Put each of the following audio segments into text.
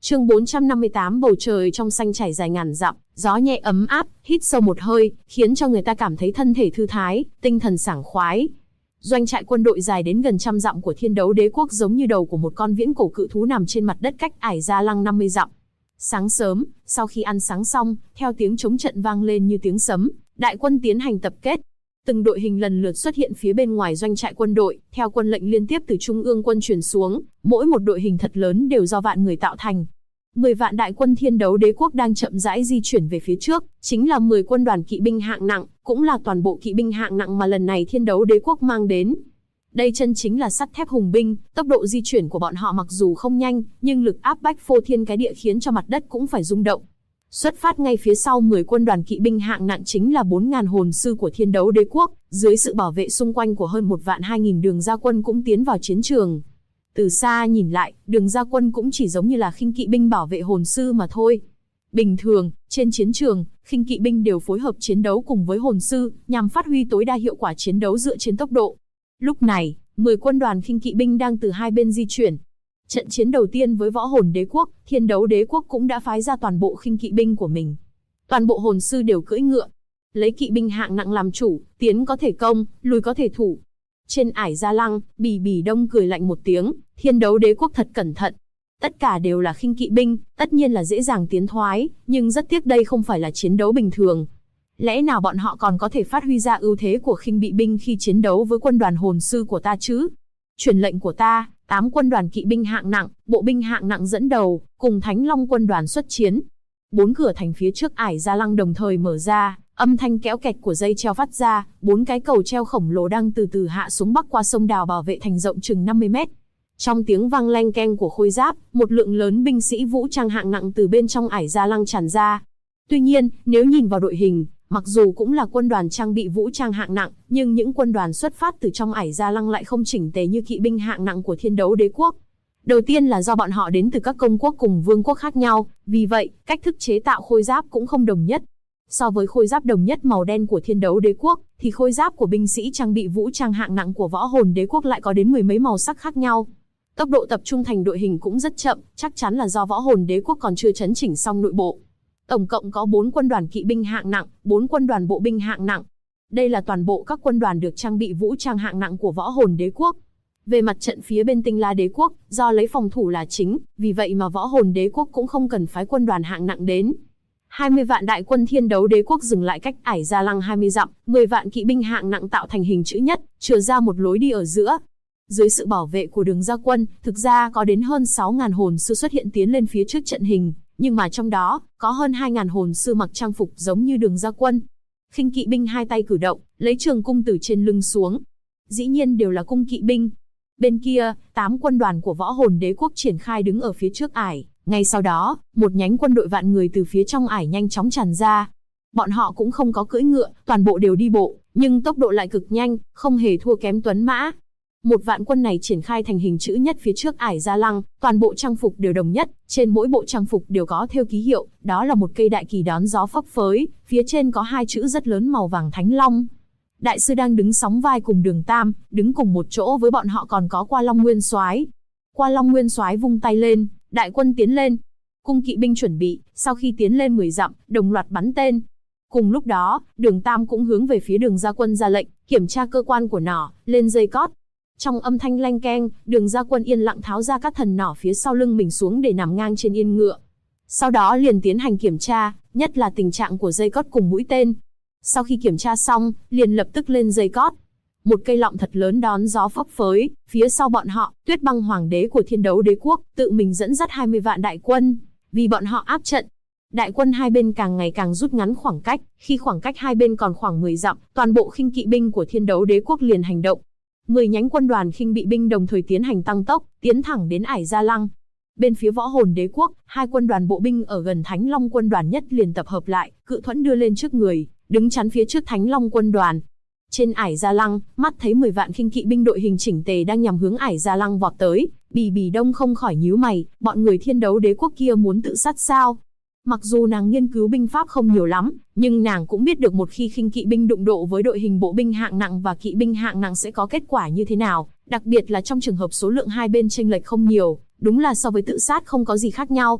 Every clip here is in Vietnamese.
Chương 458 bầu trời trong xanh trải dài ngàn dặm, gió nhẹ ấm áp, hít sâu một hơi, khiến cho người ta cảm thấy thân thể thư thái, tinh thần sảng khoái. Doanh trại quân đội dài đến gần trăm dặm của Thiên Đấu Đế quốc giống như đầu của một con viễn cổ cự thú nằm trên mặt đất cách Ải Gia Lăng 50 dặm. Sáng sớm, sau khi ăn sáng xong, theo tiếng trống trận vang lên như tiếng sấm, đại quân tiến hành tập kết. Từng đội hình lần lượt xuất hiện phía bên ngoài doanh trại quân đội, theo quân lệnh liên tiếp từ trung ương quân truyền xuống, mỗi một đội hình thật lớn đều do vạn người tạo thành. 10 vạn đại quân Thiên Đấu Đế quốc đang chậm rãi di chuyển về phía trước, chính là 10 quân đoàn kỵ binh hạng nặng, cũng là toàn bộ kỵ binh hạng nặng mà lần này Thiên Đấu Đế quốc mang đến. Đây chân chính là sắt thép hùng binh, tốc độ di chuyển của bọn họ mặc dù không nhanh, nhưng lực áp bách phô thiên cái địa khiến cho mặt đất cũng phải rung động. Xuất phát ngay phía sau 10 quân đoàn kỵ binh hạng nặng chính là 4.000 hồn sư của Thiên Đấu Đế quốc, dưới sự bảo vệ xung quanh của hơn 1.200.000 đường gia quân cũng tiến vào chiến trường. Từ xa nhìn lại, đường gia quân cũng chỉ giống như là khinh kỵ binh bảo vệ hồn sư mà thôi. Bình thường, trên chiến trường, khinh kỵ binh đều phối hợp chiến đấu cùng với hồn sư, nhằm phát huy tối đa hiệu quả chiến đấu dựa trên tốc độ. Lúc này, 10 quân đoàn khinh kỵ binh đang từ hai bên di chuyển. Trận chiến đầu tiên với Võ Hồn Đế quốc, Thiên Đấu Đế quốc cũng đã phái ra toàn bộ khinh kỵ binh của mình. Toàn bộ hồn sư đều cưỡi ngựa, lấy kỵ binh hạng nặng làm chủ, tiến có thể công, lùi có thể thủ. Trên Ải Gia Lăng, Bì Bì Đông cười lạnh một tiếng, Thiên Đấu Đế quốc thật cẩn thận. Tất cả đều là khinh kỵ binh, tất nhiên là dễ dàng tiến thoái, nhưng rất tiếc đây không phải là chiến đấu bình thường. Lẽ nào bọn họ còn có thể phát huy ra ưu thế của khinh bị binh khi chiến đấu với quân đoàn hồn sư của ta chứ? Truyền lệnh của ta, 8 quân đoàn kỵ binh hạng nặng, bộ binh hạng nặng dẫn đầu, cùng Thánh Long quân đoàn xuất chiến. 4 cửa thành phía trước Ải Gia Lăng đồng thời mở ra, âm thanh kéo kẹt của dây treo phát ra, 4 cái cầu treo khổng lồ đang từ từ hạ xuống bắc qua sông đào bảo vệ thành rộng chừng 50 mét. Trong tiếng vang leng keng của khôi giáp, một lượng lớn binh sĩ vũ trang hạng nặng từ bên trong Ải Gia Lăng tràn ra. Tuy nhiên, nếu nhìn vào đội hình, mặc dù cũng là quân đoàn trang bị vũ trang hạng nặng, nhưng những quân đoàn xuất phát từ trong Ải Gia Lăng lại không chỉnh tề như kỵ binh hạng nặng của Thiên Đấu Đế quốc. Đầu tiên là do bọn họ đến từ các công quốc cùng vương quốc khác nhau, vì vậy, cách thức chế tạo khôi giáp cũng không đồng nhất. So với khôi giáp đồng nhất màu đen của Thiên Đấu Đế quốc, thì khôi giáp của binh sĩ trang bị vũ trang hạng nặng của Võ Hồn Đế quốc lại có đến mười mấy màu sắc khác nhau. Tốc độ tập trung thành đội hình cũng rất chậm, chắc chắn là do Võ Hồn Đế quốc còn chưa chấn chỉnh xong nội bộ. Tổng cộng có 4 quân đoàn kỵ binh hạng nặng, 4 quân đoàn bộ binh hạng nặng. Đây là toàn bộ các quân đoàn được trang bị vũ trang hạng nặng của Võ Hồn Đế quốc. Về mặt trận phía bên Tinh La Đế quốc, do lấy phòng thủ là chính, vì vậy mà Võ Hồn Đế quốc cũng không cần phái quân đoàn hạng nặng đến. 20 vạn đại quân Thiên Đấu Đế quốc dừng lại cách Ải Gia Lăng 20 dặm, 10 vạn kỵ binh hạng nặng tạo thành hình chữ nhất, chừa ra một lối đi ở giữa. Dưới sự bảo vệ của đường gia quân, thực ra có đến hơn 6.000 hồn sư xuất hiện tiến lên phía trước trận hình, nhưng mà trong đó, có hơn 2.000 hồn sư mặc trang phục giống như đường gia quân. Khinh kỵ binh hai tay cử động, lấy trường cung từ trên lưng xuống. Dĩ nhiên đều là cung kỵ binh. Bên kia, 8 quân đoàn của Võ Hồn Đế quốc triển khai đứng ở phía trước Ải. Ngay sau đó, một nhánh quân đội vạn người từ phía trong Ải nhanh chóng tràn ra. Bọn họ cũng không có cưỡi ngựa, toàn bộ đều đi bộ, nhưng tốc độ lại cực nhanh, không hề thua kém tuấn mã. Một vạn quân này triển khai thành hình chữ nhất phía trước Ải Gia Lăng, toàn bộ trang phục đều đồng nhất, trên mỗi bộ trang phục đều có thêu ký hiệu, đó là một cây đại kỳ đón gió phấp phới, phía trên có 2 chữ rất lớn màu vàng Thánh Long. Đại sư đang đứng sóng vai cùng Đường Tam, đứng cùng một chỗ với bọn họ còn có Qua Long Nguyên Soái. Qua Long Nguyên Soái vung tay lên, đại quân tiến lên. Cung kỵ binh chuẩn bị, sau khi tiến lên 10 dặm, đồng loạt bắn tên. Cùng lúc đó, Đường Tam cũng hướng về phía Đường gia quân ra lệnh, kiểm tra cơ quan của nỏ, lên dây cót. Trong âm thanh leng keng, Đường gia quân yên lặng tháo ra các thần nỏ phía sau lưng mình xuống để nằm ngang trên yên ngựa. Sau đó liền tiến hành kiểm tra, nhất là tình trạng của dây cót cùng mũi tên. Sau khi kiểm tra xong, liền lập tức lên dây cót. Một cây lọng thật lớn đón gió phấp phới, phía sau bọn họ, Tuyết Băng Hoàng đế của Thiên Đấu Đế quốc, tự mình dẫn dắt 20 vạn đại quân, vì bọn họ áp trận. Đại quân hai bên càng ngày càng rút ngắn khoảng cách, khi khoảng cách hai bên còn khoảng 10 dặm, toàn bộ khinh kỵ binh của Thiên Đấu Đế quốc liền hành động. 10 nhánh quân đoàn khinh bị binh đồng thời tiến hành tăng tốc, tiến thẳng đến Ải Gia Lăng. Bên phía Võ Hồn Đế quốc, 2 quân đoàn bộ binh ở gần Thánh Long quân đoàn nhất liền tập hợp lại, cự thuẫn đưa lên trước người, đứng chắn phía trước Thánh Long quân đoàn. Trên Ải Gia Lăng, mắt thấy 10 vạn khinh kỵ binh đội hình chỉnh tề đang nhằm hướng Ải Gia Lăng vọt tới, Bì Bì Đông không khỏi nhíu mày, bọn người Thiên Đấu Đế quốc kia muốn tự sát sao? Mặc dù nàng nghiên cứu binh pháp không nhiều lắm, nhưng nàng cũng biết được một khi khinh kỵ binh đụng độ với đội hình bộ binh hạng nặng và kỵ binh hạng nặng sẽ có kết quả như thế nào, đặc biệt là trong trường hợp số lượng hai bên chênh lệch không nhiều, đúng là so với tự sát không có gì khác nhau.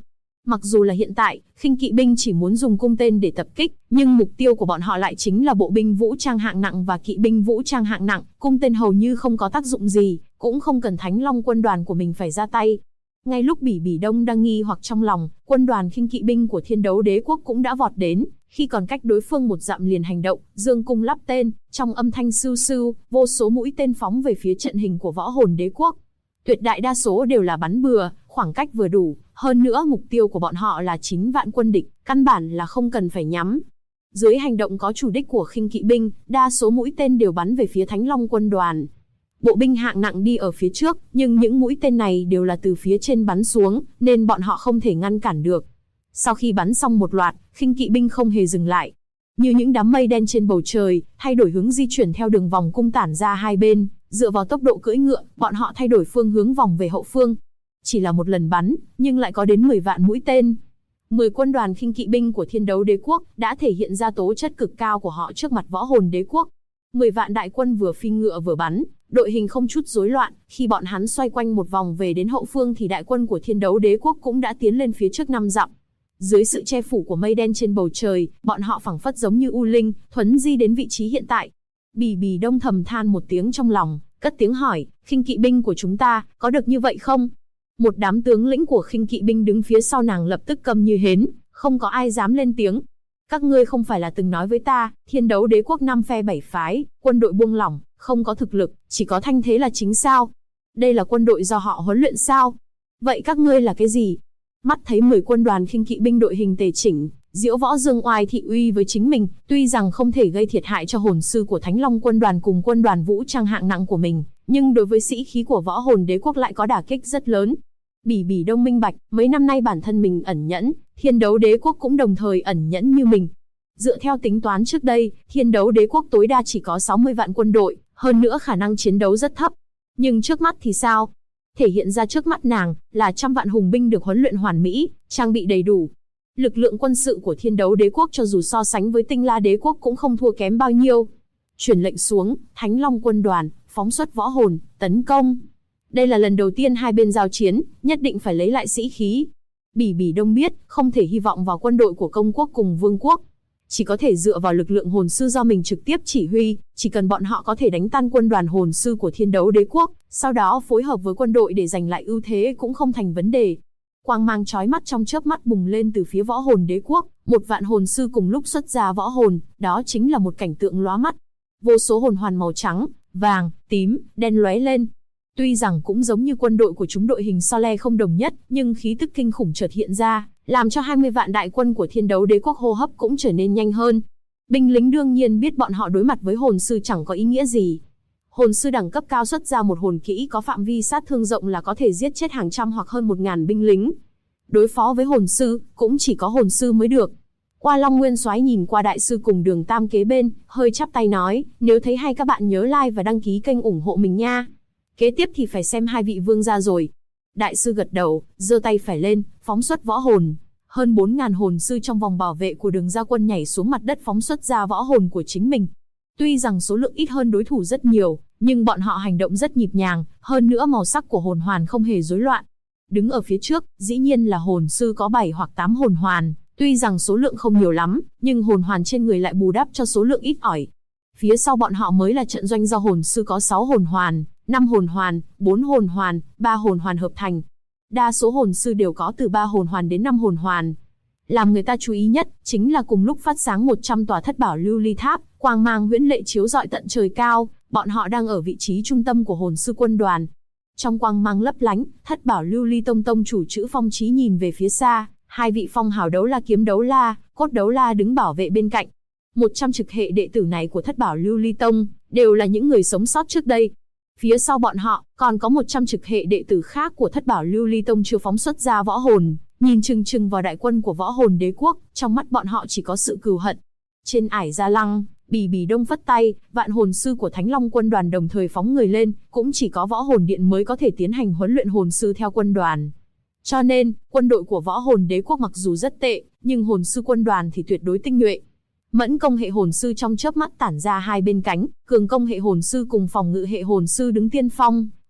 Mặc dù là hiện tại, khinh kỵ binh chỉ muốn dùng cung tên để tập kích, nhưng mục tiêu của bọn họ lại chính là bộ binh vũ trang hạng nặng và kỵ binh vũ trang hạng nặng, cung tên hầu như không có tác dụng gì, cũng không cần Thánh Long quân đoàn của mình phải ra tay. Ngay lúc Bỉ Bỉ Đông đang nghi hoặc trong lòng, quân đoàn khinh kỵ binh của Thiên Đấu Đế quốc cũng đã vọt đến, khi còn cách đối phương 1 dặm liền hành động, dương cung lắp tên, trong âm thanh sưu sưu, vô số mũi tên phóng về phía trận hình của Võ Hồn Đế quốc. Tuyệt đại đa số đều là bắn bừa, khoảng cách vừa đủ, hơn nữa mục tiêu của bọn họ là 9 vạn quân địch, căn bản là không cần phải nhắm. Dưới hành động có chủ đích của khinh kỵ binh, đa số mũi tên đều bắn về phía Thánh Long quân đoàn. Bộ binh hạng nặng đi ở phía trước, nhưng những mũi tên này đều là từ phía trên bắn xuống, nên bọn họ không thể ngăn cản được. Sau khi bắn xong một loạt, khinh kỵ binh không hề dừng lại. Như những đám mây đen trên bầu trời, thay đổi hướng di chuyển theo đường vòng cung tản ra hai bên, dựa vào tốc độ cưỡi ngựa, bọn họ thay đổi phương hướng vòng về hậu phương. Chỉ là một lần bắn, nhưng lại có đến 10 vạn mũi tên. 10 quân đoàn khinh kỵ binh của Thiên Đấu Đế quốc đã thể hiện ra tố chất cực cao của họ trước mặt Võ Hồn Đế quốc. 10 vạn đại quân vừa phi ngựa vừa bắn, đội hình không chút rối loạn, khi bọn hắn xoay quanh một vòng về đến hậu phương thì đại quân của Thiên Đấu Đế quốc cũng đã tiến lên phía trước 5 dặm. Dưới sự che phủ của mây đen trên bầu trời, bọn họ phảng phất giống như u linh, thuấn di đến vị trí hiện tại. Bỉ Bỉ Đông thầm than một tiếng trong lòng, cất tiếng hỏi, khinh kỵ binh của chúng ta, có được như vậy không? Một đám tướng lĩnh của khinh kỵ binh đứng phía sau nàng lập tức câm như hến, không có ai dám lên tiếng. Các ngươi không phải là từng nói với ta, Thiên Đấu Đế quốc 5 phe 7 phái, quân đội buông lỏng, không có thực lực, chỉ có thanh thế là chính sao? Đây là quân đội do họ huấn luyện sao? Vậy các ngươi là cái gì? Mắt thấy 10 quân đoàn khinh kỵ binh đội hình tề chỉnh, Diễu Võ Dương oai thị uy với chính mình, tuy rằng không thể gây thiệt hại cho hồn sư của Thánh Long quân đoàn cùng quân đoàn vũ trang hạng nặng của mình, nhưng đối với sĩ khí của Võ Hồn Đế quốc lại có đả kích rất lớn. Bỉ Bỉ Đông minh bạch, mấy năm nay bản thân mình ẩn nhẫn, Thiên Đấu Đế quốc cũng đồng thời ẩn nhẫn như mình. Dựa theo tính toán trước đây, Thiên Đấu Đế quốc tối đa chỉ có 60 vạn quân đội, hơn nữa khả năng chiến đấu rất thấp. Nhưng trước mắt thì sao? Thể hiện ra trước mắt nàng là 100 vạn hùng binh được huấn luyện hoàn mỹ, trang bị đầy đủ. Lực lượng quân sự của Thiên Đấu Đế quốc cho dù so sánh với Tinh La Đế quốc cũng không thua kém bao nhiêu. Truyền lệnh xuống, Thánh Long quân đoàn, phóng xuất võ hồn, tấn công. Đây là lần đầu tiên hai bên giao chiến, nhất định phải lấy lại sĩ khí. Bỉ Bỉ Đông biết, không thể hy vọng vào quân đội của công quốc cùng vương quốc. Chỉ có thể dựa vào lực lượng hồn sư do mình trực tiếp chỉ huy, chỉ cần bọn họ có thể đánh tan quân đoàn hồn sư của Thiên Đấu Đế quốc, sau đó phối hợp với quân đội để giành lại ưu thế cũng không thành vấn đề. Quang mang chói mắt trong chớp mắt bùng lên từ phía Võ Hồn Đế quốc, 1 vạn hồn sư cùng lúc xuất ra võ hồn, đó chính là một cảnh tượng lóa mắt. Vô số hồn hoàn màu trắng, vàng, tím, đen lóe lên. Tuy rằng cũng giống như quân đội của chúng đội hình so le không đồng nhất, nhưng khí tức kinh khủng chợt hiện ra, làm cho 20 vạn đại quân của Thiên Đấu Đế quốc hô hấp cũng trở nên nhanh hơn. Binh lính đương nhiên biết bọn họ đối mặt với hồn sư chẳng có ý nghĩa gì. Hồn sư đẳng cấp cao xuất ra một hồn kỹ có phạm vi sát thương rộng là có thể giết chết hàng trăm hoặc hơn 1000 binh lính. Đối phó với hồn sư, cũng chỉ có hồn sư mới được. Qua Long Nguyên Soái nhìn qua đại sư cùng Đường Tam kế bên, hơi chắp tay nói, nếu thấy hay các bạn nhớ like và đăng ký kênh ủng hộ mình nha. Kế tiếp thì phải xem hai vị vương gia rồi. Đại sư gật đầu, giơ tay phải lên, phóng xuất võ hồn. Hơn 4000 hồn sư trong vòng bảo vệ của Đường gia quân nhảy xuống mặt đất phóng xuất ra võ hồn của chính mình. Tuy rằng số lượng ít hơn đối thủ rất nhiều, nhưng bọn họ hành động rất nhịp nhàng, hơn nữa màu sắc của hồn hoàn không hề rối loạn. Đứng ở phía trước, dĩ nhiên là hồn sư có 7 hoặc 8 hồn hoàn, tuy rằng số lượng không nhiều lắm, nhưng hồn hoàn trên người lại bù đắp cho số lượng ít ỏi. Phía sau bọn họ mới là trận doanh do hồn sư có 6 hồn hoàn, 5 hồn hoàn, 4 hồn hoàn, 3 hồn hoàn hợp thành. Đa số hồn sư đều có từ 3 hồn hoàn đến 5 hồn hoàn. Làm người ta chú ý nhất, chính là cùng lúc phát sáng 100 tòa thất bảo lưu ly tháp, quang mang huyễn lệ chiếu rọi tận trời cao, bọn họ đang ở vị trí trung tâm của hồn sư quân đoàn. Trong quang mang lấp lánh, thất bảo lưu ly tông tông chủ Trữ Phong Chí nhìn về phía xa, hai vị phong hào đấu la kiếm đấu la, cốt đấu la đứng bảo vệ bên cạnh. 100 trực hệ đệ tử này của thất bảo lưu ly tông, đều là những người sống sót trước đây. Phía sau bọn họ, còn có 100 trực hệ đệ tử khác của thất bảo lưu ly tông chưa phóng xuất ra võ hồn, nhìn chừng chừng vào đại quân của Võ Hồn Đế quốc, trong mắt bọn họ chỉ có sự cừu hận. Trên ải Gia Lăng, Bỉ Bỉ Đông phất tay, vạn hồn sư của Thánh Long quân đoàn đồng thời phóng người lên, cũng chỉ có Võ Hồn Điện mới có thể tiến hành huấn luyện hồn sư theo quân đoàn. Cho nên, quân đội của Võ Hồn Đế quốc mặc dù rất tệ, nhưng hồn sư quân đoàn thì tuyệt đối tinh nhuệ. Mẫn công hệ hồn sư trong chớp mắt tản ra hai bên cánh, cường công hệ hồn sư cùng phòng ngự hệ hồn sư đứng tiên phong,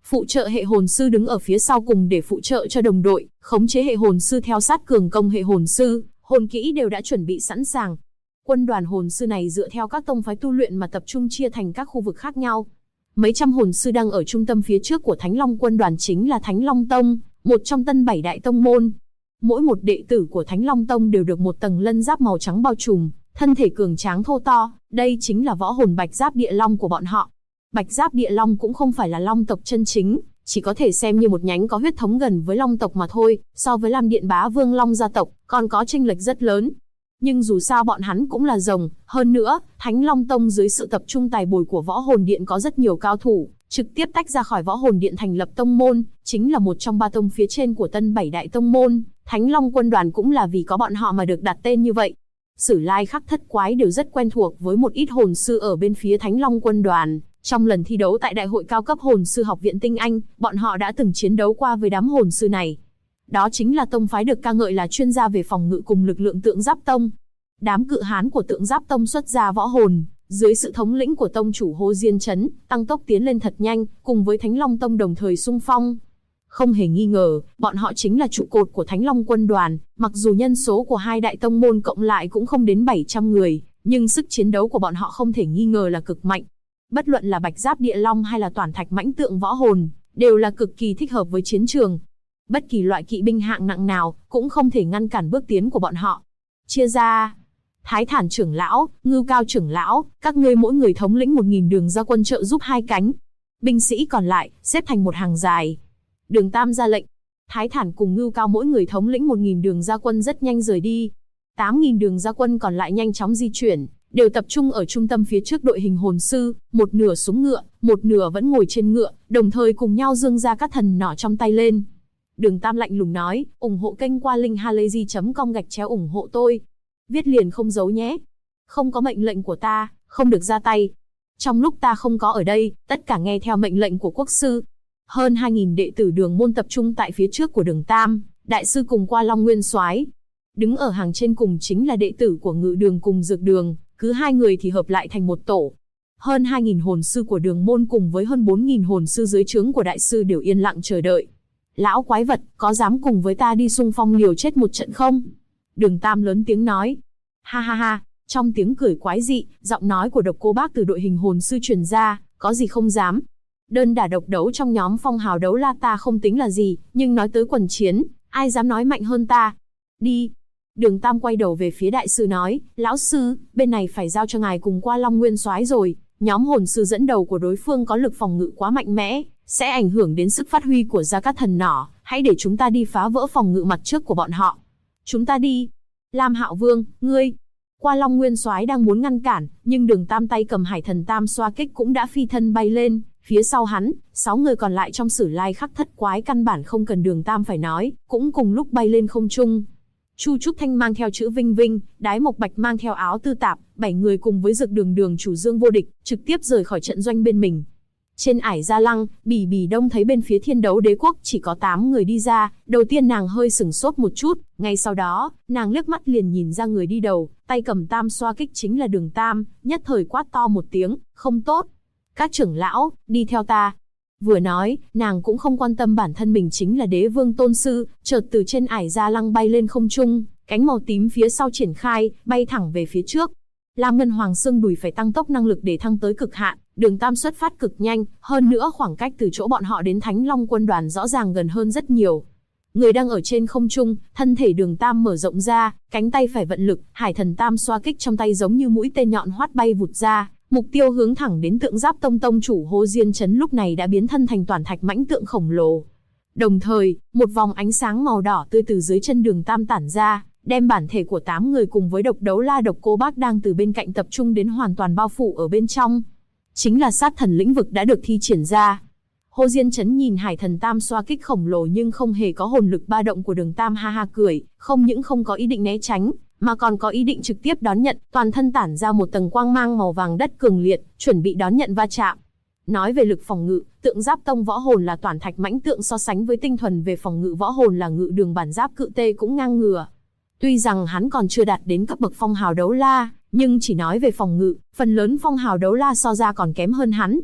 Phụ trợ hệ hồn sư đứng ở phía sau cùng để phụ trợ cho đồng đội, khống chế hệ hồn sư theo sát cường công hệ hồn sư, hồn kỹ đều đã chuẩn bị sẵn sàng. Quân đoàn hồn sư này dựa theo các tông phái tu luyện mà tập trung chia thành các khu vực khác nhau. Mấy trăm hồn sư đang ở trung tâm phía trước của Thánh Long quân đoàn chính là Thánh Long Tông, một trong tân 7 đại tông môn. Mỗi một đệ tử của Thánh Long Tông đều được một tầng lân giáp màu trắng bao trùm, thân thể cường tráng thô to, đây chính là võ hồn Bạch Giáp Địa Long của bọn họ. Bạch Giáp Địa Long cũng không phải là long tộc chân chính, chỉ có thể xem như một nhánh có huyết thống gần với long tộc mà thôi, so với Lam Điện Bá Vương Long gia tộc, còn có chênh lệch rất lớn. Nhưng dù sao bọn hắn cũng là rồng, hơn nữa, Thánh Long Tông dưới sự tập trung tài bồi của Võ Hồn Điện có rất nhiều cao thủ, trực tiếp tách ra khỏi Võ Hồn Điện thành lập tông môn, chính là một trong 3 tông phía trên của tân 7 đại tông môn, Thánh Long quân đoàn cũng là vì có bọn họ mà được đặt tên như vậy. Sử Lai Khắc Thất Quái đều rất quen thuộc với một ít hồn sư ở bên phía Thánh Long quân đoàn. Trong lần thi đấu tại Đại hội cao cấp hồn sư học viện Tinh Anh, bọn họ đã từng chiến đấu qua với đám hồn sư này. Đó chính là tông phái được ca ngợi là chuyên gia về phòng ngự cùng lực lượng Tượng Giáp Tông. Đám cự hán của Tượng Giáp Tông xuất ra võ hồn, dưới sự thống lĩnh của tông chủ Hồ Diên Chấn, tăng tốc tiến lên thật nhanh, cùng với Thánh Long Tông đồng thời xung phong. Không hề nghi ngờ, bọn họ chính là trụ cột của Thánh Long quân đoàn, mặc dù nhân số của hai đại tông môn cộng lại cũng không đến 700 người, nhưng sức chiến đấu của bọn họ không thể nghi ngờ là cực mạnh. Bất luận là Bạch Giáp Địa Long hay là Toản Thạch Mãnh Tượng võ hồn, đều là cực kỳ thích hợp với chiến trường. Bất kỳ loại kỵ binh hạng nặng nào cũng không thể ngăn cản bước tiến của bọn họ. Chia ra, Thái Thản trưởng lão, Ngưu Cao trưởng lão, các ngươi mỗi người thống lĩnh 1000 đường ra quân trợ giúp hai cánh. Binh sĩ còn lại xếp thành một hàng dài. Đường Tam ra lệnh. Thái Thản cùng Ngưu Cao mỗi người thống lĩnh 1000 đường ra quân rất nhanh rời đi. 8000 đường ra quân còn lại nhanh chóng di chuyển, đều tập trung ở trung tâm phía trước đội hình hồn sư, một nửa xuống ngựa, một nửa vẫn ngồi trên ngựa, đồng thời cùng nhau giương ra các thần nỏ trong tay lên. Đường Tam lạnh lùng nói, ủng hộ kênh qua link halayzi.com ủng hộ tôi. Viết liền không giấu nhé. Không có mệnh lệnh của ta, không được ra tay. Trong lúc ta không có ở đây, tất cả nghe theo mệnh lệnh của quốc sư. Hơn 2000 đệ tử Đường môn tập trung tại phía trước của Đường Tam, đại sư cùng Qua Long Nguyên Soái. Đứng ở hàng trên cùng chính là đệ tử của Ngự Đường cùng Dược Đường, cứ hai người thì hợp lại thành một tổ. Hơn 2000 hồn sư của Đường môn cùng với hơn 4000 hồn sư dưới trướng của đại sư đều yên lặng chờ đợi. Lão quái vật, có dám cùng với ta đi xung phong liều chết một trận không? Đường Tam lớn tiếng nói. Ha ha ha, trong tiếng cười quái dị, giọng nói của Độc Cô Bác từ đội hình hồn sư truyền ra, có gì không dám. Đơn đả độc đấu trong nhóm phong hào đấu la ta không tính là gì, nhưng nói tới quần chiến, ai dám nói mạnh hơn ta? Đi. Đường Tam quay đầu về phía đại sư nói, lão sư, bên này phải giao cho ngài cùng Qua Long Nguyên Soái rồi, nhóm hồn sư dẫn đầu của đối phương có lực phòng ngự quá mạnh mẽ, sẽ ảnh hưởng đến sức phát huy của Gia Cát Thần Nỏ, hãy để chúng ta đi phá vỡ phòng ngự mặt trước của bọn họ. Chúng ta đi. Lam Hạo Vương, ngươi. Qua Long Nguyên Soái đang muốn ngăn cản, nhưng Đường Tam tay cầm Hải Thần Tam xoa kích cũng đã phi thân bay lên, phía sau hắn, 6 người còn lại trong Sử Lai Khắc Thất Quái căn bản không cần Đường Tam phải nói, cũng cùng lúc bay lên không trung. Chu Trúc Thanh mang theo chữ Vinh Vinh, Đái Mộc Bạch mang theo áo tư tạp, 7 người cùng với Dược Đường Đường chủ Dương Vô Địch, trực tiếp rời khỏi trận doanh bên mình. Trên ải Gia Lăng, Bỉ Bỉ Đông thấy bên phía Thiên Đấu Đế quốc chỉ có 8 người đi ra, đầu tiên nàng hơi sửng sốt một chút, ngay sau đó, nàng liếc mắt liền nhìn ra người đi đầu, tay cầm tam xoa kích chính là Đường Tam, nhất thời quát to một tiếng, không tốt. Các trưởng lão, đi theo ta. Vừa nói, nàng cũng không quan tâm bản thân mình chính là Đế Vương Tôn Sư, chợt từ trên ải Gia Lăng bay lên không trung, cánh màu tím phía sau triển khai, bay thẳng về phía trước. Lam Ngân Hoàng xương đùi phải tăng tốc năng lực để thăng tới cực hạn, Đường Tam xuất phát cực nhanh, hơn nữa khoảng cách từ chỗ bọn họ đến Thánh Long quân đoàn rõ ràng gần hơn rất nhiều. Người đang ở trên không trung, thân thể Đường Tam mở rộng ra, cánh tay phải vận lực, Hải Thần Tam xoa kích trong tay giống như mũi tên nhọn hoắt bay vụt ra, mục tiêu hướng thẳng đến Tượng Giáp Tông tông chủ Hồ Diên Chấn lúc này đã biến thân thành Toản Thạch Mãnh Tượng khổng lồ. Đồng thời, một vòng ánh sáng màu đỏ tươi từ dưới chân Đường Tam tản ra, đem bản thể của 8 người cùng với Độc Đấu La Độc Cô Bác đang từ bên cạnh tập trung đến hoàn toàn bao phủ ở bên trong. Chính là sát thần lĩnh vực đã được thi triển ra. Hồ Diên Chấn nhìn Hải Thần Tam xoa kích khổng lồ nhưng không hề có hồn lực ba động của Đường Tam ha ha cười, không những không có ý định né tránh, mà còn có ý định trực tiếp đón nhận, toàn thân tản ra một tầng quang mang màu vàng đất cường liệt, chuẩn bị đón nhận va chạm. Nói về lực phòng ngự, Tượng Giáp Tông võ hồn là Toản Thạch Mãnh Tượng so sánh với tinh thuần về phòng ngự võ hồn là Ngự Đường bản giáp cự tê cũng ngang ngửa. Tuy rằng hắn còn chưa đạt đến cấp bậc phong hào đấu la, nhưng chỉ nói về phòng ngự, phần lớn phong hào đấu la so ra còn kém hơn hắn.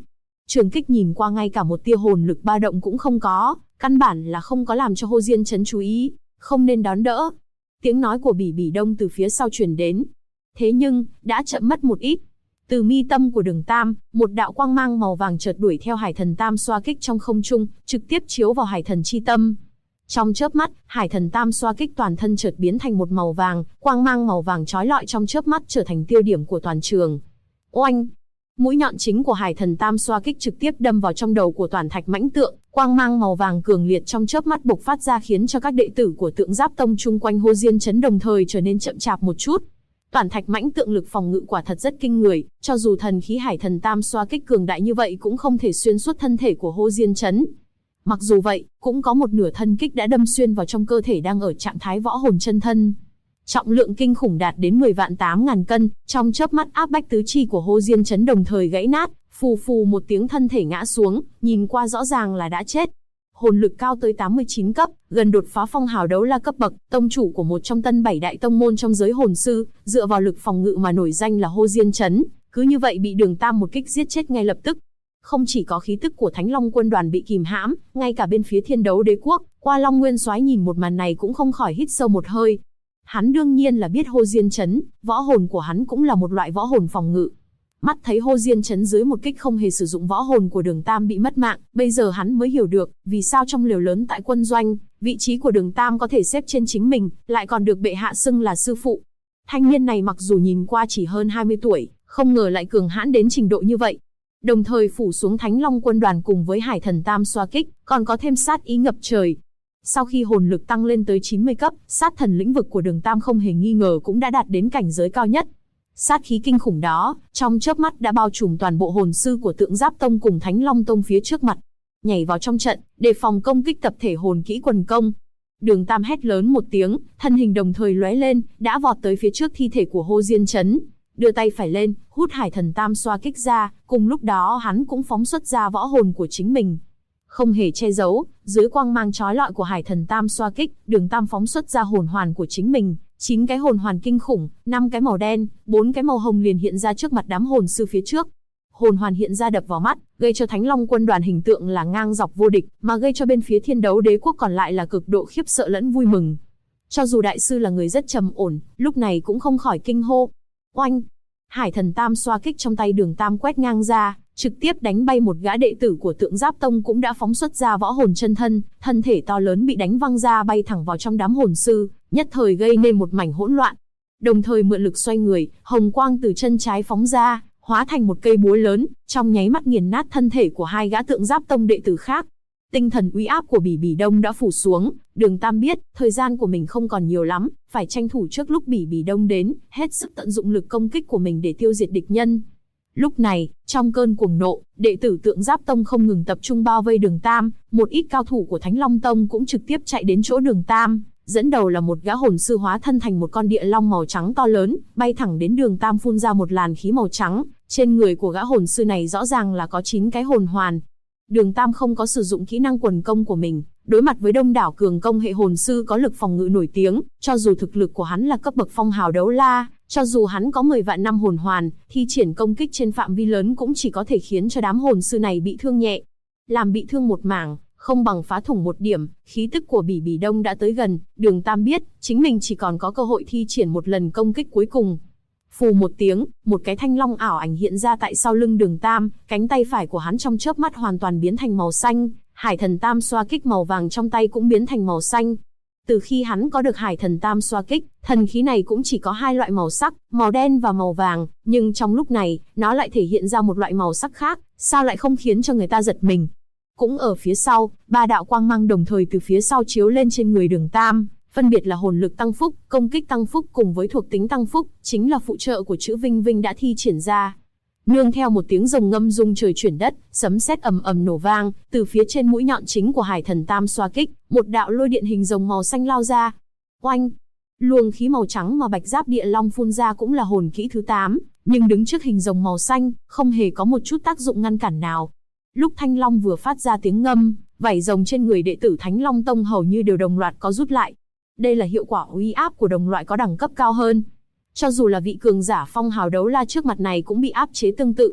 Trường kích nhìn qua ngay cả một tia hồn lực ba động cũng không có, căn bản là không có làm cho Hồ Diên Chấn chú ý, không nên đón đỡ. Tiếng nói của Bỉ Bỉ Đông từ phía sau truyền đến. Thế nhưng, đã chậm mất một ít. Từ mi tâm của Đường Tam, một đạo quang mang màu vàng chợt đuổi theo Hải Thần Tam xoa kích trong không trung, trực tiếp chiếu vào Hải Thần chi tâm. Trong chớp mắt, Hải Thần Tam xoa kích toàn thân chợt biến thành một màu vàng, quang mang màu vàng chói lọi trong chớp mắt trở thành tiêu điểm của toàn trường. Oanh! Mũi nhọn chính của Hải Thần Tam xoa kích trực tiếp đâm vào trong đầu của Toản Thạch Mãnh Tượng, quang mang màu vàng cường liệt trong chớp mắt bộc phát ra khiến cho các đệ tử của Tượng Giáp Tông chung quanh Hồ Diên Chấn đồng thời trở nên chậm chạp một chút. Toản Thạch Mãnh Tượng lực phòng ngự quả thật rất kinh người, cho dù thần khí Hải Thần Tam xoa kích cường đại như vậy cũng không thể xuyên suốt thân thể của Hồ Diên Chấn. Mặc dù vậy, cũng có một nửa thân kích đã đâm xuyên vào trong cơ thể đang ở trạng thái võ hồn chân thân. Trọng lượng kinh khủng đạt đến 10 vạn 8.000 cân, trong chớp mắt áp bách tứ chi của Hồ Diên Chấn đồng thời gãy nát, phù phù một tiếng thân thể ngã xuống, nhìn qua rõ ràng là đã chết. Hồn lực cao tới 89 cấp, gần đột phá phong hào đấu la cấp bậc, tông chủ của một trong tân 7 đại tông môn trong giới hồn sư, dựa vào lực phòng ngự mà nổi danh là Hồ Diên Chấn, cứ như vậy bị Đường Tam một kích giết chết ngay lập tức. Không chỉ có khí tức của Thánh Long quân đoàn bị kìm hãm, ngay cả bên phía Thiên Đấu Đế quốc, Qua Long Nguyên Soái nhìn một màn này cũng không khỏi hít sâu một hơi. Hắn đương nhiên là biết Hồ Diên Chấn, võ hồn của hắn cũng là một loại võ hồn phòng ngự. Mắt thấy Hồ Diên Chấn dưới một kích không hề sử dụng võ hồn của Đường Tam bị mất mạng, bây giờ hắn mới hiểu được, vì sao trong lều lớn tại quân doanh, vị trí của Đường Tam có thể xếp trên chính mình, lại còn được bệ hạ xưng là sư phụ. Thanh niên này mặc dù nhìn qua chỉ hơn 20 tuổi, không ngờ lại cường hãn đến trình độ như vậy. Đồng thời phủ xuống Thánh Long quân đoàn cùng với Hải Thần Tam xoa kích, còn có thêm sát ý ngập trời. Sau khi hồn lực tăng lên tới 90 cấp, sát thần lĩnh vực của Đường Tam không hề nghi ngờ cũng đã đạt đến cảnh giới cao nhất. Sát khí kinh khủng đó, trong chớp mắt đã bao trùm toàn bộ hồn sư của Tượng Giáp Tông cùng Thánh Long Tông phía trước mặt. Nhảy vào trong trận, đề phòng công kích tập thể hồn kỹ quần công. Đường Tam hét lớn một tiếng, thân hình đồng thời lóe lên, đã vọt tới phía trước thi thể của Hồ Diên Chấn. Đưa tay phải lên, hút Hải Thần Tam xoa kích ra, cùng lúc đó hắn cũng phóng xuất ra võ hồn của chính mình. Không hề che giấu, dưới quang mang chói lọi của Hải Thần Tam xoa kích, Đường Tam phóng xuất ra hồn hoàn của chính mình, 9 cái hồn hoàn kinh khủng, 5 cái màu đen, 4 cái màu hồng liền hiện ra trước mặt đám hồn sư phía trước. Hồn hoàn hiện ra đập vào mắt, gây cho Thánh Long quân đoàn hình tượng là ngang dọc vô địch, mà gây cho bên phía Thiên Đấu Đế quốc còn lại là cực độ khiếp sợ lẫn vui mừng. Cho dù đại sư là người rất trầm ổn, lúc này cũng không khỏi kinh hô. Oanh! Hải Thần Tam xoa kích trong tay Đường Tam quét ngang ra, trực tiếp đánh bay một gã đệ tử của Tượng Giáp Tông cũng đã phóng xuất ra võ hồn chân thân, thân thể to lớn bị đánh văng ra bay thẳng vào trong đám hồn sư, nhất thời gây nên một mảnh hỗn loạn. Đồng thời mượn lực xoay người, hồng quang từ chân trái phóng ra, hóa thành một cây búa lớn, trong nháy mắt nghiền nát thân thể của hai gã Tượng Giáp Tông đệ tử khác. Tinh thần uy áp của Bỉ Bỉ Đông đã phủ xuống, Đường Tam biết, thời gian của mình không còn nhiều lắm, phải tranh thủ trước lúc Bỉ Bỉ Đông đến, hết sức tận dụng lực công kích của mình để tiêu diệt địch nhân. Lúc này, trong cơn cuồng nộ, đệ tử Tượng Giáp Tông không ngừng tập trung bao vây Đường Tam, một ít cao thủ của Thánh Long Tông cũng trực tiếp chạy đến chỗ Đường Tam, dẫn đầu là một gã hồn sư hóa thân thành một con địa long màu trắng to lớn, bay thẳng đến Đường Tam phun ra một làn khí màu trắng, trên người của gã hồn sư này rõ ràng là có 9 cái hồn hoàn. Đường Tam không có sử dụng kỹ năng quần công của mình, đối mặt với đông đảo cường công hệ hồn sư có lực phòng ngự nổi tiếng, cho dù thực lực của hắn là cấp bậc phong hào đấu la, cho dù hắn có 10 vạn năm hồn hoàn, thi triển công kích trên phạm vi lớn cũng chỉ có thể khiến cho đám hồn sư này bị thương nhẹ. Làm bị thương một mảng, không bằng phá thủng một điểm, khí tức của Bỉ Bỉ Đông đã tới gần, Đường Tam biết, chính mình chỉ còn có cơ hội thi triển một lần công kích cuối cùng. Phù một tiếng, một cái thanh long ảo ảnh hiện ra tại sau lưng Đường Tam, cánh tay phải của hắn trong chớp mắt hoàn toàn biến thành màu xanh, Hải Thần Tam xoa kích màu vàng trong tay cũng biến thành màu xanh. Từ khi hắn có được Hải Thần Tam xoa kích, thần khí này cũng chỉ có hai loại màu sắc, màu đen và màu vàng, nhưng trong lúc này, nó lại thể hiện ra một loại màu sắc khác, sao lại không khiến cho người ta giật mình. Cũng ở phía sau, ba đạo quang mang đồng thời từ phía sau chiếu lên trên người Đường Tam, phân biệt là hồn lực tăng phúc, công kích tăng phúc cùng với thuộc tính tăng phúc, chính là phụ trợ của chữ Vinh Vinh đã thi triển ra. Nương theo một tiếng rồng ngâm rung trời chuyển đất, sấm sét ầm ầm nổ vang, từ phía trên mũi nhọn chính của Hải Thần Tam xoa kích, một đạo lôi điện hình rồng màu xanh lao ra. Oanh! Luồng khí màu trắng mà Bạch Giáp Địa Long phun ra cũng là hồn kỹ thứ 8, nhưng đứng trước hình rồng màu xanh, không hề có một chút tác dụng ngăn cản nào. Lúc Thanh Long vừa phát ra tiếng ngâm, vảy rồng trên người đệ tử Thánh Long Tông hầu như đều đồng loạt có rút lại. Đây là hiệu quả uy áp của đồng loại có đẳng cấp cao hơn. Cho dù là vị cường giả phong hào đấu la trước mặt này cũng bị áp chế tương tự.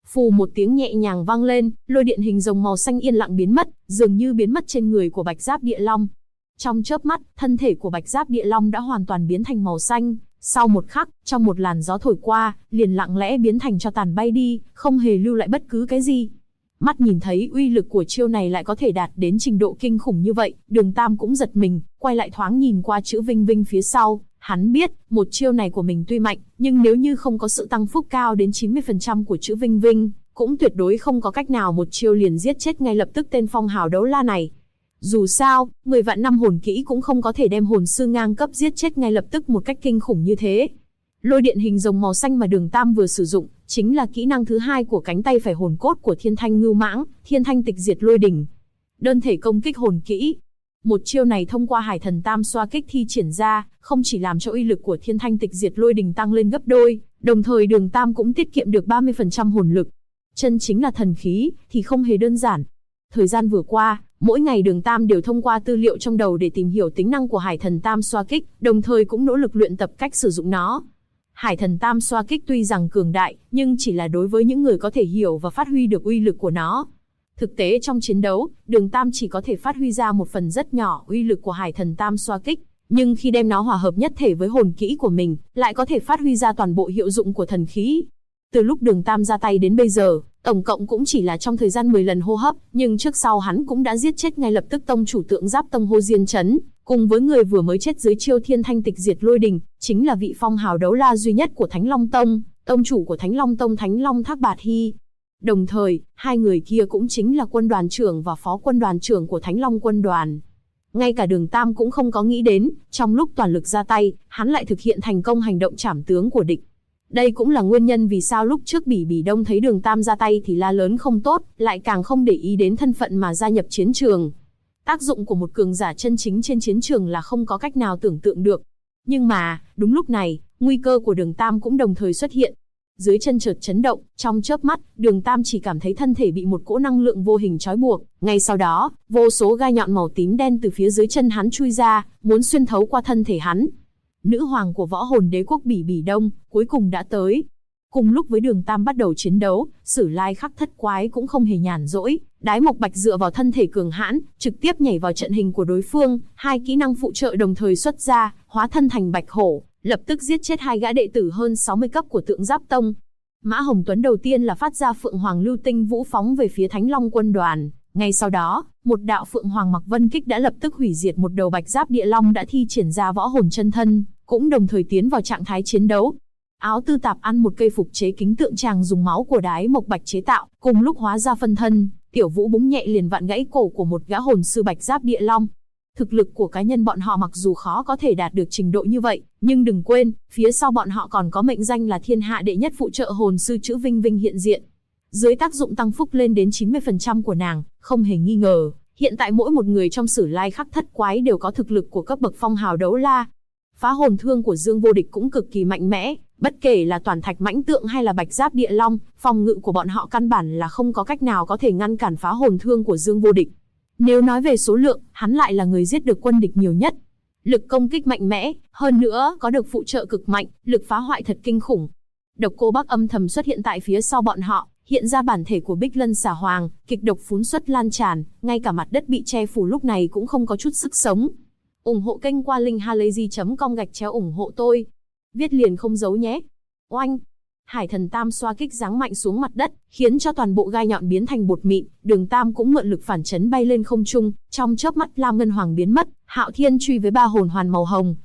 Phù một tiếng nhẹ nhàng vang lên, lôi điện hình rồng màu xanh yên lặng biến mất, dường như biến mất trên người của Bạch Giáp Địa Long. Trong chớp mắt, thân thể của Bạch Giáp Địa Long đã hoàn toàn biến thành màu xanh, sau một khắc, trong một làn gió thổi qua, liền lặng lẽ biến thành tro tàn bay đi, không hề lưu lại bất cứ cái gì. Mắt nhìn thấy uy lực của chiêu này lại có thể đạt đến trình độ kinh khủng như vậy, Đường Tam cũng giật mình, quay lại thoáng nhìn qua chữ Vinh Vinh phía sau. Hắn biết, một chiêu này của mình tuy mạnh, nhưng nếu như không có sự tăng phúc cao đến 90% của chữ Vinh Vinh, cũng tuyệt đối không có cách nào một chiêu liền giết chết ngay lập tức tên phong hào đấu la này. Dù sao, 10 vạn năm hồn kỹ cũng không có thể đem hồn sư ngang cấp giết chết ngay lập tức một cách kinh khủng như thế. Lôi điện hình rồng màu xanh mà Đường Tam vừa sử dụng, chính là kỹ năng thứ hai của cánh tay phải hồn cốt của Thiên Thanh Ngưu Mãng, Thiên Thanh Tịch Diệt Lôi Đỉnh. Đơn thể công kích hồn kỹ. Một chiêu này thông qua Hải Thần Tam xoa kích thi triển ra, không chỉ làm cho uy lực của Thiên Thanh Tịch Diệt Lôi Đỉnh tăng lên gấp đôi, đồng thời Đường Tam cũng tiết kiệm được 30% hồn lực. Chân chính là thần khí, thì không hề đơn giản. Thời gian vừa qua, mỗi ngày Đường Tam đều thông qua tư liệu trong đầu để tìm hiểu tính năng của Hải Thần Tam xoa kích, đồng thời cũng nỗ lực luyện tập cách sử dụng nó. Hải Thần Tam xoa kích tuy rằng cường đại, nhưng chỉ là đối với những người có thể hiểu và phát huy được uy lực của nó. Thực tế trong chiến đấu, Đường Tam chỉ có thể phát huy ra một phần rất nhỏ uy lực của Hải Thần Tam xoa kích, nhưng khi đem nó hòa hợp nhất thể với hồn kỹ của mình, lại có thể phát huy ra toàn bộ hiệu dụng của thần khí. Từ lúc Đường Tam ra tay đến bây giờ, tổng cộng cũng chỉ là trong thời gian 10 lần hô hấp, nhưng trước sau hắn cũng đã giết chết ngay lập tức tông chủ Tượng Giáp Tông Hồ Diên Chấn, cùng với người vừa mới chết dưới chiêu Thiên Thanh Tịch Diệt Lôi Đỉnh, chính là vị phong hào đấu la duy nhất của Thánh Long Tông, tông chủ của Thánh Long Tông Thánh Long Thác Bạt Hy. Đồng thời, hai người kia cũng chính là quân đoàn trưởng và phó quân đoàn trưởng của Thánh Long quân đoàn. Ngay cả Đường Tam cũng không có nghĩ đến, trong lúc toàn lực ra tay, hắn lại thực hiện thành công hành động trảm tướng của địch. Đây cũng là nguyên nhân vì sao lúc trước Bỉ Bỉ Đông thấy Đường Tam ra tay thì la lớn không tốt, lại càng không để ý đến thân phận mà gia nhập chiến trường. Tác dụng của một cường giả chân chính trên chiến trường là không có cách nào tưởng tượng được. Nhưng mà, đúng lúc này, nguy cơ của Đường Tam cũng đồng thời xuất hiện. Dưới chân chợt chấn động, trong chớp mắt, Đường Tam chỉ cảm thấy thân thể bị một cỗ năng lượng vô hình trói buộc. Ngay sau đó, vô số gai nhọn màu tím đen từ phía dưới chân hắn chui ra, muốn xuyên thấu qua thân thể hắn. Nữ hoàng của võ hồn đế quốc Bỉ Bỉ Đông, cuối cùng đã tới. Cùng lúc với Đường Tam bắt đầu chiến đấu, Sử Lai Khắc Thất Quái cũng không hề nhàn rỗi. Đái Mộc Bạch dựa vào thân thể cường hãn, trực tiếp nhảy vào trận hình của đối phương, hai kỹ năng phụ trợ đồng thời xuất ra, hóa thân thành Bạch Hổ, lập tức giết chết hai gã đệ tử hơn 60 cấp của Tượng Giáp Tông. Mã Hồng Tuấn đầu tiên là phát ra Phượng Hoàng Lưu Tinh Vũ phóng về phía Thánh Long quân đoàn. Ngay sau đó, một đạo Phượng Hoàng Mặc Vân Kích đã lập tức hủy diệt một đầu Bạch Giáp Địa Long đã thi triển ra võ hồn chân thân, cũng đồng thời tiến vào trạng thái chiến đấu. Áo Tư Tạp ăn một cây phục chế kính tượng tràng dùng máu của Đái Mộc Bạch chế tạo, cùng lúc hóa ra phân thân, Tiểu Vũ búng nhẹ liền vặn gãy cổ của một gã hồn sư Bạch Giáp Địa Long. Thực lực của cá nhân bọn họ mặc dù khó có thể đạt được trình độ như vậy, nhưng đừng quên, phía sau bọn họ còn có mệnh danh là thiên hạ đệ nhất phụ trợ hồn sư chữ Vinh Vinh hiện diện. Dưới tác dụng tăng phúc lên đến 90% của nàng, không hề nghi ngờ, hiện tại mỗi một người trong Sử Lai Khắc Thất Quái đều có thực lực của cấp bậc phong hào đấu la. Phá hồn thương của Dương Vô Địch cũng cực kỳ mạnh mẽ, bất kể là Toàn Thạch Mãnh Tượng hay là Bạch Giáp Địa Long, phòng ngự của bọn họ căn bản là không có cách nào có thể ngăn cản phá hồn thương của Dương Vô Địch. Nếu nói về số lượng, hắn lại là người giết được quân địch nhiều nhất. Lực công kích mạnh mẽ, hơn nữa có được phụ trợ cực mạnh, lực phá hoại thật kinh khủng. Độc Cô Bác âm thầm xuất hiện tại phía sau bọn họ, hiện ra bản thể của Bích Lân Xà Hoàng, kịch độc phún xuất lan tràn, ngay cả mặt đất bị che phủ lúc này cũng không có chút sức sống. Ủng hộ kênh qua linkhalazy.com/ủng hộ tôi. Viết liền không giấu nhé. Oanh! Hải Thần Tam xoa kích giáng mạnh xuống mặt đất, khiến cho toàn bộ gai nhọn biến thành bột mịn. Đường Tam cũng mượn lực phản chấn bay lên không trung, trong chớp mắt Lam Ngân Hoàng biến mất. Hạo Thiên truy với ba hồn hoàn màu hồng,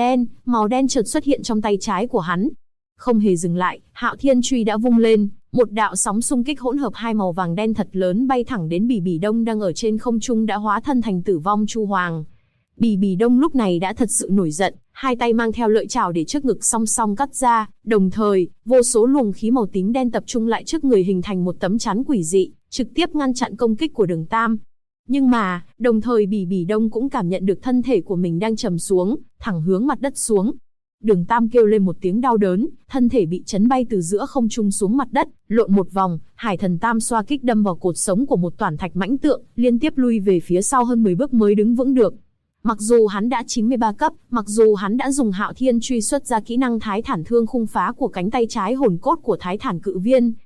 màu đen chợt xuất hiện trong tay trái của hắn. Không hề dừng lại, Hạo Thiên truy đã vung lên, một đạo sóng xung kích hỗn hợp hai màu vàng đen thật lớn bay thẳng đến Bỉ Bỉ Đông đang ở trên không trung đã hóa thân thành Tử Vong Chu Hoàng. Bỉ Bỉ Đông lúc này đã thật sự nổi giận, hai tay mang theo lợi chảo để trước ngực song song cắt ra, đồng thời, vô số luồng khí màu tím đen tập trung lại trước người hình thành một tấm chắn quỷ dị, trực tiếp ngăn chặn công kích của Đường Tam. Nhưng mà, đồng thời Bỉ Bỉ Đông cũng cảm nhận được thân thể của mình đang trầm xuống, thẳng hướng mặt đất xuống. Đường Tam kêu lên một tiếng đau đớn, thân thể bị chấn bay từ giữa không trung xuống mặt đất, lộn một vòng, Hải Thần Tam xoa kích đâm vào cột sống của một Toản Thạch Mãnh Tượng, liên tiếp lui về phía sau hơn 10 bước mới đứng vững được. Mặc dù hắn đã 93 cấp, mặc dù hắn đã dùng Hạo Thiên truy xuất ra kỹ năng Thái Thản Thương khung phá của cánh tay trái hồn cốt của Thái Thản Cự Viên,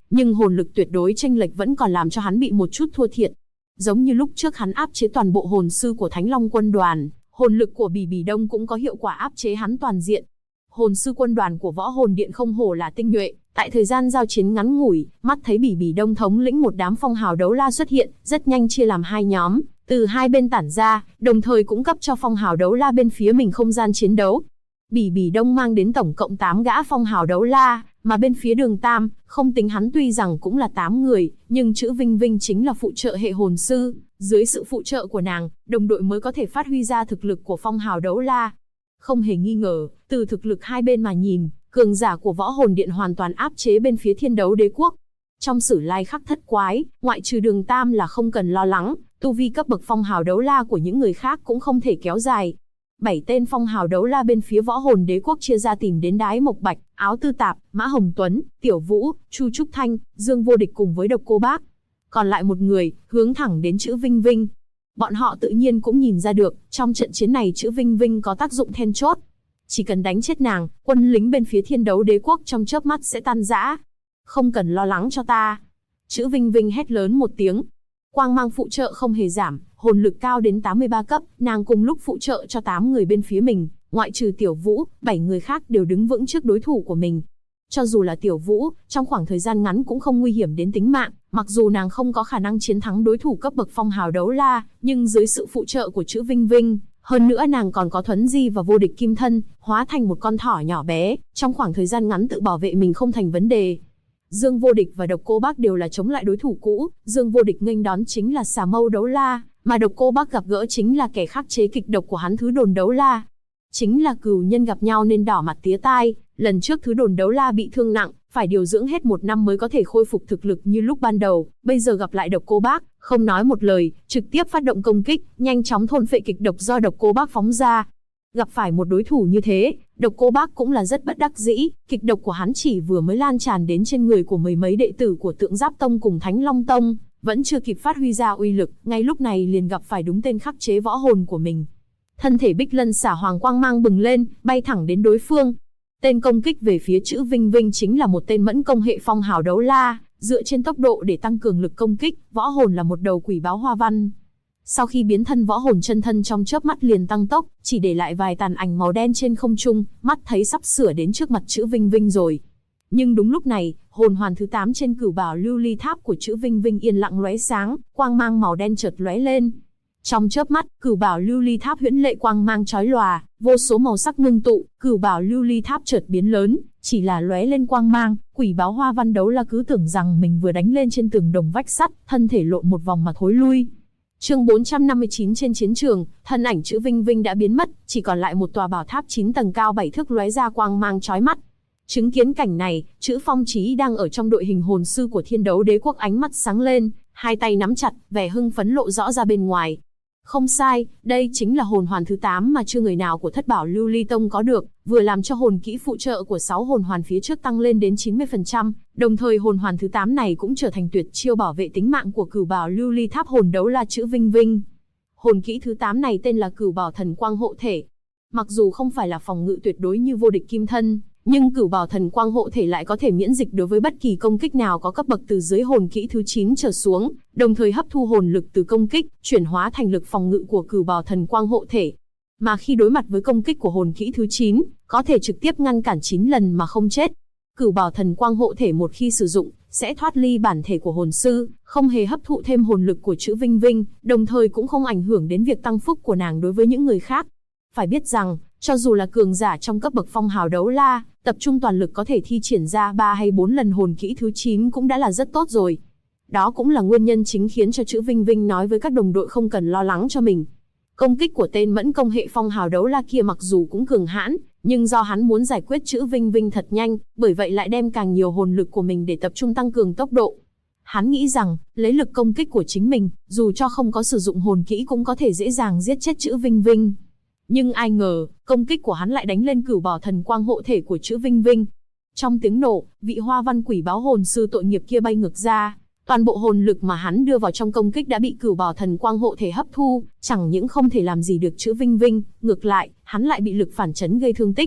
nhưng hồn lực tuyệt đối chênh lệch vẫn còn làm cho hắn bị một chút thua thiệt. Giống như lúc trước hắn áp chế toàn bộ hồn sư của Thánh Long quân đoàn, hồn lực của Bỉ Bỉ Đông cũng có hiệu quả áp chế hắn toàn diện. Hồn sư quân đoàn của Võ Hồn Điện không hổ là tinh nhuệ, tại thời gian giao chiến ngắn ngủi, mắt thấy Bỉ Bỉ Đông thống lĩnh một đám phong hào đấu la xuất hiện, rất nhanh chia làm hai nhóm, từ hai bên tản ra, đồng thời cũng cấp cho phong hào đấu la bên phía mình không gian chiến đấu. Bỉ Bỉ Đông mang đến tổng cộng 8 gã phong hào đấu la, mà bên phía Đường Tam, không tính hắn tuy rằng cũng là 8 người, nhưng chữ Vinh Vinh chính là phụ trợ hệ hồn sư, dưới sự phụ trợ của nàng, đồng đội mới có thể phát huy ra thực lực của phong hào đấu la. Không hề nghi ngờ, từ thực lực hai bên mà nhìn, cường giả của Võ Hồn Điện hoàn toàn áp chế bên phía Thiên Đấu Đế Quốc. Trong Sử Lai Khắc Thất Quái, ngoại trừ Đường Tam là không cần lo lắng, tu vi cấp bậc phong hào đấu la của những người khác cũng không thể kéo dài. 7 tên phong hào đấu la bên phía Võ Hồn Đế Quốc chia ra tìm đến Đái Mộc Bạch, Áo Tư Tạp, Mã Hồng Tuấn, Tiểu Vũ, Chu Trúc Thanh, Dương Vô Địch cùng với Độc Cô Bác. Còn lại một người, hướng thẳng đến chữ Vinh Vinh. Bọn họ tự nhiên cũng nhìn ra được, trong trận chiến này chữ Vinh Vinh có tác dụng then chốt. Chỉ cần đánh chết nàng, quân lính bên phía Thiên Đấu Đế Quốc trong chớp mắt sẽ tan rã. Không cần lo lắng cho ta. Chữ Vinh Vinh hét lớn một tiếng. Quang mang phụ trợ không hề giảm, hồn lực cao đến 83 cấp, nàng cùng lúc phụ trợ cho 8 người bên phía mình, ngoại trừ Tiểu Vũ, 7 người khác đều đứng vững trước đối thủ của mình. Cho dù là Tiểu Vũ, trong khoảng thời gian ngắn cũng không nguy hiểm đến tính mạng, mặc dù nàng không có khả năng chiến thắng đối thủ cấp bậc phong hào đấu la, nhưng dưới sự phụ trợ của chữ Vinh Vinh, hơn nữa nàng còn có thuấn di và vô địch kim thân, hóa thành một con thỏ nhỏ bé, trong khoảng thời gian ngắn tự bảo vệ mình không thành vấn đề. Dương Vô Địch và Độc Cô Bác đều là chống lại đối thủ cũ, Dương Vô Địch nghênh đón chính là Xà Mâu đấu la, mà Độc Cô Bác gặp gỡ chính là kẻ khắc chế kịch độc của hắn Thứ Đồn đấu la. Chính là cừu nhân gặp nhau nên đỏ mặt tía tai, lần trước Thứ Đồn đấu la bị thương nặng, phải điều dưỡng hết 1 năm mới có thể khôi phục thực lực như lúc ban đầu, bây giờ gặp lại Độc Cô Bác, không nói một lời, trực tiếp phát động công kích, nhanh chóng thôn phệ kịch độc do Độc Cô Bác phóng ra. Gặp phải một đối thủ như thế, Độc Cô Bác cũng là rất bất đắc dĩ, kịch độc của hắn chỉ vừa mới lan tràn đến trên người của mười mấy đệ tử của Tượng Giáp Tông cùng Thánh Long Tông, vẫn chưa kịp phát huy ra uy lực, ngay lúc này liền gặp phải đúng tên khắc chế võ hồn của mình. Thân thể Bích Lân xả hoàng quang mang bừng lên, bay thẳng đến đối phương. Tên công kích về phía chữ Vinh Vinh chính là một tên mẫn công hệ phong hào đấu la, dựa trên tốc độ để tăng cường lực công kích, võ hồn là một đầu quỷ báo hoa văn. Sau khi biến thân võ hồn chân thân trong chớp mắt liền tăng tốc, chỉ để lại vài tàn ảnh màu đen trên không trung, mắt thấy sắp sửa đến trước mặt chữ Vinh Vinh rồi. Nhưng đúng lúc này, hồn hoàn thứ 8 trên cửu bảo lưu ly tháp của chữ Vinh Vinh yên lặng lóe sáng, quang mang màu đen chợt lóe lên. Trong chớp mắt, cửu bảo lưu ly tháp huyễn lệ quang mang chói lòa, vô số màu sắc ngưng tụ, cửu bảo lưu ly tháp chợt biến lớn, chỉ là lóe lên quang mang, quỷ báo hoa văn đấu la cứ tưởng rằng mình vừa đánh lên trên tường đồng vách sắt, thân thể lộn một vòng mà thối lui. Chương 459 trên chiến trường, thân ảnh chữ Vinh Vinh đã biến mất, chỉ còn lại một tòa bảo tháp 9 tầng cao 7 thước lóe ra quang mang chói mắt. Chứng kiến cảnh này, chữ Phong Chí đang ở trong đội hình hồn sư của Thiên Đấu Đế Quốc ánh mắt sáng lên, hai tay nắm chặt, vẻ hưng phấn lộ rõ ra bên ngoài. Không sai, đây chính là hồn hoàn thứ 8 mà chưa người nào của Thất Bảo Lưu Ly Tông có được, vừa làm cho hồn kỹ phụ trợ của 6 hồn hoàn phía trước tăng lên đến 90%, đồng thời hồn hoàn thứ 8 này cũng trở thành tuyệt chiêu bảo vệ tính mạng của Cửu Bảo Lưu Ly Tháp hồn đấu la chữ Vinh Vinh. Hồn kỹ thứ 8 này tên là Cửu Bảo Thần Quang Hộ Thể. Mặc dù không phải là phòng ngự tuyệt đối như vô địch kim thân, nhưng Cửu Bảo Thần Quang Hộ Thể lại có thể miễn dịch đối với bất kỳ công kích nào có cấp bậc từ dưới hồn kỹ thứ 9 trở xuống, đồng thời hấp thu hồn lực từ công kích, chuyển hóa thành lực phòng ngự của Cửu Bảo Thần Quang Hộ Thể. Mà khi đối mặt với công kích của hồn kỹ thứ 9, có thể trực tiếp ngăn cản 9 lần mà không chết. Cửu Bảo Thần Quang Hộ Thể một khi sử dụng, sẽ thoát ly bản thể của hồn sư, không hề hấp thụ thêm hồn lực của chữ Vinh Vinh, đồng thời cũng không ảnh hưởng đến việc tăng phúc của nàng đối với những người khác. Phải biết rằng, cho dù là cường giả trong cấp bậc phong hào đấu la, tập trung toàn lực có thể thi triển ra 3 hay 4 lần hồn kỹ thứ 9 cũng đã là rất tốt rồi. Đó cũng là nguyên nhân chính khiến cho chữ Vinh Vinh nói với các đồng đội không cần lo lắng cho mình. Công kích của tên mẫn công hệ phong hào đấu la kia mặc dù cũng cường hãn, nhưng do hắn muốn giải quyết chữ Vinh Vinh thật nhanh, bởi vậy lại đem càng nhiều hồn lực của mình để tập trung tăng cường tốc độ. Hắn nghĩ rằng, lấy lực công kích của chính mình, dù cho không có sử dụng hồn kỹ cũng có thể dễ dàng giết chết chữ Vinh Vinh. Nhưng ai ngờ, công kích của hắn lại đánh lên Cửu Bảo Thần Quang Hộ Thể của chữ Vinh Vinh. Trong tiếng nổ, vị hoa văn quỷ báo hồn sư tội nghiệp kia bay ngược ra. Toàn bộ hồn lực mà hắn đưa vào trong công kích đã bị Cửu Bảo Thần Quang Hộ Thể hấp thu, chẳng những không thể làm gì được chữ Vinh Vinh, ngược lại, hắn lại bị lực phản chấn gây thương tích.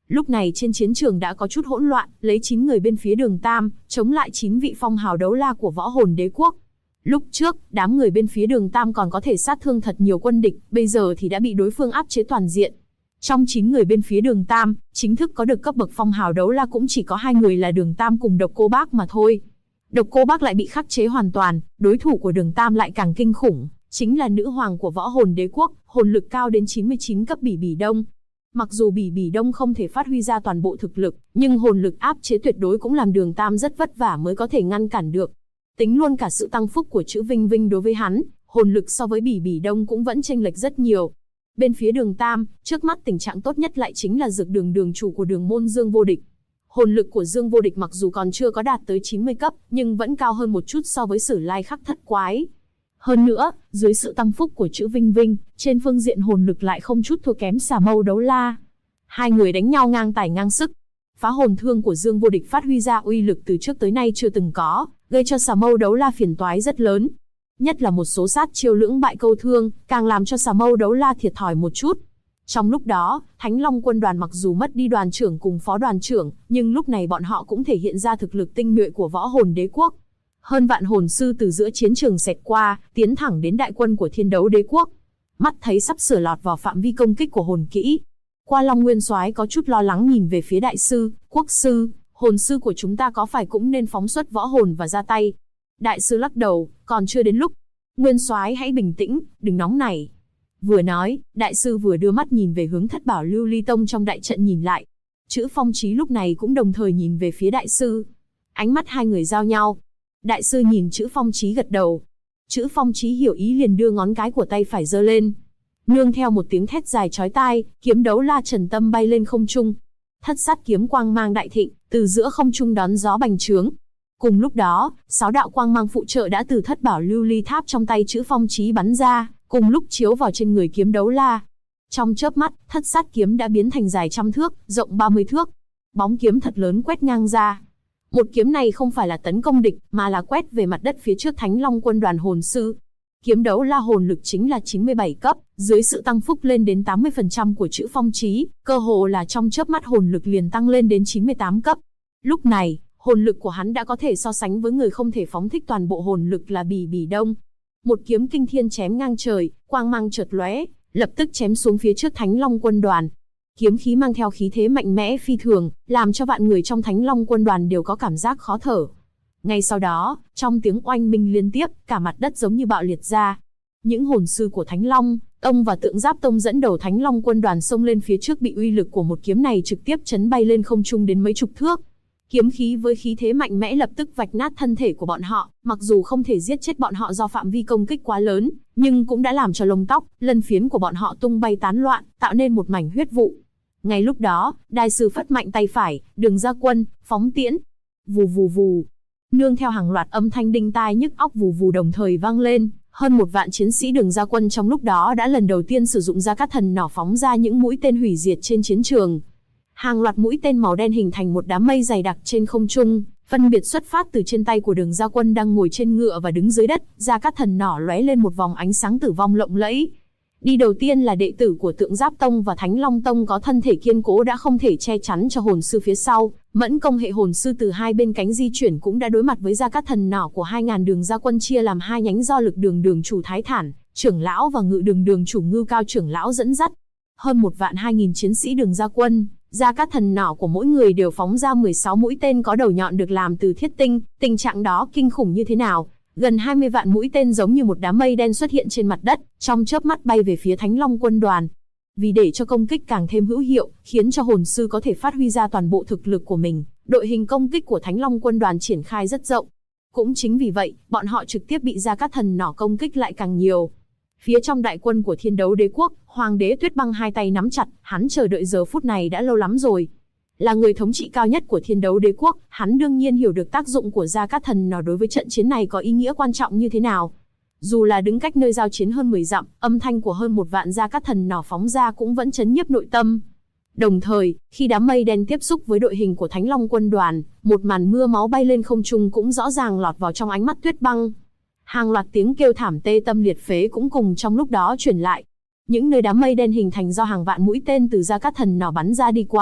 Lúc này trên chiến trường đã có chút hỗn loạn, lấy 9 người bên phía Đường Tam, chống lại 9 vị phong hào đấu la của Võ Hồn Đế Quốc. Lúc trước, đám người bên phía Đường Tam còn có thể sát thương thật nhiều quân địch, bây giờ thì đã bị đối phương áp chế toàn diện. Trong 9 người bên phía Đường Tam, chính thức có được cấp bậc phong hào đấu la cũng chỉ có 2 người là Đường Tam cùng Độc Cô Bác mà thôi. Độc Cô Bác lại bị khắc chế hoàn toàn, đối thủ của Đường Tam lại càng kinh khủng, chính là nữ hoàng của Võ Hồn Đế Quốc, hồn lực cao đến 99 cấp Bỉ Bỉ Đông. Mặc dù Bỉ Bỉ Đông không thể phát huy ra toàn bộ thực lực, nhưng hồn lực áp chế tuyệt đối cũng làm Đường Tam rất vất vả mới có thể ngăn cản được. Tính luôn cả sự tăng phúc của chữ Vinh Vinh đối với hắn, hồn lực so với Bỉ Bỉ Đông cũng vẫn chênh lệch rất nhiều. Bên phía Đường Tam, trước mắt tình trạng tốt nhất lại chính là Dược Đường đường chủ của Đường môn Dương Vô Địch. Hồn lực của Dương Vô Địch mặc dù còn chưa có đạt tới 90 cấp, nhưng vẫn cao hơn một chút so với Sử Lai Khắc Thất Quái. Hơn nữa, dưới sự tăng phúc của chữ Vinh Vinh, trên phương diện hồn lực lại không chút thua kém Xà Mâu Đấu La. Hai người đánh nhau ngang tài ngang sức. Phá hồn thương của Dương Vô Địch phát huy ra uy lực từ trước tới nay chưa từng có, gây cho Xà Mâu Đấu La phiền toái rất lớn. Nhất là một số sát chiêu lưỡng bại câu thương, càng làm cho Xà Mâu Đấu La thiệt thòi một chút. Trong lúc đó, Thánh Long quân đoàn mặc dù mất đi đoàn trưởng cùng phó đoàn trưởng, nhưng lúc này bọn họ cũng thể hiện ra thực lực tinh nhuệ của Võ Hồn Đế Quốc. Hơn vạn hồn sư từ giữa chiến trường xẹt qua, tiến thẳng đến đại quân của Thiên Đấu Đế Quốc. Mắt thấy sắp sửa lọt vào phạm vi công kích của hồn kỹ. Qua Long Nguyên Soái có chút lo lắng nhìn về phía đại sư, quốc sư, hồn sư của chúng ta có phải cũng nên phóng xuất võ hồn và ra tay? Đại sư lắc đầu, còn chưa đến lúc. Nguyên Soái hãy bình tĩnh, đừng nóng nảy. Vừa nói, đại sư vừa đưa mắt nhìn về hướng Thất Bảo Lưu Ly Tông trong đại trận nhìn lại. Chữ Phong Chí lúc này cũng đồng thời nhìn về phía đại sư. Ánh mắt hai người giao nhau. Đại sư nhìn chữ Phong Chí gật đầu. Chữ Phong Chí hiểu ý liền đưa ngón cái của tay phải giơ lên. Nương theo một tiếng thét dài chói tai, kiếm đấu la Trần Tâm bay lên không trung. Thất sát kiếm quang mang đại thịnh, từ giữa không trung đón gió bành trướng. Cùng lúc đó, 6 đạo quang mang phụ trợ đã từ Thất Bảo Lưu Ly Tháp trong tay chữ Phong Chí bắn ra, cùng lúc chiếu vào trên người kiếm đấu la. Trong chớp mắt, thất sát kiếm đã biến thành dài trăm thước, rộng 30 thước. Bóng kiếm thật lớn quét ngang ra. Một kiếm này không phải là tấn công địch, mà là quét về mặt đất phía trước Thánh Long quân đoàn hồn sư. Kiếm đấu la hồn lực chính là 97 cấp, dưới sự tăng phúc lên đến 80% của chữ Phong Chí, cơ hồ là trong chớp mắt hồn lực liền tăng lên đến 98 cấp. Lúc này, hồn lực của hắn đã có thể so sánh với người không thể phóng thích toàn bộ hồn lực là Bỉ Bỉ Đông. Một kiếm kinh thiên chém ngang trời, quang mang chợt lóe, lập tức chém xuống phía trước Thánh Long quân đoàn. Kiếm khí mang theo khí thế mạnh mẽ phi thường, làm cho vạn người trong Thánh Long quân đoàn đều có cảm giác khó thở. Ngay sau đó, trong tiếng oanh minh liên tiếp, cả mặt đất giống như bạo liệt ra. Những hồn sư của Thánh Long Tông và Tượng Giáp Tông dẫn đầu Thánh Long quân đoàn xông lên phía trước bị uy lực của một kiếm này trực tiếp chấn bay lên không trung đến mấy chục thước. Kiếm khí với khí thế mạnh mẽ lập tức vạch nát thân thể của bọn họ, mặc dù không thể giết chết bọn họ do phạm vi công kích quá lớn, nhưng cũng đã làm cho lông tóc, lân phiến của bọn họ tung bay tán loạn, tạo nên một mảnh huyết vụ. Ngay lúc đó, đại sư phất mạnh tay phải, Đường ra quân, phóng tiễn. Vù vù vù. Nương theo hàng loạt âm thanh đinh tai nhức óc vù vù đồng thời vang lên, hơn 1 vạn chiến sĩ Đường ra quân trong lúc đó đã lần đầu tiên sử dụng ra các thần nỏ phóng ra những mũi tên hủy diệt trên chiến trường. Hàng loạt mũi tên màu đen hình thành một đám mây dày đặc trên không trung, phân biệt xuất phát từ trên tay của Đường ra quân đang ngồi trên ngựa và đứng dưới đất, ra các thần nỏ lóe lên một vòng ánh sáng tử vong lộng lẫy. Đi đầu tiên là đệ tử của Tượng Giáp Tông và Thánh Long Tông có thân thể kiên cố đã không thể che chắn cho hồn sư phía sau, mẫn công hệ hồn sư từ hai bên cánh di chuyển cũng đã đối mặt với ra các thần nỏ của 2000 Đường ra quân chia làm hai nhánh do lực đường đường chủ Thái Thản, trưởng lão và ngự đường đường chủ Ngưu Cao trưởng lão dẫn dắt. Hơn 1.000.000 chiến sĩ Đường ra quân, ra các thần nỏ của mỗi người đều phóng ra 16 mũi tên có đầu nhọn được làm từ thiết tinh, tình trạng đó kinh khủng như thế nào? Gần 20 vạn mũi tên giống như một đám mây đen xuất hiện trên mặt đất, trong chớp mắt bay về phía Thánh Long quân đoàn. Vì để cho công kích càng thêm hữu hiệu, khiến cho hồn sư có thể phát huy ra toàn bộ thực lực của mình, đội hình công kích của Thánh Long quân đoàn triển khai rất rộng. Cũng chính vì vậy, bọn họ trực tiếp bị ra các thần nỏ công kích lại càng nhiều. Phía trong đại quân của Thiên Đấu Đế Quốc, Hoàng đế Tuyết Băng hai tay nắm chặt, hắn chờ đợi giờ phút này đã lâu lắm rồi. Là người thống trị cao nhất của Thiên Đấu Đế Quốc, hắn đương nhiên hiểu được tác dụng của Gia Cát Thần Nỏ đối với trận chiến này có ý nghĩa quan trọng như thế nào. Dù là đứng cách nơi giao chiến hơn 10 dặm, âm thanh của hơn 1 vạn Gia Cát Thần Nỏ phóng ra cũng vẫn chấn nhiếp nội tâm. Đồng thời, khi đám mây đen tiếp xúc với đội hình của Thánh Long quân đoàn, một màn mưa máu bay lên không trung cũng rõ ràng lọt vào trong ánh mắt Tuyết Băng. Hàng loạt tiếng kêu thảm tê tâm liệt phế cũng cùng trong lúc đó truyền lại. Những nơi đám mây đen hình thành do hàng vạn mũi tên từ Gia Cát Thần Nỏ bắn ra đi qua,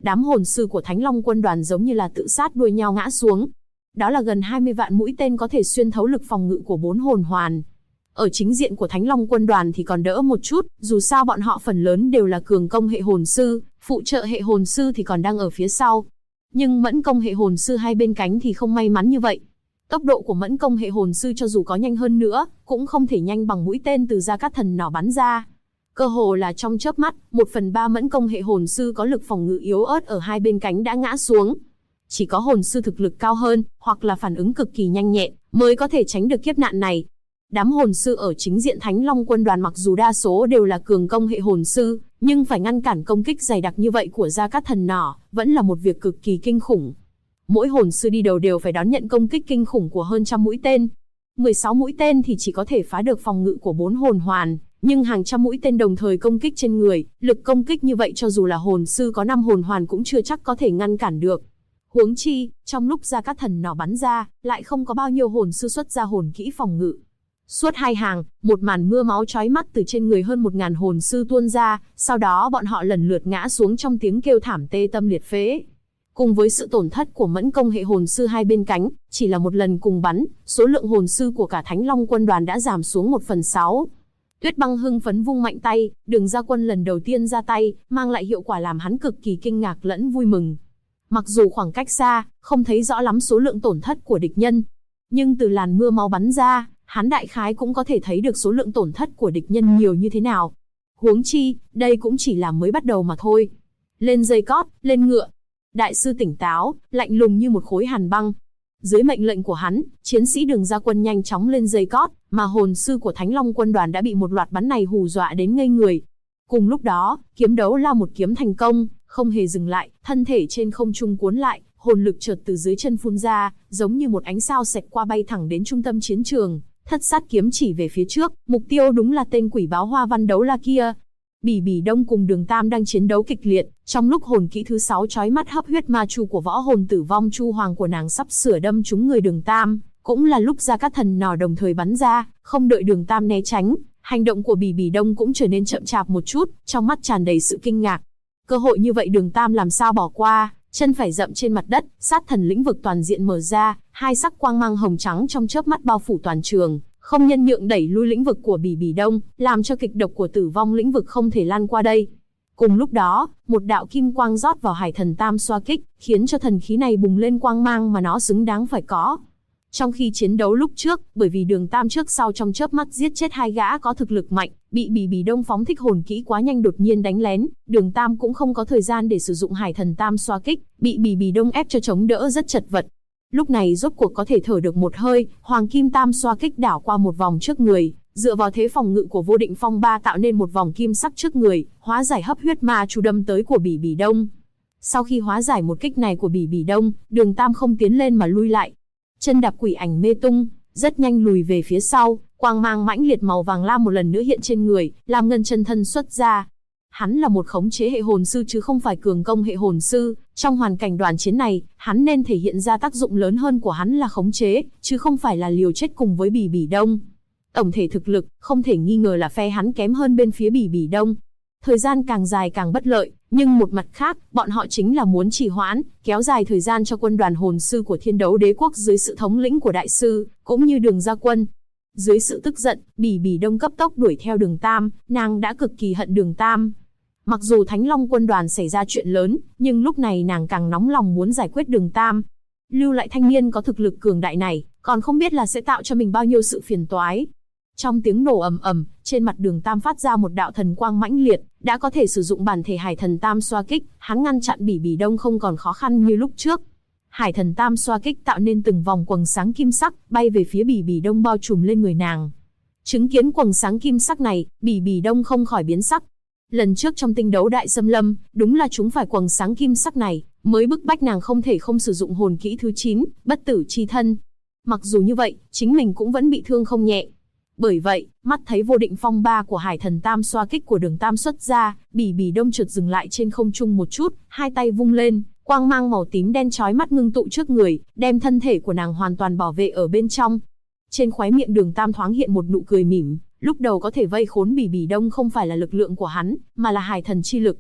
Đám hồn sư của Thánh Long quân đoàn giống như là tự sát đuôi nhau ngã xuống. Đó là gần 20 vạn mũi tên có thể xuyên thấu lực phòng ngự của 4 hồn hoàn. Ở chính diện của Thánh Long quân đoàn thì còn đỡ một chút, dù sao bọn họ phần lớn đều là cường công hệ hồn sư, phụ trợ hệ hồn sư thì còn đang ở phía sau. Nhưng mẫn công hệ hồn sư hai bên cánh thì không may mắn như vậy. Tốc độ của mẫn công hệ hồn sư cho dù có nhanh hơn nữa, cũng không thể nhanh bằng mũi tên từ Gia Cát Thần nỏ bắn ra. Cơ hồ là trong chớp mắt, 1/3 mẫn công hệ hồn sư có lực phòng ngự yếu ớt ở hai bên cánh đã ngã xuống. Chỉ có hồn sư thực lực cao hơn, hoặc là phản ứng cực kỳ nhanh nhẹn, mới có thể tránh được kiếp nạn này. Đám hồn sư ở chính diện Thánh Long quân đoàn mặc dù đa số đều là cường công hệ hồn sư, nhưng phải ngăn cản công kích dày đặc như vậy của Gia Cát Thần nỏ, vẫn là một việc cực kỳ kinh khủng. Mỗi hồn sư đi đầu đều phải đón nhận công kích kinh khủng của hơn trăm mũi tên. 16 mũi tên thì chỉ có thể phá được phòng ngự của 4 hồn hoàn, nhưng hàng trăm mũi tên đồng thời công kích trên người, lực công kích như vậy cho dù là hồn sư có 5 hồn hoàn cũng chưa chắc có thể ngăn cản được. Huống chi, trong lúc Gia Cát Thần nỏ bắn ra, lại không có bao nhiêu hồn sư xuất ra hồn kỹ phòng ngự. Suốt hai hàng, một màn mưa máu chói mắt từ trên người hơn 1000 hồn sư tuôn ra, sau đó bọn họ lần lượt ngã xuống trong tiếng kêu thảm tê tâm liệt phế. Cùng với sự tổn thất của mẫn công hệ hồn sư hai bên cánh, chỉ là một lần cùng bắn, số lượng hồn sư của cả Thánh Long quân đoàn đã giảm xuống 1/6. Tuyết Băng hưng phấn vung mạnh tay, Đường Gia Quân lần đầu tiên ra tay, mang lại hiệu quả làm hắn cực kỳ kinh ngạc lẫn vui mừng. Mặc dù khoảng cách xa, không thấy rõ lắm số lượng tổn thất của địch nhân, nhưng từ làn mưa máu bắn ra, hắn đại khái cũng có thể thấy được số lượng tổn thất của địch nhân nhiều như thế nào. Huống chi, đây cũng chỉ là mới bắt đầu mà thôi. Lên dây cót, lên ngựa. Đại sư tỉnh táo, lạnh lùng như một khối hàn băng. Dưới mệnh lệnh của hắn, chiến sĩ Đường Gia Quân nhanh chóng lên dây cót, mà hồn sư của Thánh Long quân đoàn đã bị một loạt bắn này hù dọa đến ngây người. Cùng lúc đó, kiếm đấu la một kiếm thành công, không hề dừng lại, thân thể trên không trung cuốn lại, hồn lực chợt từ dưới chân phun ra, giống như một ánh sao xẹt qua bay thẳng đến trung tâm chiến trường. Thất sát kiếm chỉ về phía trước, mục tiêu đúng là tên quỷ báo Hoa Văn đấu la kia. Bỉ Bỉ Đông cùng Đường Tam đang chiến đấu kịch liệt, trong lúc hồn kỹ thứ 6 chói mắt hấp huyết ma chu của võ hồn tử vong chu hoàng của nàng sắp sửa đâm trúng người Đường Tam, cũng là lúc Gia Cát Thần nỏ đồng thời bắn ra, không đợi Đường Tam né tránh, hành động của Bỉ Bỉ Đông cũng trở nên chậm chạp một chút, trong mắt tràn đầy sự kinh ngạc. Cơ hội như vậy Đường Tam làm sao bỏ qua, chân phải dậm trên mặt đất, sát thần lĩnh vực toàn diện mở ra, hai sắc quang mang hồng trắng trong chớp mắt bao phủ toàn trường. Không nhân nhượng đẩy lui lĩnh vực của Bỉ Bỉ Đông, làm cho kịch độc của tử vong lĩnh vực không thể lan qua đây. Cùng lúc đó, một đạo kim quang rót vào Hải Thần Tam xoa kích, khiến cho thần khí này bùng lên quang mang mà nó xứng đáng phải có. Trong khi chiến đấu lúc trước, bởi vì Đường Tam trước sau trong chớp mắt giết chết hai gã có thực lực mạnh, bị Bỉ Bỉ Đông phóng thích hồn kỹ quá nhanh đột nhiên đánh lén, Đường Tam cũng không có thời gian để sử dụng Hải Thần Tam xoa kích, bị Bỉ Bỉ Đông ép cho chống đỡ rất chật vật. Lúc này rốt cuộc có thể thở được một hơi, Hoàng Kim Tam xoa kích đảo qua một vòng trước người, dựa vào thế phòng ngự của Vô Định Phong Ba tạo nên một vòng kim sắc trước người, hóa giải hấp huyết ma chu đâm tới của Bỉ Bỉ Đông. Sau khi hóa giải một kích này của Bỉ Bỉ Đông, Đường Tam không tiến lên mà lui lại. Chân đạp quỷ ảnh mê tung, rất nhanh lùi về phía sau, quang mang mãnh liệt màu vàng lam một lần nữa hiện trên người, làm ngân chân thân xuất ra. Hắn là một khống chế hệ hồn sư chứ không phải cường công hệ hồn sư, trong hoàn cảnh đoàn chiến này, hắn nên thể hiện ra tác dụng lớn hơn của hắn là khống chế, chứ không phải là liều chết cùng với Bỉ Bỉ Đông. Tổng thể thực lực, không thể nghi ngờ là phe hắn kém hơn bên phía Bỉ Bỉ Đông. Thời gian càng dài càng bất lợi, nhưng một mặt khác, bọn họ chính là muốn trì hoãn, kéo dài thời gian cho quân đoàn hồn sư của Thiên Đấu Đế Quốc dưới sự thống lĩnh của đại sư, cũng như Đường Gia Quân. Dưới sự tức giận, Bỉ Bỉ Đông cấp tốc đuổi theo Đường Tam, nàng đã cực kỳ hận Đường Tam. Mặc dù Thánh Long quân đoàn xảy ra chuyện lớn, nhưng lúc này nàng càng nóng lòng muốn giải quyết Đường Tam. Lưu lại thanh niên có thực lực cường đại này, còn không biết là sẽ tạo cho mình bao nhiêu sự phiền toái. Trong tiếng nổ ầm ầm, trên mặt Đường Tam phát ra một đạo thần quang mãnh liệt, đã có thể sử dụng bản thể Hải Thần Tam xoa kích, hắn ngăn chặn Bỉ Bỉ Đông không còn khó khăn như lúc trước. Hải Thần Tam xoa kích tạo nên từng vòng quầng sáng kim sắc, bay về phía Bỉ Bỉ Đông bao trùm lên người nàng. Chứng kiến quầng sáng kim sắc này, Bỉ Bỉ Đông không khỏi biến sắc. Lần trước trong tinh đấu đại xâm lâm, đúng là chúng phải quầng sáng kim sắc này, mới bức bách nàng không thể không sử dụng hồn kỹ thứ 9, bất tử chi thân. Mặc dù như vậy, chính mình cũng vẫn bị thương không nhẹ. Bởi vậy, mắt thấy Vô Định Phong Ba của Hải Thần Tam xoa kích của Đường Tam xuất ra, Bỉ Bỉ Đông chợt dừng lại trên không trung một chút, hai tay vung lên, quang mang màu tím đen chói mắt ngưng tụ trước người, đem thân thể của nàng hoàn toàn bảo vệ ở bên trong. Trên khóe miệng Đường Tam thoáng hiện một nụ cười mỉm, lúc đầu có thể vây khốn Bỉ Bỉ Đông không phải là lực lượng của hắn, mà là Hải Thần chi lực.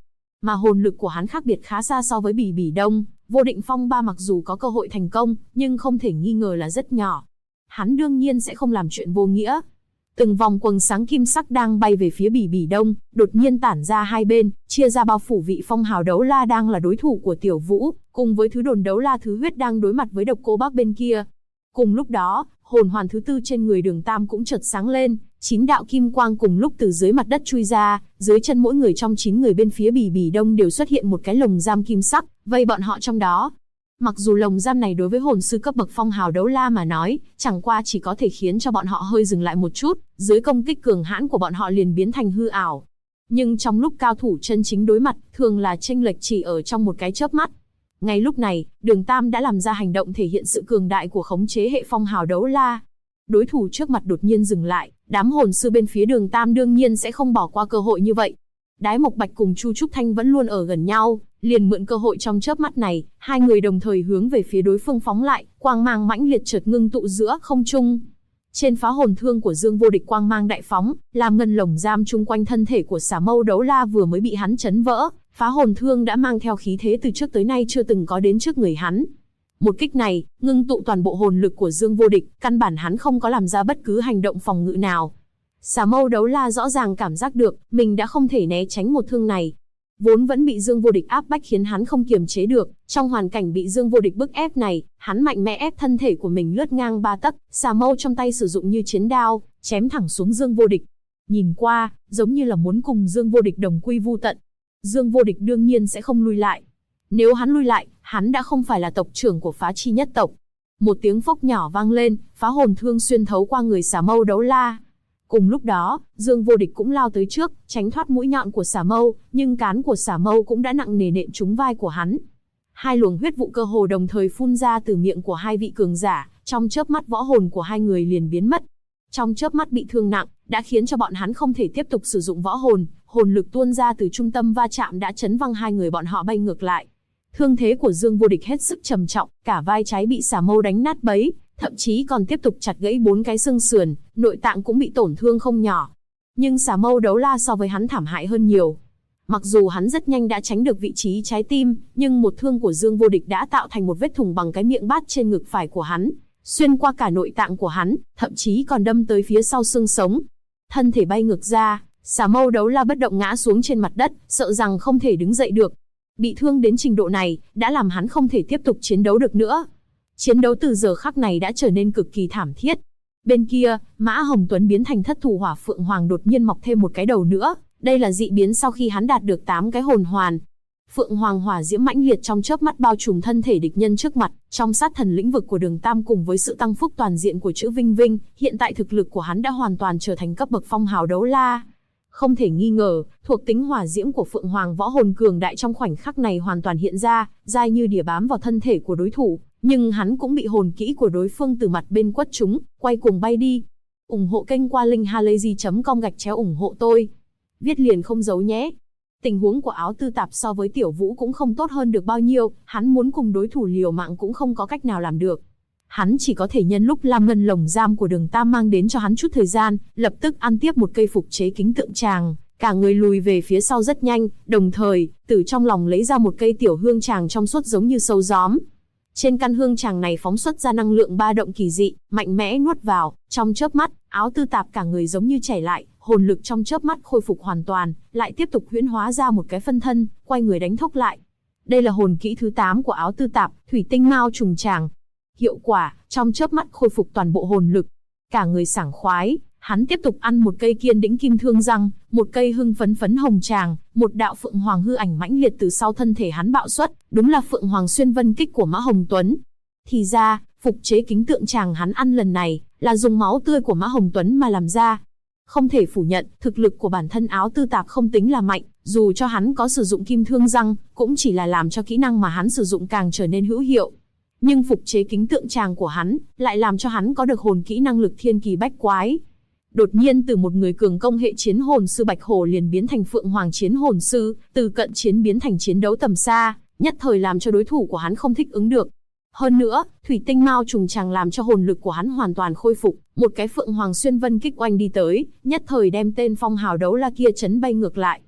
Mà hồn lực của hắn khác biệt khá xa so với Bỉ Bỉ Đông, Vô Định Phong Ba mặc dù có cơ hội thành công, nhưng không thể nghi ngờ là rất nhỏ. Hắn đương nhiên sẽ không làm chuyện vô nghĩa. Từng vòng quầng sáng kim sắc đang bay về phía Bỉ Bỉ Đông, đột nhiên tản ra hai bên, chia ra bao phủ vị phong hào đấu la đang là đối thủ của Tiểu Vũ, cùng với thứ đồn đấu la thứ huyết đang đối mặt với độc cô bác bên kia. Cùng lúc đó, hồn hoàn thứ tư trên người Đường Tam cũng chợt sáng lên, 9 đạo kim quang cùng lúc từ dưới mặt đất chui ra, dưới chân mỗi người trong 9 người bên phía Bỉ Bỉ Đông đều xuất hiện một cái lồng giam kim sắc, vây bọn họ trong đó. Mặc dù lồng giam này đối với hồn sư cấp bậc phong hào đấu la mà nói, chẳng qua chỉ có thể khiến cho bọn họ hơi dừng lại một chút, dưới công kích cường hãn của bọn họ liền biến thành hư ảo. Nhưng trong lúc cao thủ chân chính đối mặt, thường là chênh lệch chỉ ở trong một cái chớp mắt. Ngay lúc này, Đường Tam đã làm ra hành động thể hiện sự cường đại của khống chế hệ phong hào đấu la. Đối thủ trước mặt đột nhiên dừng lại, đám hồn sư bên phía Đường Tam đương nhiên sẽ không bỏ qua cơ hội như vậy. Đái Mộc Bạch cùng Chu Trúc Thanh vẫn luôn ở gần nhau, liền mượn cơ hội trong chớp mắt này, hai người đồng thời hướng về phía đối phương phóng lại, quang mang mãnh liệt chợt ngưng tụ giữa không trung. Trên phá hồn thương của Dương Vô Địch quang mang đại phóng, làm ngân lồng giam chung quanh thân thể của Xà Mâu đấu la vừa mới bị hắn chấn vỡ, phá hồn thương đã mang theo khí thế từ trước tới nay chưa từng có đến trước người hắn. Một kích này, ngưng tụ toàn bộ hồn lực của Dương Vô Địch, căn bản hắn không có làm ra bất cứ hành động phòng ngự nào. Xà Mâu đấu la rõ ràng cảm giác được, mình đã không thể né tránh một thương này. Vốn vẫn bị Dương Vô Địch áp bách khiến hắn không kiềm chế được, trong hoàn cảnh bị Dương Vô Địch bức ép này, hắn mạnh mẽ ép thân thể của mình lướt ngang 3 tấc, xà mâu trong tay sử dụng như chiến đao, chém thẳng xuống Dương Vô Địch. Nhìn qua, giống như là muốn cùng Dương Vô Địch đồng quy vu tận. Dương Vô Địch đương nhiên sẽ không lui lại. Nếu hắn lui lại, hắn đã không phải là tộc trưởng của Phá Chi nhất tộc. Một tiếng phốc nhỏ vang lên, phá hồn thương xuyên thấu qua người xà mâu đấu la. Cùng lúc đó, Dương Vô Địch cũng lao tới trước, tránh thoát mũi nhọn của xà mâu, nhưng cán của xà mâu cũng đã nặng nề nện trúng vai của hắn. Hai luồng huyết vụ cơ hồ đồng thời phun ra từ miệng của hai vị cường giả, trong chớp mắt võ hồn của hai người liền biến mất. Trong chớp mắt bị thương nặng, đã khiến cho bọn hắn không thể tiếp tục sử dụng võ hồn, hồn lực tuôn ra từ trung tâm va chạm đã chấn văng hai người bọn họ bay ngược lại. Thương thế của Dương Vô Địch hết sức trầm trọng, cả vai trái bị xà mâu đánh nát bấy, thậm chí còn tiếp tục chặt gãy 4 cái xương sườn, nội tạng cũng bị tổn thương không nhỏ. Nhưng xà mâu đấu la so với hắn thảm hại hơn nhiều. Mặc dù hắn rất nhanh đã tránh được vị trí trái tim, nhưng một thương của Dương Vô Địch đã tạo thành một vết thủng bằng cái miệng bát trên ngực phải của hắn, xuyên qua cả nội tạng của hắn, thậm chí còn đâm tới phía sau xương sống. Thân thể bay ngược ra, xà mâu đấu la bất động ngã xuống trên mặt đất, sợ rằng không thể đứng dậy được. Bị thương đến trình độ này, đã làm hắn không thể tiếp tục chiến đấu được nữa. Chiến đấu từ giờ khắc này đã trở nên cực kỳ thảm thiết. Bên kia, Mã Hồng Tuấn biến thành thất thủ hỏa phượng hoàng đột nhiên mọc thêm một cái đầu nữa. Đây là dị biến sau khi hắn đạt được 8 cái hồn hoàn. Phượng hoàng hỏa diễm mãnh liệt trong chớp mắt bao trùm thân thể địch nhân trước mặt. Trong sát thần lĩnh vực của Đường Tam cùng với sự tăng phúc toàn diện của chữ Vinh Vinh, hiện tại thực lực của hắn đã hoàn toàn trở thành cấp bậc phong hào đấu la. Không thể nghi ngờ, thuộc tính hỏa diễm của Phượng Hoàng võ hồn cường đại trong khoảnh khắc này hoàn toàn hiện ra, dai như đỉa bám vào thân thể của đối thủ, nhưng hắn cũng bị hồn kỹ của đối phương từ mặt bên quất trúng, quay cuồng bay đi. Ủng hộ kênh qua linkhalazy.com/ủng hộ tôi. Viết liền không giấu nhé. Tình huống của Áo Tư Tạp so với Tiểu Vũ cũng không tốt hơn được bao nhiêu, hắn muốn cùng đối thủ liều mạng cũng không có cách nào làm được. Hắn chỉ có thể nhân lúc Lam Ngân lồng giam của Đường Tam mang đến cho hắn chút thời gian, lập tức ăn tiếp một cây phục chế kính tượng tràng, cả người lùi về phía sau rất nhanh, đồng thời, từ trong lòng lấy ra một cây tiểu hương tràng trong suốt giống như sâu gióm. Trên căn hương tràng này phóng xuất ra năng lượng ba động kỳ dị, mạnh mẽ nuốt vào, trong chớp mắt, Áo Tư Tạp cả người giống như chảy lại, hồn lực trong chớp mắt khôi phục hoàn toàn, lại tiếp tục huyễn hóa ra một cái phân thân, quay người đánh thốc lại. Đây là hồn kỹ thứ 8 của Áo Tư Tạp, Thủy Tinh Mao Trùng Tràng. Hiệu quả, trong chớp mắt khôi phục toàn bộ hồn lực. Cả người sảng khoái, hắn tiếp tục ăn một cây Kiên Đĩnh Kim Thương Răng, một cây hưng phấn phấn hồng tràng, một đạo Phượng Hoàng hư ảnh mãnh liệt từ sau thân thể hắn bạo xuất, đúng là Phượng Hoàng xuyên vân kích của Mã Hồng Tuấn. Thì ra, phục chế kính tượng tràng hắn ăn lần này, là dùng máu tươi của Mã Hồng Tuấn mà làm ra. Không thể phủ nhận, thực lực của bản thân Áo Tư Tạp không tính là mạnh, dù cho hắn có sử dụng Kim Thương Răng, cũng chỉ là làm cho kỹ năng mà hắn sử dụng càng trở nên hữu hiệu. Nhưng phục chế kính tượng tràng của hắn, lại làm cho hắn có được hồn kỹ năng lực thiên kỳ bách quái. Đột nhiên từ một người cường công hệ chiến hồn sư Bạch Hổ liền biến thành Phượng Hoàng chiến hồn sư, từ cận chiến biến thành chiến đấu tầm xa, nhất thời làm cho đối thủ của hắn không thích ứng được. Hơn nữa, Thủy Tinh Mao Trùng Tràng làm cho hồn lực của hắn hoàn toàn khôi phục, một cái Phượng Hoàng xuyên vân kích oanh đi tới, nhất thời đem tên phong hào đấu la kia chấn bay ngược lại. T.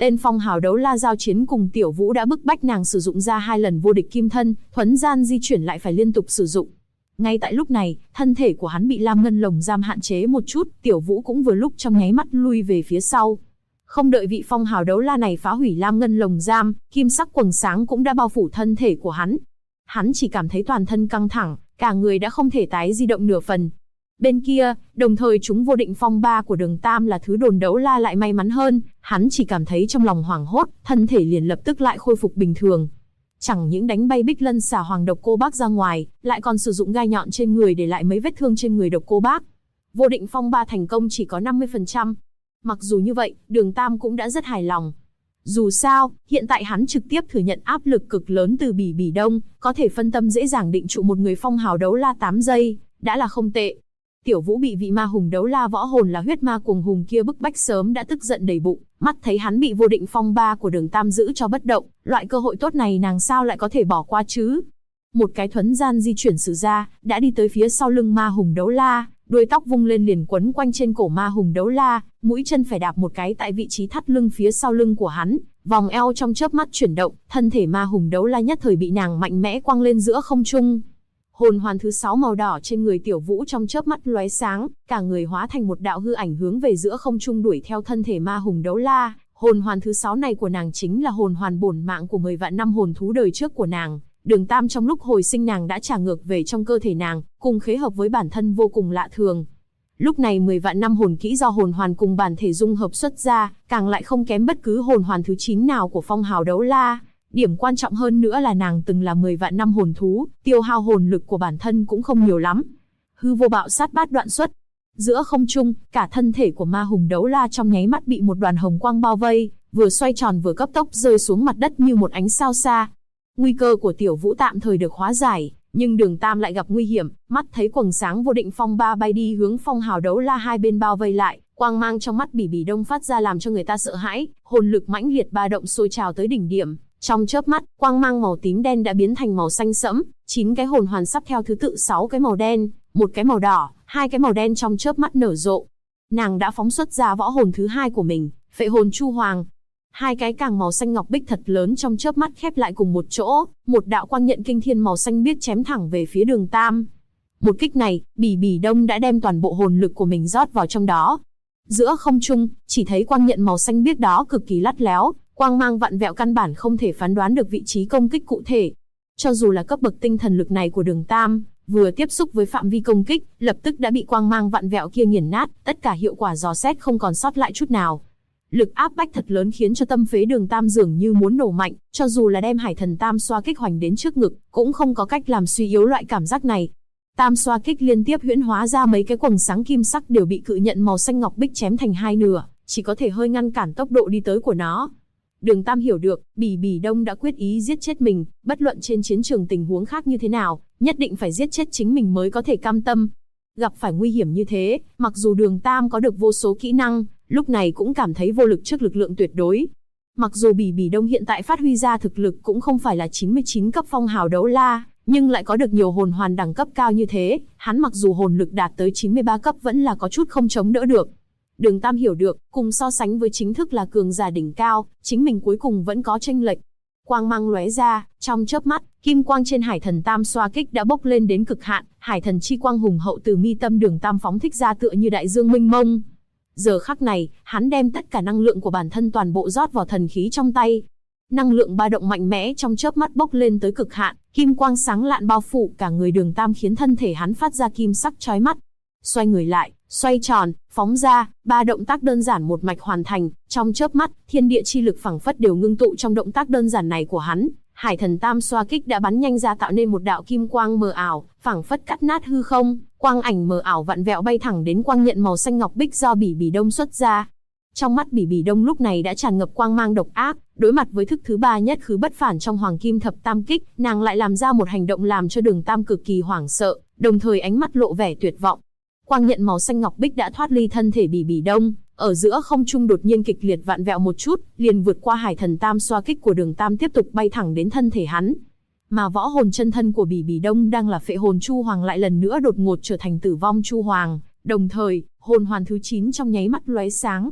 Tên phong hào đấu la giao chiến cùng Tiểu Vũ đã bức bách nàng sử dụng ra 2 lần vô địch kim thân, thuấn gian di chuyển lại phải liên tục sử dụng. Ngay tại lúc này, thân thể của hắn bị lam ngân lồng giam hạn chế một chút, Tiểu Vũ cũng vừa lúc trong nháy mắt lui về phía sau. Không đợi vị phong hào đấu la này phá hủy lam ngân lồng giam, kim sắc quầng sáng cũng đã bao phủ thân thể của hắn. Hắn chỉ cảm thấy toàn thân căng thẳng, cả người đã không thể tái di động nửa phần. Bên kia, đồng thời chúng vô định phong ba của Đường Tam là thứ đồn đấu la lại may mắn hơn, hắn chỉ cảm thấy trong lòng hoảng hốt, thân thể liền lập tức lại khôi phục bình thường. Chẳng những đánh bay Bích Lân xà hoàng độc cô bác ra ngoài, lại còn sử dụng gai nhọn trên người để lại mấy vết thương trên người độc cô bác. Vô định phong ba thành công chỉ có 50%. Mặc dù như vậy, Đường Tam cũng đã rất hài lòng. Dù sao, hiện tại hắn trực tiếp thừa nhận áp lực cực lớn từ Bỉ Bỉ Đông, có thể phân tâm dễ dàng định trụ một người phong hào đấu la 8 giây, đã là không tệ. Tiểu Vũ bị vị ma hùng đấu la võ hồn là huyết ma cuồng hùng kia bức bách sớm đã tức giận đầy bụng, mắt thấy hắn bị vô định phong ba của Đường Tam giữ cho bất động, loại cơ hội tốt này nàng sao lại có thể bỏ qua chứ? Một cái thuấn gian di chuyển sử ra, đã đi tới phía sau lưng ma hùng đấu la, đuôi tóc vung lên liền quấn quanh trên cổ ma hùng đấu la, mũi chân phải đạp một cái tại vị trí thắt lưng phía sau lưng của hắn, vòng eo trong chớp mắt chuyển động, thân thể ma hùng đấu la nhất thời bị nàng mạnh mẽ quăng lên giữa không trung. Hồn hoàn thứ 6 màu đỏ trên người Tiểu Vũ trong chớp mắt lóe sáng, cả người hóa thành một đạo hư ảnh hướng về giữa không trung đuổi theo thân thể ma hùng đấu la. Hồn hoàn thứ 6 này của nàng chính là hồn hoàn bổn mạng của 10 vạn năm hồn thú đời trước của nàng. Đường Tam trong lúc hồi sinh nàng đã trả ngược về trong cơ thể nàng, cùng khế hợp với bản thân vô cùng lạ thường. Lúc này 10 vạn năm hồn kỹ do hồn hoàn cùng bản thể dung hợp xuất ra, càng lại không kém bất cứ hồn hoàn thứ 9 nào của phong hào đấu la. Điểm quan trọng hơn nữa là nàng từng là 10 vạn năm hồn thú, tiêu hao hồn lực của bản thân cũng không nhiều lắm. Hư vô bạo sát bát đoạn xuất. Giữa không trung, cả thân thể của ma hùng đấu la trong nháy mắt bị một đoàn hồng quang bao vây, vừa xoay tròn vừa cấp tốc rơi xuống mặt đất như một ánh sao xa. Nguy cơ của Tiểu Vũ tạm thời được hóa giải, nhưng Đường Tam lại gặp nguy hiểm, mắt thấy quầng sáng vô định phong ba bay đi hướng phong hào đấu la hai bên bao vây lại, quang mang trong mắt Bỉ Bỉ Đông phát ra làm cho người ta sợ hãi, hồn lực mãnh liệt ba động sôi trào tới đỉnh điểm. Trong chớp mắt, quang mang màu tím đen đã biến thành màu xanh sẫm, 9 cái hồn hoàn sắp theo thứ tự 6 cái màu đen, 1 cái màu đỏ, 2 cái màu đen trong chớp mắt nở rộ. Nàng đã phóng xuất ra võ hồn thứ 2 của mình, Phệ hồn Chu Hoàng. 2 cái càng màu xanh ngọc bích thật lớn trong chớp mắt khép lại cùng một chỗ, một đạo quang nhận kinh thiên màu xanh biếc chém thẳng về phía Đường Tam. Một kích này, Bỉ Bỉ Đông đã đem toàn bộ hồn lực của mình rót vào trong đó. Giữa không trung, chỉ thấy quang nhận màu xanh biếc đó cực kỳ lắt léo, quang mang vặn vẹo căn bản không thể phán đoán được vị trí công kích cụ thể. Cho dù là cấp bậc tinh thần lực này của Đường Tam, vừa tiếp xúc với phạm vi công kích, lập tức đã bị quang mang vặn vẹo kia nghiền nát, tất cả hiệu quả dò xét không còn sót lại chút nào. Lực áp bách thật lớn khiến cho tâm phế Đường Tam dường như muốn nổ mạnh, cho dù là đem Hải Thần Tam xoa kích hoành đến trước ngực, cũng không có cách làm suy yếu loại cảm giác này. Tam xoa kích liên tiếp huyễn hóa ra mấy cái quầng sáng kim sắc đều bị cự nhận màu xanh ngọc bích chém thành hai nửa, chỉ có thể hơi ngăn cản tốc độ đi tới của nó. Đường Tam hiểu được, Bỉ Bỉ Đông đã quyết ý giết chết mình, bất luận trên chiến trường tình huống khác như thế nào, nhất định phải giết chết chính mình mới có thể cam tâm. Gặp phải nguy hiểm như thế, mặc dù Đường Tam có được vô số kỹ năng, lúc này cũng cảm thấy vô lực trước lực lượng tuyệt đối. Mặc dù Bỉ Bỉ Đông hiện tại phát huy ra thực lực cũng không phải là 99 cấp phong hào đấu la, nhưng lại có được nhiều hồn hoàn đẳng cấp cao như thế, hắn mặc dù hồn lực đạt tới 93 cấp vẫn là có chút không chống đỡ được. Đường Tam hiểu được, cùng so sánh với chính thức là cường giả đỉnh cao, chính mình cuối cùng vẫn có chênh lệch. Quang mang lóe ra, trong chớp mắt, kim quang trên Hải Thần Tam xoa kích đã bốc lên đến cực hạn, Hải Thần chi quang hùng hậu từ mi tâm Đường Tam phóng thích ra tựa như đại dương mênh mông. Giờ khắc này, hắn đem tất cả năng lượng của bản thân toàn bộ rót vào thần khí trong tay. Năng lượng ba động mạnh mẽ trong chớp mắt bốc lên tới cực hạn, kim quang sáng lạn bao phủ cả người Đường Tam khiến thân thể hắn phát ra kim sắc chói mắt. Xoay người lại, xoay tròn, phóng ra, 3 động tác đơn giản một mạch hoàn thành, trong chớp mắt, thiên địa chi lực phảng phất đều ngưng tụ trong động tác đơn giản này của hắn. Hải Thần Tam xoa kích đã bắn nhanh ra tạo nên một đạo kim quang mờ ảo, phảng phất cắt nát hư không, quang ảnh mờ ảo vặn vẹo bay thẳng đến quang nhận màu xanh ngọc bích do Bỉ Bỉ Đông xuất ra. Trong mắt Bỉ Bỉ Đông lúc này đã tràn ngập quang mang độc ác, đối mặt với thức thứ 3 nhất khứ bất phản trong Hoàng Kim Thập Tam Kích, nàng lại làm ra một hành động làm cho Đường Tam cực kỳ hoảng sợ, đồng thời ánh mắt lộ vẻ tuyệt vọng. Quang nhận màu xanh ngọc bích đã thoát ly thân thể Bỉ Bỉ Đông, ở giữa không trung đột nhiên kịch liệt vặn vẹo một chút, liền vượt qua Hải Thần Tam xoa kích của Đường Tam tiếp tục bay thẳng đến thân thể hắn. Mà võ hồn chân thân của Bỉ Bỉ Đông đang là Phệ hồn Chu Hoàng lại lần nữa đột ngột trở thành Tử vong Chu Hoàng, đồng thời, hồn hoàn thứ 9 trong nháy mắt lóe sáng.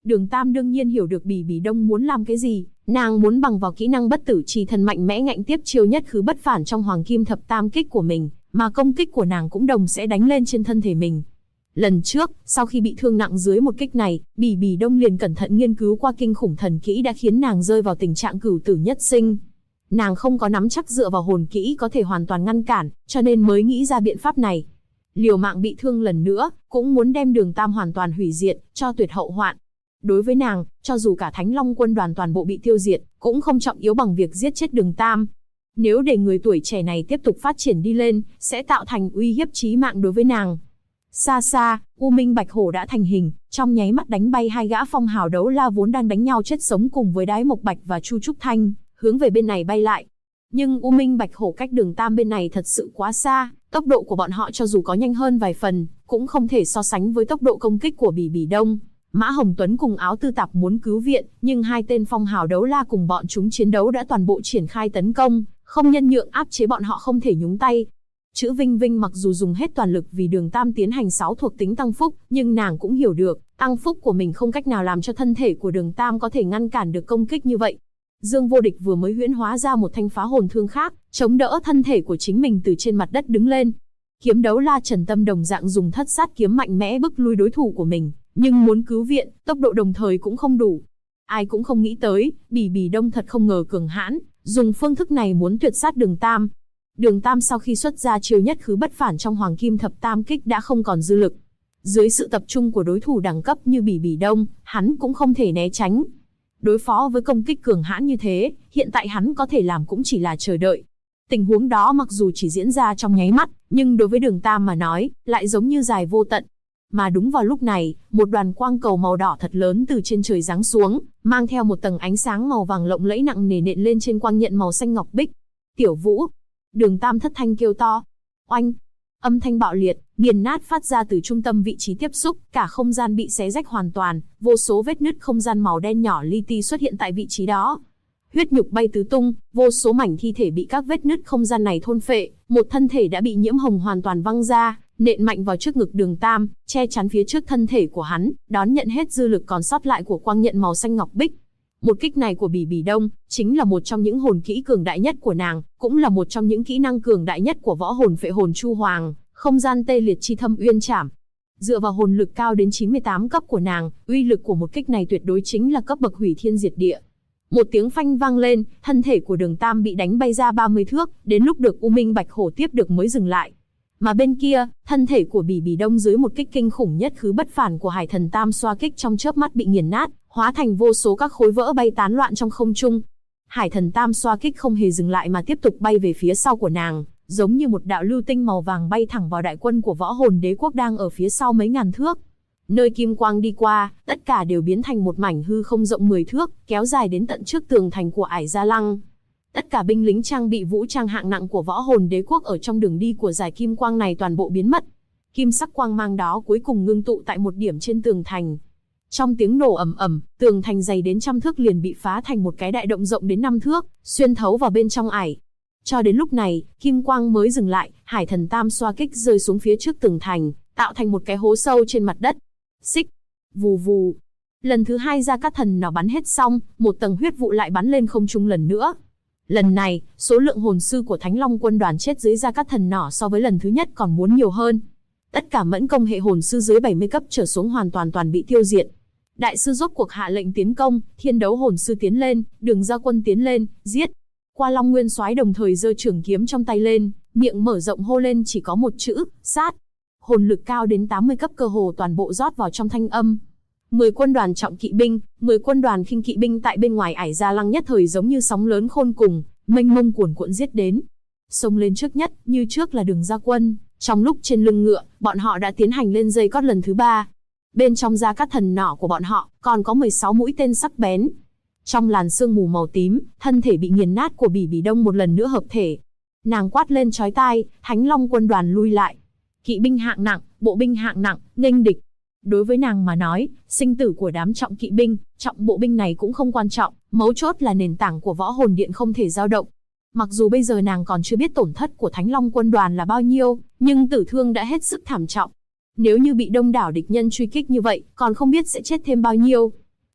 Đường Tam đương nhiên hiểu được Bỉ Bỉ Đông muốn làm cái gì, nàng muốn bằng vào kỹ năng bất tử chi thân mạnh mẽ ngạnh tiếp chiêu nhất khứ bất phản trong Hoàng Kim Thập Tam Kích của mình, mà công kích của nàng cũng đồng sẽ đánh lên trên thân thể mình. Lần trước, sau khi bị thương nặng dưới một kích này, Bỉ Bỉ Đông liền cẩn thận nghiên cứu qua kinh khủng thần kỹ đã khiến nàng rơi vào tình trạng cửu tử nhất sinh. Nàng không có nắm chắc dựa vào hồn kỹ có thể hoàn toàn ngăn cản, cho nên mới nghĩ ra biện pháp này. Liều mạng bị thương lần nữa, cũng muốn đem Đường Tam hoàn toàn hủy diệt, cho tuyệt hậu hoạn. Đối với nàng, cho dù cả Thánh Long quân đoàn toàn bộ bị tiêu diệt, cũng không trọng yếu bằng việc giết chết Đường Tam. Nếu để người tuổi trẻ này tiếp tục phát triển đi lên, sẽ tạo thành uy hiếp chí mạng đối với nàng. Xa xa, U Minh Bạch Hổ đã thành hình, trong nháy mắt đánh bay hai gã phong hào đấu la vốn đang đánh nhau chết sống cùng với Đái Mộc Bạch và Chu Trúc Thanh, hướng về bên này bay lại. Nhưng U Minh Bạch Hổ cách Đường Tam bên này thật sự quá xa, tốc độ của bọn họ cho dù có nhanh hơn vài phần, cũng không thể so sánh với tốc độ công kích của Bỉ Bỉ Đông. Mã Hồng Tuấn cùng Áo Tư Tạp muốn cứu viện, nhưng hai tên phong hào đấu la cùng bọn chúng chiến đấu đã toàn bộ triển khai tấn công, không nhân nhượng áp chế bọn họ không thể nhúng tay. Chữ Vinh Vinh mặc dù dùng hết toàn lực vì Đường Tam tiến hành 6 thuộc tính tăng phúc, nhưng nàng cũng hiểu được, tăng phúc của mình không cách nào làm cho thân thể của Đường Tam có thể ngăn cản được công kích như vậy. Dương Vô Địch vừa mới huyễn hóa ra một thanh phá hồn thương khác, chống đỡ thân thể của chính mình từ trên mặt đất đứng lên. Kiếm đấu la Trần Tâm đồng dạng dùng thất sát kiếm mạnh mẽ bức lui đối thủ của mình, nhưng muốn cứu viện, tốc độ đồng thời cũng không đủ. Ai cũng không nghĩ tới, Bỉ Bỉ Đông thật không ngờ cường hãn, dùng phương thức này muốn tuyệt sát Đường Tam. Đường Tam sau khi xuất ra chiêu nhất khứ bất phản trong Hoàng Kim Thập Tam Kích đã không còn dư lực. Dưới sự tập trung của đối thủ đẳng cấp như Bỉ Bỉ Đông, hắn cũng không thể né tránh. Đối phó với công kích cường hãn như thế, hiện tại hắn có thể làm cũng chỉ là chờ đợi. Tình huống đó mặc dù chỉ diễn ra trong nháy mắt, nhưng đối với Đường Tam mà nói, lại giống như dài vô tận. Mà đúng vào lúc này, một đoàn quang cầu màu đỏ thật lớn từ trên trời giáng xuống, mang theo một tầng ánh sáng màu vàng lộng lẫy nặng nề nện lên trên quang nhận màu xanh ngọc bích. Tiểu Vũ! Đường Tam thất thanh kêu to. Oanh! Âm thanh bạo liệt, nghiền nát phát ra từ trung tâm vị trí tiếp xúc, cả không gian bị xé rách hoàn toàn, vô số vết nứt không gian màu đen nhỏ li ti xuất hiện tại vị trí đó. Huyết nhục bay tứ tung, vô số mảnh thi thể bị các vết nứt không gian này thôn phệ, một thân thể đã bị nhiễm hồng hoàn toàn văng ra, nện mạnh vào trước ngực Đường Tam, che chắn phía trước thân thể của hắn, đón nhận hết dư lực còn sót lại của quang nhận màu xanh ngọc bích. Một kích này của Bỉ Bỉ Đông, chính là một trong những hồn kỹ cường đại nhất của nàng, cũng là một trong những kỹ năng cường đại nhất của võ hồn phệ hồn Chu Hoàng, không gian tê liệt chi thâm uyên trảm. Dựa vào hồn lực cao đến 98 cấp của nàng, uy lực của một kích này tuyệt đối chính là cấp bậc hủy thiên diệt địa. Một tiếng phanh vang lên, thân thể của Đường Tam bị đánh bay ra 30 thước, đến lúc được U Minh Bạch Hổ tiếp được mới dừng lại. Mà bên kia, thân thể của Bỉ Bỉ Đông dưới một kích kinh khủng nhất khứ bất phản của Hải Thần Tam xoa kích trong chớp mắt bị nghiền nát, hóa thành vô số các khối vỡ bay tán loạn trong không trung. Hải Thần Tam xoa kích không hề dừng lại mà tiếp tục bay về phía sau của nàng, giống như một đạo lưu tinh màu vàng bay thẳng vào đại quân của Võ Hồn Đế quốc đang ở phía sau mấy ngàn thước. Nơi kim quang đi qua, tất cả đều biến thành một mảnh hư không rộng 10 thước, kéo dài đến tận trước tường thành của Ải Gia Lăng. Tất cả binh lính trang bị vũ trang hạng nặng của Võ Hồn Đế quốc ở trong đường đi của dải kim quang này toàn bộ biến mất. Kim sắc quang mang đó cuối cùng ngưng tụ tại một điểm trên tường thành. Trong tiếng nổ ầm ầm, tường thành dày đến trăm thước liền bị phá thành một cái đại động rộng đến 5 thước, xuyên thấu vào bên trong ải. Cho đến lúc này, kim quang mới dừng lại, Hải Thần Tam xoa kích rơi xuống phía trước tường thành, tạo thành một cái hố sâu trên mặt đất. Xích, vù vù. Lần thứ hai Gia Cát Thần Nỏ bắn hết xong, một tầng huyết vụ lại bắn lên không trung lần nữa. Lần này, số lượng hồn sư của Thánh Long quân đoàn chết dưới Gia Cát Thần Nỏ so với lần thứ nhất còn muốn nhiều hơn. Tất cả mẫn công hệ hồn sư dưới 70 cấp trở xuống hoàn toàn bị tiêu diệt. Đại sư rốt cuộc hạ lệnh tiến công, Thiên Đấu hồn sư tiến lên, Đường Gia quân tiến lên, giết. Qua Long Nguyên Soái đồng thời giơ trường kiếm trong tay lên, miệng mở rộng hô lên chỉ có một chữ, sát. Hồn lực cao đến 80 cấp cơ hồ toàn bộ rót vào trong thanh âm. 10 quân đoàn trọng kỵ binh, 10 quân đoàn khinh kỵ binh tại bên ngoài Ải Gia Lăng nhất thời giống như sóng lớn khôn cùng, mênh mông cuồn cuộn giết đến. Xông lên trước nhất, như trước là Đường Gia quân, trong lúc trên lưng ngựa, bọn họ đã tiến hành lên dây cót lần thứ 3. Bên trong Gia Cát Thần Nỏ của bọn họ, còn có 16 mũi tên sắc bén. Trong làn sương mù màu tím, thân thể bị nghiền nát của Bỉ Bỉ Đông một lần nữa hợp thể. Nàng quát lên chói tai, Thánh Long quân đoàn lui lại. Kỵ binh hạng nặng, bộ binh hạng nặng, nghênh địch. Đối với nàng mà nói, sinh tử của đám trọng kỵ binh, trọng bộ binh này cũng không quan trọng, mấu chốt là nền tảng của Võ Hồn Điện không thể dao động. Mặc dù bây giờ nàng còn chưa biết tổn thất của Thánh Long quân đoàn là bao nhiêu, nhưng tử thương đã hết sức thảm trọng. Nếu như bị đông đảo địch nhân truy kích như vậy, còn không biết sẽ chết thêm bao nhiêu.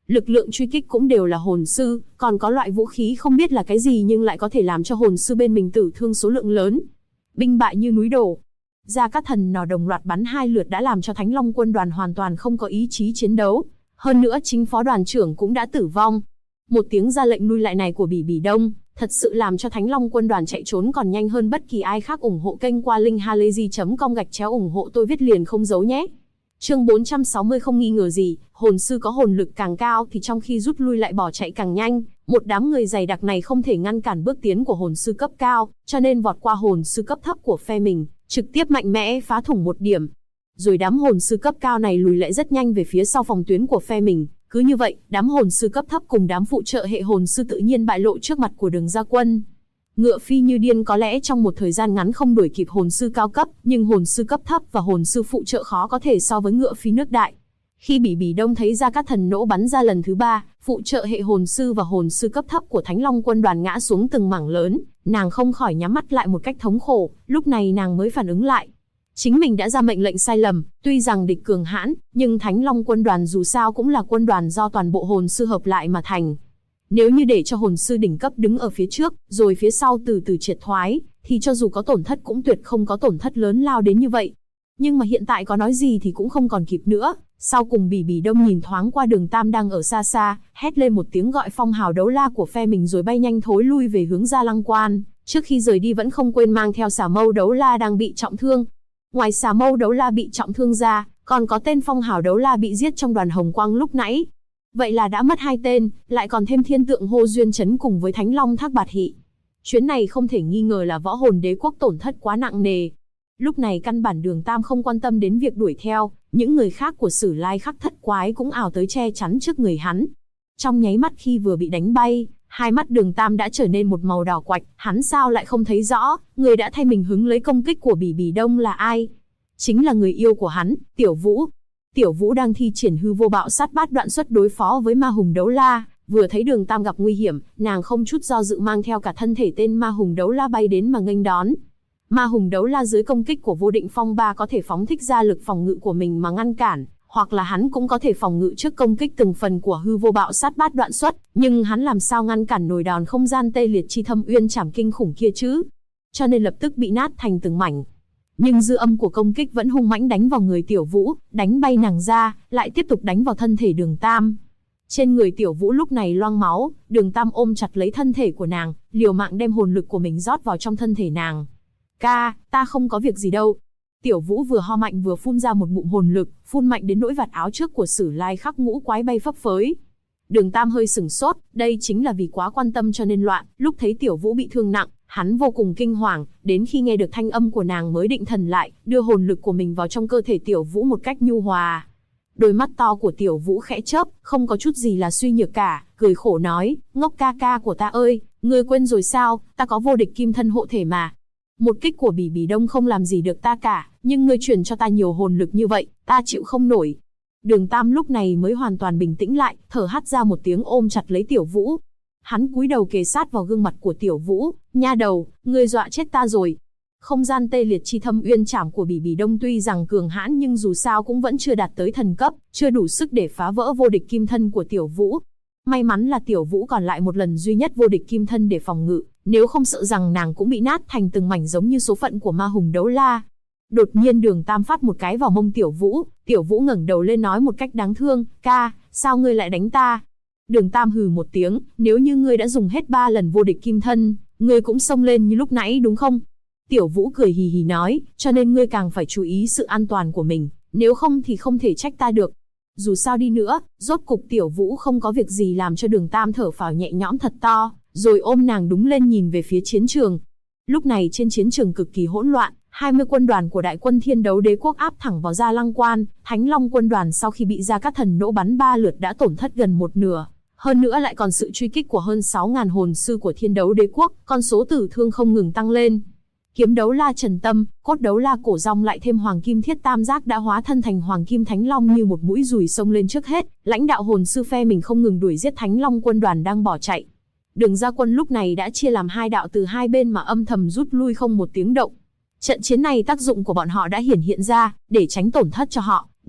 Lực lượng truy kích cũng đều là hồn sư, còn có loại vũ khí không biết là cái gì nhưng lại có thể làm cho hồn sư bên mình tử thương số lượng lớn. Binh bại như núi đổ. Gia Cát Thần nỏ đồng loạt bắn 2 lượt đã làm cho Thánh Long quân đoàn hoàn toàn không có ý chí chiến đấu. Hơn nữa chính phó đoàn trưởng cũng đã tử vong. Một tiếng ra lệnh lui lại này của Bỉ Bỉ Đông, thật sự làm cho Thánh Long quân đoàn chạy trốn còn nhanh hơn bất kỳ ai khác. Ủng hộ kênh qua link halayzi.com /ủng hộ tôi viết liền không giấu nhé. Chương 460 không nghi ngờ gì, hồn sư có hồn lực càng cao thì trong khi rút lui lại bỏ chạy càng nhanh. Một đám người dày đặc này không thể ngăn cản bước tiến của hồn sư cấp cao, cho nên vọt qua hồn sư cấp thấp của phe mình, trực tiếp mạnh mẽ phá thủng một điểm. Rồi đám hồn sư cấp cao này lùi lại rất nhanh về phía sau phòng tuyến của phe mình. Cứ như vậy, đám hồn sư cấp thấp cùng đám phụ trợ hệ hồn sư tự nhiên bại lộ trước mặt của Đường Gia Quân. Ngựa phi như điên, có lẽ trong một thời gian ngắn không đuổi kịp hồn sư cao cấp, nhưng hồn sư cấp thấp và hồn sư phụ trợ khó có thể so với ngựa phi nước đại. Khi Bỉ Bỉ Đông thấy Gia Cát Thần nỗ bắn ra lần thứ 3, phụ trợ hệ hồn sư và hồn sư cấp thấp của Thánh Long quân đoàn ngã xuống từng mảng lớn, nàng không khỏi nhắm mắt lại một cách thống khổ. Lúc này nàng mới phản ứng lại, chính mình đã ra mệnh lệnh sai lầm. Tuy rằng địch cường hãn, nhưng Thánh Long quân đoàn dù sao cũng là quân đoàn do toàn bộ hồn sư hợp lại mà thành. Nếu như để cho hồn sư đỉnh cấp đứng ở phía trước, rồi phía sau từ từ triệt thoái, thì cho dù có tổn thất cũng tuyệt không có tổn thất lớn lao đến như vậy. Nhưng mà hiện tại có nói gì thì cũng không còn kịp nữa. Sau cùng Bỉ Bỉ Đông nhìn thoáng qua Đường Tam đang ở xa xa, hét lên một tiếng gọi phong hào đấu la của phe mình rồi bay nhanh thối lui về hướng Gia Lăng Quan. Trước khi rời đi vẫn không quên mang theo xà mâu đấu la đang bị trọng thương. Ngoài xà mâu đấu la bị trọng thương ra, còn có tên phong hào đấu la bị giết trong đoàn hồng quang lúc nãy. Vậy là đã mất 2 tên, lại còn thêm thiên tượng Hô Duyên Chấn cùng với Thánh Long Thác Bạt Hị. Chuyến này không thể nghi ngờ là võ hồn đế quốc tổn thất quá nặng nề. Lúc này căn bản Đường Tam không quan tâm đến việc đuổi theo, những người khác của Sử Lai Khắc Thất Quái cũng ảo tới che chắn trước người hắn. Trong nháy mắt khi vừa bị đánh bay, hai mắt Đường Tam đã trở nên một màu đỏ quạch, hắn sao lại không thấy rõ, người đã thay mình hứng lấy công kích của Bỉ Bỉ Đông là ai? Chính là người yêu của hắn, Tiểu Vũ. Tiểu Vũ đang thi triển hư vô bạo sát bát đoạn xuất đối phó với ma hùng đấu la, vừa thấy Đường Tam gặp nguy hiểm, nàng không chút do dự mang theo cả thân thể tên ma hùng đấu la bay đến mà nghênh đón. Ma hùng đấu la dưới công kích của vô định phong ba có thể phóng thích ra lực phòng ngự của mình mà ngăn cản, hoặc là hắn cũng có thể phòng ngự trước công kích từng phần của hư vô bạo sát bát đoạn xuất, nhưng hắn làm sao ngăn cản nổi đòn không gian tê liệt chi thâm uyên trảm kinh khủng kia chứ? Cho nên lập tức bị nát thành từng mảnh. Nhưng dư âm của công kích vẫn hung mãnh đánh vào người Tiểu Vũ, đánh bay nàng ra, lại tiếp tục đánh vào thân thể Đường Tam. Trên người Tiểu Vũ lúc này loang máu, Đường Tam ôm chặt lấy thân thể của nàng, liều mạng đem hồn lực của mình rót vào trong thân thể nàng. Ca, ta không có việc gì đâu. Tiểu Vũ vừa ho mạnh vừa phun ra một ngụm hồn lực, phun mạnh đến nỗi vạt áo trước của Sử Lai Khắc Ngũ Quái bay phấp phới. Đường Tam hơi sửng sốt, đây chính là vì quá quan tâm cho nên loạn. Lúc thấy Tiểu Vũ bị thương nặng, hắn vô cùng kinh hoàng, đến khi nghe được thanh âm của nàng mới định thần lại, đưa hồn lực của mình vào trong cơ thể Tiểu Vũ một cách nhu hòa. Đôi mắt to của Tiểu Vũ khẽ chớp, không có chút gì là suy nhược cả, cười khổ nói, ngốc ca ca của ta ơi, ngươi quên rồi sao, ta có vô địch kim thân hộ thể mà. Một kích của Bỉ Bỉ Đông không làm gì được ta cả, nhưng ngươi truyền cho ta nhiều hồn lực như vậy, ta chịu không nổi. Đường Tam lúc này mới hoàn toàn bình tĩnh lại, thở hắt ra một tiếng ôm chặt lấy Tiểu Vũ. Hắn cúi đầu kề sát vào gương mặt của Tiểu Vũ, nha đầu, ngươi dọa chết ta rồi. Không gian tê liệt chi thâm uyên trảm của Bỉ Bỉ Đông tuy rằng cường hãn nhưng dù sao cũng vẫn chưa đạt tới thần cấp, chưa đủ sức để phá vỡ vô địch kim thân của Tiểu Vũ. May mắn là Tiểu Vũ còn lại một lần duy nhất vô địch kim thân để phòng ngự, nếu không sợ rằng nàng cũng bị nát thành từng mảnh giống như số phận của ma hùng đấu la. Đột nhiên Đường Tam phát một cái vào mông Tiểu Vũ ngẩng đầu lên nói một cách đáng thương, ca, sao ngươi lại đánh ta? Đường Tam hừ một tiếng, nếu như ngươi đã dùng hết 3 lần vô địch kim thân, ngươi cũng xông lên như lúc nãy đúng không? Tiểu Vũ cười hì hì nói, cho nên ngươi càng phải chú ý sự an toàn của mình, nếu không thì không thể trách ta được. Dù sao đi nữa, rốt cục Tiểu Vũ không có việc gì làm cho Đường Tam thở phào nhẹ nhõm thật to, rồi ôm nàng đúng lên nhìn về phía chiến trường. Lúc này trên chiến trường cực kỳ hỗn loạn, 20 quân đoàn của Đại quân Thiên Đấu Đế quốc áp thẳng vào Gia Lăng Quan, Thánh Long quân đoàn sau khi bị Gia Cát Thần nỗ bắn 3 lượt đã tổn thất gần một nửa. Hơn nữa lại còn sự truy kích của hơn 6.000 hồn sư của Thiên Đấu Đế quốc, con số tử thương không ngừng tăng lên. Kiếm đấu la Trần Tâm, cốt đấu la Cổ Rong lại thêm Hoàng Kim Thiết Tam Giác đã hóa thân thành Hoàng Kim Thánh Long như một mũi dùi xông lên trước hết, lãnh đạo hồn sư phe mình không ngừng đuổi giết Thánh Long quân đoàn đang bỏ chạy. Đường Gia Quân lúc này đã chia làm 2 đạo từ 2 bên mà âm thầm rút lui không một tiếng động. Trận chiến này tác dụng của bọn họ đã hiển hiện ra, để tránh tổn thất cho họ,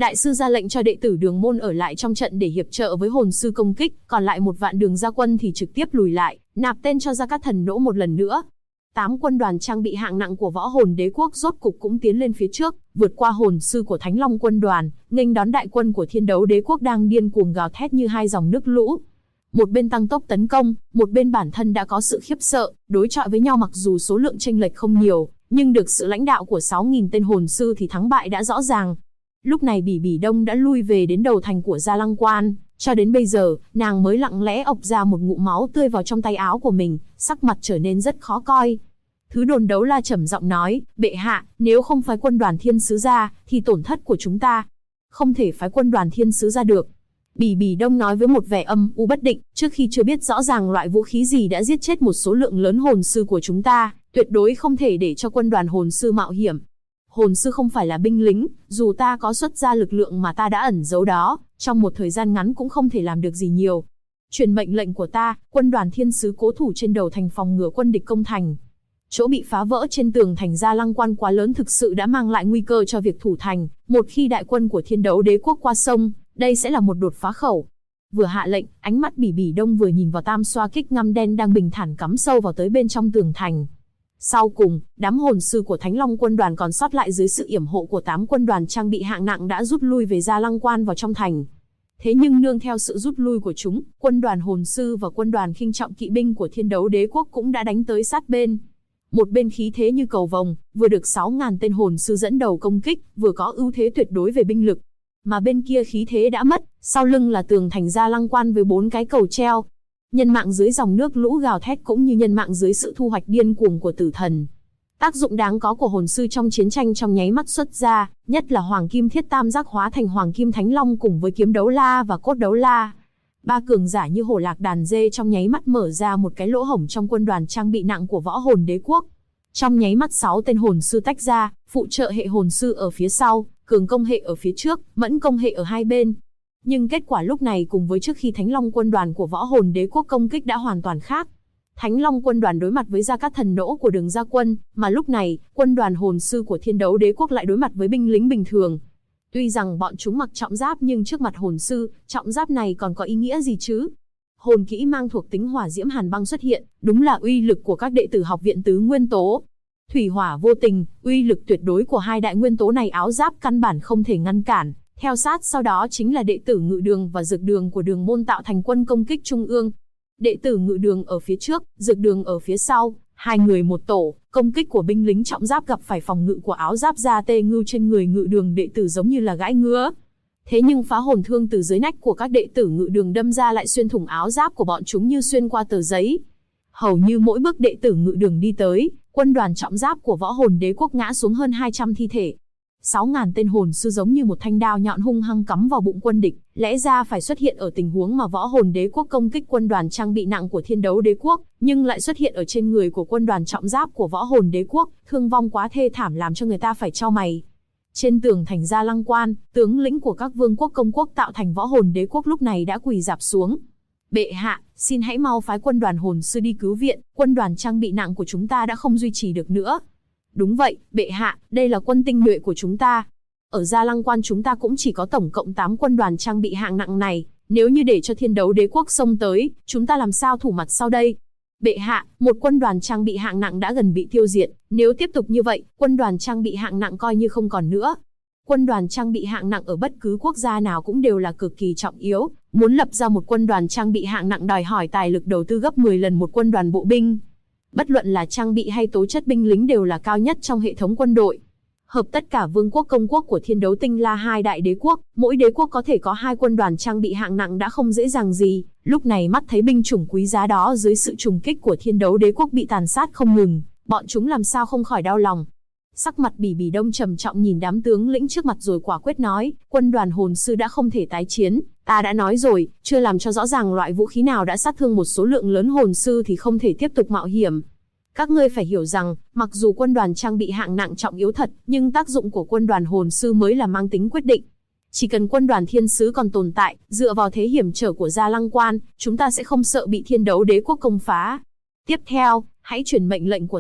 Đại sư ra lệnh cho đệ tử Đường môn ở lại trong trận để hiệp trợ với hồn sư công kích, còn lại 1 vạn Đường gia quân thì trực tiếp lùi lại, nạp tên cho Gia Cát Thần Nỗ một lần nữa. 8 quân đoàn trang bị hạng nặng của Võ Hồn Đế quốc rốt cục cũng tiến lên phía trước, vượt qua hồn sư của Thánh Long quân đoàn, nghênh đón đại quân của Thiên Đấu Đế quốc đang điên cuồng gào thét như hai dòng nước lũ. Một bên tăng tốc tấn công, một bên bản thân đã có sự khiếp sợ, đối chọi với nhau mặc dù số lượng chênh lệch không nhiều, nhưng được sự lãnh đạo của 6.000 tên hồn sư thì thắng bại đã rõ ràng. Lúc này Bỉ Bỉ Đông đã lui về đến đầu thành của Gia Lăng Quan, cho đến bây giờ, nàng mới lặng lẽ ộc ra một ngụm máu tươi vào trong tay áo của mình, sắc mặt trở nên rất khó coi. Thứ đồn đấu la trầm giọng nói, bệ hạ, nếu không phái quân đoàn thiên sứ ra, thì tổn thất của chúng ta. Không thể phái quân đoàn thiên sứ ra được. Bỉ Bỉ Đông nói với một vẻ âm u bất định, trước khi chưa biết rõ ràng loại vũ khí gì đã giết chết một số lượng lớn hồn sư của chúng ta, tuyệt đối không thể để cho quân đoàn hồn sư mạo hiểm. Hồn sư không phải là binh lính, dù ta có xuất ra lực lượng mà ta đã ẩn giấu đó, trong một thời gian ngắn cũng không thể làm được gì nhiều. Truyền mệnh lệnh của ta, quân đoàn thiên sứ cố thủ trên đầu thành phòng ngừa quân địch công thành. Chỗ bị phá vỡ trên tường thành Gia Lăng Quan quá lớn thực sự đã mang lại nguy cơ cho việc thủ thành, một khi đại quân của Thiên Đấu Đế quốc qua sông, đây sẽ là một đột phá khẩu. Vừa hạ lệnh, ánh mắt Bỉ Bỉ Đông vừa nhìn vào tam xoa kích ngăm đen đang bình thản cắm sâu vào tới bên trong tường thành. Sau cùng, đám hồn sư của Thánh Long quân đoàn còn sót lại dưới sự yểm hộ của 8 quân đoàn trang bị hạng nặng đã rút lui về Gia Lăng Quan vào trong thành. Thế nhưng nương theo sự rút lui của chúng, quân đoàn hồn sư và quân đoàn khinh trọng kỵ binh của Thiên Đấu Đế quốc cũng đã đánh tới sát bên. Một bên khí thế như cầu vồng, vừa được 6.000 tên hồn sư dẫn đầu công kích, vừa có ưu thế tuyệt đối về binh lực. Mà bên kia khí thế đã mất, sau lưng là tường thành Gia Lăng Quan với 4 cái cầu treo. Nhân mạng dưới dòng nước lũ gào thét cũng như nhân mạng dưới sự thu hoạch điên cuồng của tử thần. Tác dụng đáng có của hồn sư trong chiến tranh trong nháy mắt xuất ra, nhất là Hoàng Kim Thiết Tam Giác hóa thành Hoàng Kim Thánh Long cùng với Kiếm Đấu La và Cốt Đấu La. 3 cường giả như hổ lạc đàn dê trong nháy mắt mở ra một cái lỗ hổng trong quân đoàn trang bị nặng của Võ Hồn Đế quốc. Trong nháy mắt 6 tên hồn sư tách ra, phụ trợ hệ hồn sư ở phía sau, cường công hệ ở phía trước, mẫn công hệ ở hai bên. Nhưng kết quả lúc này cùng với trước khi Thánh Long quân đoàn của Võ Hồn Đế quốc công kích đã hoàn toàn khác. Thánh Long quân đoàn đối mặt với Gia Cát Thần Nỗ của Đường gia quân, mà lúc này, quân đoàn hồn sư của Thiên Đấu Đế quốc lại đối mặt với binh lính bình thường. Tuy rằng bọn chúng mặc trọng giáp nhưng trước mặt hồn sư, trọng giáp này còn có ý nghĩa gì chứ? Hồn kỹ mang thuộc tính hỏa diễm hàn băng xuất hiện, đúng là uy lực của các đệ tử học viện tứ nguyên tố. Thủy hỏa vô tình, uy lực tuyệt đối của hai đại nguyên tố này áo giáp căn bản không thể ngăn cản. Theo sát sau đó chính là đệ tử Ngự Đường và Dược Đường của Đường môn tạo thành quân công kích trung ương. Đệ tử Ngự Đường ở phía trước, Dược Đường ở phía sau, hai người một tổ, công kích của binh lính trọng giáp gặp phải phòng ngự của áo giáp da tê ngưu trên người Ngự Đường đệ tử giống như là gãi ngứa. Thế nhưng phá hồn thương từ dưới nách của các đệ tử Ngự Đường đâm ra lại xuyên thủng áo giáp của bọn chúng như xuyên qua tờ giấy. Hầu như mỗi bước đệ tử Ngự Đường đi tới, quân đoàn trọng giáp của Võ Hồn Đế quốc ngã xuống hơn 200 thi thể. 6.000 tên hồn sư giống như một thanh đao nhọn hung hăng cắm vào bụng quân địch, lẽ ra phải xuất hiện ở tình huống mà Võ Hồn Đế quốc công kích quân đoàn trang bị nặng của Thiên Đấu Đế quốc, nhưng lại xuất hiện ở trên người của quân đoàn trọng giáp của Võ Hồn Đế quốc, thương vong quá thê thảm làm cho người ta phải chau mày. Trên tường thành Gia Lăng Quan, tướng lĩnh của các vương quốc công quốc tạo thành Võ Hồn Đế quốc lúc này đã quỳ rạp xuống. Bệ hạ, xin hãy mau phái quân đoàn hồn sư đi cứu viện, quân đoàn trang bị nặng của chúng ta đã không duy trì được nữa. Đúng vậy, bệ hạ, đây là quân tinh nhuệ của chúng ta. Ở Gia Lăng Quan chúng ta cũng chỉ có tổng cộng 8 quân đoàn trang bị hạng nặng này, nếu như để cho Thiên Đấu Đế quốc xông tới, chúng ta làm sao thủ mặt sau đây? Bệ hạ, một quân đoàn trang bị hạng nặng đã gần bị tiêu diệt, nếu tiếp tục như vậy, quân đoàn trang bị hạng nặng coi như không còn nữa. Quân đoàn trang bị hạng nặng ở bất cứ quốc gia nào cũng đều là cực kỳ trọng yếu, muốn lập ra một quân đoàn trang bị hạng nặng đòi hỏi tài lực đầu tư gấp 10 lần một quân đoàn bộ binh. Bất luận là trang bị hay tố chất binh lính đều là cao nhất trong hệ thống quân đội. Hợp tất cả vương quốc công quốc của Thiên Đấu Tinh La hai đại đế quốc, mỗi đế quốc có thể có 2 quân đoàn trang bị hạng nặng đã không dễ dàng gì, lúc này mắt thấy binh chủng quý giá đó dưới sự trùng kích của Thiên Đấu Đế quốc bị tàn sát không ngừng, bọn chúng làm sao không khỏi đau lòng. Sắc mặt Bỉ Bỉ Đông trầm trọng nhìn đám tướng lĩnh trước mặt rồi quả quyết nói, quân đoàn hồn sư đã không thể tái chiến, ta đã nói rồi, chưa làm cho rõ ràng loại vũ khí nào đã sát thương một số lượng lớn hồn sư thì không thể tiếp tục mạo hiểm. Các ngươi phải hiểu rằng, mặc dù quân đoàn trang bị hạng nặng trọng yếu thật, nhưng tác dụng của quân đoàn hồn sư mới là mang tính quyết định. Chỉ cần quân đoàn thiên sứ còn tồn tại, dựa vào thế hiểm trở của Gia Lăng Quan, chúng ta sẽ không sợ bị Thiên Đấu Đế quốc công phá. Tiếp theo, hãy truyền mệnh lệnh của ta,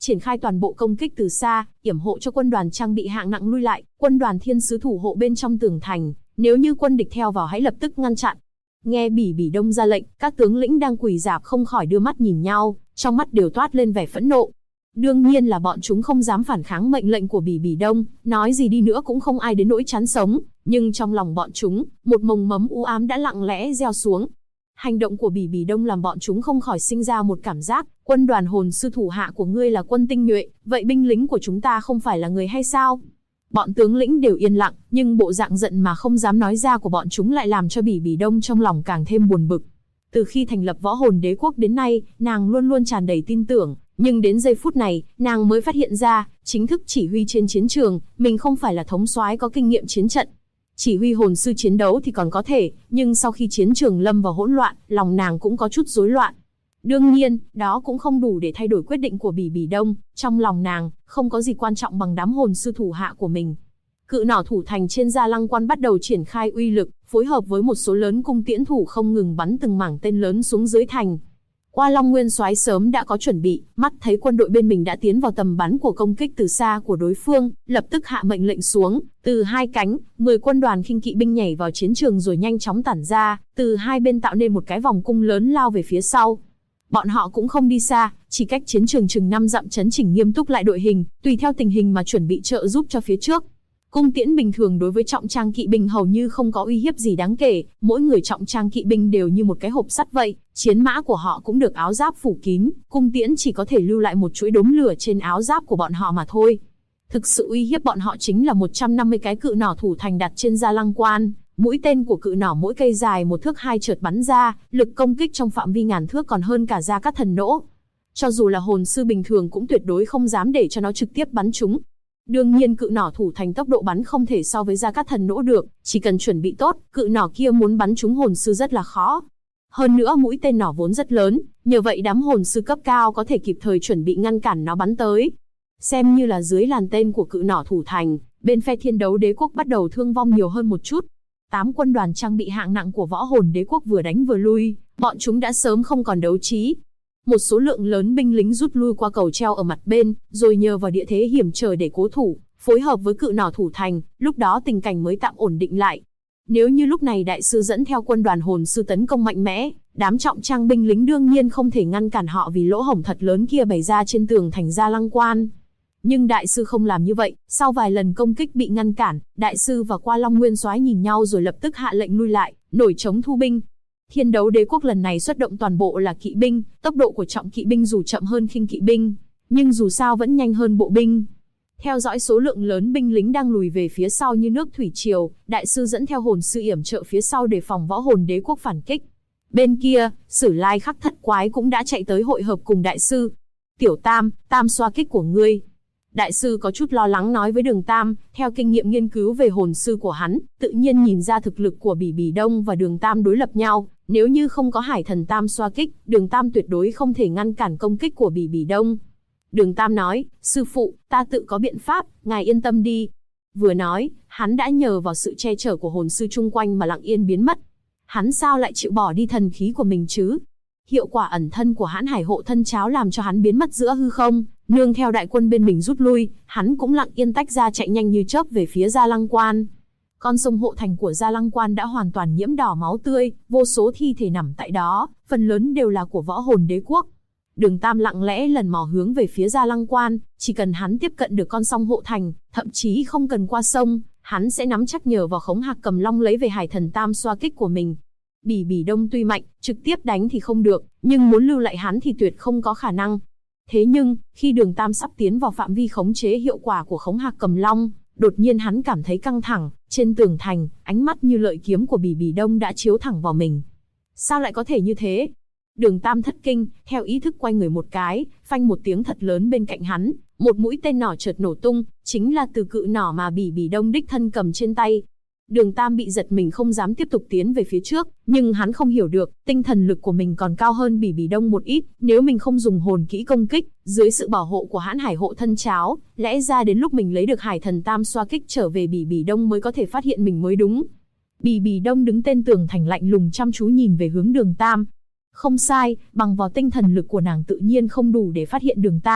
triển khai toàn bộ công kích từ xa, yểm hộ cho quân đoàn trang bị hạng nặng lui lại, quân đoàn thiên sứ thủ hộ bên trong tường thành, nếu như quân địch theo vào hãy lập tức ngăn chặn. Nghe Bỉ Bỉ Đông ra lệnh, các tướng lĩnh đang quỳ rạp không khỏi đưa mắt nhìn nhau, trong mắt đều toát lên vẻ phẫn nộ. Đương nhiên là bọn chúng không dám phản kháng mệnh lệnh của Bỉ Bỉ Đông, nói gì đi nữa cũng không ai đến nỗi chán sống, nhưng trong lòng bọn chúng, một mồng mấm u ám đã lặng lẽ gieo xuống. Hành động của Bỉ Bỉ Đông làm bọn chúng không khỏi sinh ra một cảm giác, quân đoàn hồn sư thủ hạ của ngươi là quân tinh nhuệ, vậy binh lính của chúng ta không phải là người hay sao? Bọn tướng lĩnh đều yên lặng, nhưng bộ dạng giận mà không dám nói ra của bọn chúng lại làm cho Bỉ Bỉ Đông trong lòng càng thêm buồn bực. Từ khi thành lập Võ Hồn Đế Quốc đến nay, nàng luôn luôn tràn đầy tin tưởng, nhưng đến giây phút này, nàng mới phát hiện ra, chính thức chỉ huy trên chiến trường, mình không phải là thống soái có kinh nghiệm chiến trận. Chỉ huy hồn sư chiến đấu thì còn có thể, nhưng sau khi chiến trường lâm vào hỗn loạn, lòng nàng cũng có chút rối loạn. Đương nhiên, đó cũng không đủ để thay đổi quyết định của Bỉ Bỉ Đông, trong lòng nàng, không có gì quan trọng bằng đám hồn sư thủ hạ của mình. Cự nỏ thủ thành trên Gia Lăng Quan bắt đầu triển khai uy lực, phối hợp với một số lớn cung tiễn thủ không ngừng bắn từng mảng tên lớn xuống dưới thành. Qua Long Nguyên Soái sớm đã có chuẩn bị, mắt thấy quân đội bên mình đã tiến vào tầm bắn của công kích từ xa của đối phương, lập tức hạ mệnh lệnh xuống, từ hai cánh, 10 quân đoàn khinh kỵ binh nhảy vào chiến trường rồi nhanh chóng tản ra, từ hai bên tạo nên một cái vòng cung lớn lao về phía sau. Bọn họ cũng không đi xa, chỉ cách chiến trường chừng 5 dặm chấn chỉnh nghiêm túc lại đội hình, tùy theo tình hình mà chuẩn bị trợ giúp cho phía trước. Cung tiễn bình thường đối với trọng trang kỵ binh hầu như không có uy hiếp gì đáng kể, mỗi người trọng trang kỵ binh đều như một cái hộp sắt vậy, chiến mã của họ cũng được áo giáp phủ kín, cung tiễn chỉ có thể lưu lại một chuỗi đốm lửa trên áo giáp của bọn họ mà thôi. Thực sự uy hiếp bọn họ chính là 150 cái cự nỏ thủ thành đặt trên Gia Lăng Quan, mũi tên của cự nỏ mỗi cây dài 1 thước 2 chợt bắn ra, lực công kích trong phạm vi ngàn thước còn hơn cả Gia Cát Thần Nỗ. Cho dù là hồn sư bình thường cũng tuyệt đối không dám để cho nó trực tiếp bắn chúng. Đương nhiên cự nỏ thủ thành tốc độ bắn không thể so với Gia Cát Thần Nỗ được, chỉ cần chuẩn bị tốt, cự nỏ kia muốn bắn trúng hồn sư rất là khó. Hơn nữa mũi tên nỏ vốn rất lớn, nhờ vậy đám hồn sư cấp cao có thể kịp thời chuẩn bị ngăn cản nó bắn tới. Xem như là dưới làn tên của cự nỏ thủ thành, bên phe Thiên Đấu Đế Quốc bắt đầu thương vong nhiều hơn một chút. 8 quân đoàn trang bị hạng nặng của Võ Hồn Đế Quốc vừa đánh vừa lui, bọn chúng đã sớm không còn đấu trí. Một số lượng lớn binh lính rút lui qua cầu treo ở mặt bên, rồi nhờ vào địa thế hiểm trở để cố thủ, phối hợp với cự nỏ thủ thành, lúc đó tình cảnh mới tạm ổn định lại. Nếu như lúc này đại sư dẫn theo quân đoàn hồn sư tấn công mạnh mẽ, đám trọng trang binh lính đương nhiên không thể ngăn cản họ vì lỗ hổng thật lớn kia bày ra trên tường thành Gia Lăng Quan. Nhưng đại sư không làm như vậy, sau vài lần công kích bị ngăn cản, đại sư và Qua Long Nguyên Soái nhìn nhau rồi lập tức hạ lệnh lui lại, nổi trống thu binh. Thiên Đấu Đế Quốc lần này xuất động toàn bộ là kỵ binh, tốc độ của trọng kỵ binh dù chậm hơn khinh kỵ binh, nhưng dù sao vẫn nhanh hơn bộ binh. Theo dõi số lượng lớn binh lính đang lùi về phía sau như nước thủy triều, đại sư dẫn theo hồn sư yểm trợ phía sau để phòng Võ Hồn Đế Quốc phản kích. Bên kia, Sử Lai Khắc Thất Quái cũng đã chạy tới hội hợp cùng đại sư. Tiểu Tam, tam xoa kích của ngươi. Đại sư có chút lo lắng nói với Đường Tam, theo kinh nghiệm nghiên cứu về hồn sư của hắn, tự nhiên nhìn ra thực lực của Bỉ Bỉ Đông và Đường Tam đối lập nhau. Nếu như không có Hải Thần Tam xoa kích, Đường Tam tuyệt đối không thể ngăn cản công kích của Bỉ Bỉ Đông. Đường Tam nói, sư phụ, ta tự có biện pháp, ngài yên tâm đi. Vừa nói, hắn đã nhờ vào sự che chở của hồn sư chung quanh mà lặng yên biến mất. Hắn sao lại chịu bỏ đi thần khí của mình chứ? Hiệu quả ẩn thân của Hãn Hải Hộ Thân Cháo làm cho hắn biến mất giữa hư không, nương theo đại quân bên mình rút lui, hắn cũng lặng yên tách ra chạy nhanh như chớp về phía Gia Lăng Quan. Con sông hộ thành của Gia Lăng Quan đã hoàn toàn nhiễm đỏ máu tươi, vô số thi thể nằm tại đó, phần lớn đều là của Võ Hồn Đế Quốc. Đường Tam lặng lẽ lần mò hướng về phía Gia Lăng Quan, chỉ cần hắn tiếp cận được con sông hộ thành, thậm chí không cần qua sông, hắn sẽ nắm chắc nhờ vào Khống Hạc Cầm Long lấy về Hải Thần Tam xoa kích của mình. Bỉ Bỉ Đông tuy mạnh, trực tiếp đánh thì không được, nhưng muốn lưu lại hắn thì tuyệt không có khả năng. Thế nhưng, khi Đường Tam sắp tiến vào phạm vi khống chế hiệu quả của Khống Hạc Cầm Long, đột nhiên hắn cảm thấy căng thẳng, trên tường thành, ánh mắt như lợi kiếm của Bỉ Bỉ Đông đã chiếu thẳng vào mình. Sao lại có thể như thế? Đường Tam thất kinh, theo ý thức quay người một cái, phanh một tiếng thật lớn bên cạnh hắn, một mũi tên nỏ chợt nổ tung, chính là từ cự nỏ mà Bỉ Bỉ Đông đích thân cầm trên tay. Đường Tam bị giật mình không dám tiếp tục tiến về phía trước, nhưng hắn không hiểu được, tinh thần lực của mình còn cao hơn Bỉ Bỉ Đông một ít, nếu mình không dùng hồn kỹ công kích, dưới sự bảo hộ của Hãn Hải Hộ Thân Cháo, lẽ ra đến lúc mình lấy được Hải Thần Tam xoa kích trở về Bỉ Bỉ Đông mới có thể phát hiện mình mới đúng. Bỉ Bỉ Đông đứng tên tường thành lạnh lùng chăm chú nhìn về hướng Đường Tam. Không sai, bằng vào tinh thần lực của nàng tự nhiên không đủ để phát hiện Đường Tam,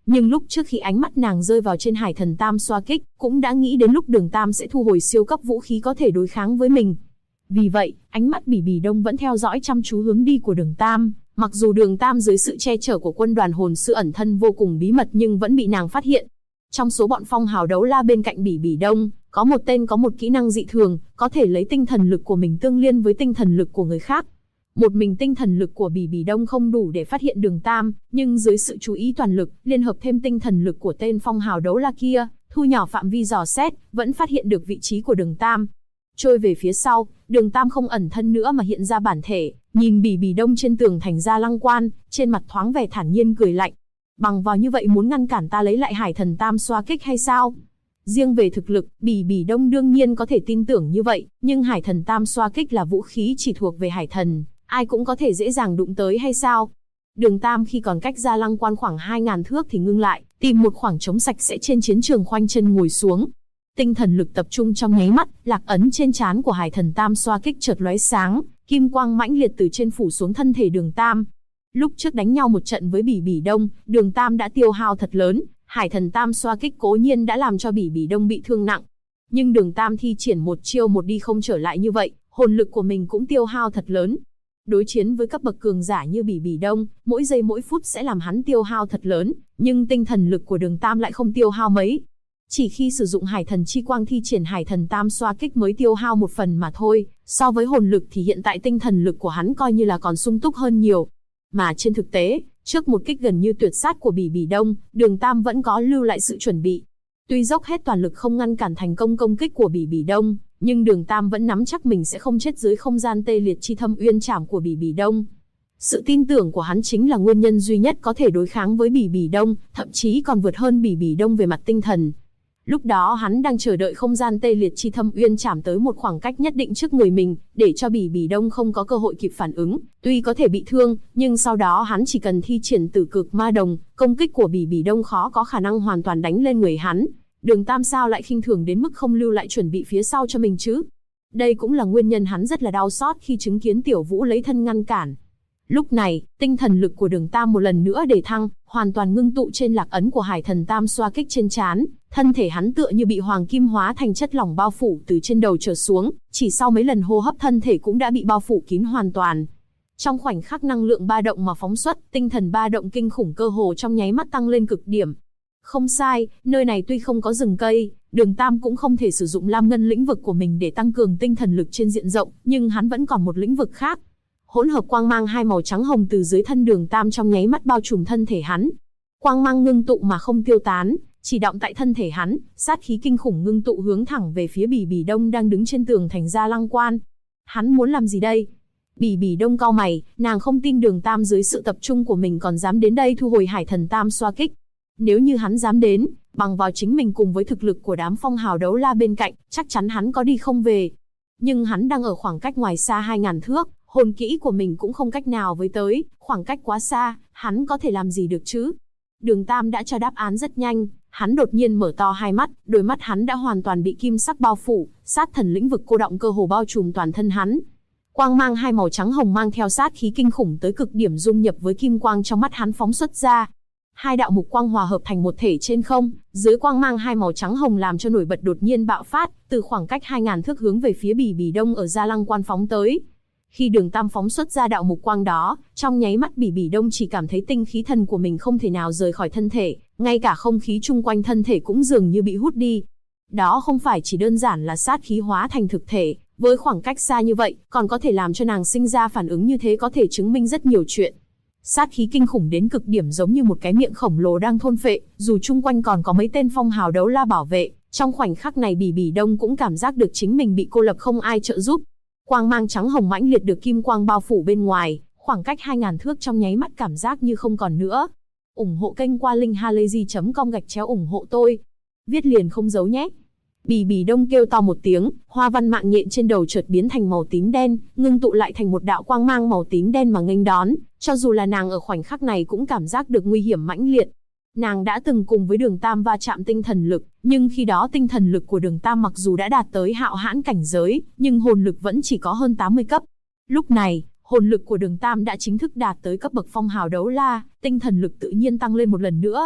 Nhưng lúc trước khi ánh mắt nàng rơi vào trên Hải Thần Tam xoa kích, cũng đã nghĩ đến lúc Đường Tam sẽ thu hồi siêu cấp vũ khí có thể đối kháng với mình. Vì vậy, ánh mắt Bỉ Bỉ Đông vẫn theo dõi chăm chú hướng đi của Đường Tam. Mặc dù Đường Tam dưới sự che chở của quân đoàn hồn sư ẩn thân vô cùng bí mật nhưng vẫn bị nàng phát hiện. Trong số bọn phong hào đấu la bên cạnh Bỉ Bỉ Đông, có một tên có một kỹ năng dị thường, có thể lấy tinh thần lực của mình tương liên với tinh thần lực của người khác. Một mình tinh thần lực của Bỉ Bỉ Đông không đủ để phát hiện Đường Tam, nhưng dưới sự chú ý toàn lực, liên hợp thêm tinh thần lực của tên phong hào đấu la kia, thu nhỏ phạm vi dò xét, vẫn phát hiện được vị trí của Đường Tam. Trôi về phía sau, Đường Tam không ẩn thân nữa mà hiện ra bản thể, nhìn Bỉ Bỉ Đông trên tường thành Gia Lăng Quan, trên mặt thoáng vẻ thản nhiên cười lạnh. Bằng vào như vậy muốn ngăn cản ta lấy lại Hải Thần Tam xoa kích hay sao? Riêng về thực lực, Bỉ Bỉ Đông đương nhiên có thể tin tưởng như vậy, nhưng Hải Thần Tam xoa kích là vũ khí chỉ thuộc về Hải Thần, ai cũng có thể dễ dàng đụng tới hay sao? Đường Tam khi còn cách Gia Lăng Quan khoảng 2000 thước thì ngưng lại, tìm một khoảng trống sạch sẽ trên chiến trường khoanh chân ngồi xuống. Tinh thần lực tập trung trong nháy mắt, lạc ấn trên trán của Hải Thần Tam xoa kích chợt lóe sáng, kim quang mãnh liệt từ trên phủ xuống thân thể Đường Tam. Lúc trước đánh nhau một trận với Bỉ Bỉ Đông, Đường Tam đã tiêu hao thật lớn, Hải Thần Tam xoa kích cố nhiên đã làm cho Bỉ Bỉ Đông bị thương nặng. Nhưng Đường Tam thi triển một chiêu một đi không trở lại như vậy, hồn lực của mình cũng tiêu hao thật lớn. Đối chiến với cấp bậc cường giả như Bỉ Bỉ Đông, mỗi giây mỗi phút sẽ làm hắn tiêu hao thật lớn, nhưng tinh thần lực của Đường Tam lại không tiêu hao mấy. Chỉ khi sử dụng Hải Thần Chi Quang thi triển Hải Thần Tam xoa kích mới tiêu hao một phần mà thôi, so với hồn lực thì hiện tại tinh thần lực của hắn coi như là còn sung túc hơn nhiều. Mà trên thực tế, trước một kích gần như tuyệt sát của Bỉ Bỉ Đông, Đường Tam vẫn có lưu lại sự chuẩn bị. Tuy dốc hết toàn lực không ngăn cản thành công công kích của Bỉ Bỉ Đông, nhưng Đường Tam vẫn nắm chắc mình sẽ không chết dưới không gian tê liệt chi thâm uyên trảm của Bỉ Bỉ Đông. Sự tin tưởng của hắn chính là nguyên nhân duy nhất có thể đối kháng với Bỉ Bỉ Đông, thậm chí còn vượt hơn Bỉ Bỉ Đông về mặt tinh thần. Lúc đó hắn đang chờ đợi không gian tê liệt chi thâm uyên trảm tới một khoảng cách nhất định trước người mình, để cho Bỉ Bỉ Đông không có cơ hội kịp phản ứng, tuy có thể bị thương, nhưng sau đó hắn chỉ cần thi triển Tử Cực Ma Đồng, công kích của Bỉ Bỉ Đông khó có khả năng hoàn toàn đánh lên người hắn. Đường Tam sao lại khinh thường đến mức không lưu lại chuẩn bị phía sau cho mình chứ? Đây cũng là nguyên nhân hắn rất là đau xót khi chứng kiến Tiểu Vũ lấy thân ngăn cản. Lúc này, tinh thần lực của Đường Tam một lần nữa đề thăng, hoàn toàn ngưng tụ trên lạc ấn của Hải Thần Tam xoa kích trên trán, thân thể hắn tựa như bị hoàng kim hóa thành chất lỏng bao phủ từ trên đầu trở xuống, chỉ sau mấy lần hô hấp thân thể cũng đã bị bao phủ kín hoàn toàn. Trong khoảnh khắc năng lượng ba động mà phóng xuất, tinh thần ba động kinh khủng cơ hồ trong nháy mắt tăng lên cực điểm. Không sai, nơi này tuy không có rừng cây, Đường Tam cũng không thể sử dụng Lam Ngân lĩnh vực của mình để tăng cường tinh thần lực trên diện rộng, nhưng hắn vẫn còn một lĩnh vực khác. Hỗn hợp quang mang hai màu trắng hồng từ dưới thân Đường Tam trong nháy mắt bao trùm thân thể hắn. Quang mang ngưng tụ mà không tiêu tán, chỉ đọng tại thân thể hắn, sát khí kinh khủng ngưng tụ hướng thẳng về phía Bỉ Bỉ Đông đang đứng trên tường thành Gia Lăng Quan. Hắn muốn làm gì đây? Bỉ Bỉ Đông cau mày, nàng không tin Đường Tam dưới sự tập trung của mình còn dám đến đây thu hồi Hải Thần Tam xoa kích. Nếu như hắn dám đến, bằng vào chính mình cùng với thực lực của đám phong hào đấu la bên cạnh, chắc chắn hắn có đi không về. Nhưng hắn đang ở khoảng cách ngoài xa 2000 thước, hồn kỹ của mình cũng không cách nào với tới, khoảng cách quá xa, hắn có thể làm gì được chứ? Đường Tam đã cho đáp án rất nhanh, hắn đột nhiên mở to hai mắt, đôi mắt hắn đã hoàn toàn bị kim sắc bao phủ, sát thần lĩnh vực cô đọng cơ hồ bao trùm toàn thân hắn. Quang mang hai màu trắng hồng mang theo sát khí kinh khủng tới cực điểm dung nhập với kim quang trong mắt hắn phóng xuất ra. Hai đạo mục quang hòa hợp thành một thể trên không, dưới quang mang hai màu trắng hồng làm cho nổi bật đột nhiên bạo phát, từ khoảng cách 2000 thước hướng về phía Bỉ Bỉ Đông ở Gia Lăng Quan phóng tới. Khi Đường Tam phóng xuất ra đạo mục quang đó, trong nháy mắt Bỉ Bỉ Đông chỉ cảm thấy tinh khí thần của mình không thể nào rời khỏi thân thể, ngay cả không khí chung quanh thân thể cũng dường như bị hút đi. Đó không phải chỉ đơn giản là sát khí hóa thành thực thể, với khoảng cách xa như vậy, còn có thể làm cho nàng sinh ra phản ứng như thế có thể chứng minh rất nhiều chuyện. Sát khí kinh khủng đến cực điểm giống như một cái miệng khổng lồ đang thôn phệ, dù chung quanh còn có mấy tên phong hào đấu la bảo vệ, trong khoảnh khắc này Bỉ Bỉ Đông cũng cảm giác được chính mình bị cô lập không ai trợ giúp. Quang mang trắng hồng mãnh liệt được kim quang bao phủ bên ngoài, khoảng cách 2000 thước trong nháy mắt cảm giác như không còn nữa. Ủng hộ kênh qua linkhalazy.com/ủng hộ tôi. Viết liền không giấu nhé. Bỉ Bỉ Đông kêu to một tiếng, hoa văn mạng nhện trên đầu chợt biến thành màu tím đen, ngưng tụ lại thành một đạo quang mang màu tím đen mà nghênh đón, cho dù là nàng ở khoảnh khắc này cũng cảm giác được nguy hiểm mãnh liệt. Nàng đã từng cùng với Đường Tam va chạm tinh thần lực, nhưng khi đó tinh thần lực của Đường Tam mặc dù đã đạt tới hạo hãn cảnh giới, nhưng hồn lực vẫn chỉ có hơn 80 cấp. Lúc này, hồn lực của Đường Tam đã chính thức đạt tới cấp bậc phong hào đấu la, tinh thần lực tự nhiên tăng lên một lần nữa.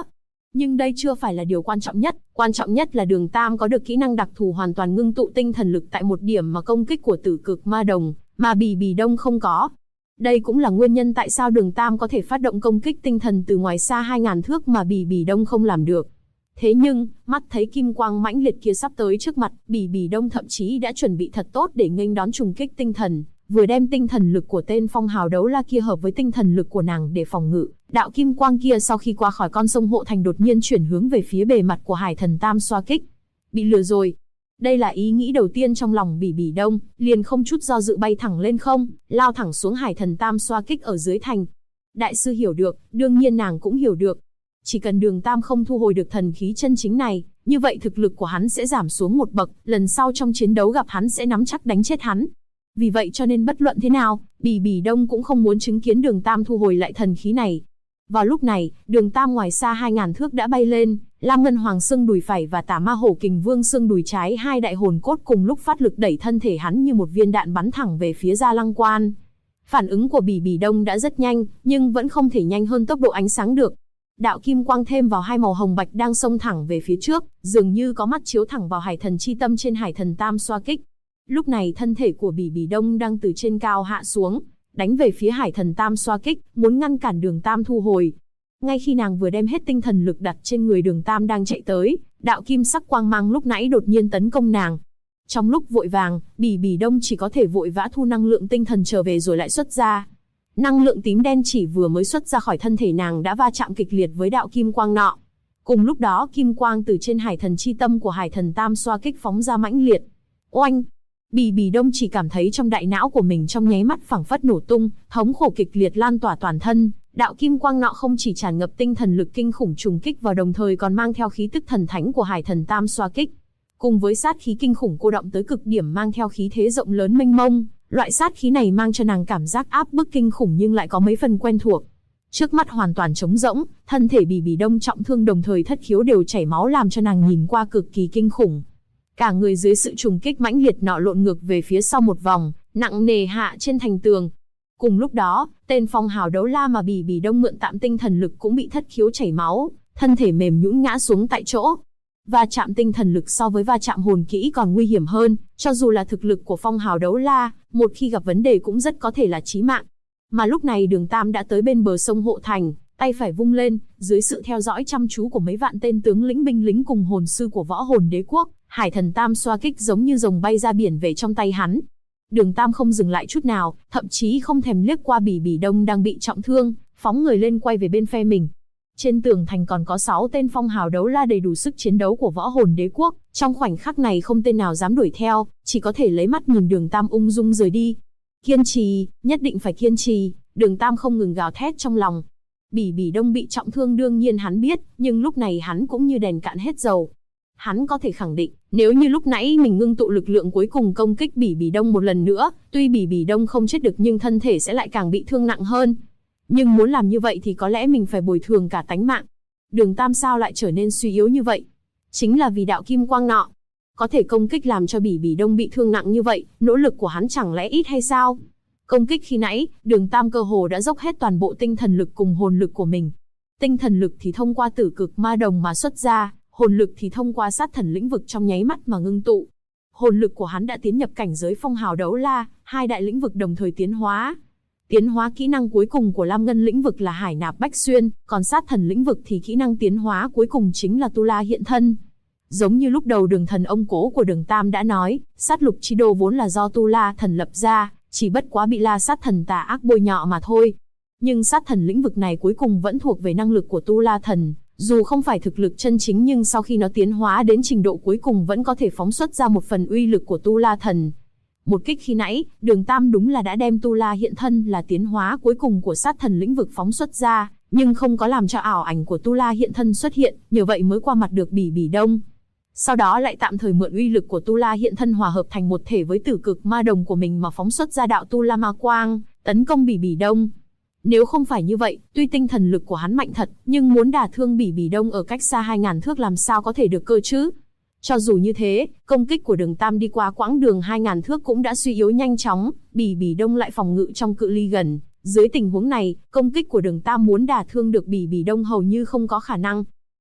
Nhưng đây chưa phải là điều quan trọng nhất là Đường Tam có được kỹ năng đặc thù hoàn toàn ngưng tụ tinh thần lực tại một điểm mà công kích của Tử Cực Ma Đồng, mà Bỉ Bỉ Đông không có. Đây cũng là nguyên nhân tại sao Đường Tam có thể phát động công kích tinh thần từ ngoài xa 2000 thước mà Bỉ Bỉ Đông không làm được. Thế nhưng, mắt thấy kim quang mãnh liệt kia sắp tới trước mặt, Bỉ Bỉ Đông thậm chí đã chuẩn bị thật tốt để nghênh đón trùng kích tinh thần, vừa đem tinh thần lực của tên phong hào đấu la kia hợp với tinh thần lực của nàng để phòng ngự. Đạo kim quang kia sau khi qua khỏi con sông Hộ Thành đột nhiên chuyển hướng về phía bề mặt của Hải Thần Tam xoa kích. Bị lừa rồi. Đây là ý nghĩ đầu tiên trong lòng Bỉ Bỉ Đông, liền không chút do dự bay thẳng lên không, lao thẳng xuống Hải Thần Tam xoa kích ở dưới thành. Đại sư hiểu được, đương nhiên nàng cũng hiểu được. Chỉ cần Đường Tam không thu hồi được thần khí chân chính này, như vậy thực lực của hắn sẽ giảm xuống một bậc, lần sau trong chiến đấu gặp hắn sẽ nắm chắc đánh chết hắn. Vì vậy cho nên bất luận thế nào, Bỉ Bỉ Đông cũng không muốn chứng kiến Đường Tam thu hồi lại thần khí này. Vào lúc này, Đường Tam ngoài xa 2000 thước đã bay lên, Lam Ngân Hoàng xương đùi phải và Tả Ma Hổ Kình Vương xương đùi trái, hai đại hồn cốt cùng lúc phát lực đẩy thân thể hắn như một viên đạn bắn thẳng về phía Gia Lăng Quan. Phản ứng của Bỉ Bỉ Đông đã rất nhanh, nhưng vẫn không thể nhanh hơn tốc độ ánh sáng được. Đạo kim quang thêm vào hai màu hồng bạch đang xông thẳng về phía trước, dường như có mắt chiếu thẳng vào Hải Thần chi tâm trên Hải Thần Tam xoa kích. Lúc này thân thể của Bỉ Bỉ Đông đang từ trên cao hạ xuống, đánh về phía Hải Thần Tam xoa kích, muốn ngăn cản Đường Tam thu hồi. Ngay khi nàng vừa đem hết tinh thần lực đặt trên người Đường Tam đang chạy tới, đạo kim sắc quang mang lúc nãy đột nhiên tấn công nàng. Trong lúc vội vàng, Bỉ Bỉ Đông chỉ có thể vội vã thu năng lượng tinh thần trở về rồi lại xuất ra. Năng lượng tím đen chỉ vừa mới xuất ra khỏi thân thể nàng đã va chạm kịch liệt với đạo kim quang nọ. Cùng lúc đó kim quang từ trên Hải Thần chi tâm của Hải Thần Tam xoa kích phóng ra mãnh liệt. Oanh! Bỉ Bỉ Đông chỉ cảm thấy trong đại não của mình trong nháy mắt phảng phất nổ tung, thống khổ kịch liệt lan tỏa toàn thân. Đạo kim quang nọ không chỉ tràn ngập tinh thần lực kinh khủng trùng kích vào, đồng thời còn mang theo khí tức thần thánh của Hải Thần Tam xoa kích. Cùng với sát khí kinh khủng cô động tới cực điểm mang theo khí thế rộng lớn mênh mông, loại sát khí này mang cho nàng cảm giác áp bức kinh khủng nhưng lại có mấy phần quen thuộc. Trước mắt hoàn toàn trống rỗng, thân thể Bỉ Bỉ Đông trọng thương đồng thời thất khiếu đều chảy máu làm cho nàng nhìn qua cực kỳ kinh khủng. Cả người dưới sự trùng kích mãnh liệt nọ lộn ngược về phía sau một vòng, nặng nề hạ trên thành tường. Cùng lúc đó, tên phong hào đấu la mà Bỉ Bỉ Đông mượn tạm tinh thần lực cũng bị thất khiếu chảy máu, thân thể mềm nhũn ngã xuống tại chỗ. Va chạm tinh thần lực so với va chạm hồn kỹ còn nguy hiểm hơn, cho dù là thực lực của phong hào đấu la, một khi gặp vấn đề cũng rất có thể là chí mạng. Mà lúc này Đường Tam đã tới bên bờ sông Hộ Thành, tay phải vung lên, dưới sự theo dõi chăm chú của mấy vạn tên tướng lĩnh binh lính cùng hồn sư của Võ Hồn Đế Quốc, Hải Thần Tam xoa kích giống như rồng bay ra biển về trong tay hắn. Đường Tam không dừng lại chút nào, thậm chí không thèm liếc qua Bỉ Bỉ Đông đang bị trọng thương, phóng người lên quay về bên phe mình. Trên tường thành còn có 6 tên phong hào đấu la đầy đủ sức chiến đấu của Võ Hồn Đế Quốc, trong khoảnh khắc này không tên nào dám đuổi theo, chỉ có thể lấy mắt nhìn Đường Tam ung dung rời đi. Kiên trì, nhất định phải kiên trì, Đường Tam không ngừng gào thét trong lòng. Bỉ Bỉ Đông bị trọng thương đương nhiên hắn biết, nhưng lúc này hắn cũng như đèn cạn hết dầu. Hắn có thể khẳng định, nếu như lúc nãy mình ngưng tụ lực lượng cuối cùng công kích Bỉ Bỉ Đông một lần nữa, tuy Bỉ Bỉ Đông không chết được nhưng thân thể sẽ lại càng bị thương nặng hơn. Nhưng muốn làm như vậy thì có lẽ mình phải bồi thường cả tánh mạng. Đường Tam sao lại trở nên suy yếu như vậy? Chính là vì đạo kim quang nọ. Có thể công kích làm cho Bỉ Bỉ Đông bị thương nặng như vậy, nỗ lực của hắn chẳng lẽ ít hay sao? Công kích khi nãy, Đường Tam cơ hồ đã dốc hết toàn bộ tinh thần lực cùng hồn lực của mình. Tinh thần lực thì thông qua Tử Cực Ma Đồng mà xuất ra, hồn lực thì thông qua Sát Thần lĩnh vực trong nháy mắt mà ngưng tụ. Hồn lực của hắn đã tiến nhập cảnh giới phong hào đấu la, hai đại lĩnh vực đồng thời tiến hóa. Tiến hóa kỹ năng cuối cùng của Lam Ngân lĩnh vực là Hải Nạp Bách Xuyên, còn Sát Thần lĩnh vực thì kỹ năng tiến hóa cuối cùng chính là Tu La hiện thân. Giống như lúc đầu Đường Thần ông cố của Đường Tam đã nói, Sát Lục Chi Đô vốn là do Tu La thần lập ra, chỉ bất quá bị La Sát thần tà ác bôi nhọ mà thôi. Nhưng Sát Thần lĩnh vực này cuối cùng vẫn thuộc về năng lực của Tu La thần, dù không phải thực lực chân chính nhưng sau khi nó tiến hóa đến trình độ cuối cùng vẫn có thể phóng xuất ra một phần uy lực của Tu La thần. Một kích khi nãy, Đường Tam đúng là đã đem Tu La hiện thân là tiến hóa cuối cùng của Sát Thần lĩnh vực phóng xuất ra, nhưng không có làm cho ảo ảnh của Tu La hiện thân xuất hiện, nhờ vậy mới qua mặt được Bỉ Bỉ Đông. Sau đó lại tạm thời mượn uy lực của Tu La hiện thân hòa hợp thành một thể với Tử Cực Ma Đồng của mình mà phóng xuất ra đạo Tu La Ma Quang, tấn công Bỉ Bỉ Đông. Nếu không phải như vậy, tuy tinh thần lực của hắn mạnh thật, nhưng muốn đả thương Bỉ Bỉ Đông ở cách xa 2000 thước làm sao có thể được cơ chứ? Cho dù như thế, công kích của Đường Tam đi qua quãng đường 2000 thước cũng đã suy yếu nhanh chóng, Bỉ Bỉ Đông lại phòng ngự trong cự ly gần. Dưới tình huống này, công kích của Đường Tam muốn đả thương được Bỉ Bỉ Đông hầu như không có khả năng.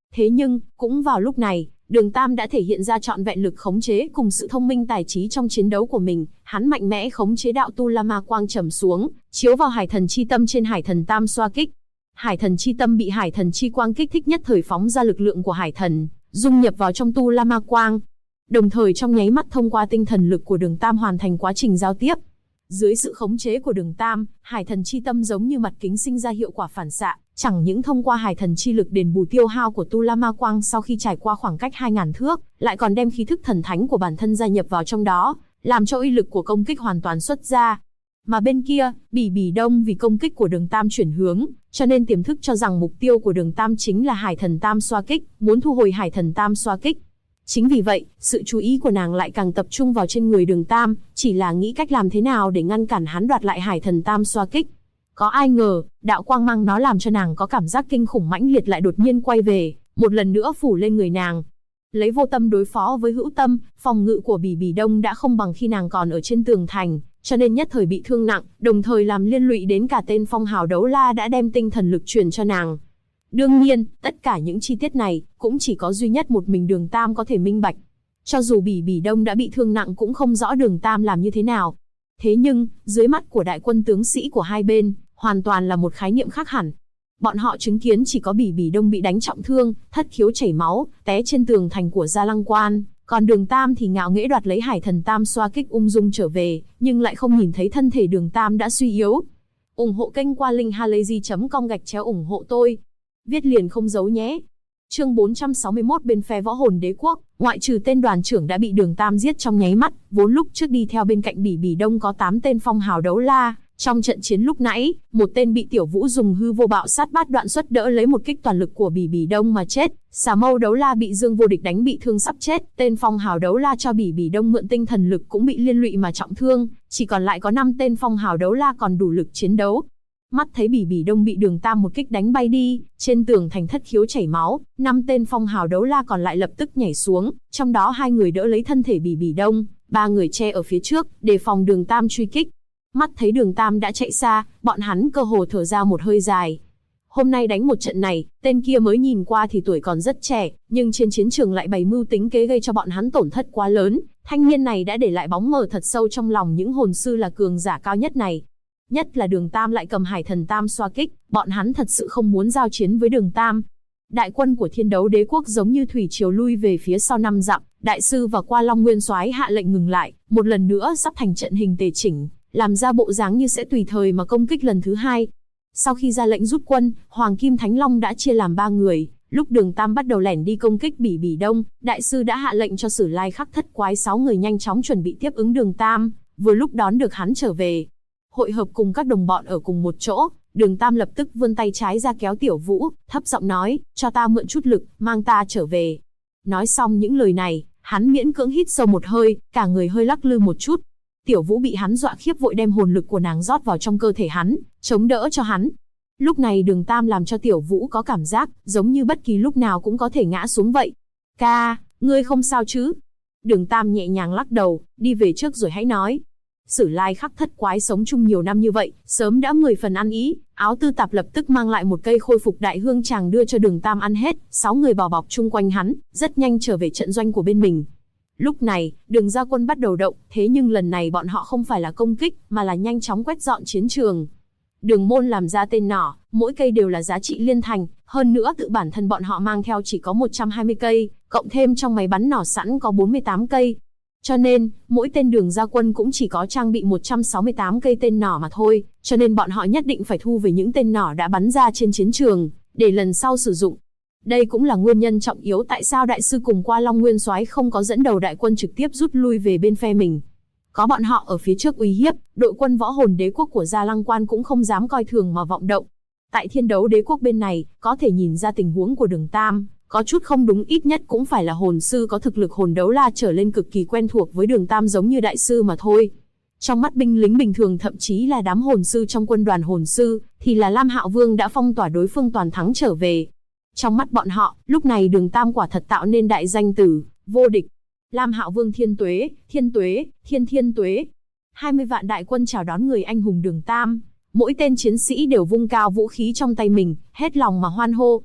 Thế nhưng, cũng vào lúc này, Đường Tam đã thể hiện ra trọn vẹn lực khống chế cùng sự thông minh tài trí trong chiến đấu của mình, hắn mạnh mẽ khống chế đạo tu la ma quang trầm xuống, chiếu vào Hải Thần chi tâm trên Hải Thần Tam xoa kích. Hải Thần chi tâm bị Hải Thần chi quang kích thích nhất thời phóng ra lực lượng của Hải Thần, dung nhập vào trong tu la ma quang. Đồng thời trong nháy mắt thông qua tinh thần lực của Đường Tam hoàn thành quá trình giao tiếp. Dưới sự khống chế của Đường Tam, Hải Thần chi tâm giống như mặt kính sinh ra hiệu quả phản xạ, chẳng những thông qua Hải Thần chi lực đền bù tiêu hao của tu la ma quang sau khi trải qua khoảng cách 2000 thước, lại còn đem khí thức thần thánh của bản thân gia nhập vào trong đó, làm cho uy lực của công kích hoàn toàn xuất ra. Mà bên kia, Bỉ Bỉ Đông vì công kích của Đường Tam chuyển hướng, cho nên tiềm thức cho rằng mục tiêu của Đường Tam chính là Hải Thần Tam xoa kích, muốn thu hồi Hải Thần Tam xoa kích. Chính vì vậy, sự chú ý của nàng lại càng tập trung vào trên người Đường Tam, chỉ là nghĩ cách làm thế nào để ngăn cản hắn đoạt lại Hải Thần Tam xoa kích. Có ai ngờ, đạo quang mang nó làm cho nàng có cảm giác kinh khủng mãnh liệt lại đột nhiên quay về, một lần nữa phủ lên người nàng. Lấy vô tâm đối phó với hữu tâm, phòng ngự của Bỉ Bỉ Đông đã không bằng khi nàng còn ở trên tường thành, cho nên nhất thời bị thương nặng, đồng thời làm liên lụy đến cả tên phong hào đấu la đã đem tinh thần lực truyền cho nàng. Đương nhiên, tất cả những chi tiết này, cũng chỉ có duy nhất một mình Đường Tam có thể minh bạch. Cho dù Bỉ Bỉ Đông đã bị thương nặng cũng không rõ Đường Tam làm như thế nào. Thế nhưng, dưới mắt của đại quân tướng sĩ của hai bên, hoàn toàn là một khái niệm khác hẳn. Bọn họ chứng kiến chỉ có Bỉ Bỉ Đông bị đánh trọng thương, thất khiếu chảy máu, té trên tường thành của Gia Lăng Quan, còn Đường Tam thì ngạo nghễ đoạt lấy Hải Thần Tam xoa kích ung dung trở về, nhưng lại không nhìn thấy thân thể Đường Tam đã suy yếu. Ủng hộ kênh qua linkhalazy.com ủng hộ tôi. Viết liền không giấu nhé. Chương 461 bên phe Võ Hồn Đế Quốc, ngoại trừ tên đoàn trưởng đã bị Đường Tam giết trong nháy mắt, vốn lúc trước đi theo bên cạnh Bỉ Bỉ Đông có 8 tên phong hào đấu la. Trong trận chiến lúc nãy, một tên bị Tiểu Vũ dùng hư vô bạo sát bát đoạn xuất đỡ lấy một kích toàn lực của Bỉ Bỉ Đông mà chết. Xà Mâu đấu la bị Dương Vô Địch đánh bị thương sắp chết, tên phong hào đấu la cho Bỉ Bỉ Đông mượn tinh thần lực cũng bị liên lụy mà trọng thương, chỉ còn lại có 5 tên phong hào đấu la còn đủ lực chiến đấu. Mắt thấy Bỉ Bỉ Đông bị Đường Tam một kích đánh bay đi, trên tường thành thất khiếu chảy máu, 5 tên phong hào đấu la còn lại lập tức nhảy xuống, trong đó 2 người đỡ lấy thân thể Bỉ Bỉ Đông, 3 người che ở phía trước, đề phòng Đường Tam truy kích. Mắt thấy Đường Tam đã chạy xa, bọn hắn cơ hồ thở ra một hơi dài. Hôm nay đánh một trận này, tên kia mới nhìn qua thì tuổi còn rất trẻ, nhưng trên chiến trường lại bày mưu tính kế gây cho bọn hắn tổn thất quá lớn. Thanh niên này đã để lại bóng mờ thật sâu trong lòng những hồn sư là cường giả cao nhất này. Nhất là Đường Tam lại cầm Hải Thần Tam xoa kích, bọn hắn thật sự không muốn giao chiến với Đường Tam. Đại quân của Thiên Đấu Đế Quốc giống như thủy triều lui về phía sau 5 dặm, đại sư và Qua Long Nguyên Soái hạ lệnh ngừng lại, một lần nữa sắp thành trận hình tề chỉnh, làm ra bộ dáng như sẽ tùy thời mà công kích lần thứ 2. Sau khi ra lệnh rút quân, Hoàng Kim Thánh Long đã chia làm 3 người, lúc Đường Tam bắt đầu lẻn đi công kích Bỉ Bỉ Đông, đại sư đã hạ lệnh cho Sử Lai Khắc Thất Quái 6 người nhanh chóng chuẩn bị tiếp ứng Đường Tam, vừa lúc đón được hắn trở về. Hội hợp cùng các đồng bọn ở cùng một chỗ, Đường Tam lập tức vươn tay trái ra kéo Tiểu Vũ, thấp giọng nói, cho ta mượn chút lực, mang ta trở về. Nói xong những lời này, hắn miễn cưỡng hít sâu một hơi, cả người hơi lắc lư một chút. Tiểu Vũ bị hắn dọa khiếp vội đem hồn lực của nàng rót vào trong cơ thể hắn, chống đỡ cho hắn. Lúc này Đường Tam làm cho Tiểu Vũ có cảm giác, giống như bất kỳ lúc nào cũng có thể ngã xuống vậy. Ca, ngươi không sao chứ? Đường Tam nhẹ nhàng lắc đầu, đi về trước rồi hãy nói. Sử Lai Khắc Thất Quái sống chung nhiều năm như vậy, sớm đã 10 phần ăn ý, Áo Tư Tạp lập tức mang lại một cây khôi phục đại hương tràng đưa cho Đường Tam ăn hết, 6 người bò bọc chung quanh hắn, rất nhanh trở về trận doanh của bên mình. Lúc này, Đường gia quân bắt đầu động, thế nhưng lần này bọn họ không phải là công kích, mà là nhanh chóng quét dọn chiến trường. Đường môn làm ra tên nỏ, mỗi cây đều là giá trị liên thành, hơn nữa tự bản thân bọn họ mang theo chỉ có 120 cây, cộng thêm trong máy bắn nỏ sẵn có 48 cây. Cho nên, mỗi tên Đường gia quân cũng chỉ có trang bị 168 cây tên nỏ mà thôi, cho nên bọn họ nhất định phải thu về những tên nỏ đã bắn ra trên chiến trường, để lần sau sử dụng. Đây cũng là nguyên nhân trọng yếu tại sao đại sư cùng Qua Long Nguyên Soái không có dẫn đầu đại quân trực tiếp rút lui về bên phe mình. Có bọn họ ở phía trước uy hiếp, đội quân Võ Hồn Đế Quốc của Gia Lăng Quan cũng không dám coi thường mà vọng động. Tại Thiên Đấu Đế Quốc bên này, có thể nhìn ra tình huống của Đường Tam, có chút không đúng, ít nhất cũng phải là hồn sư có thực lực hồn đấu la trở lên cực kỳ quen thuộc với Đường Tam giống như đại sư mà thôi. Trong mắt binh lính bình thường thậm chí là đám hồn sư trong quân đoàn hồn sư, thì là Lam Hạo Vương đã phong tỏa đối phương toàn thắng trở về. Trong mắt bọn họ, lúc này Đường Tam quả thật tạo nên đại danh tử, vô địch. Lam Hạo Vương thiên tuế, thiên tuế, thiên tuế. 20 vạn đại quân chào đón người anh hùng Đường Tam. Mỗi tên chiến sĩ đều vung cao vũ khí trong tay mình, hết lòng mà hoan hô.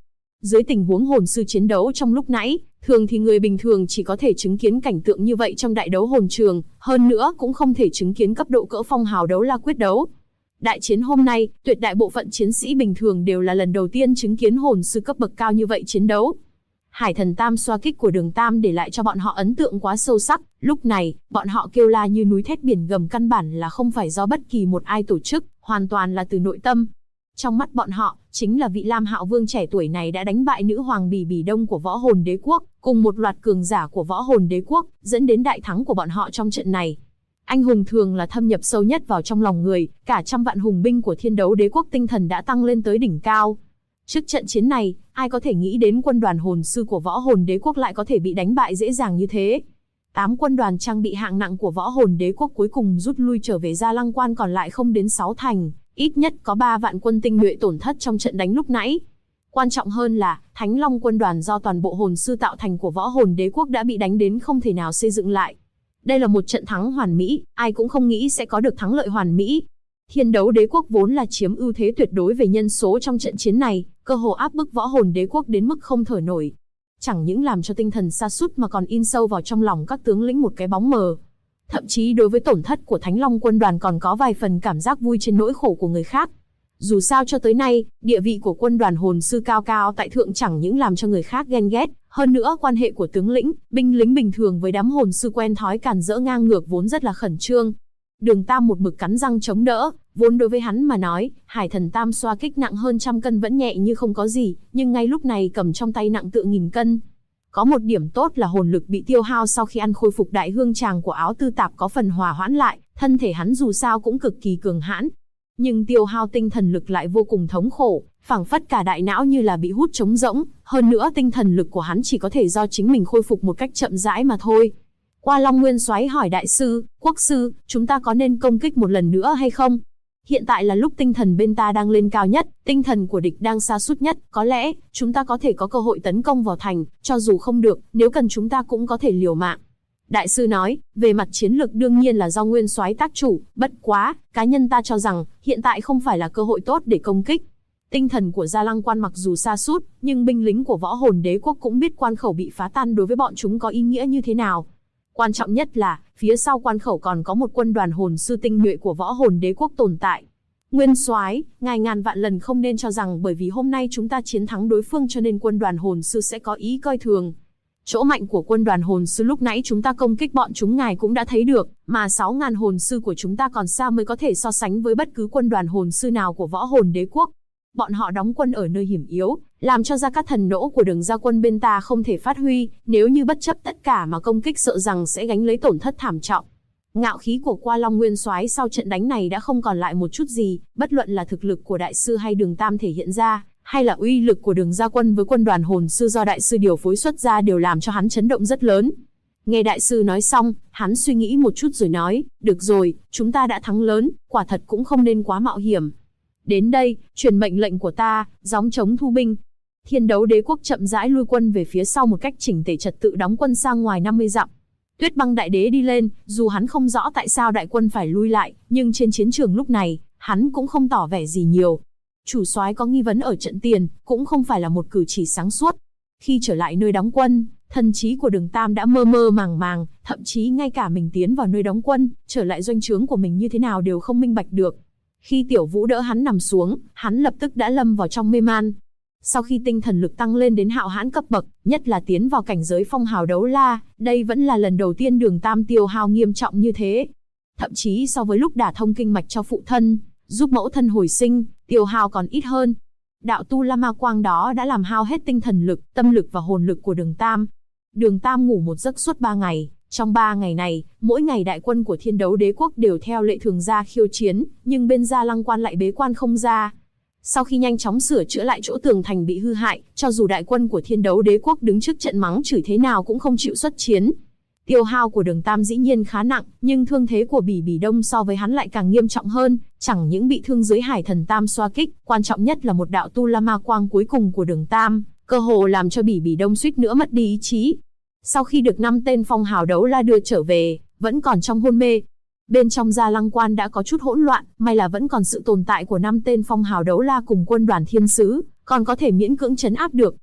Dưới tình huống hồn sư chiến đấu trong lúc nãy, thường thì người bình thường chỉ có thể chứng kiến cảnh tượng như vậy trong đại đấu hồn trường, hơn nữa cũng không thể chứng kiến cấp độ cỡ phong hào đấu la quyết đấu. Đại chiến hôm nay, tuyệt đại bộ phận chiến sĩ bình thường đều là lần đầu tiên chứng kiến hồn sư cấp bậc cao như vậy chiến đấu. Hải thần tam xoa kích của Đường Tam để lại cho bọn họ ấn tượng quá sâu sắc, lúc này, bọn họ kêu la như núi thét biển gầm căn bản là không phải do bất kỳ một ai tổ chức, hoàn toàn là từ nội tâm. Trong mắt bọn họ, chính là vị Lam Hạo Vương trẻ tuổi này đã đánh bại nữ hoàng Bỉ Bỉ Đông của Võ Hồn Đế Quốc, cùng một loạt cường giả của Võ Hồn Đế Quốc, dẫn đến đại thắng của bọn họ trong trận này. Anh hùng thường là thâm nhập sâu nhất vào trong lòng người, cả trăm vạn hùng binh của Thiên Đấu Đế Quốc tinh thần đã tăng lên tới đỉnh cao. Trước trận chiến này, ai có thể nghĩ đến quân đoàn hồn sư của Võ Hồn Đế Quốc lại có thể bị đánh bại dễ dàng như thế. 8 quân đoàn trang bị hạng nặng của Võ Hồn Đế Quốc cuối cùng rút lui trở về Gia Lăng Quan, còn lại không đến 6 thành, ít nhất có 3 vạn quân tinh nhuệ tổn thất trong trận đánh lúc nãy. Quan trọng hơn là, Thánh Long quân đoàn do toàn bộ hồn sư tạo thành của Võ Hồn Đế Quốc đã bị đánh đến không thể nào xây dựng lại. Đây là một trận thắng hoàn mỹ, ai cũng không nghĩ sẽ có được thắng lợi hoàn mỹ. Thiên Đấu Đế Quốc vốn là chiếm ưu thế tuyệt đối về nhân số trong trận chiến này, cơ hồ áp bức Võ Hồn Đế Quốc đến mức không thở nổi. Chẳng những làm cho tinh thần sa sút mà còn in sâu vào trong lòng các tướng lĩnh một cái bóng mờ. Thậm chí đối với tổn thất của Thánh Long quân đoàn còn có vài phần cảm giác vui trên nỗi khổ của người khác. Dù sao cho tới nay, địa vị của quân đoàn hồn sư cao cao tại thượng chẳng những làm cho người khác ghen ghét, hơn nữa quan hệ của tướng lĩnh, binh lính bình thường với đám hồn sư quen thói càn rỡ ngang ngược vốn rất là khẩn trương. Đường Tam một mực cắn răng chống đỡ, vốn đối với hắn mà nói, Hải thần tam xoa kích nặng hơn 100 cân vẫn nhẹ như không có gì, nhưng ngay lúc này cầm trong tay nặng tựa 1000 cân. Có một điểm tốt là hồn lực bị tiêu hao sau khi ăn khôi phục đại hương tràng của áo tư tạp có phần hòa hoãn lại, thân thể hắn dù sao cũng cực kỳ cường hãn. Nhưng tiêu hao tinh thần lực lại vô cùng thống khổ, phảng phất cả đại não như là bị hút trống rỗng, hơn nữa tinh thần lực của hắn chỉ có thể do chính mình khôi phục một cách chậm rãi mà thôi. Qua Long Nguyên Soái hỏi đại sư, quốc sư, chúng ta có nên công kích một lần nữa hay không? Hiện tại là lúc tinh thần bên ta đang lên cao nhất, tinh thần của địch đang sa sút nhất, có lẽ, chúng ta có thể có cơ hội tấn công vào thành, cho dù không được, nếu cần chúng ta cũng có thể liều mạng. Đại sư nói, về mặt chiến lược đương nhiên là do Nguyên Soái tác chủ, bất quá, cá nhân ta cho rằng, hiện tại không phải là cơ hội tốt để công kích. Tinh thần của Gia Lăng Quan mặc dù sa sút, nhưng binh lính của Võ Hồn Đế Quốc cũng biết quan khẩu bị phá tan đối với bọn chúng có ý nghĩa như thế nào. Quan trọng nhất là, phía sau quan khẩu còn có một quân đoàn hồn sư tinh nhuệ của Võ Hồn Đế Quốc tồn tại. Nguyên Soái, ngài ngàn vạn lần không nên cho rằng bởi vì hôm nay chúng ta chiến thắng đối phương cho nên quân đoàn hồn sư sẽ có ý coi thường. Chỗ mạnh của quân đoàn hồn sư lúc nãy chúng ta công kích bọn chúng ngài cũng đã thấy được, mà 6.000 hồn sư của chúng ta còn xa mới có thể so sánh với bất cứ quân đoàn hồn sư nào của Võ Hồn Đế Quốc. Bọn họ đóng quân ở nơi hiểm yếu, làm cho ra các thần nỗ của đường ra quân bên ta không thể phát huy, nếu như bất chấp tất cả mà công kích sợ rằng sẽ gánh lấy tổn thất thảm trọng. Ngạo khí của Qua Long Nguyên Soái sau trận đánh này đã không còn lại một chút gì, bất luận là thực lực của đại sư hay Đường Tam thể hiện ra, hay là uy lực của đường ra quân với quân đoàn hồn sư do đại sư điều phối xuất ra đều làm cho hắn chấn động rất lớn. Nghe đại sư nói xong, hắn suy nghĩ một chút rồi nói, được rồi, chúng ta đã thắng lớn, quả thật cũng không nên quá mạo hiểm. Đến đây, truyền mệnh lệnh của ta, gióng trống thu binh. Thiên Đấu Đế Quốc chậm rãi lui quân về phía sau một cách chỉnh tề trật tự đóng quân sang ngoài 50 dặm. Tuyết Băng Đại Đế đi lên, dù hắn không rõ tại sao đại quân phải lui lại, nhưng trên chiến trường lúc này, hắn cũng không tỏ vẻ gì nhiều. Chủ soái có nghi vấn ở trận tiền, cũng không phải là một cử chỉ sáng suốt. Khi trở lại nơi đóng quân, thần trí của Đường Tam đã mơ mơ màng màng, thậm chí ngay cả mình tiến vào nơi đóng quân, trở lại doanh trướng của mình như thế nào đều không minh bạch được. Khi Tiểu Vũ đỡ hắn nằm xuống, hắn lập tức đã lâm vào trong mê man. Sau khi tinh thần lực tăng lên đến hạo hãn cấp bậc, nhất là tiến vào cảnh giới phong hào đấu la, đây vẫn là lần đầu tiên Đường Tam tiêu hao nghiêm trọng như thế. Thậm chí so với lúc đả thông kinh mạch cho phụ thân, giúp mẫu thân hồi sinh, tiêu hao còn ít hơn. Đạo tu La Ma Quang đó đã làm hao hết tinh thần lực, tâm lực và hồn lực của Đường Tam. Đường Tam ngủ một giấc suốt 3 ngày. Trong 3 ngày này, mỗi ngày đại quân của Thiên Đấu Đế Quốc đều theo lệ thường ra khiêu chiến, nhưng bên Gia Lăng Quan lại bế quan không ra. Sau khi nhanh chóng sửa chữa lại chỗ tường thành bị hư hại, cho dù đại quân của Thiên Đấu Đế Quốc đứng trước trận mắng chửi thế nào cũng không chịu xuất chiến. Tiêu hao của Đường Tam dĩ nhiên khá nặng, nhưng thương thế của Bỉ Bỉ Đông so với hắn lại càng nghiêm trọng hơn, chẳng những bị thương dưới Hải thần tam xoa kích, quan trọng nhất là một đạo tu La Ma Quang cuối cùng của Đường Tam, cơ hồ làm cho Bỉ Bỉ Đông suýt nữa mất đi ý chí. Sau khi được 5 tên phong hào đấu la đưa trở về, vẫn còn trong hôn mê. Bên trong Gia Lăng Quan đã có chút hỗn loạn, may là vẫn còn sự tồn tại của 5 tên phong hào đấu la cùng quân đoàn thiên sứ, còn có thể miễn cưỡng trấn áp được.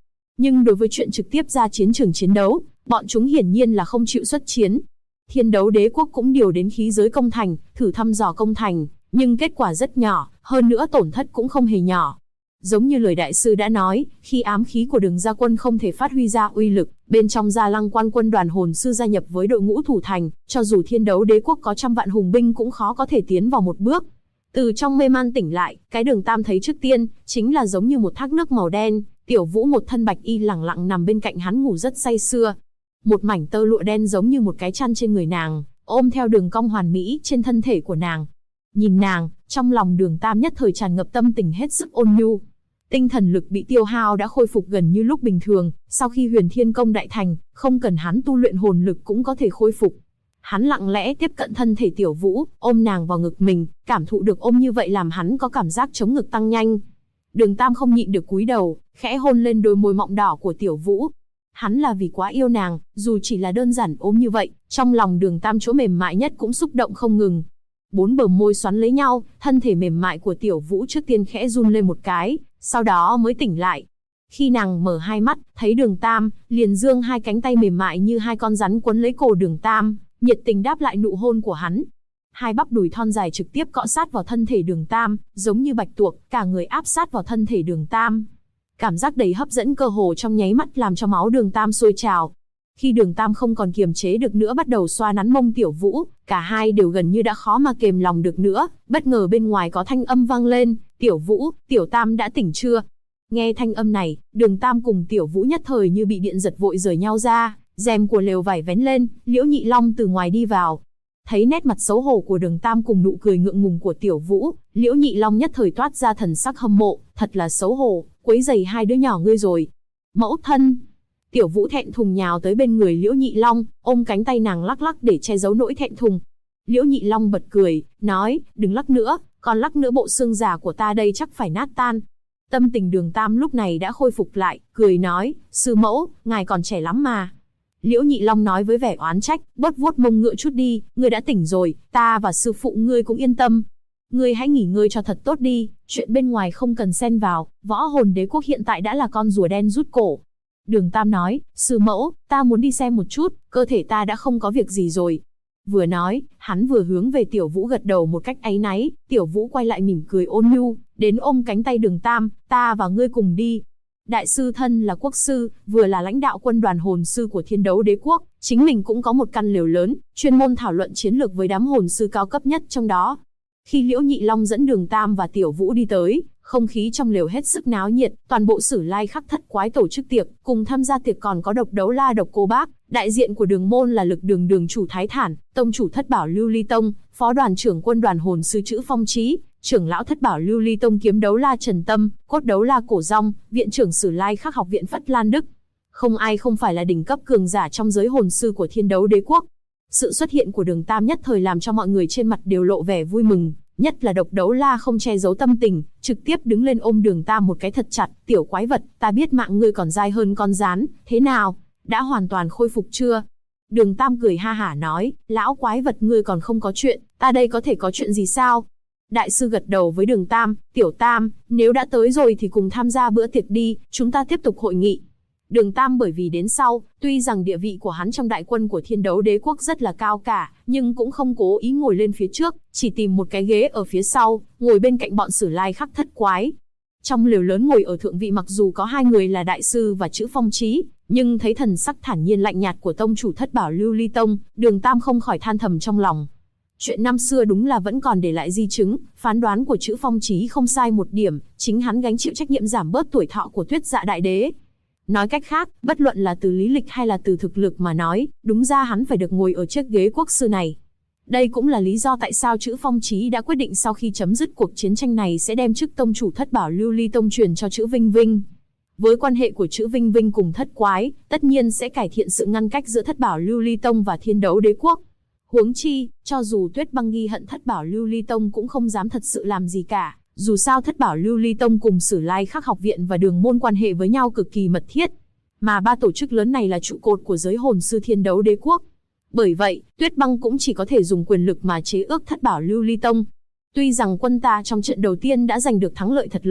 nhưng đối với chuyện trực tiếp ra chiến trường chiến đấu, bọn chúng hiển nhiên là không chịu xuất chiến. Thiên Đấu Đế quốc cũng điều đến khí giới công thành, thử thăm dò công thành, nhưng kết quả rất nhỏ, hơn nữa tổn thất cũng không hề nhỏ. Giống như lời đại sư đã nói, khi ám khí của Đường Gia Quân không thể phát huy ra uy lực, bên trong Gia Lăng Quan quân đoàn hồn sư gia nhập với đội ngũ thủ thành, cho dù Thiên Đấu Đế quốc có trăm vạn hùng binh cũng khó có thể tiến vào một bước. Từ trong mê man tỉnh lại, cái Đường Tam thấy trước tiên chính là giống như một thác nước màu đen, Tiểu Vũ một thân bạch y lẳng lặng nằm bên cạnh hắn ngủ rất say sưa. Một mảnh tơ lụa đen giống như một cái chăn trên người nàng, ôm theo đường cong hoàn mỹ trên thân thể của nàng. Nhìn nàng, trong lòng Đường Tam nhất thời tràn ngập tâm tình hết sức ôn nhu. Tinh thần lực bị tiêu hao đã khôi phục gần như lúc bình thường, sau khi Huyền Thiên Công đại thành, không cần hắn tu luyện hồn lực cũng có thể khôi phục. Hắn lặng lẽ tiếp cận thân thể Tiểu Vũ, ôm nàng vào ngực mình, cảm thụ được ôm như vậy làm hắn có cảm giác chống ngực tăng nhanh. Đường Tam không nhịn được cúi đầu, khẽ hôn lên đôi môi mọng đỏ của Tiểu Vũ. Hắn là vì quá yêu nàng, dù chỉ là đơn giản ôm như vậy, trong lòng Đường Tam chỗ mềm mại nhất cũng xúc động không ngừng. Bốn bờ môi xoắn lấy nhau, thân thể mềm mại của Tiểu Vũ trước tiên khẽ run lên một cái, sau đó mới tỉnh lại. Khi nàng mở hai mắt, thấy Đường Tam, liền giương hai cánh tay mềm mại như hai con rắn quấn lấy cổ Đường Tam, nhiệt tình đáp lại nụ hôn của hắn. Hai bắp đùi thon dài trực tiếp cọ sát vào thân thể Đường Tam, giống như bạch tuộc, cả người áp sát vào thân thể Đường Tam. Cảm giác đầy hấp dẫn cơ hồ trong nháy mắt làm cho máu Đường Tam sôi trào. Khi Đường Tam không còn kiềm chế được nữa bắt đầu xoa nắn mông Tiểu Vũ, cả hai đều gần như đã khó mà kềm lòng được nữa, bất ngờ bên ngoài có thanh âm vang lên, "Tiểu Vũ, Tiểu Tam đã tỉnh chưa?" Nghe thanh âm này, Đường Tam cùng Tiểu Vũ nhất thời như bị điện giật vội rời nhau ra, rèm của lều vải vén lên, Liễu Nhị Long từ ngoài đi vào. Thấy nét mặt xấu hổ của Đường Tam cùng nụ cười ngượng ngùng của Tiểu Vũ, Liễu Nhị Long nhất thời toát ra thần sắc hâm mộ, thật là xấu hổ, quấy rầy hai đứa nhỏ ngươi rồi. Mẫu thân. Tiểu Vũ thẹn thùng nhào tới bên người Liễu Nhị Long, ôm cánh tay nàng lắc lắc để che giấu nỗi thẹn thùng. Liễu Nhị Long bật cười, nói, đừng lắc nữa, còn lắc nữa bộ xương già của ta đây chắc phải nát tan. Tâm tình Đường Tam lúc này đã khôi phục lại, cười nói, sư mẫu, ngài còn trẻ lắm mà. Liễu Nhị Long nói với vẻ oán trách, bớt vuốt mông ngựa chút đi, ngươi đã tỉnh rồi, ta và sư phụ ngươi cũng yên tâm. Ngươi hãy nghỉ ngơi cho thật tốt đi, chuyện bên ngoài không cần xen vào, Võ Hồn Đế quốc hiện tại đã là con rùa đen rút cổ. Đường Tam nói, sư mẫu, ta muốn đi xem một chút, cơ thể ta đã không có việc gì rồi. Vừa nói, hắn vừa hướng về Tiểu Vũ gật đầu một cách áy náy, Tiểu Vũ quay lại mỉm cười ôn nhu, đến ôm cánh tay Đường Tam, ta và ngươi cùng đi. Đại sư thân là quốc sư, vừa là lãnh đạo quân đoàn hồn sư của Thiên Đấu Đế quốc, chính mình cũng có một căn lều lớn, chuyên môn thảo luận chiến lược với đám hồn sư cao cấp nhất trong đó. Khi Liễu Nhị Long dẫn Đường Tam và Tiểu Vũ đi tới, không khí trong lều hết sức náo nhiệt, toàn bộ Sử Lai Khắc Thất Quái tổ chức tiệc, cùng tham gia tiệc còn có Độc Đấu La Độc Cô Bác, đại diện của Đường môn là Lực Đường đường chủ Thái Thản, tông chủ Thất Bảo Lưu Ly Tông, phó đoàn trưởng quân đoàn hồn sư Trữ Phong Chí, trưởng lão Thất Bảo Lưu Ly Tông Kiếm Đấu La Trần Tâm, Cốt Đấu La Cổ Rong, viện trưởng Sử Lai Khắc học viện Phất Lan Đức. Không ai không phải là đỉnh cấp cường giả trong giới hồn sư của Thiên Đấu Đế quốc. Sự xuất hiện của Đường Tam nhất thời làm cho mọi người trên mặt đều lộ vẻ vui mừng, nhất là Độc Đấu La không che giấu tâm tình, trực tiếp đứng lên ôm Đường Tam một cái thật chặt, "Tiểu quái vật, ta biết mạng ngươi còn dai hơn con rán, thế nào, đã hoàn toàn khôi phục chưa?" Đường Tam cười ha hả nói, "Lão quái vật ngươi còn không có chuyện, ta đây có thể có chuyện gì sao?" Đại sư gật đầu với Đường Tam, "Tiểu Tam, nếu đã tới rồi thì cùng tham gia bữa tiệc đi, chúng ta tiếp tục hội nghị." Đường Tam bởi vì đến sau, tuy rằng địa vị của hắn trong đại quân của Thiên Đấu Đế quốc rất là cao cả, nhưng cũng không cố ý ngồi lên phía trước, chỉ tìm một cái ghế ở phía sau, ngồi bên cạnh bọn Sử Lai Khắc Thất Quái. Trong lều lớn ngồi ở thượng vị mặc dù có hai người là đại sư và Trữ Phong Chí, nhưng thấy thần sắc thản nhiên lạnh nhạt của tông chủ Thất Bảo Lưu Ly Tông, Đường Tam không khỏi than thầm trong lòng. Chuyện năm xưa đúng là vẫn còn để lại di chứng, phán đoán của Trữ Phong Chí không sai một điểm, chính hắn gánh chịu trách nhiệm giảm bớt tuổi thọ của Tuyết Dạ Đại Đế. Nói cách khác, bất luận là từ lý lịch hay là từ thực lực mà nói, đúng ra hắn phải được ngồi ở chiếc ghế quốc sư này. Đây cũng là lý do tại sao Trữ Phong Chí đã quyết định sau khi chấm dứt cuộc chiến tranh này sẽ đem chức tông chủ Thất Bảo Lưu Ly Tông truyền cho Trữ Vinh Vinh. Với quan hệ của Trữ Vinh Vinh cùng Thất Quái, tất nhiên sẽ cải thiện sự ngăn cách giữa Thất Bảo Lưu Ly Tông và Thiên Đấu Đế quốc. Huống chi, cho dù Tuyết Băng ghi hận Thất Bảo Lưu Ly Tông cũng không dám thật sự làm gì cả. Dù sao Thất Bảo Lưu Ly Tông cùng Sử Lai Khắc học viện và Đường môn quan hệ với nhau cực kỳ mật thiết. Mà ba tổ chức lớn này là trụ cột của giới hồn sư Thiên Đấu Đế quốc. Bởi vậy, Tuyết Băng cũng chỉ có thể dùng quyền lực mà chế ước Thất Bảo Lưu Ly Tông. Tuy rằng quân ta trong trận đầu tiên đã giành được thắng lợi thật lớn,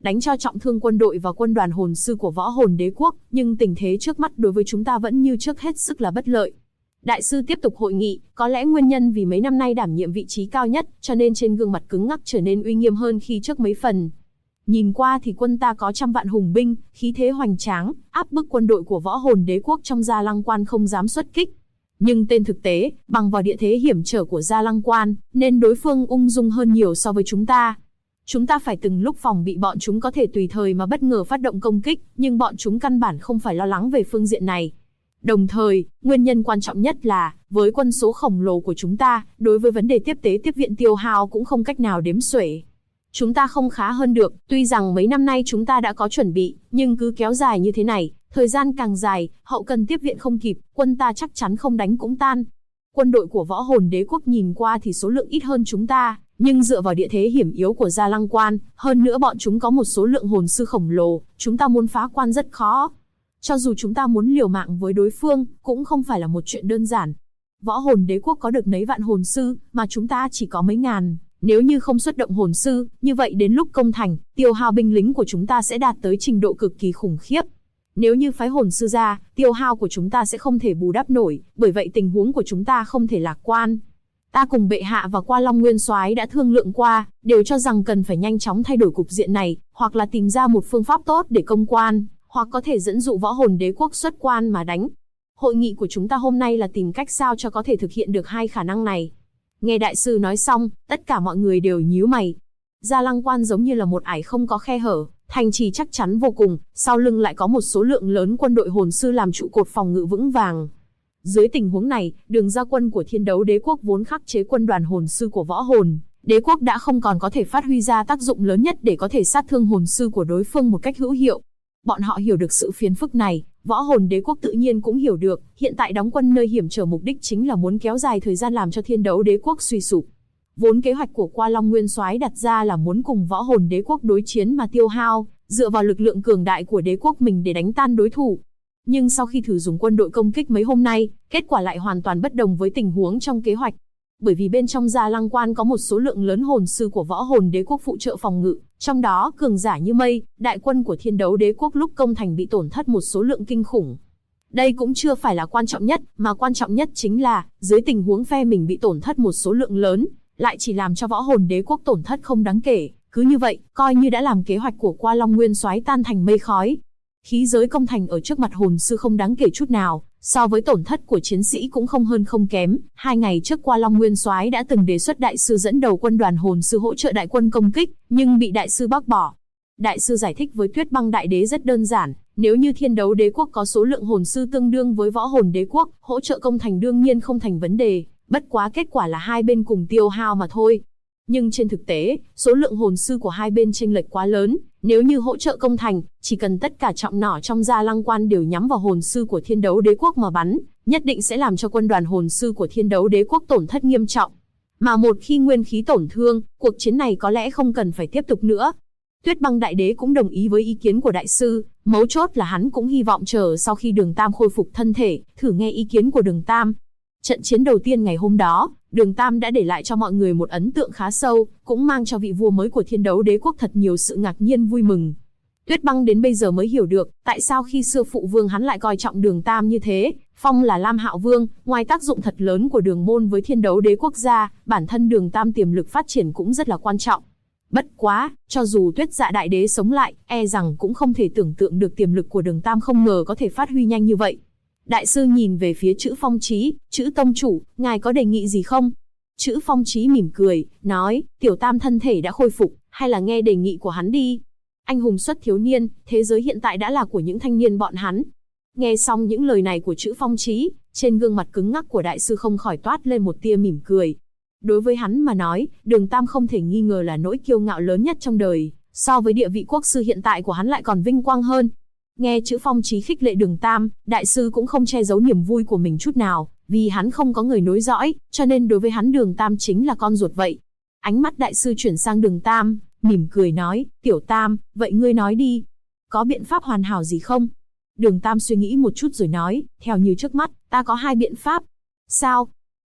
đánh cho trọng thương quân đội và quân đoàn hồn sư của Võ Hồn Đế Quốc, nhưng tình thế trước mắt đối với chúng ta vẫn như trước hết sức là bất lợi. Đại sư tiếp tục hội nghị, có lẽ nguyên nhân vì mấy năm nay đảm nhiệm vị trí cao nhất, cho nên trên gương mặt cứng ngắc trở nên uy nghiêm hơn khi trước mấy phần. Nhìn qua thì quân ta có trăm vạn hùng binh, khí thế hoành tráng, áp bức quân đội của Võ Hồn Đế Quốc trong Gia Lăng Quan không dám xuất kích. Nhưng tên thực tế, bằng vào địa thế hiểm trở của Gia Lăng Quan, nên đối phương ung dung hơn nhiều so với chúng ta. Chúng ta phải từng lúc phòng bị bọn chúng có thể tùy thời mà bất ngờ phát động công kích, nhưng bọn chúng căn bản không phải lo lắng về phương diện này. Đồng thời, nguyên nhân quan trọng nhất là, với quân số khổng lồ của chúng ta, đối với vấn đề tiếp tế tiếp viện tiêu hao cũng không cách nào đếm xuể. Chúng ta không khá hơn được, tuy rằng mấy năm nay chúng ta đã có chuẩn bị, nhưng cứ kéo dài như thế này, thời gian càng dài, hậu cần tiếp viện không kịp, quân ta chắc chắn không đánh cũng tan. Quân đội của Võ Hồn Đế Quốc nhìn qua thì số lượng ít hơn chúng ta, nhưng dựa vào địa thế hiểm yếu của Gia Lăng Quan, hơn nữa bọn chúng có một số lượng hồn sư khổng lồ, chúng ta muốn phá quan rất khó. Cho dù chúng ta muốn liều mạng với đối phương, cũng không phải là một chuyện đơn giản. Võ Hồn Đế Quốc có được mấy vạn hồn sư, mà chúng ta chỉ có mấy ngàn. Nếu như không xuất động hồn sư, như vậy đến lúc công thành, tiêu hao binh lính của chúng ta sẽ đạt tới trình độ cực kỳ khủng khiếp. Nếu như phái hồn sư ra, tiêu hao của chúng ta sẽ không thể bù đắp nổi, bởi vậy tình huống của chúng ta không thể lạc quan. Ta cùng bệ hạ và Qua Long Nguyên Soái đã thương lượng qua, đều cho rằng cần phải nhanh chóng thay đổi cục diện này, hoặc là tìm ra một phương pháp tốt để công quan, hoặc có thể dẫn dụ Võ Hồn Đế Quốc xuất quan mà đánh. Hội nghị của chúng ta hôm nay là tìm cách sao cho có thể thực hiện được hai khả năng này. Nghe đại sư nói xong, tất cả mọi người đều nhíu mày. Gia Lăng Quan giống như là một ải không có khe hở, thành trì chắc chắn vô cùng, sau lưng lại có một số lượng lớn quân đội hồn sư làm trụ cột phòng ngự vững vàng. Dưới tình huống này, đường ra quân của Thiên Đấu Đế Quốc vốn khắc chế quân đoàn hồn sư của Võ Hồn Đế Quốc đã không còn có thể phát huy ra tác dụng lớn nhất để có thể sát thương hồn sư của đối phương một cách hữu hiệu. Bọn họ hiểu được sự phiền phức này, Võ Hồn Đế Quốc tự nhiên cũng hiểu được, hiện tại đóng quân nơi hiểm trở mục đích chính là muốn kéo dài thời gian làm cho Thiên Đấu Đế Quốc suy sụp. Vốn kế hoạch của Qua Long Nguyên Soái đặt ra là muốn cùng Võ Hồn Đế Quốc đối chiến mà tiêu hao, dựa vào lực lượng cường đại của đế quốc mình để đánh tan đối thủ. Nhưng sau khi thử dùng quân đội công kích mấy hôm nay, kết quả lại hoàn toàn bất đồng với tình huống trong kế hoạch. Bởi vì bên trong Gia Lăng Quan có một số lượng lớn hồn sư của Võ Hồn Đế Quốc phụ trợ phòng ngự, trong đó cường giả như mây, đại quân của Thiên Đấu Đế Quốc lúc công thành bị tổn thất một số lượng kinh khủng. Đây cũng chưa phải là quan trọng nhất, mà quan trọng nhất chính là, dưới tình huống phe mình bị tổn thất một số lượng lớn, lại chỉ làm cho Võ Hồn Đế Quốc tổn thất không đáng kể. Cứ như vậy, coi như đã làm kế hoạch của Qua Long Nguyên Soái tan thành mây khói. Khí giới công thành ở trước mặt hồn sư không đáng kể chút nào, so với tổn thất của chiến sĩ cũng không hơn không kém. 2 ngày trước Qua Long Nguyên Soái đã từng đề xuất đại sư dẫn đầu quân đoàn hồn sư hỗ trợ đại quân công kích, nhưng bị đại sư bác bỏ. Đại sư giải thích với Tuyết Băng Đại Đế rất đơn giản, nếu như Thiên Đấu Đế Quốc có số lượng hồn sư tương đương với Võ Hồn Đế Quốc, hỗ trợ công thành đương nhiên không thành vấn đề, bất quá kết quả là hai bên cùng tiêu hao mà thôi. Nhưng trên thực tế, số lượng hồn sư của hai bên chênh lệch quá lớn, nếu như hỗ trợ công thành, chỉ cần tất cả trọng nỏ trong Gia Lăng Quan đều nhắm vào hồn sư của Thiên Đấu Đế Quốc mà bắn, nhất định sẽ làm cho quân đoàn hồn sư của Thiên Đấu Đế Quốc tổn thất nghiêm trọng. Mà một khi nguyên khí tổn thương, cuộc chiến này có lẽ không cần phải tiếp tục nữa. Tuyết Băng Đại Đế cũng đồng ý với ý kiến của đại sư, mấu chốt là hắn cũng hy vọng chờ sau khi Đường Tam khôi phục thân thể, thử nghe ý kiến của Đường Tam. Trận chiến đầu tiên ngày hôm đó, Đường Tam đã để lại cho mọi người một ấn tượng khá sâu, cũng mang cho vị vua mới của Thiên Đấu Đế Quốc thật nhiều sự ngạc nhiên vui mừng. Tuyết Băng đến bây giờ mới hiểu được, tại sao khi xưa phụ vương hắn lại coi trọng Đường Tam như thế. Phong là Lam Hạo Vương, ngoài tác dụng thật lớn của Đường môn với Thiên Đấu Đế Quốc gia, bản thân Đường Tam tiềm lực phát triển cũng rất là quan trọng. Bất quá, cho dù Tuyết Dạ Đại Đế sống lại, e rằng cũng không thể tưởng tượng được tiềm lực của Đường Tam không ngờ có thể phát huy nhanh như vậy. Đại sư nhìn về phía Chữ Phong Chí, Chữ tông chủ, ngài có đề nghị gì không? Chữ Phong Chí mỉm cười, nói, Tiểu Tam thân thể đã khôi phục, hay là nghe đề nghị của hắn đi. Anh hùng xuất thiếu niên, thế giới hiện tại đã là của những thanh niên bọn hắn. Nghe xong những lời này của Chữ Phong Chí, trên gương mặt cứng ngắc của đại sư không khỏi toát lên một tia mỉm cười. Đối với hắn mà nói, Đường Tam không thể nghi ngờ là nỗi kiêu ngạo lớn nhất trong đời, so với địa vị quốc sư hiện tại của hắn lại còn vinh quang hơn. Nghe Chữ Phong Chí khích lệ Đường Tam, đại sư cũng không che giấu niềm vui của mình chút nào, vì hắn không có người nối dõi, cho nên đối với hắn Đường Tam chính là con ruột vậy. Ánh mắt đại sư chuyển sang Đường Tam, mỉm cười nói, Tiểu Tam, vậy ngươi nói đi, có biện pháp hoàn hảo gì không? Đường Tam suy nghĩ một chút rồi nói, theo như trước mắt, ta có 2 biện pháp. Sao?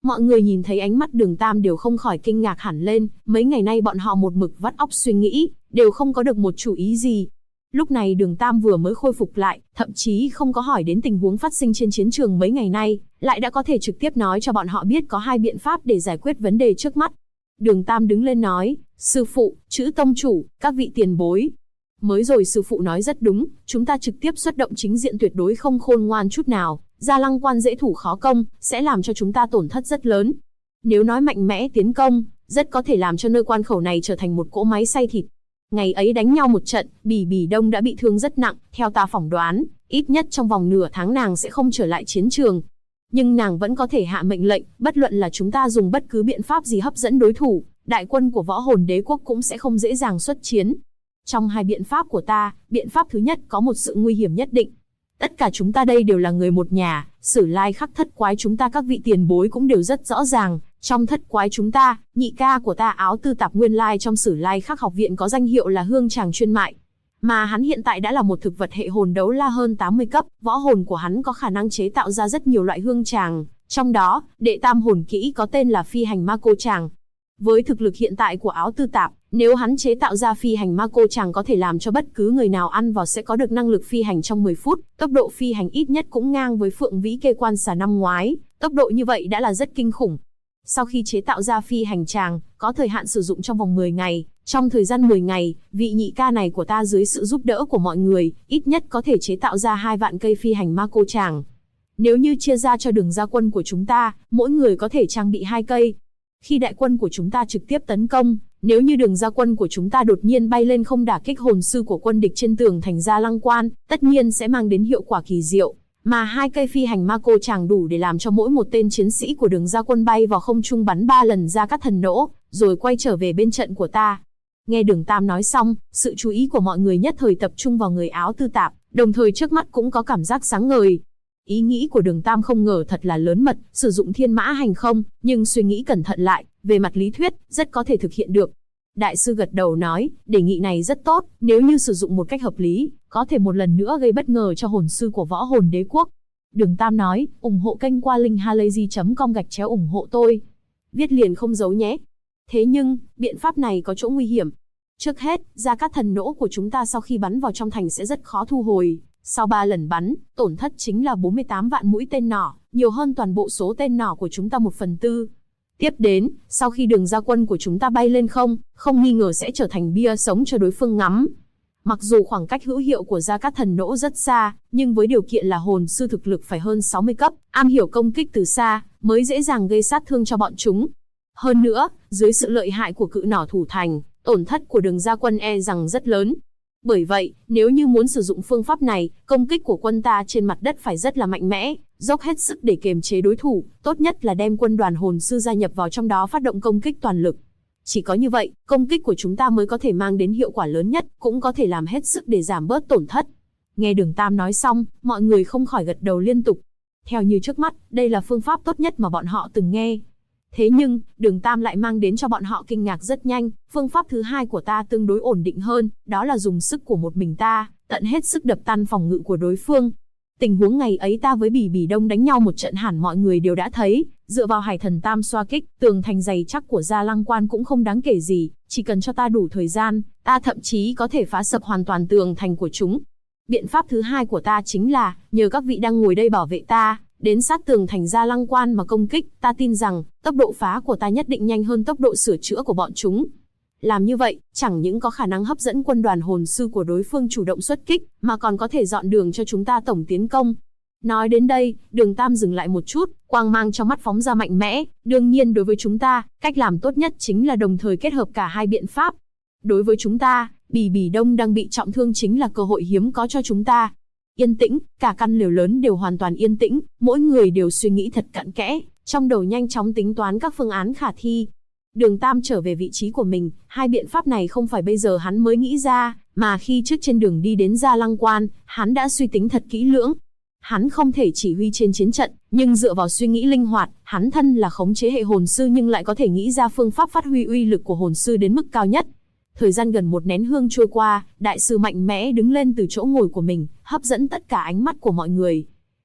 Mọi người nhìn thấy ánh mắt Đường Tam đều không khỏi kinh ngạc hẳn lên, mấy ngày nay bọn họ một mực vắt óc suy nghĩ, đều không có được một chủ ý gì. Lúc này Đường Tam vừa mới khôi phục lại, thậm chí không có hỏi đến tình huống phát sinh trên chiến trường mấy ngày nay, lại đã có thể trực tiếp nói cho bọn họ biết có hai biện pháp để giải quyết vấn đề trước mắt. Đường Tam đứng lên nói, sư phụ, chữ tông chủ, các vị tiền bối. Mới rồi sư phụ nói rất đúng, chúng ta trực tiếp xuất động chính diện tuyệt đối không khôn ngoan chút nào, Gia Lăng Quan dễ thủ khó công, sẽ làm cho chúng ta tổn thất rất lớn. Nếu nói mạnh mẽ tiến công, rất có thể làm cho nơi quan khẩu này trở thành một cỗ máy xay thịt. Ngày ấy đánh nhau một trận, Bỉ Bỉ Đông đã bị thương rất nặng, theo ta phỏng đoán, ít nhất trong vòng nửa tháng nàng sẽ không trở lại chiến trường. Nhưng nàng vẫn có thể hạ mệnh lệnh, bất luận là chúng ta dùng bất cứ biện pháp gì hấp dẫn đối thủ, đại quân của Võ Hồn Đế quốc cũng sẽ không dễ dàng xuất chiến. Trong hai biện pháp của ta, biện pháp thứ nhất có một sự nguy hiểm nhất định. Tất cả chúng ta đây đều là người một nhà, Sử Lai Khắc thất quái chúng ta các vị tiền bối cũng đều rất rõ ràng. Trong thất quái chúng ta, nhị ca của ta Áo Tư Tạp nguyên lai trong Sử Lai Khắc học viện có danh hiệu là hương tràng chuyên mại. Mà hắn hiện tại đã là một thực vật hệ hồn đấu la hơn 80 cấp, võ hồn của hắn có khả năng chế tạo ra rất nhiều loại hương tràng, trong đó, đệ tam hồn kỹ có tên là phi hành ma cô tràng. Với thực lực hiện tại của Áo Tư Tạp, nếu hắn chế tạo ra phi hành ma cô tràng có thể làm cho bất cứ người nào ăn vào sẽ có được năng lực phi hành trong 10 phút, tốc độ phi hành ít nhất cũng ngang với Phượng Vĩ Kê Quan Xà năm ngoái, tốc độ như vậy đã là rất kinh khủng. Sau khi chế tạo ra phi hành tràng, có thời hạn sử dụng trong vòng 10 ngày, trong thời gian 10 ngày, vị nhị ca này của ta dưới sự giúp đỡ của mọi người, ít nhất có thể chế tạo ra 2 vạn cây phi hành ma cô tràng. Nếu như chia ra cho đường ra quân của chúng ta, mỗi người có thể trang bị 2 cây. Khi đại quân của chúng ta trực tiếp tấn công, nếu như đường ra quân của chúng ta đột nhiên bay lên không đả kích hồn sư của quân địch trên tường thành Gia Lăng Quan, tất nhiên sẽ mang đến hiệu quả kỳ diệu. Mà 2 cây phi hành ma cô tràng đủ để làm cho mỗi một tên chiến sĩ của đường ra quân bay vào không trung bắn 3 lần ra các thần nỗ, rồi quay trở về bên trận của ta. Nghe Đường Tam nói xong, sự chú ý của mọi người nhất thời tập trung vào người Áo Tư Tạp, đồng thời trước mắt cũng có cảm giác sáng ngời. Ý nghĩ của Đường Tam không ngờ thật là lớn mật, sử dụng thiên mã hành không, nhưng suy nghĩ cẩn thận lại, về mặt lý thuyết, rất có thể thực hiện được. Đại sư gật đầu nói, đề nghị này rất tốt, nếu như sử dụng một cách hợp lý, có thể một lần nữa gây bất ngờ cho hồn sư của Võ Hồn Đế quốc. Đường Tam nói, ủng hộ kênh qua link halayzi.com/ủng hộ tôi. Viết liền không giấu nhé. Thế nhưng, biện pháp này có chỗ nguy hiểm. Trước hết, ra các thần nỗ của chúng ta sau khi bắn vào trong thành sẽ rất khó thu hồi. Sau 3 lần bắn, tổn thất chính là 48 vạn mũi tên nỏ, nhiều hơn toàn bộ số tên nỏ của chúng ta 1/4. Tiếp đến, sau khi đường ra quân của chúng ta bay lên không nghi ngờ sẽ trở thành bia sống cho đối phương ngắm. Mặc dù khoảng cách hữu hiệu của Gia Cát Thần Nỗ rất xa, nhưng với điều kiện là hồn sư thực lực phải hơn 60 cấp, am hiểu công kích từ xa, mới dễ dàng gây sát thương cho bọn chúng. Hơn nữa, dưới sự lợi hại của cự nỏ thủ thành, tổn thất của đường ra quân e rằng rất lớn. Bởi vậy, nếu như muốn sử dụng phương pháp này, công kích của quân ta trên mặt đất phải rất là mạnh mẽ, dốc hết sức để kiềm chế đối thủ, tốt nhất là đem quân đoàn hồn sư gia nhập vào trong đó phát động công kích toàn lực. Chỉ có như vậy, công kích của chúng ta mới có thể mang đến hiệu quả lớn nhất, cũng có thể làm hết sức để giảm bớt tổn thất. Nghe Đường Tam nói xong, mọi người không khỏi gật đầu liên tục. Theo như trước mắt, đây là phương pháp tốt nhất mà bọn họ từng nghe. Thế nhưng, Đường Tam lại mang đến cho bọn họ kinh ngạc rất nhanh, phương pháp thứ hai của ta tương đối ổn định hơn, đó là dùng sức của một mình ta, tận hết sức đập tan phòng ngự của đối phương. Tình huống ngày ấy ta với Bỉ Bỉ Đông đánh nhau một trận hẳn mọi người đều đã thấy, dựa vào Hải Thần Tam xoa kích, tường thành dày chắc của Gia Lăng Quan cũng không đáng kể gì, chỉ cần cho ta đủ thời gian, ta thậm chí có thể phá sập hoàn toàn tường thành của chúng. Biện pháp thứ hai của ta chính là, nhờ các vị đang ngồi đây bảo vệ ta, đến sát tường thành Gia Lăng Quan mà công kích, ta tin rằng, tốc độ phá của ta nhất định nhanh hơn tốc độ sửa chữa của bọn chúng. Làm như vậy, chẳng những có khả năng hấp dẫn quân đoàn hồn sư của đối phương chủ động xuất kích, mà còn có thể dọn đường cho chúng ta tổng tiến công. Nói đến đây, Đường Tam dừng lại một chút, quang mang trong mắt phóng ra mạnh mẽ, đương nhiên đối với chúng ta, cách làm tốt nhất chính là đồng thời kết hợp cả hai biện pháp. Đối với chúng ta, Bỉ Bỉ Đông đang bị trọng thương chính là cơ hội hiếm có cho chúng ta. Yên tĩnh, cả căn lều lớn đều hoàn toàn yên tĩnh, mỗi người đều suy nghĩ thật cặn kẽ, trong đầu nhanh chóng tính toán các phương án khả thi. Đường Tam trở về vị trí của mình, hai biện pháp này không phải bây giờ hắn mới nghĩ ra, mà khi trước trên đường đi đến Gia Lăng Quan, hắn đã suy tính thật kỹ lưỡng. Hắn không thể chỉ huy trên chiến trận, nhưng dựa vào suy nghĩ linh hoạt, hắn thân là khống chế hệ hồn sư nhưng lại có thể nghĩ ra phương pháp phát huy uy lực của hồn sư đến mức cao nhất. Thời gian gần 1 nén hương trôi qua, đại sư mạnh mẽ đứng lên từ chỗ ngồi của mình, hấp dẫn tất cả ánh mắt của mọi người.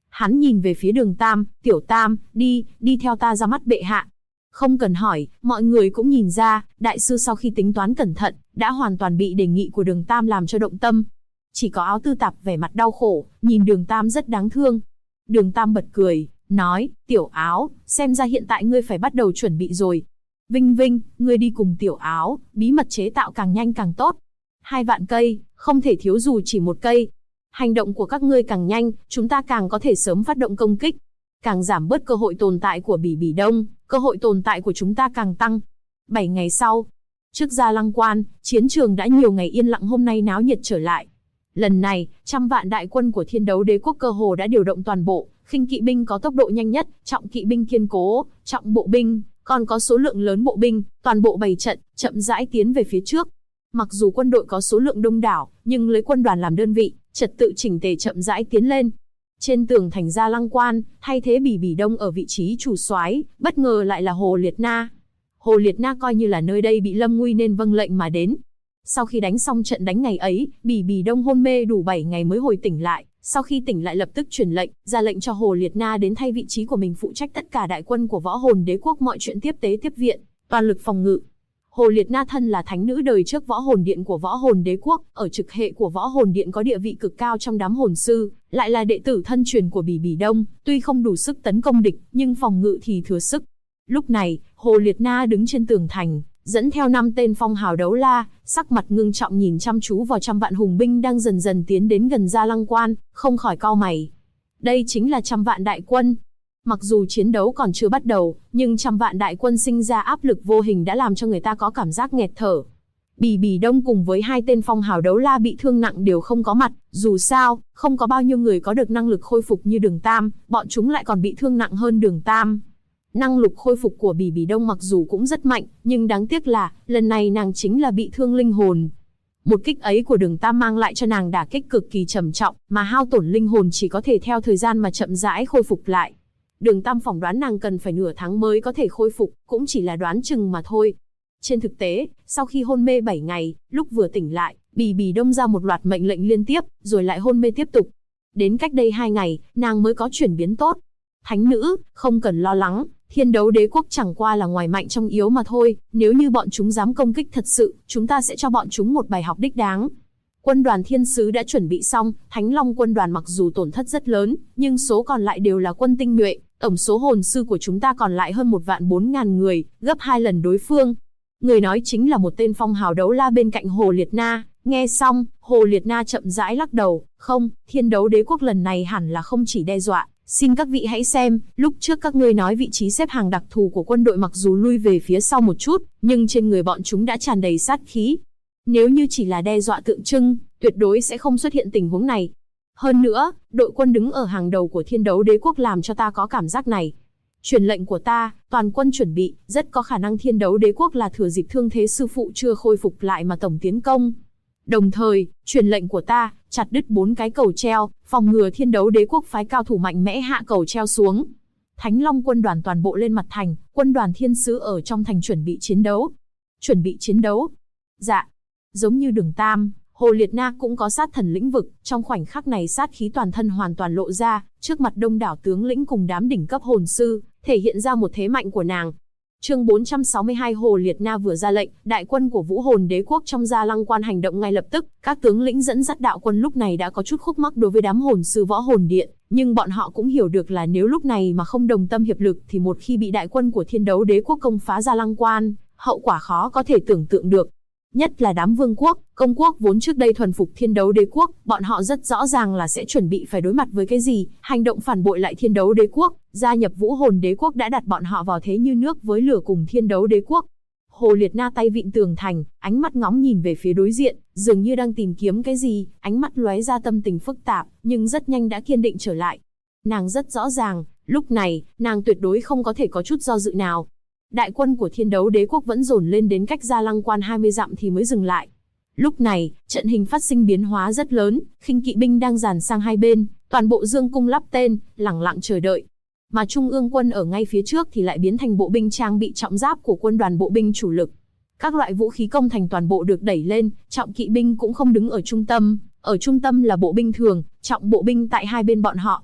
Hắn nhìn về phía Đường Tam, Tiểu Tam, đi theo ta ra mắt bệ hạ. Không cần hỏi, mọi người cũng nhìn ra, đại sư sau khi tính toán cẩn thận, đã hoàn toàn bị đề nghị của Đường Tam làm cho động tâm. Chỉ có Áo Tư Tạp vẻ mặt đau khổ, nhìn Đường Tam rất đáng thương. Đường Tam bật cười, nói, Tiểu Áo, xem ra hiện tại ngươi phải bắt đầu chuẩn bị rồi. Vinh Vinh, ngươi đi cùng Tiểu Áo, bí mật chế tạo càng nhanh càng tốt. 2 vạn cây, không thể thiếu dù chỉ 1 cây. Hành động của các ngươi càng nhanh, chúng ta càng có thể sớm phát động công kích. Càng giảm bớt cơ hội tồn tại của Bỉ Bỉ Đông, cơ hội tồn tại của chúng ta càng tăng. 7 ngày sau, trước Gia Lăng Quan, chiến trường đã nhiều ngày yên lặng hôm nay náo nhiệt trở lại. Lần này, 100 vạn đại quân của Thiên Đấu Đế quốc cơ hồ đã điều động toàn bộ, khinh kỵ binh có tốc độ nhanh nhất, trọng kỵ binh kiên cố, trọng bộ binh, còn có số lượng lớn bộ binh, toàn bộ bày trận, chậm rãi tiến về phía trước. Mặc dù quân đội có số lượng đông đảo, nhưng lấy quân đoàn làm đơn vị, trật tự chỉnh tề chậm rãi tiến lên. Trên tường thành Gia Lăng Quan, thay thế Bỉ Bỉ Đông ở vị trí chủ soái, bất ngờ lại là Hồ Liệt Na. Hồ Liệt Na coi như là nơi đây bị lâm nguy nên vâng lệnh mà đến. Sau khi đánh xong trận đánh ngày ấy, Bỉ Bỉ Đông hôn mê đủ 7 ngày mới hồi tỉnh lại. Sau khi tỉnh lại lập tức truyền lệnh, ra lệnh cho Hồ Liệt Na đến thay vị trí của mình phụ trách tất cả đại quân của Võ Hồn Đế quốc mọi chuyện tiếp tế tiếp viện, toàn lực phòng ngự. Hồ Liệt Na thân là thánh nữ đời trước Võ Hồn Điện của Võ Hồn Đế quốc, ở trực hệ của Võ Hồn Điện có địa vị cực cao trong đám hồn sư, lại là đệ tử thân truyền của Bỉ Bỉ Đông, tuy không đủ sức tấn công địch, nhưng phòng ngự thì thừa sức. Lúc này, Hồ Liệt Na đứng trên tường thành, dẫn theo 5 tên phong hào đấu la, sắc mặt ngưng trọng nhìn chăm chú vào 100 vạn hùng binh đang dần dần tiến đến gần Gia Lăng Quan, không khỏi cau mày. Đây chính là 100 vạn đại quân. Mặc dù chiến đấu còn chưa bắt đầu, nhưng 100 vạn đại quân sinh ra áp lực vô hình đã làm cho người ta có cảm giác nghẹt thở. Bỉ Bỉ Đông cùng với 2 tên phong hào đấu la bị thương nặng đều không có mặt, dù sao, không có bao nhiêu người có được năng lực khôi phục như Đường Tam, bọn chúng lại còn bị thương nặng hơn Đường Tam. Năng lực khôi phục của Bỉ Bỉ Đông mặc dù cũng rất mạnh, nhưng đáng tiếc là, lần này nàng chính là bị thương linh hồn. Một kích ấy của Đường Tam mang lại cho nàng đả kích cực kỳ trầm trọng, mà hao tổn linh hồn chỉ có thể theo thời gian mà chậm rãi khôi phục lại. Đường Tam phỏng đoán nàng cần phải nửa tháng mới có thể khôi phục, cũng chỉ là đoán chừng mà thôi. Trên thực tế, sau khi hôn mê 7 ngày, lúc vừa tỉnh lại, Bỉ Bỉ Đông ra một loạt mệnh lệnh liên tiếp, rồi lại hôn mê tiếp tục. Đến cách đây 2 ngày, nàng mới có chuyển biến tốt. Thánh nữ, không cần lo lắng, Thiên Đấu Đế quốc chẳng qua là ngoài mạnh trong yếu mà thôi, nếu như bọn chúng dám công kích thật sự, chúng ta sẽ cho bọn chúng một bài học đích đáng. Quân đoàn thiên sứ đã chuẩn bị xong, Thánh Long quân đoàn mặc dù tổn thất rất lớn, nhưng số còn lại đều là quân tinh nhuệ, tổng số hồn sư của chúng ta còn lại hơn 1.400.000 người, gấp 2 lần đối phương. Người nói chính là một tên phong hào đấu la bên cạnh Hồ Liệt Na. Nghe xong, Hồ Liệt Na chậm rãi lắc đầu, không, Thiên Đấu Đế quốc lần này hẳn là không chỉ đe dọa. Xin các vị hãy xem, lúc trước các ngươi nói vị trí xếp hàng đặc thù của quân đội mặc dù lui về phía sau một chút, nhưng trên người bọn chúng đã tràn đầy sát khí. Nếu như chỉ là đe dọa tượng trưng, tuyệt đối sẽ không xuất hiện tình huống này. Hơn nữa, đội quân đứng ở hàng đầu của Thiên Đấu Đế quốc làm cho ta có cảm giác này. Truyền lệnh của ta, toàn quân chuẩn bị, rất có khả năng Thiên Đấu Đế quốc là thừa dịp thương thế sư phụ chưa khôi phục lại mà tổng tiến công. Đồng thời, truyền lệnh của ta, chặt đứt 4 cái cầu treo, phòng ngừa Thiên Đấu Đế quốc phái cao thủ mạnh mẽ hạ cầu treo xuống. Thánh Long quân đoàn toàn bộ lên mặt thành, quân đoàn thiên sứ ở trong thành chuẩn bị chiến đấu. Chuẩn bị chiến đấu? Dạ. Giống như Đường Tam, Hồ Liệt Na cũng có sát thần lĩnh vực, trong khoảnh khắc này sát khí toàn thân hoàn toàn lộ ra, trước mặt đông đảo tướng lĩnh cùng đám đỉnh cấp hồn sư, thể hiện ra một thế mạnh của nàng. Chương 462 Hồ Liệt Na vừa ra lệnh, đại quân của Vũ Hồn Đế quốc trong Gia Lăng Quan hành động ngay lập tức, các tướng lĩnh dẫn dắt đạo quân lúc này đã có chút khúc mắc đối với đám hồn sư Võ Hồn Điện, nhưng bọn họ cũng hiểu được là nếu lúc này mà không đồng tâm hiệp lực thì một khi bị đại quân của Thiên Đấu Đế quốc công phá Gia Lăng Quan, hậu quả khó có thể tưởng tượng được. Nhất là đám vương quốc, công quốc vốn trước đây thuần phục Thiên Đấu Đế quốc, bọn họ rất rõ ràng là sẽ chuẩn bị phải đối mặt với cái gì, hành động phản bội lại Thiên Đấu Đế quốc, gia nhập Vũ Hồn Đế quốc đã đặt bọn họ vào thế như nước với lửa cùng Thiên Đấu Đế quốc. Hồ Liệt Na tay vịn tường thành, ánh mắt ngóng nhìn về phía đối diện, dường như đang tìm kiếm cái gì, ánh mắt lóe ra tâm tình phức tạp, nhưng rất nhanh đã kiên định trở lại. Nàng rất rõ ràng, lúc này, nàng tuyệt đối không có thể có chút do dự nào. Đại quân của Thiên Đấu Đế quốc vẫn dồn lên đến cách Gia Lăng Quan 20 dặm thì mới dừng lại. Lúc này, trận hình phát sinh biến hóa rất lớn, khinh kỵ binh đang dàn sang hai bên, toàn bộ dương cung lắp tên, lẳng lặng chờ đợi. Mà trung ương quân ở ngay phía trước thì lại biến thành bộ binh trang bị trọng giáp của quân đoàn bộ binh chủ lực. Các loại vũ khí công thành toàn bộ được đẩy lên, trọng kỵ binh cũng không đứng ở trung tâm là bộ binh thường, trọng bộ binh tại hai bên bọn họ.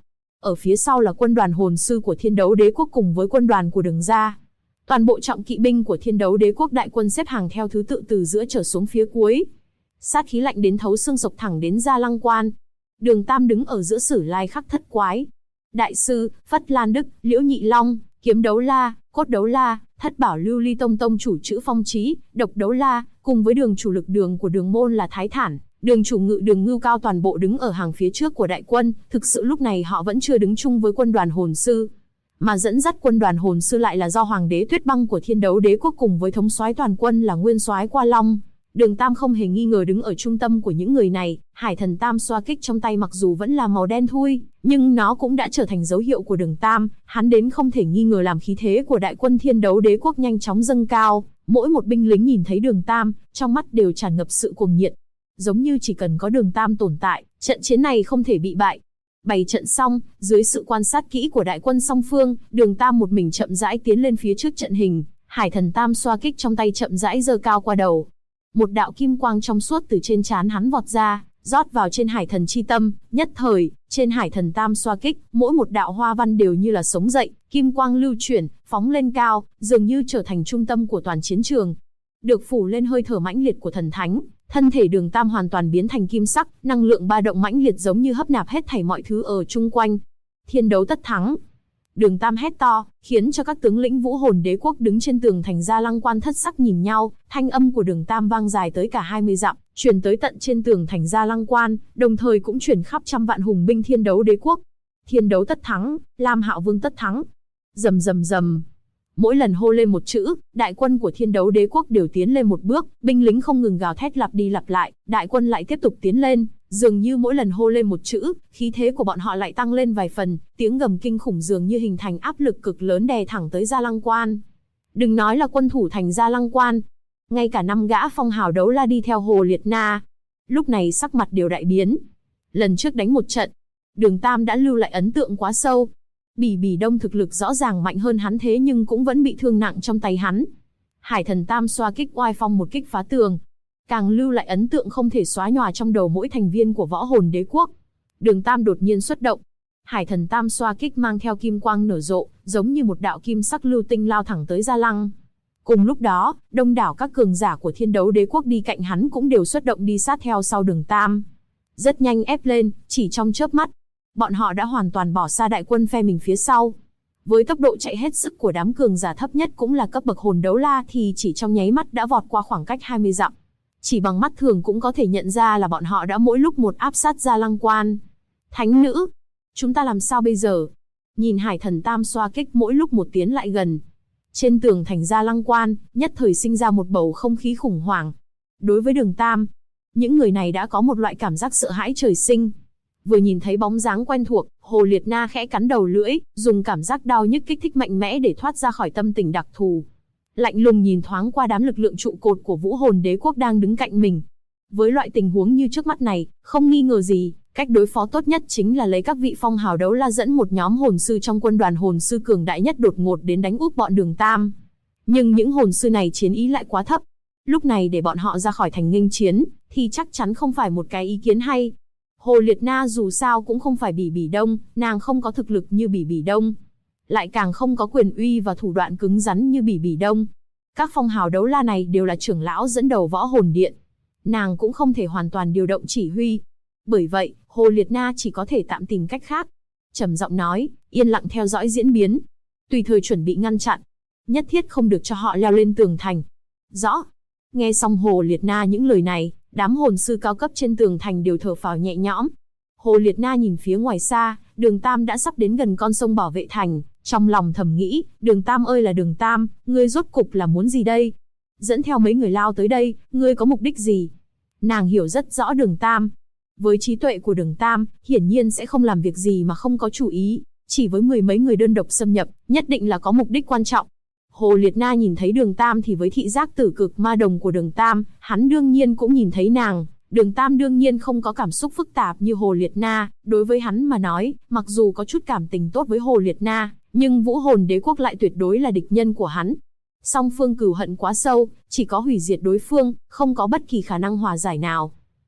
ở phía sau là quân đoàn hồn sư của Thiên Đấu Đế Quốc cùng với quân đoàn của Đường gia. Toàn bộ trọng kỵ binh của Thiên Đấu Đế Quốc đại quân xếp hàng theo thứ tự từ giữa trở xuống phía cuối. Sát khí lạnh đến thấu xương sộc thẳng đến Gia Lăng Quan. Đường Tam đứng ở giữa Sử Lai Khắc Thất Quái, Đại sư, Phất Lan Đức, Liễu Nhị Long, Kiếm Đấu La, Cốt Đấu La, Thất Bảo Lưu Ly Tông tông chủ Chữ Phong Chí, Độc Đấu La, cùng với đường chủ lực đường của Đường môn là Thái Thản, đường chủ ngự Đường Ngưu Cao toàn bộ đứng ở hàng phía trước của đại quân. Thực sự lúc này họ vẫn chưa đứng chung với quân đoàn hồn sư, mà dẫn dắt quân đoàn hồn sư lại là do Hoàng đế Tuyết Băng của Thiên Đấu Đế Quốc cùng với thống soái toàn quân là Nguyên soái Qua Long. Đường Tam không hề nghi ngờ đứng ở trung tâm của những người này. Hải Thần Tam xoa kích trong tay mặc dù vẫn là màu đen thui, nhưng nó cũng đã trở thành dấu hiệu của Đường Tam. Hắn đến không thể nghi ngờ làm khí thế của đại quân Thiên Đấu Đế Quốc nhanh chóng dâng cao. Mỗi một binh lính nhìn thấy Đường Tam, trong mắt đều tràn ngập sự cuồng nhiệt. Giống như chỉ cần có Đường Tam tồn tại, trận chiến này không thể bị bại. Bày trận xong, dưới sự quan sát kỹ của đại quân song phương, Đường Tam một mình chậm rãi tiến lên phía trước trận hình. Hải Thần Tam xoa kích trong tay chậm rãi giơ cao qua đầu. Một đạo kim quang trong suốt từ trên trán hắn vọt ra, rót vào trên Hải Thần chi tâm. Nhất thời, trên Hải Thần Tam xoa kích, mỗi một đạo hoa văn đều như là sống dậy, kim quang lưu chuyển, phóng lên cao, dường như trở thành trung tâm của toàn chiến trường. Được phủ lên hơi thở mãnh liệt của thần thánh, thân thể Đường Tam hoàn toàn biến thành kim sắc, năng lượng ba động mãnh liệt giống như hấp nạp hết thảy mọi thứ ở chung quanh. Thiên đấu tất thắng. Đường Tam hét to, khiến cho các tướng lĩnh Vũ Hồn Đế Quốc đứng trên tường thành Gia Lăng Quan thất sắc nhìn nhau. Thanh âm của Đường Tam vang dài tới cả 20 dặm, truyền tới tận trên tường thành Gia Lăng Quan, đồng thời cũng truyền khắp trăm vạn hùng binh Thiên Đấu Đế Quốc. Thiên đấu tất thắng, Lam Hạo Vương tất thắng. Rầm rầm rầm. Mỗi lần hô lên một chữ, đại quân của Thiên Đấu Đế Quốc đều tiến lên một bước, binh lính không ngừng gào thét lặp đi lặp lại, đại quân lại tiếp tục tiến lên, dường như mỗi lần hô lên một chữ, khí thế của bọn họ lại tăng lên vài phần, tiếng gầm kinh khủng dường như hình thành áp lực cực lớn đè thẳng tới Gia Lăng Quan. Đừng nói là quân thủ thành Gia Lăng Quan, ngay cả 5 gã phong hào đấu la đi theo Hồ Liệt Na, lúc này sắc mặt đều đại biến. Lần trước đánh một trận, Đường Tam đã lưu lại ấn tượng quá sâu. Bỉ Bỉ Đông thực lực rõ ràng mạnh hơn hắn thế nhưng cũng vẫn bị thương nặng trong tay hắn. Hải Thần Tam xoa kích oai phong một kích phá tường, càng lưu lại ấn tượng không thể xóa nhòa trong đầu mỗi thành viên của Võ Hồn Đế Quốc. Đường Tam đột nhiên xuất động, Hải Thần Tam xoa kích mang theo kim quang nở rộ, giống như một đạo kim sắc lưu tinh lao thẳng tới Gia Lăng. Cùng lúc đó, đông đảo các cường giả của Thiên Đấu Đế Quốc đi cạnh hắn cũng đều xuất động đi sát theo sau Đường Tam. Rất nhanh ép lên, chỉ trong chớp mắt, bọn họ đã hoàn toàn bỏ xa đại quân phe mình phía sau. Với tốc độ chạy hết sức của đám cường giả thấp nhất cũng là cấp bậc hồn đấu la thì chỉ trong nháy mắt đã vọt qua khoảng cách 20 dặm. Chỉ bằng mắt thường cũng có thể nhận ra là bọn họ đã mỗi lúc một áp sát Gia Lăng Quan. Thánh nữ, chúng ta làm sao bây giờ? Nhìn Hải Thần Tam xoa kích mỗi lúc một tiến lại gần. Trên tường thành Gia Lăng Quan, nhất thời sinh ra một bầu không khí khủng hoảng. Đối với Đường Tam, những người này đã có một loại cảm giác sợ hãi trời sinh. Vừa nhìn thấy bóng dáng quen thuộc, Hồ Liệt Na khẽ cắn đầu lưỡi, dùng cảm giác đau nhức kích thích mạnh mẽ để thoát ra khỏi tâm tình đặc thù. Lạnh lùng nhìn thoáng qua đám lực lượng trụ cột của Vũ Hồn Đế Quốc đang đứng cạnh mình. Với loại tình huống như trước mắt này, không nghi ngờ gì, cách đối phó tốt nhất chính là lấy các vị phong hào đấu la dẫn một nhóm hồn sư trong quân đoàn hồn sư cường đại nhất đột ngột đến đánh úp bọn Đường Tam. Nhưng những hồn sư này chiến ý lại quá thấp. Lúc này để bọn họ ra khỏi thành nghênh chiến, thì chắc chắn không phải một cái ý kiến hay. Hồ Liệt Na dù sao cũng không phải Bỉ Bỉ Đông, nàng không có thực lực như Bỉ Bỉ Đông, lại càng không có quyền uy và thủ đoạn cứng rắn như Bỉ Bỉ Đông. Các phong hào đấu la này đều là trưởng lão dẫn đầu Võ Hồn Điện, nàng cũng không thể hoàn toàn điều động chỉ huy. Bởi vậy, Hồ Liệt Na chỉ có thể tạm tìm cách khác. Trầm giọng nói, yên lặng theo dõi diễn biến, tùy thời chuẩn bị ngăn chặn, nhất thiết không được cho họ leo lên tường thành. Rõ. Nghe xong Hồ Liệt Na những lời này, đám hồn sư cao cấp trên tường thành đều thở phào nhẹ nhõm. Hồ Liệt Na nhìn phía ngoài xa, Đường Tam đã sắp đến gần con sông bảo vệ thành, trong lòng thầm nghĩ, Đường Tam ơi là Đường Tam, ngươi rốt cục là muốn gì đây? Dẫn theo mấy người lao tới đây, ngươi có mục đích gì? Nàng hiểu rất rõ Đường Tam. Với trí tuệ của Đường Tam, hiển nhiên sẽ không làm việc gì mà không có chủ ý, chỉ với mười mấy người đơn độc xâm nhập, nhất định là có mục đích quan trọng. Hồ Liệt Na nhìn thấy Đường Tam thì với thị giác tử cực ma đồng của Đường Tam, hắn đương nhiên cũng nhìn thấy nàng. Đường Tam đương nhiên không có cảm xúc phức tạp như Hồ Liệt Na, đối với hắn mà nói, mặc dù có chút cảm tình tốt với Hồ Liệt Na, nhưng Vũ Hồn Đế Quốc lại tuyệt đối là địch nhân của hắn. Song phương cừu hận quá sâu, chỉ có hủy diệt đối phương, không có bất kỳ khả năng hòa giải nào.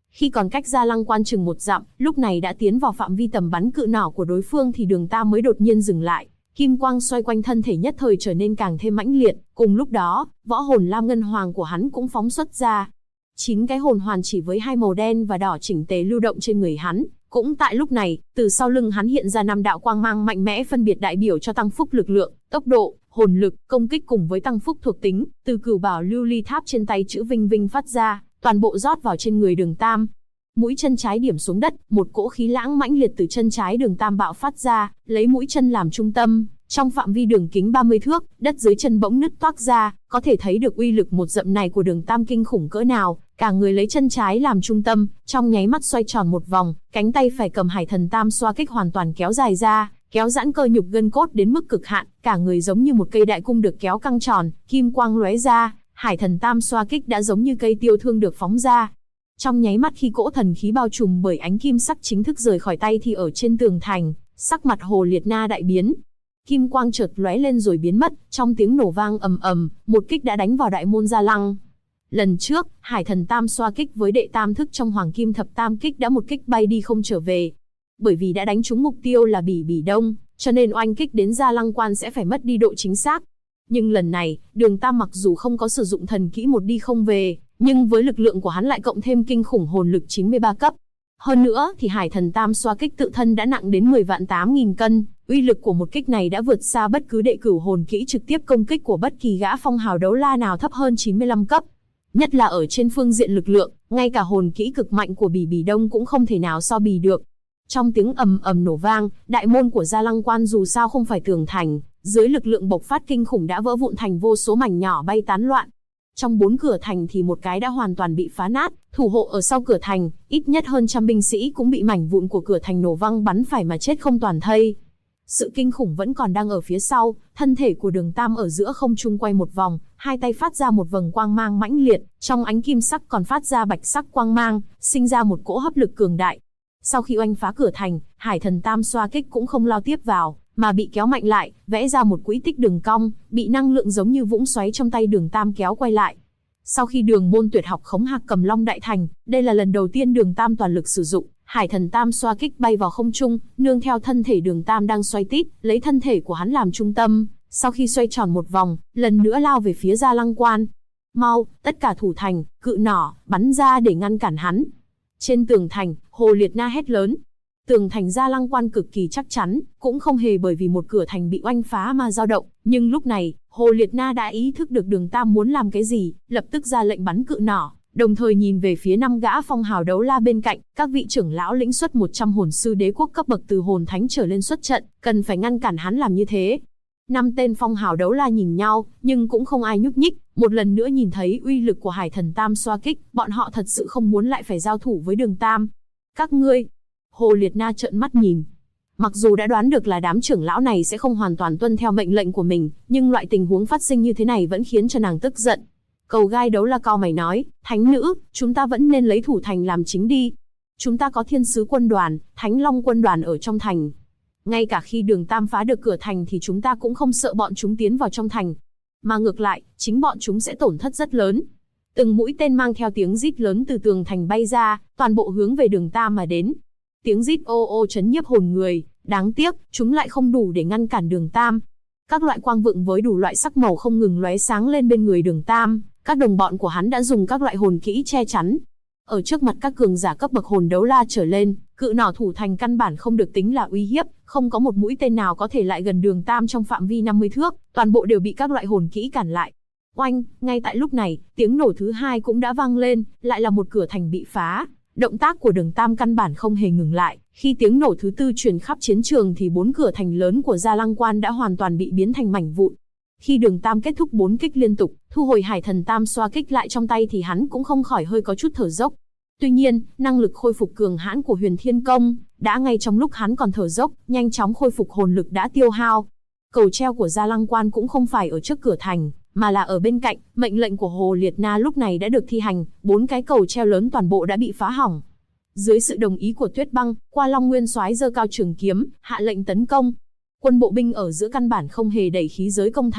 Khi còn cách Gia Lăng Quan chừng 1 dặm, lúc này đã tiến vào phạm vi tầm bắn cự nỏ của đối phương thì Đường Tam mới đột nhiên dừng lại. Kim quang xoay quanh thân thể nhất thời trở nên càng thêm mãnh liệt, cùng lúc đó, võ hồn lam ngân hoàng của hắn cũng phóng xuất ra. 9 cái hồn hoàn chỉ với 2 màu đen và đỏ chỉnh tề lưu động trên người hắn. Cũng tại lúc này, từ sau lưng hắn hiện ra 5 đạo quang mang mạnh mẽ phân biệt đại biểu cho tăng phúc lực lượng, tốc độ, hồn lực, công kích cùng với tăng phúc thuộc tính, từ cửu bảo lưu ly tháp trên tay chữ Vinh Vinh phát ra, toàn bộ rót vào trên người Đường Tam. Mũi chân trái điểm xuống đất, một cỗ khí lãng mãnh liệt từ chân trái Đường Tam bạo phát ra, lấy mũi chân làm trung tâm, trong phạm vi đường kính 30 thước, đất dưới chân bỗng nứt toác ra, có thể thấy được uy lực một dậm này của Đường Tam kinh khủng cỡ nào. Cả người lấy chân trái làm trung tâm, trong nháy mắt xoay tròn một vòng, cánh tay phải cầm Hải Thần Tam xoa kích hoàn toàn kéo dài ra, kéo giãn cơ nhục gân cốt đến mức cực hạn, cả người giống như một cây đại cung được kéo căng tròn, kim quang lóe ra, Hải Thần Tam xoa kích đã giống như cây tiêu thương được phóng ra. Trong nháy mắt khi cỗ thần khí bao trùm bởi ánh kim sắc chính thức rời khỏi tay thì ở trên tường thành, sắc mặt Hồ Liệt Na đại biến. Kim quang chợt lóe lên rồi biến mất, trong tiếng nổ vang ầm ầm, một kích đã đánh vào đại môn Gia Lăng. Lần trước, Hải Thần Tam xoa kích với đệ tam thức trong Hoàng Kim Thập Tam kích đã một kích bay đi không trở về. Bởi vì đã đánh trúng mục tiêu là Bỉ Bỉ Đông, cho nên oanh kích đến Gia Lăng Quan sẽ phải mất đi độ chính xác. Nhưng lần này, Đường Tam mặc dù không có sử dụng thần kỹ một đi không về, nhưng với lực lượng của hắn lại cộng thêm kinh khủng hồn lực 93 cấp. Hơn nữa thì Hải Thần Tam xoa kích tự thân đã nặng đến 10.800.000 cân, uy lực của một kích này đã vượt xa bất cứ đệ cửu hồn kỹ trực tiếp công kích của bất kỳ gã phong hào đấu la nào thấp hơn 95 cấp. Nhất là ở trên phương diện lực lượng, ngay cả hồn kỹ cực mạnh của Bỉ Bỉ Đông cũng không thể nào so bì được. Trong tiếng ầm ầm nổ vang, đại môn của Gia Lăng Quan dù sao không phải tường thành, dưới lực lượng bộc phát kinh khủng đã vỡ vụn thành vô số mảnh nhỏ bay tán loạn. Trong 4 cửa thành thì một cái đã hoàn toàn bị phá nát, thủ hộ ở sau cửa thành, ít nhất hơn 100 binh sĩ cũng bị mảnh vụn của cửa thành nổ văng bắn phải mà chết không toàn thây. Sự kinh khủng vẫn còn đang ở phía sau, thân thể của Đường Tam ở giữa không trung quay một vòng, hai tay phát ra một vầng quang mang mãnh liệt, trong ánh kim sắc còn phát ra bạch sắc quang mang, sinh ra một cỗ hấp lực cường đại. Sau khi oanh phá cửa thành, Hải Thần Tam xoa kích cũng không lao tiếp vào, mà bị kéo mạnh lại, vẽ ra một quỹ tích đường cong, bị năng lượng giống như vũng xoáy trong tay Đường Tam kéo quay lại. Sau khi Đường môn tuyệt học khống hạc cầm long đại thành, đây là lần đầu tiên Đường Tam toàn lực sử dụng, Hải Thần Tam xoa kích bay vào không trung, nương theo thân thể Đường Tam đang xoay tít, lấy thân thể của hắn làm trung tâm, sau khi xoay tròn một vòng, lần nữa lao về phía Gia Lăng Quan. Mau, tất cả thủ thành, cự nỏ, bắn ra để ngăn cản hắn. Trên tường thành, Hồ Liệt Na hét lớn. Tường thành Gia Lăng Quan cực kỳ chắc chắn, cũng không hề bởi vì một cửa thành bị oanh phá mà dao động, nhưng lúc này, Hồ Liệt Na đã ý thức được Đường Tam muốn làm cái gì, lập tức ra lệnh bắn cự nỏ, đồng thời nhìn về phía 5 gã phong hào đấu la bên cạnh, các vị trưởng lão lĩnh xuất 100 hồn sư đế quốc cấp bậc từ hồn thánh trở lên xuất trận, cần phải ngăn cản hắn làm như thế. 5 tên phong hào đấu la nhìn nhau, nhưng cũng không ai nhúc nhích, một lần nữa nhìn thấy uy lực của Hải Thần Tam xoa kích, bọn họ thật sự không muốn lại phải giao thủ với Đường Tam. Các ngươi, Hồ Liệt Na trợn mắt nhìn. Mặc dù đã đoán được là đám trưởng lão này sẽ không hoàn toàn tuân theo mệnh lệnh của mình, nhưng loại tình huống phát sinh như thế này vẫn khiến cho nàng tức giận. Cầu gai đấu la cau mày nói, thánh nữ, chúng ta vẫn nên lấy thủ thành làm chính đi. Chúng ta có thiên sứ quân đoàn, thánh long quân đoàn ở trong thành. Ngay cả khi Đường Tam phá được cửa thành thì chúng ta cũng không sợ bọn chúng tiến vào trong thành. Mà ngược lại, chính bọn chúng sẽ tổn thất rất lớn. Từng mũi tên mang theo tiếng rít lớn từ tường thành bay ra, toàn bộ hướng về Đường Tam mà đến. Tiếng rít ô ô chấn nhiếp hồn người, đáng tiếc, chúng lại không đủ để ngăn cản Đường Tam. Các loại quang vượng với đủ loại sắc màu không ngừng lóe sáng lên bên người Đường Tam, các đồng bọn của hắn đã dùng các loại hồn kỹ che chắn. Ở trước mặt các cường giả cấp bậc hồn đấu la trở lên, cự nỏ thủ thành căn bản không được tính là uy hiếp, không có một mũi tên nào có thể lại gần Đường Tam trong phạm vi 50 thước, toàn bộ đều bị các loại hồn kỹ cản lại. Oanh, ngay tại lúc này, tiếng nổ thứ hai cũng đã vang lên, lại là một cửa thành bị phá. Động tác của Đường Tam căn bản không hề ngừng lại, khi tiếng nổ thứ tư truyền khắp chiến trường thì 4 cửa thành lớn của Gia Lăng Quan đã hoàn toàn bị biến thành mảnh vụn. Khi Đường Tam kết thúc 4 kích liên tục, thu hồi Hải Thần Tam xoa kích lại trong tay thì hắn cũng không khỏi hơi có chút thở dốc. Tuy nhiên, năng lực khôi phục cường hãn của Huyền Thiên Công, đã ngay trong lúc hắn còn thở dốc, nhanh chóng khôi phục hồn lực đã tiêu hao. Cầu treo của Gia Lăng Quan cũng không phải ở trước cửa thành, mà là ở bên cạnh, mệnh lệnh của Hồ Liệt Na lúc này đã được thi hành, 4 cái cầu treo lớn toàn bộ đã bị phá hỏng. Dưới sự đồng ý của Tuyết Băng, Qua Long Nguyên Soái giơ cao trường kiếm, hạ lệnh tấn công. Quân bộ binh ở giữa căn bản không hề đẩy khí giới công thành,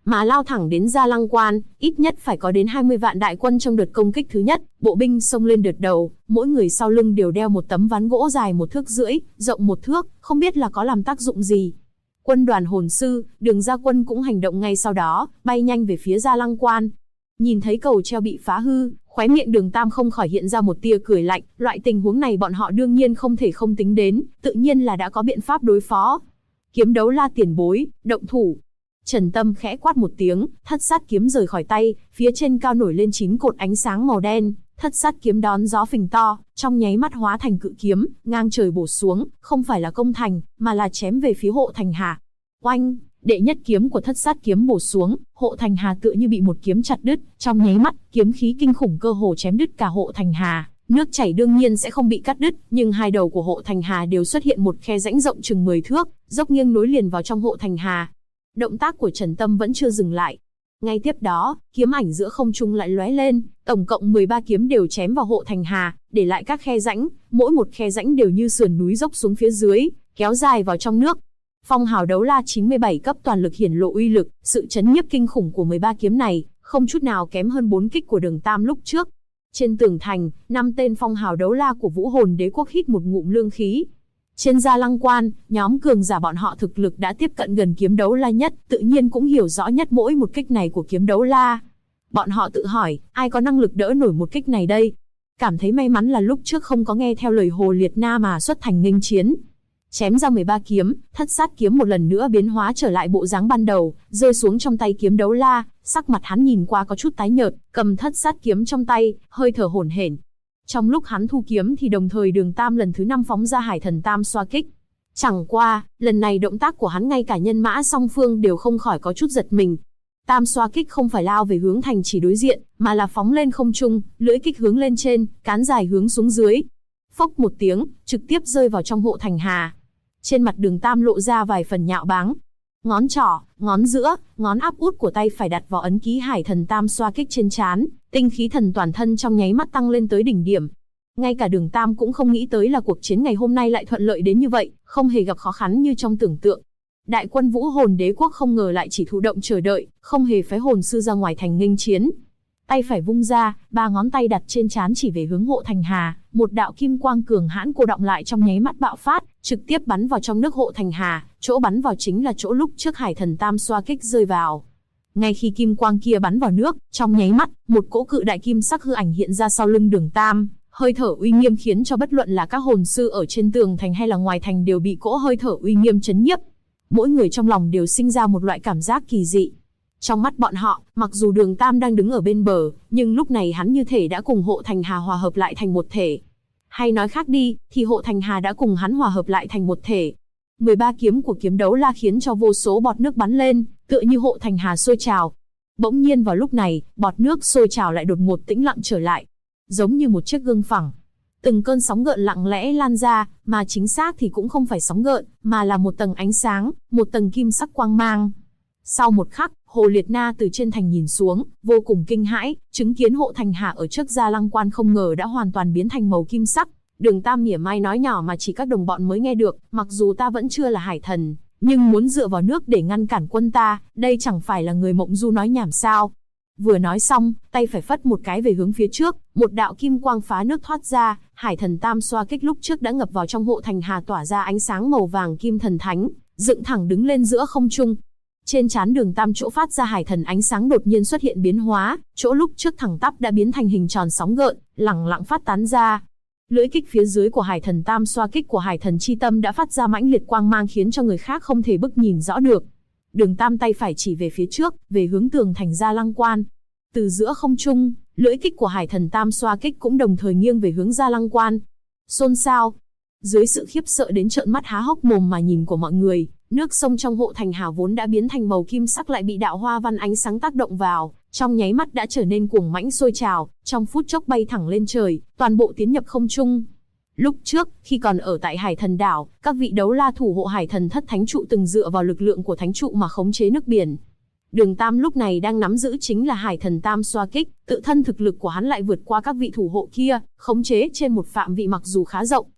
mà lao thẳng đến Gia Lăng Quan, ít nhất phải có đến 20 vạn đại quân trong đợt công kích thứ nhất. Bộ binh xông lên đợt đầu, mỗi người sau lưng đều đeo một tấm ván gỗ dài 1,5 thước, rộng 1 thước, không biết là có làm tác dụng gì. Quân đoàn hồn sư, Đường Gia Quân cũng hành động ngay sau đó, bay nhanh về phía Gia Lăng Quan. Nhìn thấy cầu treo bị phá hư, khóe miệng Đường Tam không khỏi hiện ra một tia cười lạnh, loại tình huống này bọn họ đương nhiên không thể không tính đến, tự nhiên là đã có biện pháp đối phó. Kiếm Đấu La tiền bối, động thủ. Trần Tâm khẽ quát một tiếng, thất sát kiếm rời khỏi tay, phía trên cao nổi lên 9 cột ánh sáng màu đen, thất sát kiếm đón gió phình to, trong nháy mắt hóa thành cự kiếm, ngang trời bổ xuống, không phải là công thành, mà là chém về phía Hộ Thành Hà. Oanh, đệ nhất kiếm của thất sát kiếm bổ xuống, Hộ Thành Hà tựa như bị một kiếm chặt đứt, trong nháy mắt, kiếm khí kinh khủng cơ hồ chém đứt cả Hộ Thành Hà. Nước chảy đương nhiên sẽ không bị cắt đứt, nhưng hai đầu của Hộ Thành Hà đều xuất hiện một khe rãnh rộng chừng 10 thước, dốc nghiêng nối liền vào trong Hộ Thành Hà. Động tác của Trần Tâm vẫn chưa dừng lại. Ngay tiếp đó, kiếm ảnh giữa không trung lại lóe lên, tổng cộng 13 kiếm đều chém vào Hộ Thành Hà, để lại các khe rãnh, mỗi một khe rãnh đều như sườn núi dốc xuống phía dưới, kéo dài vào trong nước. Phong hào đấu la 97 cấp toàn lực hiển lộ uy lực, sự chấn nhiếp kinh khủng của 13 kiếm này, không chút nào kém hơn 4 kích của Đường Tam lúc trước. Trên tường thành, 5 tên phong hào đấu la của Vũ Hồn Đế quốc hít một ngụm lương khí. Trên Gia Lăng Quan, nhóm cường giả bọn họ thực lực đã tiếp cận gần kiếm đấu la nhất, tự nhiên cũng hiểu rõ nhất mỗi một kích này của kiếm đấu la. Bọn họ tự hỏi, ai có năng lực đỡ nổi một kích này đây? Cảm thấy may mắn là lúc trước không có nghe theo lời Hồ Liệt Na mà xuất thành nghênh chiến. Chém ra 13 kiếm, thất sát kiếm một lần nữa biến hóa trở lại bộ dáng ban đầu, rơi xuống trong tay kiếm đấu la, sắc mặt hắn nhìn qua có chút tái nhợt, cầm thất sát kiếm trong tay, hơi thở hổn hển. Trong lúc hắn thu kiếm thì đồng thời Đường Tam lần thứ 5 phóng ra Hải Thần Tam xoa kích. Chẳng qua, lần này động tác của hắn ngay cả nhân mã song phương đều không khỏi có chút giật mình. Tam xoa kích không phải lao về hướng thành chỉ đối diện, mà là phóng lên không trung, lưỡi kích hướng lên trên, cán dài hướng xuống dưới. Phốc một tiếng, trực tiếp rơi vào trong Hộ Thành Hà. Trên mặt Đường Tam lộ ra vài phần nhạo báng. Ngón trỏ, ngón giữa, ngón áp út của tay phải đặt vào ấn ký Hải Thần Tam xoa kích trên trán, tinh khí thần toàn thân trong nháy mắt tăng lên tới đỉnh điểm. Ngay cả Đường Tam cũng không nghĩ tới là cuộc chiến ngày hôm nay lại thuận lợi đến như vậy, không hề gặp khó khăn như trong tưởng tượng. Đại quân Vũ Hồn Đế quốc không ngờ lại chỉ thụ động chờ đợi, không hề phái hồn sư ra ngoài thành nghênh chiến. Tay phải vung ra, 3 ngón tay đặt trên trán chỉ về hướng Hộ Thành Hà, một đạo kim quang cường hãn cô đọng lại trong nháy mắt bạo phát, trực tiếp bắn vào trong nước Hộ Thành Hà, chỗ bắn vào chính là chỗ lúc trước Hải Thần Tam xoa kích rơi vào. Ngay khi kim quang kia bắn vào nước, trong nháy mắt, một cỗ cự đại kim sắc hư ảnh hiện ra sau lưng Đường Tam, hơi thở uy nghiêm khiến cho bất luận là các hồn sư ở trên tường thành hay là ngoài thành đều bị cỗ hơi thở uy nghiêm chấn nhiếp. Mỗi người trong lòng đều sinh ra một loại cảm giác kỳ dị. Trong mắt bọn họ, mặc dù Đường Tam đang đứng ở bên bờ, nhưng lúc này hắn như thể đã cùng Hộ Thành Hà hòa hợp lại thành một thể. Hay nói khác đi, thì Hộ Thành Hà đã cùng hắn hòa hợp lại thành một thể. 13 kiếm của kiếm đấu la khiến cho vô số bọt nước bắn lên, tựa như Hộ Thành Hà sôi trào. Bỗng nhiên vào lúc này, bọt nước sôi trào lại đột ngột tĩnh lặng trở lại, giống như một chiếc gương phẳng. Từng cơn sóng gợn lặng lẽ lan ra, mà chính xác thì cũng không phải sóng gợn, mà là một tầng ánh sáng, một tầng kim sắc quang mang. Sau một khắc, Hồ Liệt Na từ trên thành nhìn xuống, vô cùng kinh hãi, chứng kiến Hộ Thành Hà ở trước Gia Lăng Quan không ngờ đã hoàn toàn biến thành màu kim sắc. Đường Tam mỉa mai nói nhỏ mà chỉ các đồng bọn mới nghe được, mặc dù ta vẫn chưa là hải thần, nhưng muốn dựa vào nước để ngăn cản quân ta, đây chẳng phải là người mộng du nói nhảm sao. Vừa nói xong, tay phải phất một cái về hướng phía trước, một đạo kim quang phá nước thoát ra, Hải Thần Tam xoa kích lúc trước đã ngập vào trong Hộ Thành Hà tỏa ra ánh sáng màu vàng kim thần thánh, dựng thẳng đứng lên giữa không trung. Trên trán Đường Tam chỗ phát ra hải thần ánh sáng đột nhiên xuất hiện biến hóa, chỗ lúc trước thẳng tắp đã biến thành hình tròn sóng gợn, lẳng lặng phát tán ra. Lưỡi kích phía dưới của Hải Thần Tam xoa kích của Hải Thần Chi Tâm đã phát ra mãnh liệt quang mang khiến cho người khác không thể bức nhìn rõ được. Đường Tam tay phải chỉ về phía trước, về hướng tường thành Gia Lăng Quan. Từ giữa không trung, lưỡi kích của Hải Thần Tam xoa kích cũng đồng thời nghiêng về hướng Gia Lăng Quan. Xôn xao. Dưới sự khiếp sợ đến trợn mắt há hốc mồm mà nhìn của mọi người, nước sông trong Hộ Thành Hà vốn đã biến thành màu kim sắc lại bị đạo hoa văn ánh sáng tác động vào, trong nháy mắt đã trở nên cuồng mãnh sôi trào, trong phút chốc bay thẳng lên trời, toàn bộ tiến nhập không trung. Lúc trước, khi còn ở tại Hải Thần Đảo, các vị đấu la thủ hộ Hải Thần Thất Thánh Trụ từng dựa vào lực lượng của Thánh Trụ mà khống chế nước biển. Đường Tam lúc này đang nắm giữ chính là Hải Thần Tam xoa kích, tự thân thực lực của hắn lại vượt qua các vị thủ hộ kia, khống chế trên một phạm vị mặc dù khá rộng,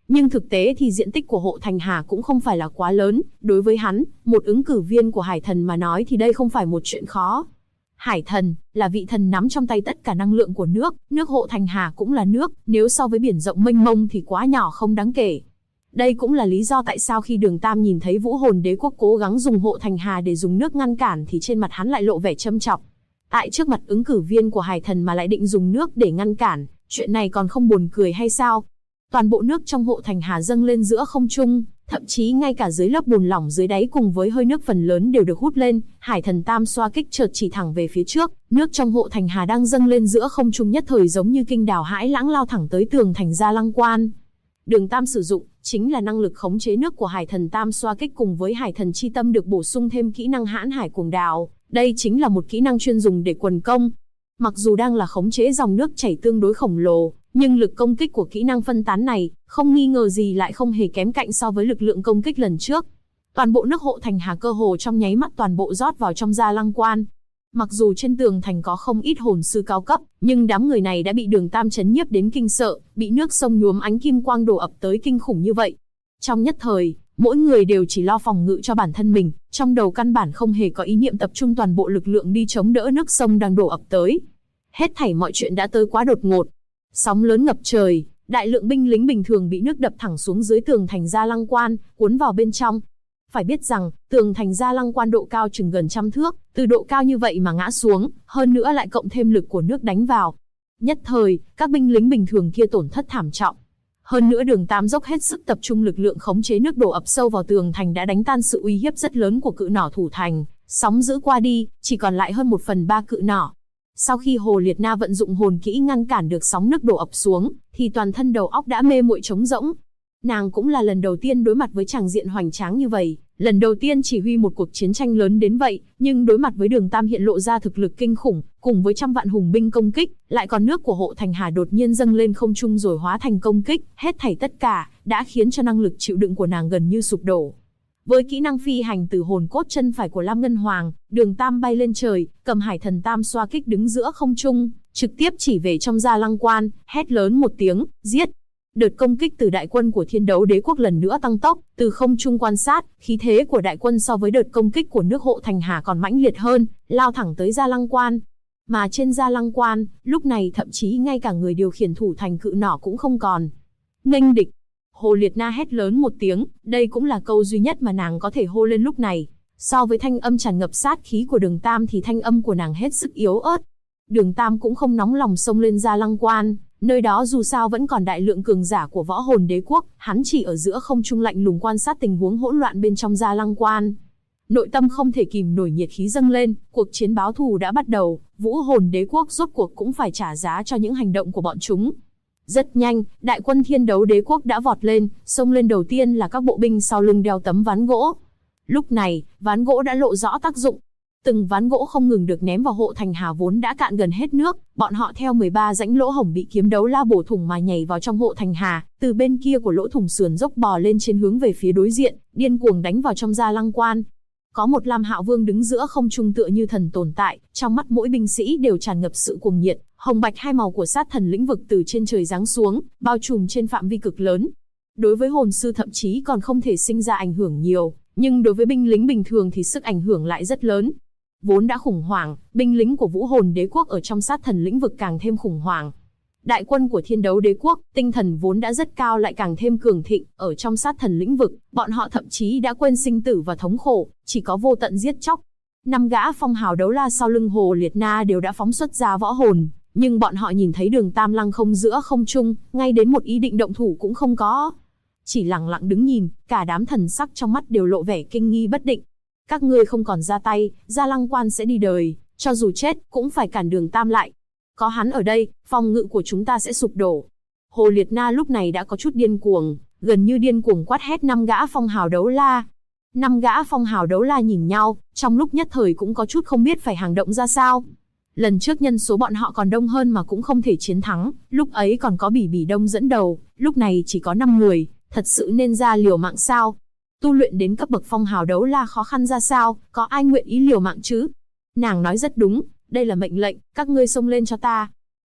Nhưng thực tế thì diện tích của hộ Thành Hà cũng không phải là quá lớn, đối với hắn, một ứng cử viên của Hải Thần mà nói thì đây không phải một chuyện khó. Hải Thần là vị thần nắm trong tay tất cả năng lượng của nước hộ Thành Hà cũng là nước, nếu so với biển rộng mênh mông thì quá nhỏ không đáng kể. Đây cũng là lý do tại sao khi Đường Tam nhìn thấy Vũ Hồn Đế Quốc cố gắng dùng hộ Thành Hà để dùng nước ngăn cản thì trên mặt hắn lại lộ vẻ châm chọc. Tại trước mặt ứng cử viên của Hải Thần mà lại định dùng nước để ngăn cản, chuyện này còn không buồn cười hay sao? Toàn bộ nước trong hộ Thành Hà dâng lên giữa không trung, thậm chí ngay cả dưới lớp bùn lỏng dưới đáy cùng với hơi nước phần lớn đều được hút lên. Hải Thần Tam xoa kích chợt chỉ thẳng về phía trước, nước trong hộ Thành Hà đang dâng lên giữa không trung nhất thời giống như kinh đào hãi lãng lao thẳng tới tường thành Gia Lăng Quan. Đường Tam sử dụng chính là năng lực khống chế nước của Hải Thần Tam xoa kích cùng với Hải Thần Chi Tâm được bổ sung thêm kỹ năng Hãn Hải Cuồng Đào, đây chính là một kỹ năng chuyên dùng để quần công. Mặc dù đang là khống chế dòng nước chảy tương đối khổng lồ, nhưng lực công kích của kỹ năng phân tán này, không nghi ngờ gì lại không hề kém cạnh so với lực lượng công kích lần trước. Toàn bộ nước hộ Thành Hà cơ hồ trong nháy mắt toàn bộ rót vào trong Gia Lăng Quan. Mặc dù trên tường thành có không ít hồn sư cao cấp, nhưng đám người này đã bị Đường Tam chấn nhiếp đến kinh sợ, bị nước sông nhuốm ánh kim quang đổ ập tới kinh khủng như vậy. Trong nhất thời, mỗi người đều chỉ lo phòng ngự cho bản thân mình, trong đầu căn bản không hề có ý niệm tập trung toàn bộ lực lượng đi chống đỡ nước sông đang đổ ập tới. Hết thảy mọi chuyện đã tới quá đột ngột. Sóng lớn ngập trời, đại lượng binh lính bình thường bị nước đập thẳng xuống dưới tường thành Gia Lăng Quan, cuốn vào bên trong. Phải biết rằng, tường thành Gia Lăng Quan độ cao chừng gần 100 thước, từ độ cao như vậy mà ngã xuống, hơn nữa lại cộng thêm lực của nước đánh vào. Nhất thời, các binh lính bình thường kia tổn thất thảm trọng. Hơn nữa Đường Tam dốc hết sức tập trung lực lượng khống chế nước đổ ập sâu vào tường thành đã đánh tan sự uy hiếp rất lớn của cự nỏ thủ thành, sóng dữ qua đi, chỉ còn lại hơn 1/3 cự nỏ. Sau khi Hồ Liệt Na vận dụng hồn kỹ ngăn cản được sóng nước đổ ập xuống, thì toàn thân đầu óc đã mê muội trống rỗng. Nàng cũng là lần đầu tiên đối mặt với tràng diện hoành tráng như vậy, lần đầu tiên chỉ huy một cuộc chiến tranh lớn đến vậy, nhưng đối mặt với Đường Tam hiện lộ ra thực lực kinh khủng, cùng với trăm vạn hùng binh công kích, lại còn nước của hộ Thành Hà đột nhiên dâng lên không trung rồi hóa thành công kích, hết thảy tất cả đã khiến cho năng lực chịu đựng của nàng gần như sụp đổ. Với kỹ năng phi hành từ hồn cốt chân phải của Lam Ngân Hoàng, Đường Tam bay lên trời, cầm Hải Thần Tam xoa kích đứng giữa không trung, trực tiếp chỉ về trong Gia Lăng Quan, hét lớn một tiếng, giết. Đợt công kích từ đại quân của Thiên Đấu Đế Quốc lần nữa tăng tốc, từ không trung quan sát, khí thế của đại quân so với đợt công kích của nước hộ Thành Hà còn mãnh liệt hơn, lao thẳng tới Gia Lăng Quan. Mà trên Gia Lăng Quan, lúc này thậm chí ngay cả người điều khiển thủ thành cự nỏ cũng không còn. Nghênh địch. Hồ Liệt Na hét lớn một tiếng, đây cũng là câu duy nhất mà nàng có thể hô lên lúc này. So với thanh âm tràn ngập sát khí của Đường Tam thì thanh âm của nàng hết sức yếu ớt. Đường Tam cũng không nóng lòng xông lên Gia Lăng Quan, nơi đó dù sao vẫn còn đại lượng cường giả của Võ Hồn Đế Quốc, hắn chỉ ở giữa không trung lạnh lùng quan sát tình huống hỗn loạn bên trong Gia Lăng Quan. Nội tâm không thể kìm nổi nhiệt khí dâng lên, cuộc chiến báo thù đã bắt đầu, Vũ Hồn Đế Quốc rốt cuộc cũng phải trả giá cho những hành động của bọn chúng. Rất nhanh, đại quân Thiên Đấu Đế Quốc đã vọt lên, xông lên đầu tiên là các bộ binh sau lưng đeo tấm ván gỗ. Lúc này, ván gỗ đã lộ rõ tác dụng. Từng ván gỗ không ngừng được ném vào hộ Thành Hà vốn đã cạn gần hết nước, bọn họ theo 13 rãnh lỗ hổng bị kiếm đấu la bổ thủng mà nhảy vào trong hộ Thành Hà, từ bên kia của lỗ thủng sườn dốc bò lên trên hướng về phía đối diện, điên cuồng đánh vào trong Gia Lăng Quan. Có một Lam Hạo Vương đứng giữa không trung tựa như thần tồn tại, trong mắt mỗi binh sĩ đều tràn ngập sự cuồng nhiệt, hồng bạch hai màu của sát thần lĩnh vực từ trên trời giáng xuống, bao trùm trên phạm vi cực lớn. Đối với hồn sư thậm chí còn không thể sinh ra ảnh hưởng nhiều, nhưng đối với binh lính bình thường thì sức ảnh hưởng lại rất lớn. Vốn đã khủng hoảng, binh lính của Vũ Hồn Đế Quốc ở trong sát thần lĩnh vực càng thêm khủng hoảng. Đại quân của Thiên Đấu Đế Quốc, tinh thần vốn đã rất cao lại càng thêm cường thịnh, ở trong sát thần lĩnh vực, bọn họ thậm chí đã quên sinh tử và thống khổ, chỉ có vô tận giết chóc. 5 gã phong hào đấu la sau lưng Hồ Liệt Na đều đã phóng xuất ra võ hồn, nhưng bọn họ nhìn thấy Đường Tam lăng không giữa không trung, ngay đến một ý định động thủ cũng không có. Chỉ lặng lặng đứng nhìn, cả đám thần sắc trong mắt đều lộ vẻ kinh nghi bất định. Các ngươi không còn ra tay, Gia Lăng Quan sẽ đi đời, cho dù chết, cũng phải cản Đường Tam lại. Có hắn ở đây, phòng ngự của chúng ta sẽ sụp đổ. Hồ Liệt Na lúc này đã có chút điên cuồng, gần như điên cuồng quát hét 5 gã phong hào đấu la. 5 gã phong hào đấu la nhìn nhau, trong lúc nhất thời cũng có chút không biết phải hành động ra sao. Lần trước nhân số bọn họ còn đông hơn mà cũng không thể chiến thắng, lúc ấy còn có Bỉ Bỉ Đông dẫn đầu, lúc này chỉ có 5 người, thật sự nên ra liều mạng sao? Tu luyện đến cấp bậc phong hào đấu la khó khăn ra sao, có ai nguyện ý liều mạng chứ? Nàng nói rất đúng, đây là mệnh lệnh, các ngươi xông lên cho ta.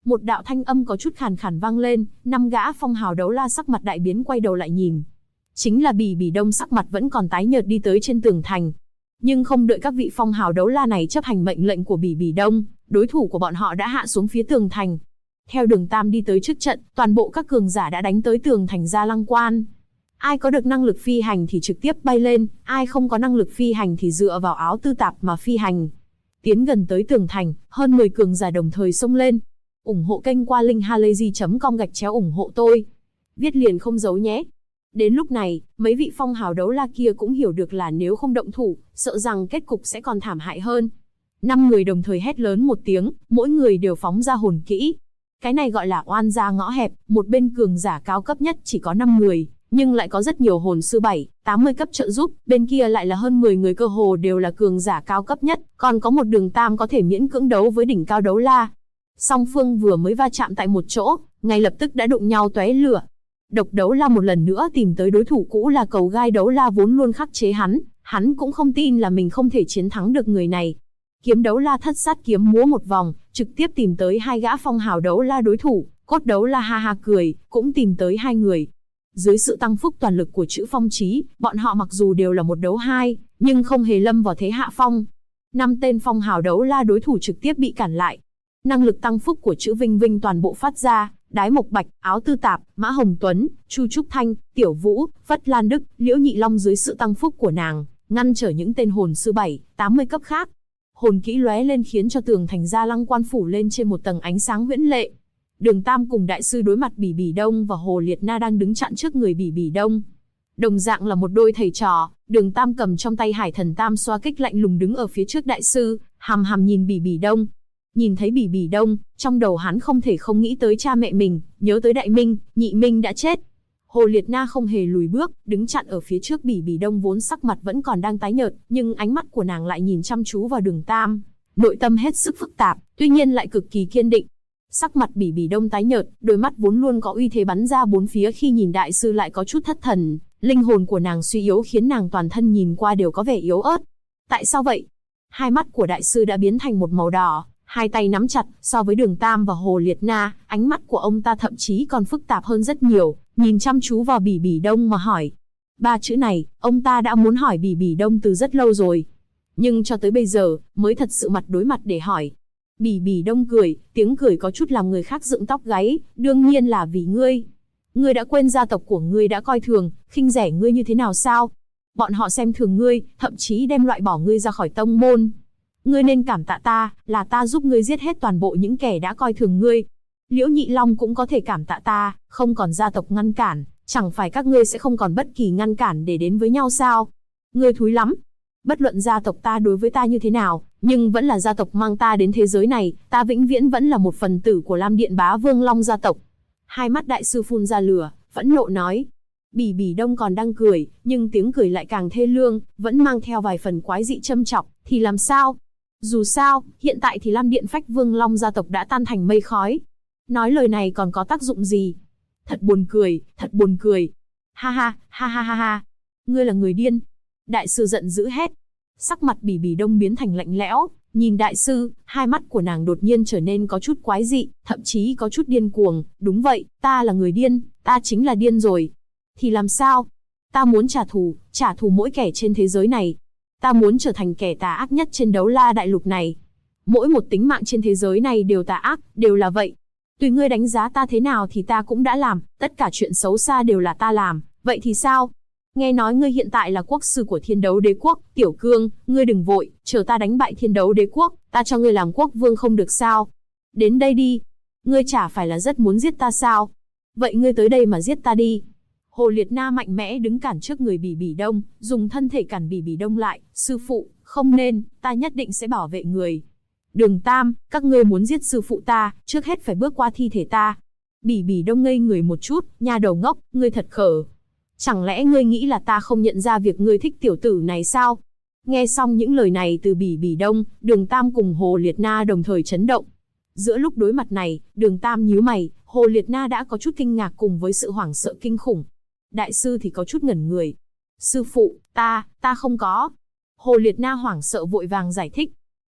Một đạo thanh âm có chút khàn khàn vang lên, 5 gã phong hào đấu la sắc mặt đại biến quay đầu lại nhìn. Chính là Bỉ Bỉ Đông sắc mặt vẫn còn tái nhợt đi tới trên tường thành. Nhưng không đợi các vị phong hào đấu la này chấp hành mệnh lệnh của Bỉ Bỉ Đông, đối thủ của bọn họ đã hạ xuống phía tường thành. Theo Đường Tam đi tới trước trận, toàn bộ các cường giả đã đánh tới tường thành Gia Lăng Quan. Ai có được năng lực phi hành thì trực tiếp bay lên, ai không có năng lực phi hành thì dựa vào áo tư tạp mà phi hành. Tiến gần tới tường thành, hơn 10 cường giả đồng thời xông lên. Ủng hộ kênh qua linkhalazy.com ủng hộ tôi. Viết liền không giấu nhé. Đến lúc này, mấy vị phong hào đấu la kia cũng hiểu được là nếu không động thủ, sợ rằng kết cục sẽ còn thảm hại hơn. 5 người đồng thời hét lớn một tiếng, mỗi người đều phóng ra hồn kỹ. Cái này gọi là oan gia ngõ hẹp, một bên cường giả cao cấp nhất chỉ có 5 người, nhưng lại có rất nhiều hồn sư 7-80 cấp trợ giúp, bên kia lại là hơn 10 người cơ hồ đều là cường giả cao cấp nhất, còn có một Đường Tam có thể miễn cưỡng đấu với đỉnh cao đấu la. Song phương vừa mới va chạm tại một chỗ, ngay lập tức đã đụng nhau tóe lửa. Độc đấu la một lần nữa tìm tới đối thủ cũ là cầu gai đấu la vốn luôn khắc chế hắn cũng không tin là mình không thể chiến thắng được người này. Kiếm đấu la thất sát kiếm múa một vòng, trực tiếp tìm tới 2 gã phong hào đấu la đối thủ, cốt đấu la ha ha cười, cũng tìm tới 2 người. Dưới sự tăng phúc toàn lực của chữ Phong Chí, bọn họ mặc dù đều là 1 đấu 2, nhưng không hề lâm vào thế hạ phong. 5 tên phong hào đấu la đối thủ trực tiếp bị cản lại. Năng lực tăng phúc của chữ Vinh Vinh toàn bộ phát ra, Đái Mộc Bạch, Áo Tư Tạp, Mã Hồng Tuấn, Chu Trúc Thanh, Tiểu Vũ, Phất Lan Đức, Liễu Nhị Long dưới sự tăng phúc của nàng, ngăn trở những tên hồn sư 7-80 cấp khác. Hồn kỹ lóe lên khiến cho tường thành Gia Lăng Quan phủ lên trên một tầng ánh sáng huyễn lệ. Đường Tam cùng đại sư đối mặt Bỉ Bỉ Đông và Hồ Liệt Na đang đứng chặn trước người Bỉ Bỉ Đông. Đồng dạng là một đôi thầy trò, Đường Tam cầm trong tay Hải Thần Tam xoa kích lạnh lùng đứng ở phía trước đại sư, hằm hằm nhìn Bỉ Bỉ Đông. Nhìn thấy Bỉ Bỉ Đông, trong đầu hắn không thể không nghĩ tới cha mẹ mình, nhớ tới Đại Minh, Nhị Minh đã chết. Hồ Liệt Na không hề lùi bước, đứng chặn ở phía trước Bỉ Bỉ Đông vốn sắc mặt vẫn còn đang tái nhợt, nhưng ánh mắt của nàng lại nhìn chăm chú vào Đường Tam. Nội tâm hết sức phức tạp, tuy nhiên lại cực kỳ kiên định. Sắc mặt Bỉ Bỉ Đông tái nhợt, đôi mắt vốn luôn có uy thế bắn ra bốn phía khi nhìn đại sư lại có chút thất thần, linh hồn của nàng suy yếu khiến nàng toàn thân nhìn qua đều có vẻ yếu ớt. Tại sao vậy? Hai mắt của đại sư đã biến thành một màu đỏ, hai tay nắm chặt, so với Đường Tam và Hồ Liệt Na, ánh mắt của ông ta thậm chí còn phức tạp hơn rất nhiều, nhìn chăm chú vào Bỉ Bỉ Đông mà hỏi. 3 chữ này, ông ta đã muốn hỏi Bỉ Bỉ Đông từ rất lâu rồi, nhưng cho tới bây giờ, mới thật sự mặt đối mặt để hỏi. Bỉ Bỉ Đông cười, tiếng cười có chút làm người khác dựng tóc gáy, đương nhiên là vì ngươi. Ngươi đã quên gia tộc của ngươi đã coi thường, khinh rẻ ngươi như thế nào sao? Bọn họ xem thường ngươi, thậm chí đem loại bỏ ngươi ra khỏi tông môn. Ngươi nên cảm tạ ta, là ta giúp ngươi giết hết toàn bộ những kẻ đã coi thường ngươi. Liễu Nhị Long cũng có thể cảm tạ ta, không còn gia tộc ngăn cản, chẳng phải các ngươi sẽ không còn bất kỳ ngăn cản để đến với nhau sao? Ngươi thúi lắm. Bất luận gia tộc ta đối với ta như thế nào, nhưng vẫn là gia tộc mang ta đến thế giới này, ta vĩnh viễn vẫn là một phần tử của Lam Điện Bá Vương Long gia tộc. Hai mắt đại sư phun ra lửa, phẫn nộ nói. Bỉ Bỉ Đông còn đang cười, nhưng tiếng cười lại càng thê lương, vẫn mang theo vài phần quái dị châm chọc, thì làm sao? Dù sao, hiện tại thì Lam Điện Phách Vương Long gia tộc đã tan thành mây khói. Nói lời này còn có tác dụng gì? Thật buồn cười, thật buồn cười. Ha ha, ha ha ha ha. Ngươi là người điên. Đại sư giận dữ hét. Sắc mặt Bỉ Bỉ Đông biến thành lạnh lẽo, nhìn đại sư, hai mắt của nàng đột nhiên trở nên có chút quái dị, thậm chí có chút điên cuồng. Đúng vậy, ta là người điên, ta chính là điên rồi. Thì làm sao? Ta muốn trả thù mỗi kẻ trên thế giới này. Ta muốn trở thành kẻ tà ác nhất trên Đấu La Đại Lục này. Mỗi một tính mạng trên thế giới này đều tà ác, đều là vậy. Tùy ngươi đánh giá ta thế nào thì ta cũng đã làm, tất cả chuyện xấu xa đều là ta làm, vậy thì sao? Nghe nói ngươi hiện tại là quốc sư của Thiên Đấu Đế Quốc, Tiểu Cương, ngươi đừng vội, chờ ta đánh bại Thiên Đấu Đế Quốc, ta cho ngươi làm quốc vương không được sao? Đến đây đi. Ngươi chả phải là rất muốn giết ta sao? Vậy ngươi tới đây mà giết ta đi. Hồ Liệt Na mạnh mẽ đứng cản trước người Bỉ Bỉ Đông, dùng thân thể cản Bỉ Bỉ Đông lại. Sư phụ, không nên, ta nhất định sẽ bảo vệ người. Đường Tam, các ngươi muốn giết sư phụ ta, trước hết phải bước qua thi thể ta. Bỉ Bỉ Đông ngây người một chút, nha đầu ngốc, ngươi thật khờ. Chẳng lẽ ngươi nghĩ là ta không nhận ra việc ngươi thích tiểu tử này sao? Nghe xong những lời này từ Bỉ Bỉ Đông, Đường Tam cùng Hồ Liệt Na đồng thời chấn động. Giữa lúc đối mặt này, Đường Tam nhíu mày, Hồ Liệt Na đã có chút kinh ngạc cùng với sự hoảng sợ kinh khủng. Đại sư thì có chút ngẩn người. Sư phụ, ta không có. Hồ Liệt Na hoảng sợ vội vàng giải thích.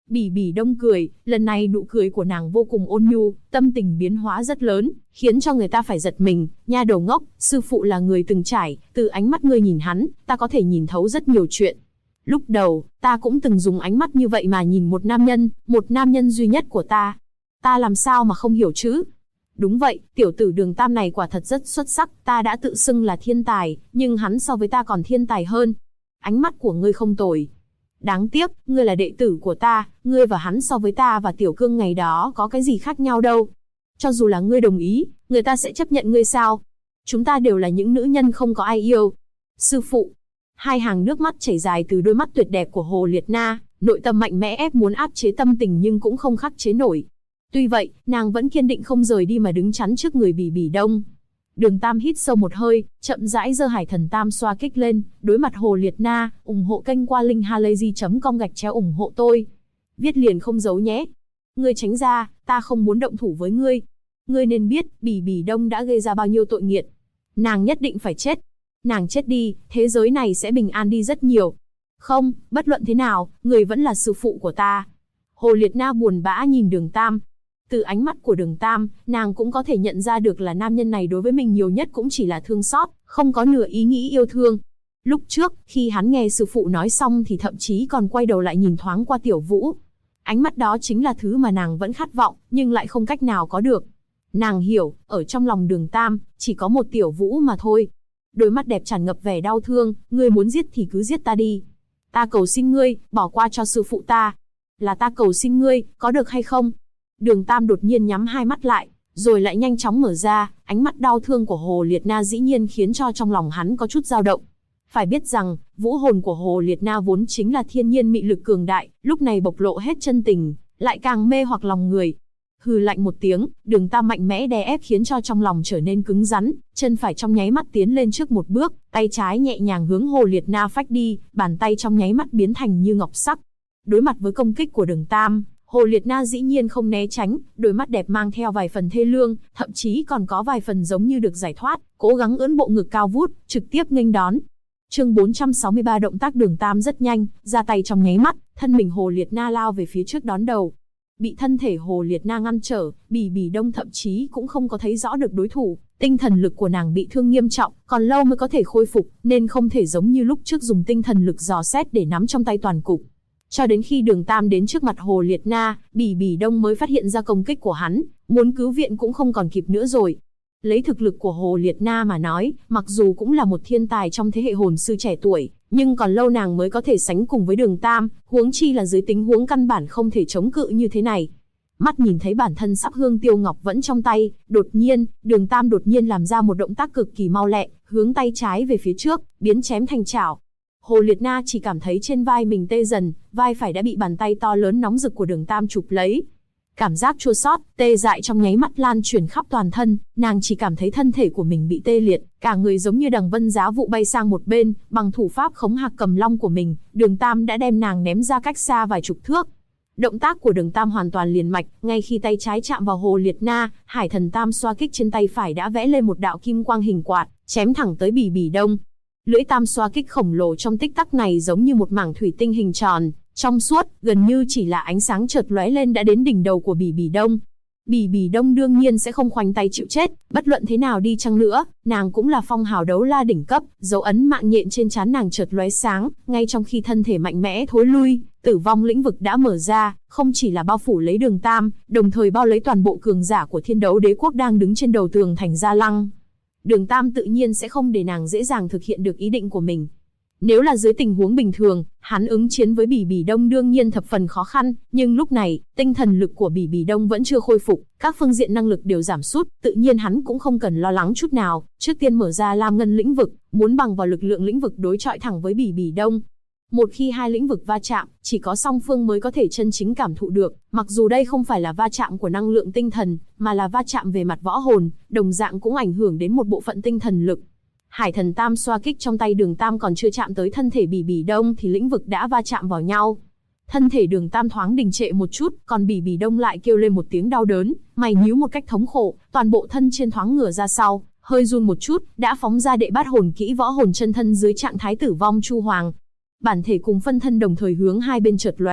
Bỉ Bỉ Đông cười, lần này nụ cười của nàng vô cùng ôn nhu, tâm tình biến hóa rất lớn, khiến cho người ta phải giật mình. Nha đầu ngốc, sư phụ là người từng trải, từ ánh mắt ngươi nhìn hắn, ta có thể nhìn thấu rất nhiều chuyện. Lúc đầu, ta cũng từng dùng ánh mắt như vậy mà nhìn một nam nhân duy nhất của ta. Ta làm sao mà không hiểu chứ? Đúng vậy, tiểu tử Đường Tam này quả thật rất xuất sắc, ta đã tự xưng là thiên tài, nhưng hắn so với ta còn thiên tài hơn. Ánh mắt của ngươi không tồi. Đáng tiếc, ngươi là đệ tử của ta, ngươi và hắn so với ta và Tiểu Cương ngày đó có cái gì khác nhau đâu. Cho dù là ngươi đồng ý, người ta sẽ chấp nhận ngươi sao? Chúng ta đều là những nữ nhân không có ai yêu. Sư phụ. Hai hàng nước mắt chảy dài từ đôi mắt tuyệt đẹp của Hồ Liệt Na, nội tâm mạnh mẽ ép muốn áp chế tâm tình nhưng cũng không khắc chế nổi. Tuy vậy, nàng vẫn kiên định không rời đi mà đứng chắn trước người Bỉ Bỉ Đông. Đường Tam hít sâu một hơi, chậm rãi giơ Hải Thần Tam xoa kích lên, đối mặt Hồ Liệt Na, ủng hộ kênh qua link halayzi.com / ủng hộ tôi. Viết liền không giấu nhé. Ngươi tránh ra, ta không muốn động thủ với ngươi. Ngươi nên biết, Bỉ Bỉ Đông đã gây ra bao nhiêu tội nghiệt. Nàng nhất định phải chết. Nàng chết đi, thế giới này sẽ bình an đi rất nhiều. Không, bất luận thế nào, người vẫn là sư phụ của ta. Hồ Liệt Na buồn bã nhìn Đường Tam. Từ ánh mắt của Đường Tam, nàng cũng có thể nhận ra được là nam nhân này đối với mình nhiều nhất cũng chỉ là thương xót, không có nửa ý nghĩ yêu thương. Lúc trước, khi hắn nghe sư phụ nói xong thì thậm chí còn quay đầu lại nhìn thoáng qua Tiểu Vũ. Ánh mắt đó chính là thứ mà nàng vẫn khát vọng, nhưng lại không cách nào có được. Nàng hiểu, ở trong lòng Đường Tam, chỉ có một Tiểu Vũ mà thôi. Đôi mắt đẹp tràn ngập vẻ đau thương, ngươi muốn giết thì cứ giết ta đi. Ta cầu xin ngươi, bỏ qua cho sư phụ ta. Là ta cầu xin ngươi, có được hay không? Đường Tam đột nhiên nhắm hai mắt lại, rồi lại nhanh chóng mở ra, ánh mắt đau thương của Hồ Liệt Na dĩ nhiên khiến cho trong lòng hắn có chút dao động. Phải biết rằng, vũ hồn của Hồ Liệt Na vốn chính là thiên nhiên mị lực cường đại, lúc này bộc lộ hết chân tình, lại càng mê hoặc lòng người. Hừ lạnh một tiếng, Đường Tam mạnh mẽ đè ép khiến cho trong lòng trở nên cứng rắn, chân phải trong nháy mắt tiến lên trước một bước, tay trái nhẹ nhàng hướng Hồ Liệt Na phách đi, bàn tay trong nháy mắt biến thành như ngọc sắc. Đối mặt với công kích của Đường Tam, Hồ Liệt Na dĩ nhiên không né tránh, đôi mắt đẹp mang theo vài phần thê lương, thậm chí còn có vài phần giống như được giải thoát, cố gắng ưỡn bộ ngực cao vút, trực tiếp nghênh đón. Chương 463 động tác Đường Tam rất nhanh, ra tay trong nháy mắt, thân mình Hồ Liệt Na lao về phía trước đón đầu. Bị thân thể Hồ Liệt Na ngăn trở, Bỉ Bỉ Đông thậm chí cũng không có thấy rõ được đối thủ, tinh thần lực của nàng bị thương nghiêm trọng, còn lâu mới có thể khôi phục, nên không thể giống như lúc trước dùng tinh thần lực dò xét để nắm trong tay toàn cục. Cho đến khi Đường Tam đến trước mặt Hồ Liệt Na, Bỉ Bỉ Đông mới phát hiện ra công kích của hắn, muốn cứu viện cũng không còn kịp nữa rồi. Lấy thực lực của Hồ Liệt Na mà nói, mặc dù cũng là một thiên tài trong thế hệ hồn sư trẻ tuổi, nhưng còn lâu nàng mới có thể sánh cùng với Đường Tam, huống chi là dưới tình huống căn bản không thể chống cự như thế này. Mắt nhìn thấy bản thân sắp hương tiêu ngọc vẫn trong tay, đột nhiên, Đường Tam đột nhiên làm ra một động tác cực kỳ mau lẹ, hướng tay trái về phía trước, biến chém thành chảo. Hồ Liệt Na chỉ cảm thấy trên vai mình tê dần, vai phải đã bị bàn tay to lớn nóng rực của Đường Tam chụp lấy. Cảm giác chua xót, tê dại trong nháy mắt lan truyền khắp toàn thân, nàng chỉ cảm thấy thân thể của mình bị tê liệt, cả người giống như đằng vân giá vụ bay sang một bên, bằng thủ pháp khống hạc cầm long của mình, Đường Tam đã đem nàng ném ra cách xa vài chục thước. Động tác của Đường Tam hoàn toàn liền mạch, ngay khi tay trái chạm vào Hồ Liệt Na, Hải Thần Tam xoa kích trên tay phải đã vẽ lên một đạo kim quang hình quạt, chém thẳng tới Bỉ Bỉ Đông. Lưỡi tam xoa kích khổng lồ trong tích tắc này giống như một mảng thủy tinh hình tròn, trong suốt, gần như chỉ là ánh sáng chợt lóe lên đã đến đỉnh đầu của Bỉ Bỉ Đông. Bỉ Bỉ Đông đương nhiên sẽ không khoanh tay chịu chết, bất luận thế nào đi chăng nữa, nàng cũng là phong hào đấu la đỉnh cấp, dấu ấn mạng nhện trên trán nàng chợt lóe sáng, ngay trong khi thân thể mạnh mẽ thối lui, tử vong lĩnh vực đã mở ra, không chỉ là bao phủ lấy Đường Tam, đồng thời bao lấy toàn bộ cường giả của Thiên Đấu Đế quốc đang đứng trên đầu tường thành Gia Lăng. Đường Tam tự nhiên sẽ không để nàng dễ dàng thực hiện được ý định của mình. Nếu là dưới tình huống bình thường, hắn ứng chiến với Bỉ Bỉ Đông đương nhiên thập phần khó khăn, nhưng lúc này, tinh thần lực của Bỉ Bỉ Đông vẫn chưa khôi phục, các phương diện năng lực đều giảm sút, tự nhiên hắn cũng không cần lo lắng chút nào, trước tiên mở ra Lam Ngân lĩnh vực, muốn bằng vào lực lượng lĩnh vực đối chọi thẳng với Bỉ Bỉ Đông. Một khi hai lĩnh vực va chạm, chỉ có song phương mới có thể chân chính cảm thụ được, mặc dù đây không phải là va chạm của năng lượng tinh thần, mà là va chạm về mặt võ hồn, đồng dạng cũng ảnh hưởng đến một bộ phận tinh thần lực. Hải Thần Tam xoa kích trong tay Đường Tam còn chưa chạm tới thân thể Bỉ Bỉ Đông thì lĩnh vực đã va chạm vào nhau. Thân thể Đường Tam thoáng đình trệ một chút, còn Bỉ Bỉ Đông lại kêu lên một tiếng đau đớn, mày nhíu một cách thống khổ, toàn bộ thân trên thoáng ngửa ra sau, hơi run một chút, đã phóng ra đệ bát hồn kỹ võ hồn chân thân dưới trạng thái tử vong Chu Hoàng. Bản thể cùng phân thân đồng thời hướng hai bên chợt lóe,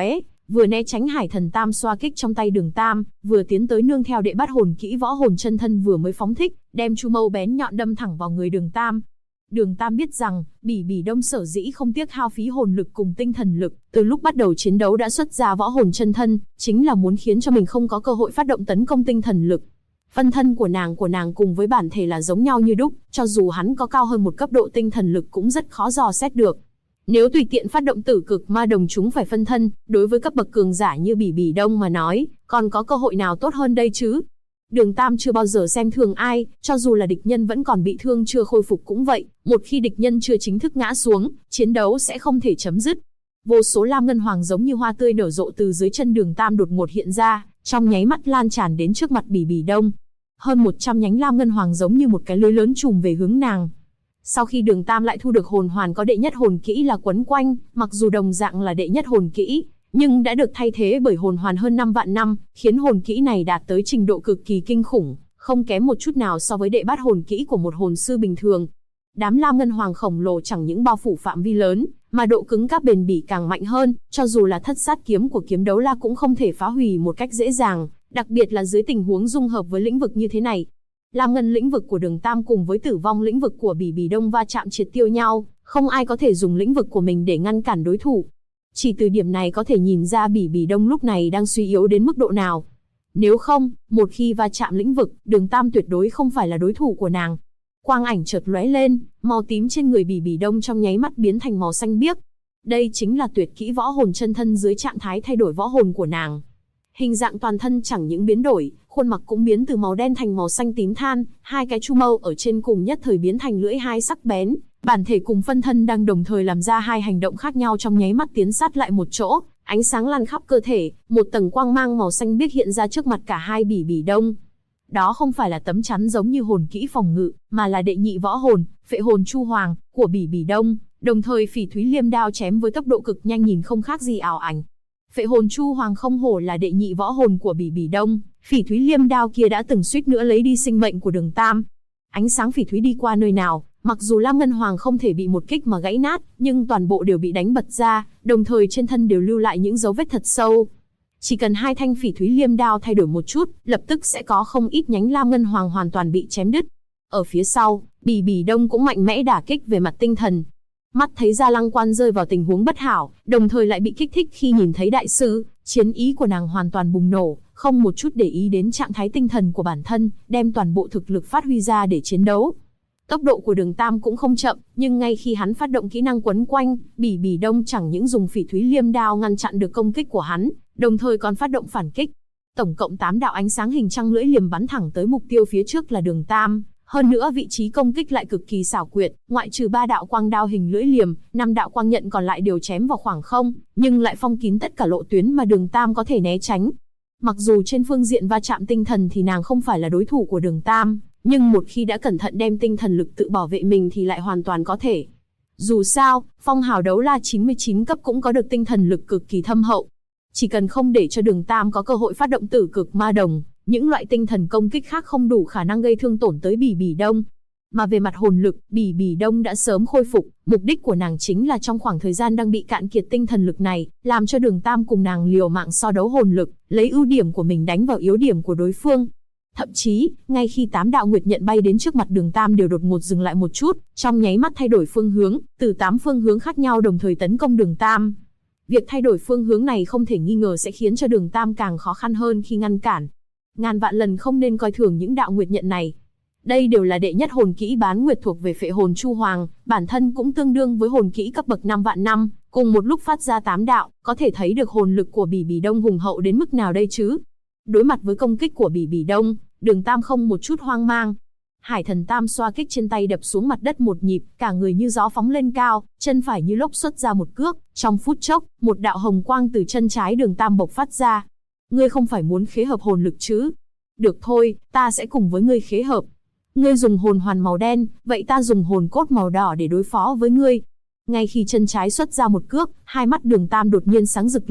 vừa né tránh Hải Thần Tam xoa kích trong tay Đường Tam, vừa tiến tới nương theo đệ bắt hồn kỹ võ hồn chân thân vừa mới phóng thích, đem chu mâu bén nhọn đâm thẳng vào người Đường Tam. Đường Tam biết rằng, Bỉ Bỉ Đông sở dĩ không tiếc hao phí hồn lực cùng tinh thần lực, từ lúc bắt đầu chiến đấu đã xuất ra võ hồn chân thân, chính là muốn khiến cho mình không có cơ hội phát động tấn công tinh thần lực. Phân thân của nàng cùng với bản thể là giống nhau như đúc, cho dù hắn có cao hơn một cấp độ tinh thần lực cũng rất khó dò xét được. Nếu tùy tiện phát động tử cực ma đồng chúng phải phân thân, đối với cấp bậc cường giả như Bỉ Bỉ Đông mà nói, còn có cơ hội nào tốt hơn đây chứ? Đường Tam chưa bao giờ xem thường ai, cho dù là địch nhân vẫn còn bị thương chưa khôi phục cũng vậy, một khi địch nhân chưa chính thức ngã xuống, chiến đấu sẽ không thể chấm dứt. Vô số lam ngân hoàng giống như hoa tươi nở rộ từ dưới chân Đường Tam đột ngột hiện ra, trong nháy mắt lan tràn đến trước mặt Bỉ Bỉ Đông. Hơn 100 nhánh lam ngân hoàng giống như một cái lưới lớn trùm về hướng nàng. Sau khi Đường Tam lại thu được hồn hoàn có đệ nhất hồn kỹ là quấn quanh, mặc dù đồng dạng là đệ nhất hồn kỹ, nhưng đã được thay thế bởi hồn hoàn hơn 5 vạn năm, khiến hồn kỹ này đạt tới trình độ cực kỳ kinh khủng, không kém một chút nào so với đệ bát hồn kỹ của một hồn sư bình thường. Đám lam ngân hoàng khổng lồ chẳng những bao phủ phạm vi lớn, mà độ cứng cáp bền bỉ càng mạnh hơn, cho dù là thất sát kiếm của Kiếm Đấu La cũng không thể phá hủy một cách dễ dàng, đặc biệt là dưới tình huống dung hợp với lĩnh vực như thế này. Lam ngân lĩnh vực của Đường Tam cùng với tử vong lĩnh vực của Bỉ Bỉ Đông va chạm triệt tiêu nhau, không ai có thể dùng lĩnh vực của mình để ngăn cản đối thủ. Chỉ từ điểm này có thể nhìn ra Bỉ Bỉ Đông lúc này đang suy yếu đến mức độ nào. Nếu không, một khi va chạm lĩnh vực, Đường Tam tuyệt đối không phải là đối thủ của nàng. Quang ảnh chợt lóe lên, màu tím trên người Bỉ Bỉ Đông trong nháy mắt biến thành màu xanh biếc. Đây chính là tuyệt kỹ võ hồn chân thân dưới trạng thái thay đổi võ hồn của nàng. Hình dạng toàn thân chẳng những biến đổi, khuôn mặt cũng biến từ màu đen thành màu xanh tím than, hai cái chu mâu ở trên cùng nhất thời biến thành lưỡi hai sắc bén. Bản thể cùng phân thân đang đồng thời làm ra hai hành động khác nhau trong nháy mắt tiến sát lại một chỗ, ánh sáng lan khắp cơ thể, một tầng quang mang màu xanh biếc hiện ra trước mặt cả hai Bỉ Bỉ Đông. Đó không phải là tấm chắn giống như hồn kỹ phòng ngự, mà là đệ nhị võ hồn, Phệ Hồn Chu Hoàng của Bỉ Bỉ Đông, đồng thời Phỉ Thúy Liêm đao chém với tốc độ cực nhanh nhìn không khác gì ảo ảnh. Phệ Hồn Chu Hoàng không hổ là đệ nhị võ hồn của Bỉ Bỉ Đông, Phỉ Thúy Liêm đao kia đã từng suýt nữa lấy đi sinh mệnh của Đường Tam. Ánh sáng phỉ thúy đi qua nơi nào, mặc dù Lam Ngân Hoàng không thể bị một kích mà gãy nát, nhưng toàn bộ đều bị đánh bật ra, đồng thời trên thân đều lưu lại những dấu vết thật sâu. Chỉ cần hai thanh phỉ thúy liêm đao thay đổi một chút, lập tức sẽ có không ít nhánh Lam Ngân Hoàng hoàn toàn bị chém đứt. Ở phía sau, Bỉ Bỉ Đông cũng mạnh mẽ đả kích về mặt tinh thần. Mắt thấy Gia Lăng Quan rơi vào tình huống bất hảo, đồng thời lại bị kích thích khi nhìn thấy đại sư, chiến ý của nàng hoàn toàn bùng nổ, không một chút để ý đến trạng thái tinh thần của bản thân, đem toàn bộ thực lực phát huy ra để chiến đấu. Tốc độ của Đường Tam cũng không chậm, nhưng ngay khi hắn phát động kỹ năng quấn quanh, Bỉ Bỉ Đông chẳng những dùng phỉ thúy liêm đao ngăn chặn được công kích của hắn, đồng thời còn phát động phản kích. Tổng cộng 8 đạo ánh sáng hình trăng lưỡi liềm bắn thẳng tới mục tiêu phía trước là Đường Tam. Hơn nữa vị trí công kích lại cực kỳ xảo quyệt, ngoại trừ 3 đạo quang đao hình lưỡi liềm, 5 đạo quang nhận còn lại đều chém vào khoảng không, nhưng lại phong kín tất cả lộ tuyến mà Đường Tam có thể né tránh. Mặc dù trên phương diện va chạm tinh thần thì nàng không phải là đối thủ của Đường Tam, nhưng một khi đã cẩn thận đem tinh thần lực tự bảo vệ mình thì lại hoàn toàn có thể. Dù sao, phong hào đấu la 99 cấp cũng có được tinh thần lực cực kỳ thâm hậu. Chỉ cần không để cho Đường Tam có cơ hội phát động tử cực ma đồng, những loại tinh thần công kích khác không đủ khả năng gây thương tổn tới Bỉ Bỉ Đông. Mà về mặt hồn lực, Bỉ Bỉ Đông đã sớm khôi phục, mục đích của nàng chính là trong khoảng thời gian đang bị cạn kiệt tinh thần lực này, làm cho Đường Tam cùng nàng liều mạng so đấu hồn lực, lấy ưu điểm của mình đánh vào yếu điểm của đối phương. Thậm chí, ngay khi 8 đạo nguyệt nhận bay đến trước mặt Đường Tam đều đột ngột dừng lại một chút, trong nháy mắt thay đổi phương hướng, từ 8 phương hướng khác nhau đồng thời tấn công Đường Tam. Việc thay đổi phương hướng này không thể nghi ngờ sẽ khiến cho Đường Tam càng khó khăn hơn khi ngăn cản. Ngàn vạn lần không nên coi thường những đạo nguyệt nhận này. Đây đều là đệ nhất hồn kỹ bán nguyệt thuộc về Phệ Hồn Chu Hoàng, bản thân cũng tương đương với hồn kỹ cấp bậc 5 vạn năm, cùng một lúc phát ra 8 đạo, có thể thấy được hồn lực của Bỉ Bỉ Đông hùng hậu đến mức nào đây chứ. Đối mặt với công kích của Bỉ Bỉ Đông, Đường Tam không một chút hoang mang. Hải Thần Tam xoa kích trên tay đập xuống mặt đất một nhịp, cả người như gió phóng lên cao, chân phải như lốc xuất ra một cước, trong phút chốc, một đạo hồng quang từ chân trái Đường Tam bộc phát ra. Ngươi không phải muốn khế hợp hồn lực chứ? Được thôi, ta sẽ cùng với ngươi khế hợp. Ngươi dùng hồn hoàn màu đen, vậy ta dùng hồn cốt màu đỏ để đối phó với ngươi. Ngay khi chân trái xuất ra một cước, hai mắt Đường Tam đột nhiên sáng rực lên,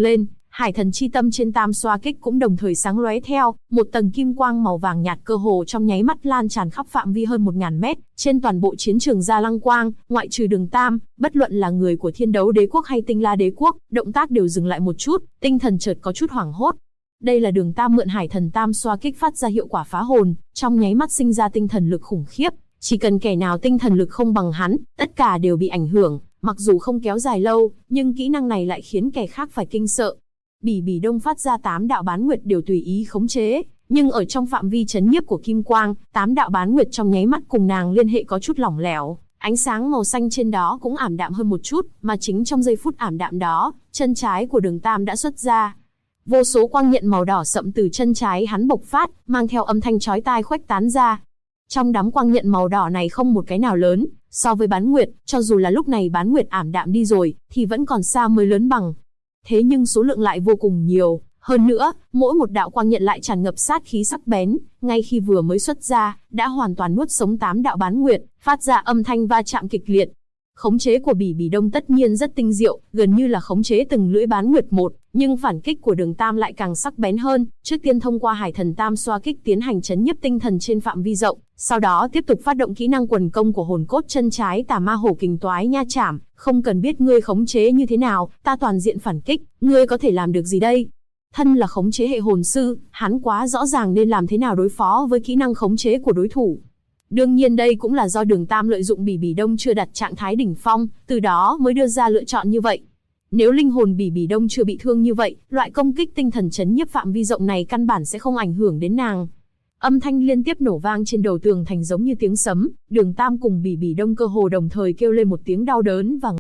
Hải thần chi tâm trên tam xoa kích cũng đồng thời sáng lóe theo, một tầng kim quang màu vàng nhạt cơ hồ trong nháy mắt lan tràn khắp phạm vi hơn 1000 mét, trên toàn bộ chiến trường Gia Lăng Quang, ngoại trừ Đường Tam, bất luận là người của Thiên Đấu Đế quốc hay Tinh La Đế quốc, động tác đều dừng lại một chút, tinh thần chợt có chút hoảng hốt. Đây là Đường Tam mượn Hải thần tam xoa kích phát ra hiệu quả phá hồn, trong nháy mắt sinh ra tinh thần lực khủng khiếp, chỉ cần kẻ nào tinh thần lực không bằng hắn, tất cả đều bị ảnh hưởng, mặc dù không kéo dài lâu, nhưng kỹ năng này lại khiến kẻ khác phải kinh sợ. Bỉ Bỉ Đông phát ra 8 đạo bán nguyệt đều tùy ý khống chế, nhưng ở trong phạm vi chấn nhiếp của kim quang, 8 đạo bán nguyệt trong nháy mắt cùng nàng liên hệ có chút lỏng lẻo, ánh sáng màu xanh trên đó cũng ảm đạm hơn một chút, mà chính trong giây phút ảm đạm đó, chân trái của Đường Tam đã xuất ra. Vô số quang nhận màu đỏ sậm từ chân trái hắn bộc phát, mang theo âm thanh chói tai khuếch tán ra. Trong đám quang nhận màu đỏ này không một cái nào lớn, so với bán nguyệt, cho dù là lúc này bán nguyệt ảm đạm đi rồi, thì vẫn còn xa mới lớn bằng. Thế nhưng số lượng lại vô cùng nhiều, hơn nữa, mỗi một đạo quang nhận lại tràn ngập sát khí sắc bén, ngay khi vừa mới xuất ra, đã hoàn toàn nuốt sống 8 đạo bán nguyệt, phát ra âm thanh va chạm kịch liệt. Khống chế của Bỉ Bỉ Đông tất nhiên rất tinh diệu, gần như là khống chế từng lưỡi bán nguyệt một, nhưng phản kích của Đường Tam lại càng sắc bén hơn, trước tiên thông qua Hải thần tam xoa kích tiến hành chấn nhiếp tinh thần trên phạm vi rộng, sau đó tiếp tục phát động kỹ năng quần công của hồn cốt chân trái Tà Ma Hổ Kình Toái Nha Chảm, không cần biết ngươi khống chế như thế nào, ta toàn diện phản kích, ngươi có thể làm được gì đây? Thân là khống chế hệ hồn sư, hắn quá rõ ràng nên làm thế nào đối phó với kỹ năng khống chế của đối thủ. Đương nhiên đây cũng là do Đường Tam lợi dụng Bỉ Bỉ Đông chưa đặt trạng thái đỉnh phong, từ đó mới đưa ra lựa chọn như vậy. Nếu linh hồn Bỉ Bỉ Đông chưa bị thương như vậy, loại công kích tinh thần chấn nhiếp phạm vi rộng này căn bản sẽ không ảnh hưởng đến nàng. Âm thanh liên tiếp nổ vang trên đầu tường thành giống như tiếng sấm, Đường Tam cùng Bỉ Bỉ Đông cơ hồ đồng thời kêu lên một tiếng đau đớn và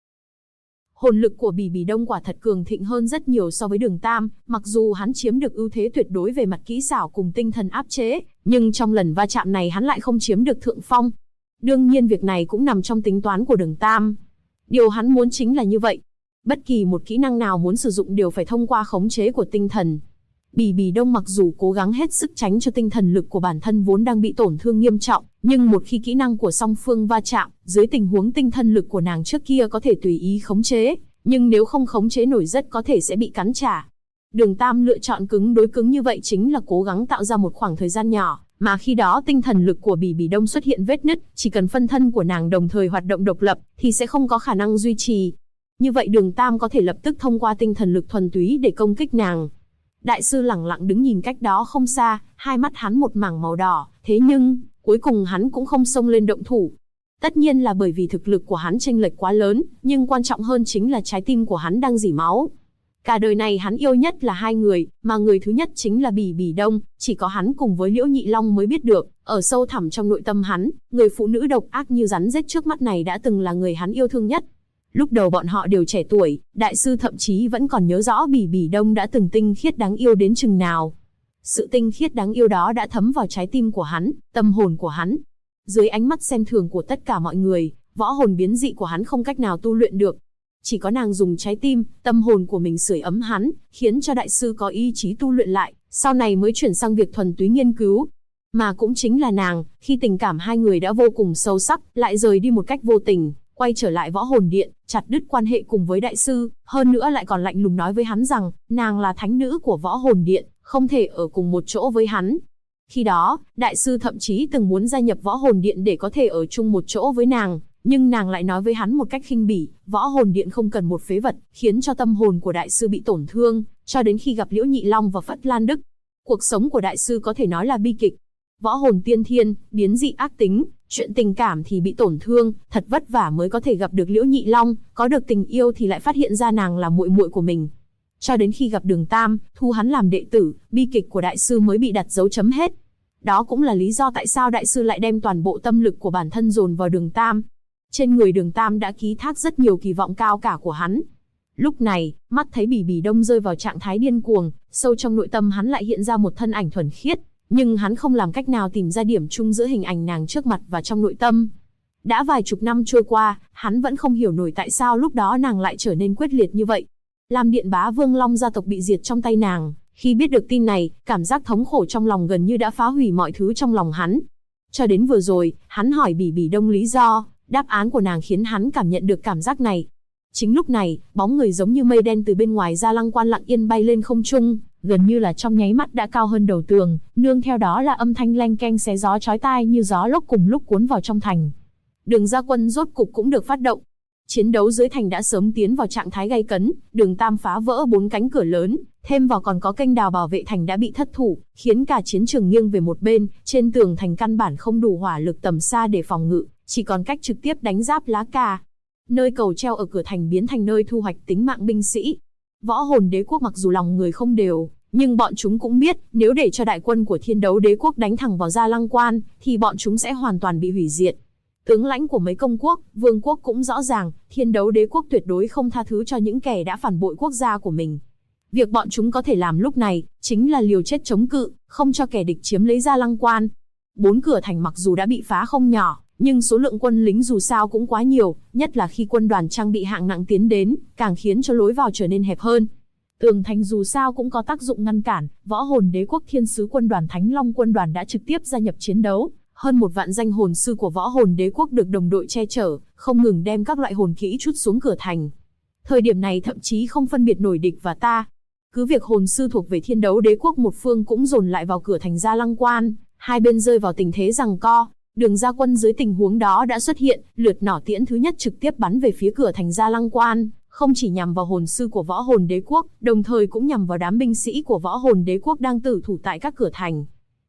hồn lực của Bỉ Bỉ Đông quả thật cường thịnh hơn rất nhiều so với Đường Tam, mặc dù hắn chiếm được ưu thế tuyệt đối về mặt kỹ xảo cùng tinh thần áp chế, nhưng trong lần va chạm này hắn lại không chiếm được thượng phong. Đương nhiên việc này cũng nằm trong tính toán của Đường Tam. Điều hắn muốn chính là như vậy. Bất kỳ một kỹ năng nào muốn sử dụng đều phải thông qua khống chế của tinh thần. Bỉ Bỉ Đông mặc dù cố gắng hết sức tránh cho tinh thần lực của bản thân vốn đang bị tổn thương nghiêm trọng, nhưng một khi kỹ năng của song phương va chạm, dưới tình huống tinh thần lực của nàng trước kia có thể tùy ý khống chế, nhưng nếu không khống chế nổi rất có thể sẽ bị cắn trả. Đường Tam lựa chọn cứng đối cứng như vậy chính là cố gắng tạo ra một khoảng thời gian nhỏ, mà khi đó tinh thần lực của Bỉ Bỉ Đông xuất hiện vết nứt, chỉ cần phân thân của nàng đồng thời hoạt động độc lập, thì sẽ không có khả năng duy trì. Như vậy Đường Tam có thể lập tức thông qua tinh thần lực thuần túy để công kích nàng. Đại sư lẳng lặng đứng nhìn cách đó không xa, hai mắt hắn một mảng màu đỏ, thế nhưng, cuối cùng hắn cũng không xông lên động thủ. Tất nhiên là bởi vì thực lực của hắn chênh lệch quá lớn, nhưng quan trọng hơn chính là trái tim của hắn đang rỉ máu. Cả đời này hắn yêu nhất là hai người, mà người thứ nhất chính là Bỉ Bỉ Đông, chỉ có hắn cùng với Liễu Nhị Long mới biết được, ở sâu thẳm trong nội tâm hắn, người phụ nữ độc ác như rắn rết trước mắt này đã từng là người hắn yêu thương nhất. Lúc đầu bọn họ đều trẻ tuổi, đại sư thậm chí vẫn còn nhớ rõ Bỉ Bỉ Đông đã từng tinh khiết đáng yêu đến chừng nào. Sự tinh khiết đáng yêu đó đã thấm vào trái tim của hắn, tâm hồn của hắn. Dưới ánh mắt xem thường của tất cả mọi người, võ hồn biến dị của hắn không cách nào tu luyện được. Chỉ có nàng dùng trái tim, tâm hồn của mình sưởi ấm hắn, khiến cho đại sư có ý chí tu luyện lại, sau này mới chuyển sang việc thuần túy nghiên cứu. Mà cũng chính là nàng, khi tình cảm hai người đã vô cùng sâu sắc, lại rời đi một cách vô tình, quay trở lại võ hồn điện, chặt đứt quan hệ cùng với đại sư, hơn nữa lại còn lạnh lùng nói với hắn rằng, nàng là thánh nữ của võ hồn điện, không thể ở cùng một chỗ với hắn. Khi đó, đại sư thậm chí từng muốn gia nhập võ hồn điện để có thể ở chung một chỗ với nàng, nhưng nàng lại nói với hắn một cách khinh bỉ, võ hồn điện không cần một phế vật, khiến cho tâm hồn của đại sư bị tổn thương, cho đến khi gặp Liễu Nhị Long và Phất Lan Đức. Cuộc sống của đại sư có thể nói là bi kịch. Võ hồn tiên thiên, biến dị ác tính, chuyện tình cảm thì bị tổn thương, thật vất vả mới có thể gặp được Liễu Nhị Long, có được tình yêu thì lại phát hiện ra nàng là muội muội của mình. Cho đến khi gặp Đường Tam, thu hắn làm đệ tử, bi kịch của đại sư mới bị đặt dấu chấm hết. Đó cũng là lý do tại sao đại sư lại đem toàn bộ tâm lực của bản thân dồn vào Đường Tam. Trên người Đường Tam đã ký thác rất nhiều kỳ vọng cao cả của hắn. Lúc này, mắt thấy Bỉ Bỉ Đông rơi vào trạng thái điên cuồng, sâu trong nội tâm hắn lại hiện ra một thân ảnh thuần khiết, nhưng hắn không làm cách nào tìm ra điểm chung giữa hình ảnh nàng trước mặt và trong nội tâm. Đã vài chục năm trôi qua, hắn vẫn không hiểu nổi tại sao lúc đó nàng lại trở nên quyết liệt như vậy. Lam Điện Bá Vương Long gia tộc bị diệt trong tay nàng, khi biết được tin này, cảm giác thống khổ trong lòng gần như đã phá hủy mọi thứ trong lòng hắn. Cho đến vừa rồi, hắn hỏi Bỉ Bỉ Đông lý do, đáp án của nàng khiến hắn cảm nhận được cảm giác này. Chính lúc này, bóng người giống như mây đen từ bên ngoài Gia Lăng Quan lặng yên bay lên không trung, gần như là trong nháy mắt đã cao hơn đầu tường, nương theo đó là âm thanh leng keng xé gió chói tai như gió lốc cùng lúc cuốn vào trong thành. Đường ra quân rốt cục cũng được phát động. Chiến đấu dưới thành đã sớm tiến vào trạng thái gay cấn, Đường Tam phá vỡ 4 cánh cửa lớn, thêm vào còn có kênh đào bảo vệ thành đã bị thất thủ, khiến cả chiến trường nghiêng về một bên, trên tường thành căn bản không đủ hỏa lực tầm xa để phòng ngự, chỉ còn cách trực tiếp đánh giáp lá cà. Nơi cầu treo ở cửa thành biến thành nơi thu hoạch tính mạng binh sĩ. Võ Hồn Đế quốc mặc dù lòng người không đều, nhưng bọn chúng cũng biết, nếu để cho đại quân của Thiên Đấu Đế quốc đánh thẳng vào Gia Lăng Quan, thì bọn chúng sẽ hoàn toàn bị hủy diệt. Tướng lãnh của mấy công quốc, vương quốc cũng rõ ràng, Thiên Đấu Đế quốc tuyệt đối không tha thứ cho những kẻ đã phản bội quốc gia của mình. Việc bọn chúng có thể làm lúc này, chính là liều chết chống cự, không cho kẻ địch chiếm lấy Gia Lăng Quan. 4 cửa thành mặc dù đã bị phá không nhỏ, nhưng số lượng quân lính dù sao cũng quá nhiều, nhất là khi quân đoàn trang bị hạng nặng tiến đến, càng khiến cho lối vào trở nên hẹp hơn. Tường thành dù sao cũng có tác dụng ngăn cản, Võ Hồn Đế quốc Thiên Sứ quân đoàn Thánh Long quân đoàn đã trực tiếp gia nhập chiến đấu. Hơn 1 vạn danh hồn sư của Võ Hồn Đế quốc được đồng đội che chở, không ngừng đem các loại hồn kỹ trút xuống cửa thành. Thời điểm này thậm chí không phân biệt nổi địch và ta. Cứ việc hồn sư thuộc về Thiên Đấu Đế quốc một phương cũng dồn lại vào cửa thành Gia Lăng Quan, hai bên rơi vào tình thế giằng co. Đường ra quân dưới tình huống đó đã xuất hiện, lượt nỏ tiễn thứ nhất trực tiếp bắn về phía cửa thành Gia Lăng Quan, không chỉ nhằm vào hồn sư của Võ Hồn Đế quốc, đồng thời cũng nhằm vào đám binh sĩ của Võ Hồn Đế quốc đang tử thủ tại các cửa thành.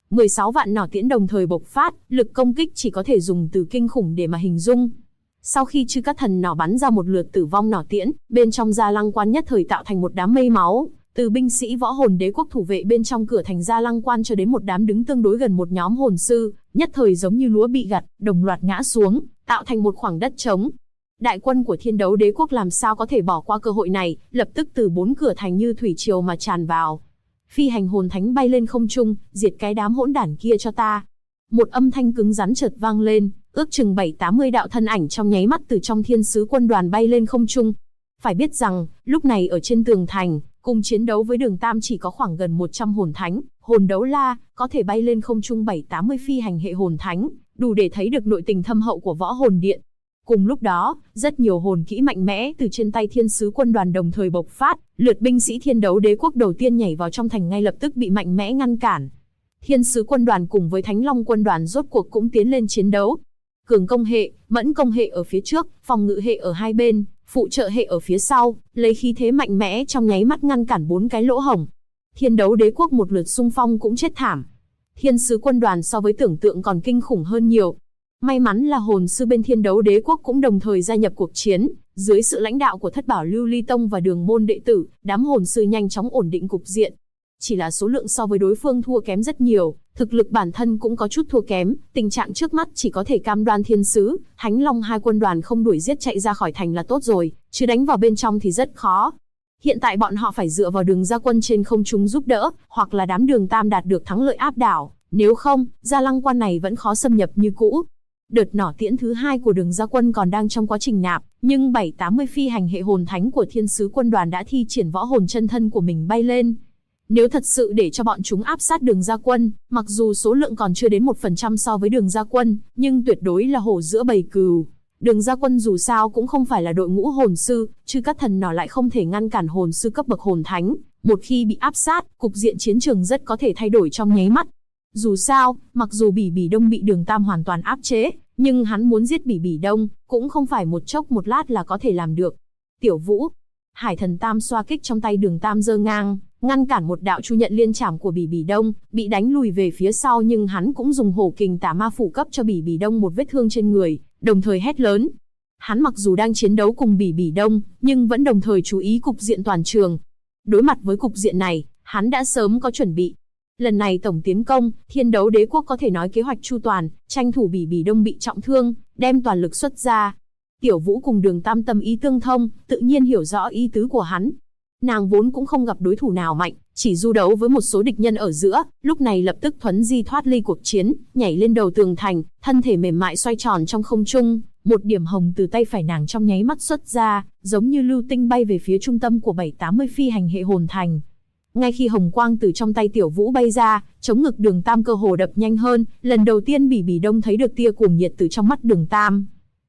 16 vạn nỏ tiễn đồng thời bộc phát, lực công kích chỉ có thể dùng từ kinh khủng để mà hình dung. Sau khi chư các thần nỏ bắn ra một lượt tử vong nỏ tiễn, bên trong Gia Lăng Quan nhất thời tạo thành một đám mây máu, từ binh sĩ Võ Hồn Đế quốc thủ vệ bên trong cửa thành Gia Lăng Quan cho đến một đám đứng tương đối gần một nhóm hồn sư, nhất thời giống như lúa bị gặt, đồng loạt ngã xuống, tạo thành một khoảng đất trống. Đại quân của Thiên Đấu Đế quốc làm sao có thể bỏ qua cơ hội này, lập tức từ 4 cửa thành như thủy triều mà tràn vào. Phi hành hồn thánh bay lên không trung, diệt cái đám hỗn đản kia cho ta. Một âm thanh cứng rắn chợt vang lên, ước chừng 7-80 đạo thân ảnh trong nháy mắt từ trong Thiên Sứ quân đoàn bay lên không trung. Phải biết rằng, lúc này ở trên tường thành, cùng chiến đấu với Đường Tam chỉ có khoảng gần 100 hồn thánh, hồn đấu la, có thể bay lên không trung 7-80 phi hành hệ hồn thánh, đủ để thấy được nội tình thâm hậu của Võ Hồn Điện. Cùng lúc đó, rất nhiều hồn kỹ mạnh mẽ từ trên tay Thiên Sứ quân đoàn đồng thời bộc phát, lượt binh sĩ Thiên Đấu Đế quốc đầu tiên nhảy vào trong thành ngay lập tức bị mạnh mẽ ngăn cản. Thiên Sứ quân đoàn cùng với Thánh Long quân đoàn rốt cuộc cũng tiến lên chiến đấu. Cường công hệ, mẫn công hệ ở phía trước, phòng ngự hệ ở hai bên, phụ trợ hệ ở phía sau, lấy khí thế mạnh mẽ trong nháy mắt ngăn cản 4 cái lỗ hổng. Thiên Đấu Đế quốc một lượt xung phong cũng chết thảm. Thiên Sứ quân đoàn so với tưởng tượng còn kinh khủng hơn nhiều. May mắn là hồn sư bên Thiên Đấu Đế quốc cũng đồng thời gia nhập cuộc chiến, dưới sự lãnh đạo của Thất Bảo Lưu Ly Tông và Đường môn đệ tử, đám hồn sư nhanh chóng ổn định cục diện. Chỉ là số lượng so với đối phương thua kém rất nhiều, thực lực bản thân cũng có chút thua kém, tình trạng trước mắt chỉ có thể cam đoan Thiên Sứ, Thánh Long hai quân đoàn không đuổi giết chạy ra khỏi thành là tốt rồi, chứ đánh vào bên trong thì rất khó. Hiện tại bọn họ phải dựa vào Đường ra quân trên không trung giúp đỡ, hoặc là đám Đường Tam đạt được thắng lợi áp đảo, nếu không, Gia Lăng Quan này vẫn khó xâm nhập như cũ. Đợt nỏ tiễn thứ hai của Đường ra quân còn đang trong quá trình nạp, nhưng 7-80 phi hành hệ hồn thánh của Thiên Sứ quân đoàn đã thi triển võ hồn chân thân của mình bay lên. Nếu thật sự để cho bọn chúng áp sát Đường ra quân, mặc dù số lượng còn chưa đến 1% so với Đường ra quân, nhưng tuyệt đối là hổ giữa bầy cừu. Đường ra quân dù sao cũng không phải là đội ngũ hồn sư, chứ các thần nỏ lại không thể ngăn cản hồn sư cấp bậc hồn thánh. Một khi bị áp sát, cục diện chiến trường rất có thể thay đổi trong nháy mắt. Dù sao, mặc dù Bỉ Bỉ Đông bị Đường Tam hoàn toàn áp chế, nhưng hắn muốn giết Bỉ Bỉ Đông, cũng không phải một chốc một lát là có thể làm được. Tiểu Vũ, Hải Thần Tam xoa kích trong tay Đường Tam giơ ngang, ngăn cản một đạo chu nhận liên trảm của Bỉ Bỉ Đông, bị đánh lùi về phía sau nhưng hắn cũng dùng hổ kình tả ma phủ cấp cho Bỉ Bỉ Đông một vết thương trên người, đồng thời hét lớn. Hắn mặc dù đang chiến đấu cùng Bỉ Bỉ Đông, nhưng vẫn đồng thời chú ý cục diện toàn trường. Đối mặt với cục diện này, hắn đã sớm có chuẩn bị. Lần này tổng tiến công, Thiên Đấu Đế quốc có thể nói kế hoạch chu toàn, tranh thủ Bỉ Bỉ Đông bị trọng thương, đem toàn lực xuất ra. Tiểu Vũ cùng Đường Tam tâm ý tương thông, tự nhiên hiểu rõ ý tứ của hắn. Nàng vốn cũng không gặp đối thủ nào mạnh, chỉ du đấu với một số địch nhân ở giữa, lúc này lập tức thuấn di thoát ly cuộc chiến, nhảy lên đầu tường thành, thân thể mềm mại xoay tròn trong không trung, một điểm hồng từ tay phải nàng trong nháy mắt xuất ra, giống như lưu tinh bay về phía trung tâm của 7-80 phi hành hệ hồn thành. Ngay khi hồng quang từ trong tay Tiểu Vũ bay ra, chống ngực Đường Tam cơ hồ đập nhanh hơn, lần đầu tiên Bỉ Bỉ Đông thấy được tia cuồng nhiệt từ trong mắt Đường Tam.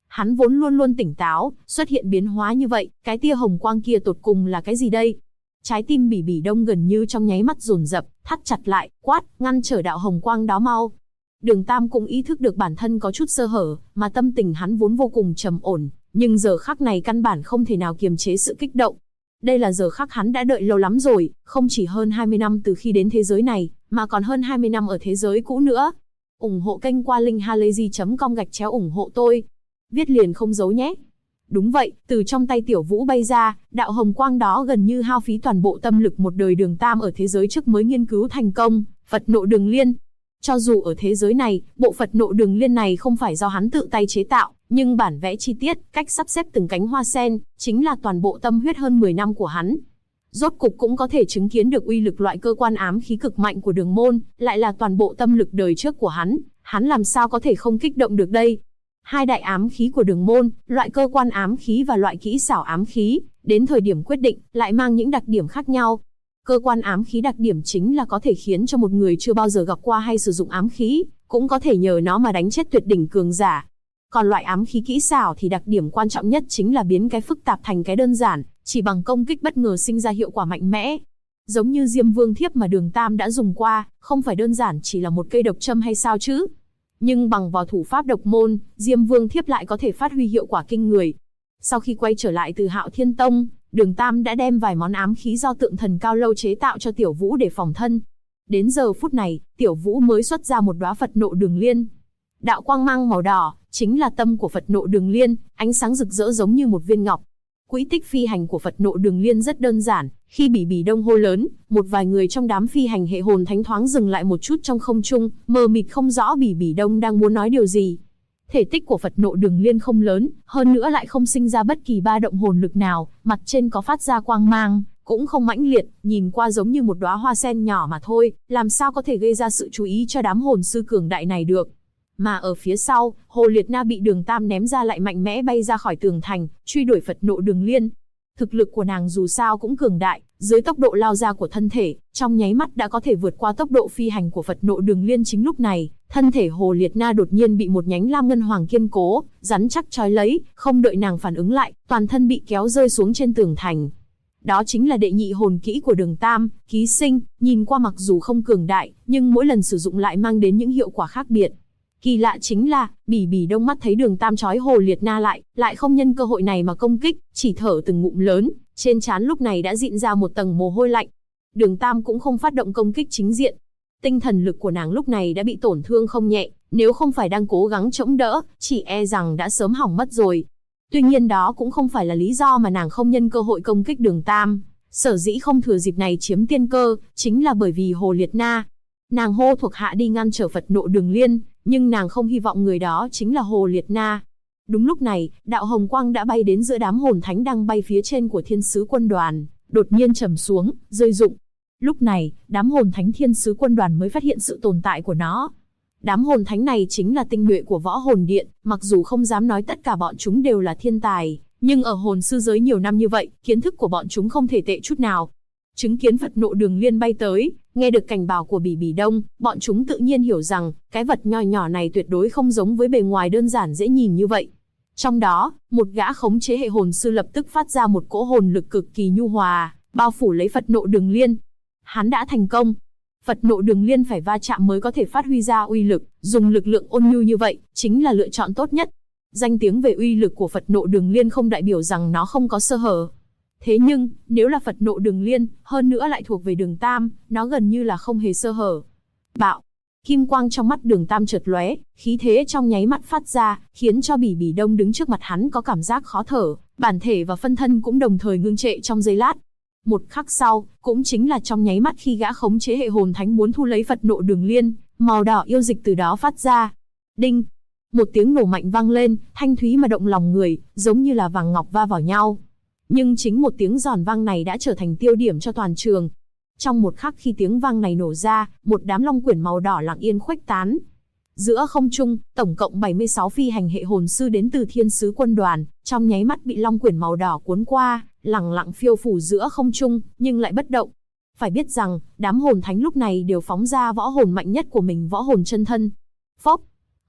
Hắn vốn luôn luôn tỉnh táo, xuất hiện biến hóa như vậy, cái tia hồng quang kia tột cùng là cái gì đây? Trái tim Bỉ Bỉ Đông gần như trong nháy mắt dồn dập, thắt chặt lại, quát, ngăn trở đạo hồng quang đó mau. Đường Tam cũng ý thức được bản thân có chút sơ hở, mà tâm tình hắn vốn vô cùng trầm ổn, nhưng giờ khắc này căn bản không thể nào kiềm chế sự kích động. Đây là giờ khắc hắn đã đợi lâu lắm rồi, không chỉ hơn 20 năm từ khi đến thế giới này, mà còn hơn 20 năm ở thế giới cũ nữa. Ủng hộ kênh qua link halayzi.com/ủng hộ tôi. Viết liền không giấu nhé. Đúng vậy, từ trong tay Tiểu Vũ bay ra, đạo hồng quang đó gần như hao phí toàn bộ tâm lực một đời Đường Tam ở thế giới trước mới nghiên cứu thành công, Phật Nộ Đường Liên. Cho dù ở thế giới này, bộ Phật Nộ Đường Liên này không phải do hắn tự tay chế tạo, nhưng bản vẽ chi tiết, cách sắp xếp từng cánh hoa sen, chính là toàn bộ tâm huyết hơn 10 năm của hắn. Rốt cục cũng có thể chứng kiến được uy lực loại cơ quan ám khí cực mạnh của Đường môn, lại là toàn bộ tâm lực đời trước của hắn làm sao có thể không kích động được đây? Hai đại ám khí của Đường môn, loại cơ quan ám khí và loại kỹ xảo ám khí, đến thời điểm quyết định, lại mang những đặc điểm khác nhau. Cơ quan ám khí đặc điểm chính là có thể khiến cho một người chưa bao giờ gặp qua hay sử dụng ám khí, cũng có thể nhờ nó mà đánh chết tuyệt đỉnh cường giả. Còn loại ám khí kỹ xảo thì đặc điểm quan trọng nhất chính là biến cái phức tạp thành cái đơn giản, chỉ bằng công kích bất ngờ sinh ra hiệu quả mạnh mẽ. Giống như Diêm Vương Thiếp mà Đường Tam đã dùng qua, không phải đơn giản chỉ là một cây độc châm hay sao chứ? Nhưng bằng vào thủ pháp độc môn, Diêm Vương Thiếp lại có thể phát huy hiệu quả kinh người. Sau khi quay trở lại từ Hạo Thiên Tông, Đường Tam đã đem vài món ám khí do Tượng Thần Cao Lâu chế tạo cho Tiểu Vũ để phòng thân. Đến giờ phút này, Tiểu Vũ mới xuất ra một đóa Phật Nộ Đường Liên. Đạo quang mang màu đỏ, chính là tâm của Phật Nộ Đường Liên, ánh sáng rực rỡ giống như một viên ngọc. Quỹ tích phi hành của Phật Nộ Đường Liên rất đơn giản, khi Bỉ Bỉ Đông hô lớn, một vài người trong đám phi hành hệ hồn thánh thoáng dừng lại một chút trong không trung, mờ mịt không rõ Bỉ Bỉ Đông đang muốn nói điều gì. Thể tích của Phật Nộ Đường Liên không lớn, hơn nữa lại không sinh ra bất kỳ ba động hồn lực nào, mặt trên có phát ra quang mang, cũng không mãnh liệt, nhìn qua giống như một đóa hoa sen nhỏ mà thôi, làm sao có thể gây ra sự chú ý cho đám hồn sư cường đại này được. Mà ở phía sau, Hồ Liệt Na bị Đường Tam ném ra lại mạnh mẽ bay ra khỏi tường thành, truy đuổi Phật Nộ Đường Liên. Thực lực của nàng dù sao cũng cường đại, dưới tốc độ lao ra của thân thể, trong nháy mắt đã có thể vượt qua tốc độ phi hành của Phật Nộ Đường Liên. Chính lúc này, thân thể Hồ Liệt Na đột nhiên bị một nhánh lam ngân hoàng kiên cố, rắn chắc trói lấy, không đợi nàng phản ứng lại, toàn thân bị kéo rơi xuống trên tường thành. Đó chính là đệ nhị hồn kỹ của Đường Tam, Ký Sinh, nhìn qua mặc dù không cường đại, nhưng mỗi lần sử dụng lại mang đến những hiệu quả khác biệt. Kỳ lạ chính là, Bỉ Bỉ Đông mắt thấy Đường Tam trói Hồ Liệt Na lại không nhân cơ hội này mà công kích, chỉ thở từng ngụm lớn, trên trán lúc này đã dịn ra một tầng mồ hôi lạnh. Đường Tam cũng không phát động công kích chính diện. Tinh thần lực của nàng lúc này đã bị tổn thương không nhẹ, nếu không phải đang cố gắng chống đỡ, chỉ e rằng đã sớm hỏng mất rồi. Tuy nhiên đó cũng không phải là lý do mà nàng không nhân cơ hội công kích Đường Tam. Sở dĩ không thừa dịp này chiếm tiên cơ, chính là bởi vì Hồ Liệt Na. Nàng hô thuộc hạ đi ngăn trở Phật Nộ Đường Liên, nhưng nàng không hy vọng người đó chính là Hồ Liệt Na. Đúng lúc này, đạo hồng quang đã bay đến giữa đám hồn thánh đang bay phía trên của Thiên Sứ Quân Đoàn, đột nhiên trầm xuống, rơi rụng. Lúc này, đám hồn thánh Thiên Sứ Quân Đoàn mới phát hiện sự tồn tại của nó. Đám hồn thánh này chính là tinh nhuệ của Võ Hồn Điện, mặc dù không dám nói tất cả bọn chúng đều là thiên tài, nhưng ở hồn sư giới nhiều năm như vậy, kiến thức của bọn chúng không thể tệ chút nào. Chứng kiến Phật Nộ Đường Liên bay tới, nghe được cảnh báo của Bỉ Bỉ Đông, bọn chúng tự nhiên hiểu rằng, cái vật nho nhỏ này tuyệt đối không giống với bề ngoài đơn giản dễ nhìn như vậy. Trong đó, một gã khống chế hệ hồn sư lập tức phát ra một cỗ hồn lực cực kỳ nhu hòa, bao phủ lấy Phật Nộ Đường Liên. Hắn đã thành công. Phật Nộ Đường Liên phải va chạm mới có thể phát huy ra uy lực, dùng lực lượng ôn nhu như vậy, chính là lựa chọn tốt nhất. Danh tiếng về uy lực của Phật Nộ Đường Liên không đại biểu rằng nó không có sơ hở. Thế nhưng, nếu là Phật Nộ Đường Liên, hơn nữa lại thuộc về Đường Tam, nó gần như là không hề sơ hở. Bạo! Kim quang trong mắt Đường Tam chợt lóe, khí thế trong nháy mắt phát ra, khiến cho Bỉ Bỉ Đông đứng trước mặt hắn có cảm giác khó thở, bản thể và phân thân cũng đồng thời ngưng trệ trong giây lát. Một khắc sau, cũng chính là trong nháy mắt khi gã khống chế hệ hồn thánh muốn thu lấy Phật Nộ Đường Liên, màu đỏ yêu dịch từ đó phát ra. Đinh! Một tiếng nổ mạnh vang lên, thanh thúy mà động lòng người, giống như là vàng ngọc va vào nhau. Nhưng chính một tiếng giòn vang này đã trở thành tiêu điểm cho toàn trường. Trong một khắc khi tiếng vang này nổ ra, một đám long quyển màu đỏ lặng yên khuếch tán. Giữa không trung, tổng cộng 76 phi hành hệ hồn sư đến từ Thiên Sứ Quân Đoàn, trong nháy mắt bị long quyển màu đỏ cuốn qua, lẳng lặng phiêu phù giữa không trung, nhưng lại bất động. Phải biết rằng, đám hồn thánh lúc này đều phóng ra võ hồn mạnh nhất của mình, võ hồn chân thân. Phốc!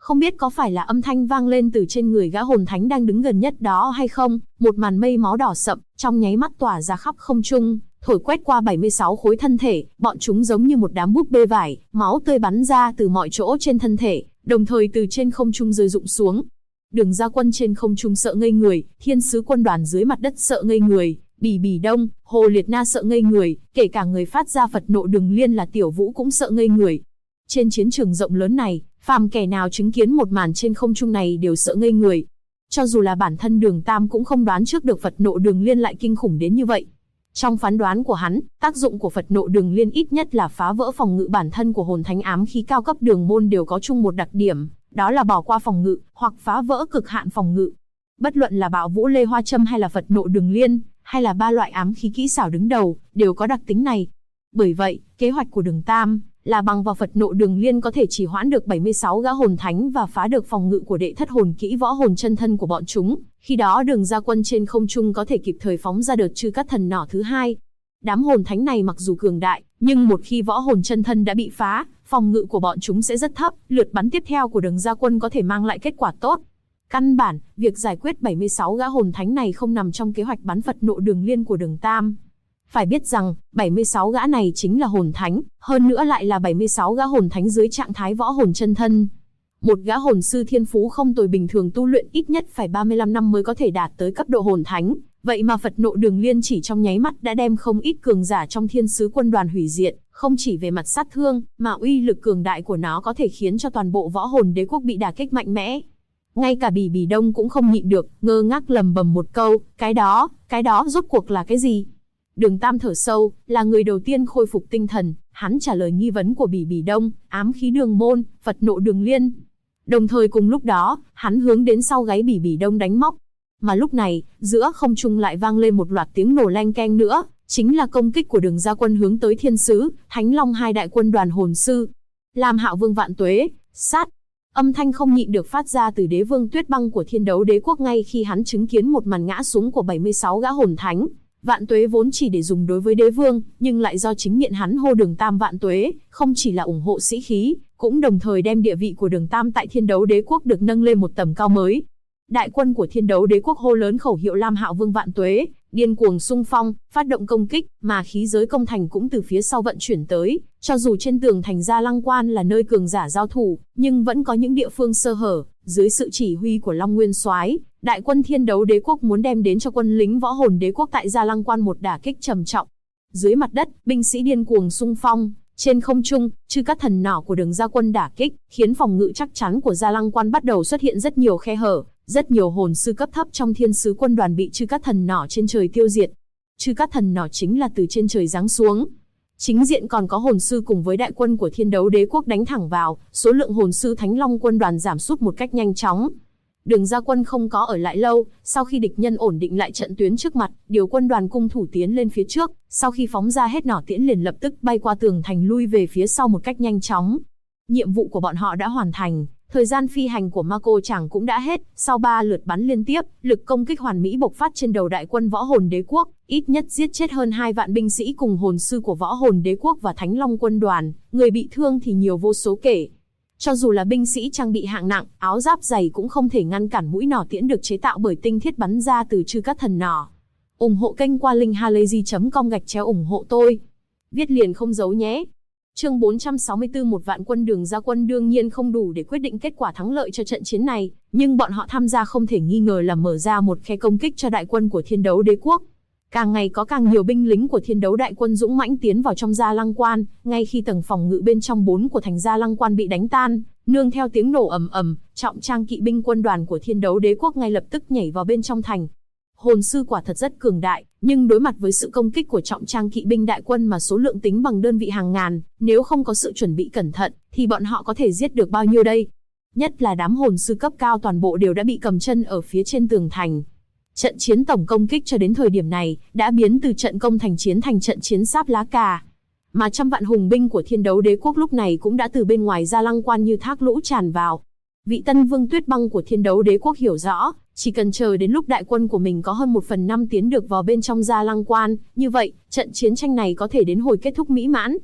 Không biết có phải là âm thanh vang lên từ trên người gã hồn thánh đang đứng gần nhất đó hay không, một màn mây máu đỏ sậm, trong nháy mắt tỏa ra khắp không trung, thổi quét qua 76 khối thân thể, bọn chúng giống như một đám búp bê vải, máu tươi bắn ra từ mọi chỗ trên thân thể, đồng thời từ trên không trung rơi rụng xuống. Đường Gia Quân trên không trung sợ ngây người, thiên sứ quân đoàn dưới mặt đất sợ ngây người, Bỉ Bỉ Đông, Hồ Liệt Na sợ ngây người, kể cả người phát ra Phật nộ Đường Liên là Tiểu Vũ cũng sợ ngây người. Trên chiến trường rộng lớn này, phàm kẻ nào chứng kiến một màn trên không trung này đều sợ ngây người. Cho dù là bản thân Đường Tam cũng không đoán trước được Phật nộ Đường Liên lại kinh khủng đến như vậy. Trong phán đoán của hắn, tác dụng của Phật nộ Đường Liên ít nhất là phá vỡ phòng ngự bản thân của hồn thánh ám khí cao cấp đường môn đều có chung một đặc điểm, đó là bỏ qua phòng ngự, hoặc phá vỡ cực hạn phòng ngự. Bất luận là Bạo Vũ Lê Hoa Châm hay là Phật nộ Đường Liên, hay là ba loại ám khí kỹ xảo đứng đầu, đều có đặc tính này. Bởi vậy, kế hoạch của Đường Tam là bằng vào Phật nộ Đường Liên có thể chỉ hoãn được 76 gã hồn thánh và phá được phòng ngự của đệ thất hồn kỹ võ hồn chân thân của bọn chúng. Khi đó Đường Gia Quân trên không trung có thể kịp thời phóng ra đợt Chư Cát Thần Nỏ thứ hai. Đám hồn thánh này mặc dù cường đại, nhưng một khi võ hồn chân thân đã bị phá, phòng ngự của bọn chúng sẽ rất thấp, lượt bắn tiếp theo của Đường Gia Quân có thể mang lại kết quả tốt. Căn bản, việc giải quyết 76 gã hồn thánh này không nằm trong kế hoạch bắn Phật nộ Đường Liên của Đường Tam. Phải biết rằng, 76 gã này chính là hồn thánh, hơn nữa lại là 76 gã hồn thánh dưới trạng thái võ hồn chân thân. Một gã hồn sư thiên phú không tồi bình thường tu luyện ít nhất phải 35 năm mới có thể đạt tới cấp độ hồn thánh, vậy mà Phật nộ Đường Liên chỉ trong nháy mắt đã đem không ít cường giả trong thiên sứ quân đoàn hủy diệt, không chỉ về mặt sát thương, mà uy lực cường đại của nó có thể khiến cho toàn bộ võ hồn đế quốc bị đả kích mạnh mẽ. Ngay cả Bỉ Bỉ Đông cũng không nhịn được, ngơ ngác lầm bầm một câu, cái đó rốt cuộc là cái gì? Đường Tam thở sâu, là người đầu tiên khôi phục tinh thần, hắn trả lời nghi vấn của Bỉ Bỉ Đông, ám khí đường môn, Phật nộ Đường Liên. Đồng thời cùng lúc đó, hắn hướng đến sau gáy Bỉ Bỉ Đông đánh móc. Mà lúc này, giữa không trung lại vang lên một loạt tiếng nổ leng keng nữa, chính là công kích của Đường Gia Quân hướng tới thiên sứ, Thánh Long hai đại quân đoàn hồn sư. Lam Hạo Vương vạn tuế, sát. Âm thanh không nhịn được phát ra từ Đế Vương Tuyết Băng của Thiên Đấu Đế Quốc ngay khi hắn chứng kiến một màn ngã xuống của 76 gã hồn thánh. Vạn tuế vốn chỉ để dùng đối với đế vương, nhưng lại do chính miệng hắn hô Đường Tam vạn tuế, không chỉ là ủng hộ sĩ khí, cũng đồng thời đem địa vị của Đường Tam tại Thiên Đấu Đế Quốc được nâng lên một tầm cao mới. Đại quân của Thiên Đấu Đế Quốc hô lớn khẩu hiệu Lam Hạo Vương vạn tuế, điên cuồng xung phong, phát động công kích, mà khí giới công thành cũng từ phía sau vận chuyển tới. Cho dù trên tường thành Gia Lăng Quan là nơi cường giả giao thủ, nhưng vẫn có những địa phương sơ hở. Dưới sự chỉ huy của Long Nguyên Soái, đại quân Thiên Đấu Đế Quốc muốn đem đến cho quân lính võ hồn đế quốc tại Gia Lăng Quan một đả kích trầm trọng. Dưới mặt đất, binh sĩ điên cuồng xung phong, trên không trung, Chư Cát Thần Nỏ của Đường Gia Quân đả kích, khiến phòng ngự chắc chắn của Gia Lăng Quan bắt đầu xuất hiện rất nhiều khe hở, rất nhiều hồn sư cấp thấp trong thiên sứ quân đoàn bị Chư Cát Thần Nỏ trên trời tiêu diệt. Chư Cát Thần Nỏ chính là từ trên trời giáng xuống. Chính diện còn có hồn sư cùng với đại quân của Thiên Đấu Đế Quốc đánh thẳng vào, số lượng hồn sư Thánh Long quân đoàn giảm sút một cách nhanh chóng. Đường Gia Quân không có ở lại lâu, sau khi địch nhân ổn định lại trận tuyến trước mặt, điều quân đoàn cung thủ tiến lên phía trước, sau khi phóng ra hết nỏ tiễn liền lập tức bay qua tường thành lui về phía sau một cách nhanh chóng. Nhiệm vụ của bọn họ đã hoàn thành, thời gian phi hành của Mako Chàng cũng đã hết, sau 3 lượt bắn liên tiếp, lực công kích hoàn mỹ bộc phát trên đầu đại quân võ hồn đế quốc, ít nhất giết chết hơn 2 vạn binh sĩ cùng hồn sư của võ hồn đế quốc và Thánh Long quân đoàn, người bị thương thì nhiều vô số kể. Cho dù là binh sĩ trang bị hạng nặng, áo giáp dày cũng không thể ngăn cản mũi nỏ tiễn được chế tạo bởi tinh thiết bắn ra từ Chư Cát Thần Nỏ. Ủng hộ kênh qua link halayzi.com/ủng hộ tôi. Viết liền không giấu nhé. Chương 464 Một vạn quân Đường Gia Quân đương nhiên không đủ để quyết định kết quả thắng lợi cho trận chiến này, nhưng bọn họ tham gia không thể nghi ngờ là mở ra một khe công kích cho đại quân của Thiên Đấu Đế Quốc. Càng ngày có càng nhiều binh lính của Thiên Đấu đại quân dũng mãnh tiến vào trong Gia Lăng Quan, ngay khi tầng phòng ngự bên trong 4 của thành Gia Lăng Quan bị đánh tan, nương theo tiếng nổ ầm ầm, trọng trang kỵ binh quân đoàn của Thiên Đấu Đế Quốc ngay lập tức nhảy vào bên trong thành. Hồn sư quả thật rất cường đại, nhưng đối mặt với sự công kích của trọng trang kỵ binh đại quân mà số lượng tính bằng đơn vị hàng ngàn, nếu không có sự chuẩn bị cẩn thận, thì bọn họ có thể giết được bao nhiêu đây? Nhất là đám hồn sư cấp cao toàn bộ đều đã bị cầm chân ở phía trên tường thành. Trận chiến tổng công kích cho đến thời điểm này, đã biến từ trận công thành chiến thành trận chiến sáp lá cà. Mà trăm vạn hùng binh của Thiên Đấu Đế Quốc lúc này cũng đã từ bên ngoài Gia Lăng Quan như thác lũ tràn vào. Vị Tân Vương Tuyết Băng của Thiên Đấu Đế Quốc hiểu rõ, chỉ cần chờ đến lúc đại quân của mình có hơn 1/5 tiến được vào bên trong Gia Lăng Quan, như vậy, trận chiến tranh này có thể đến hồi kết thúc mỹ mãn.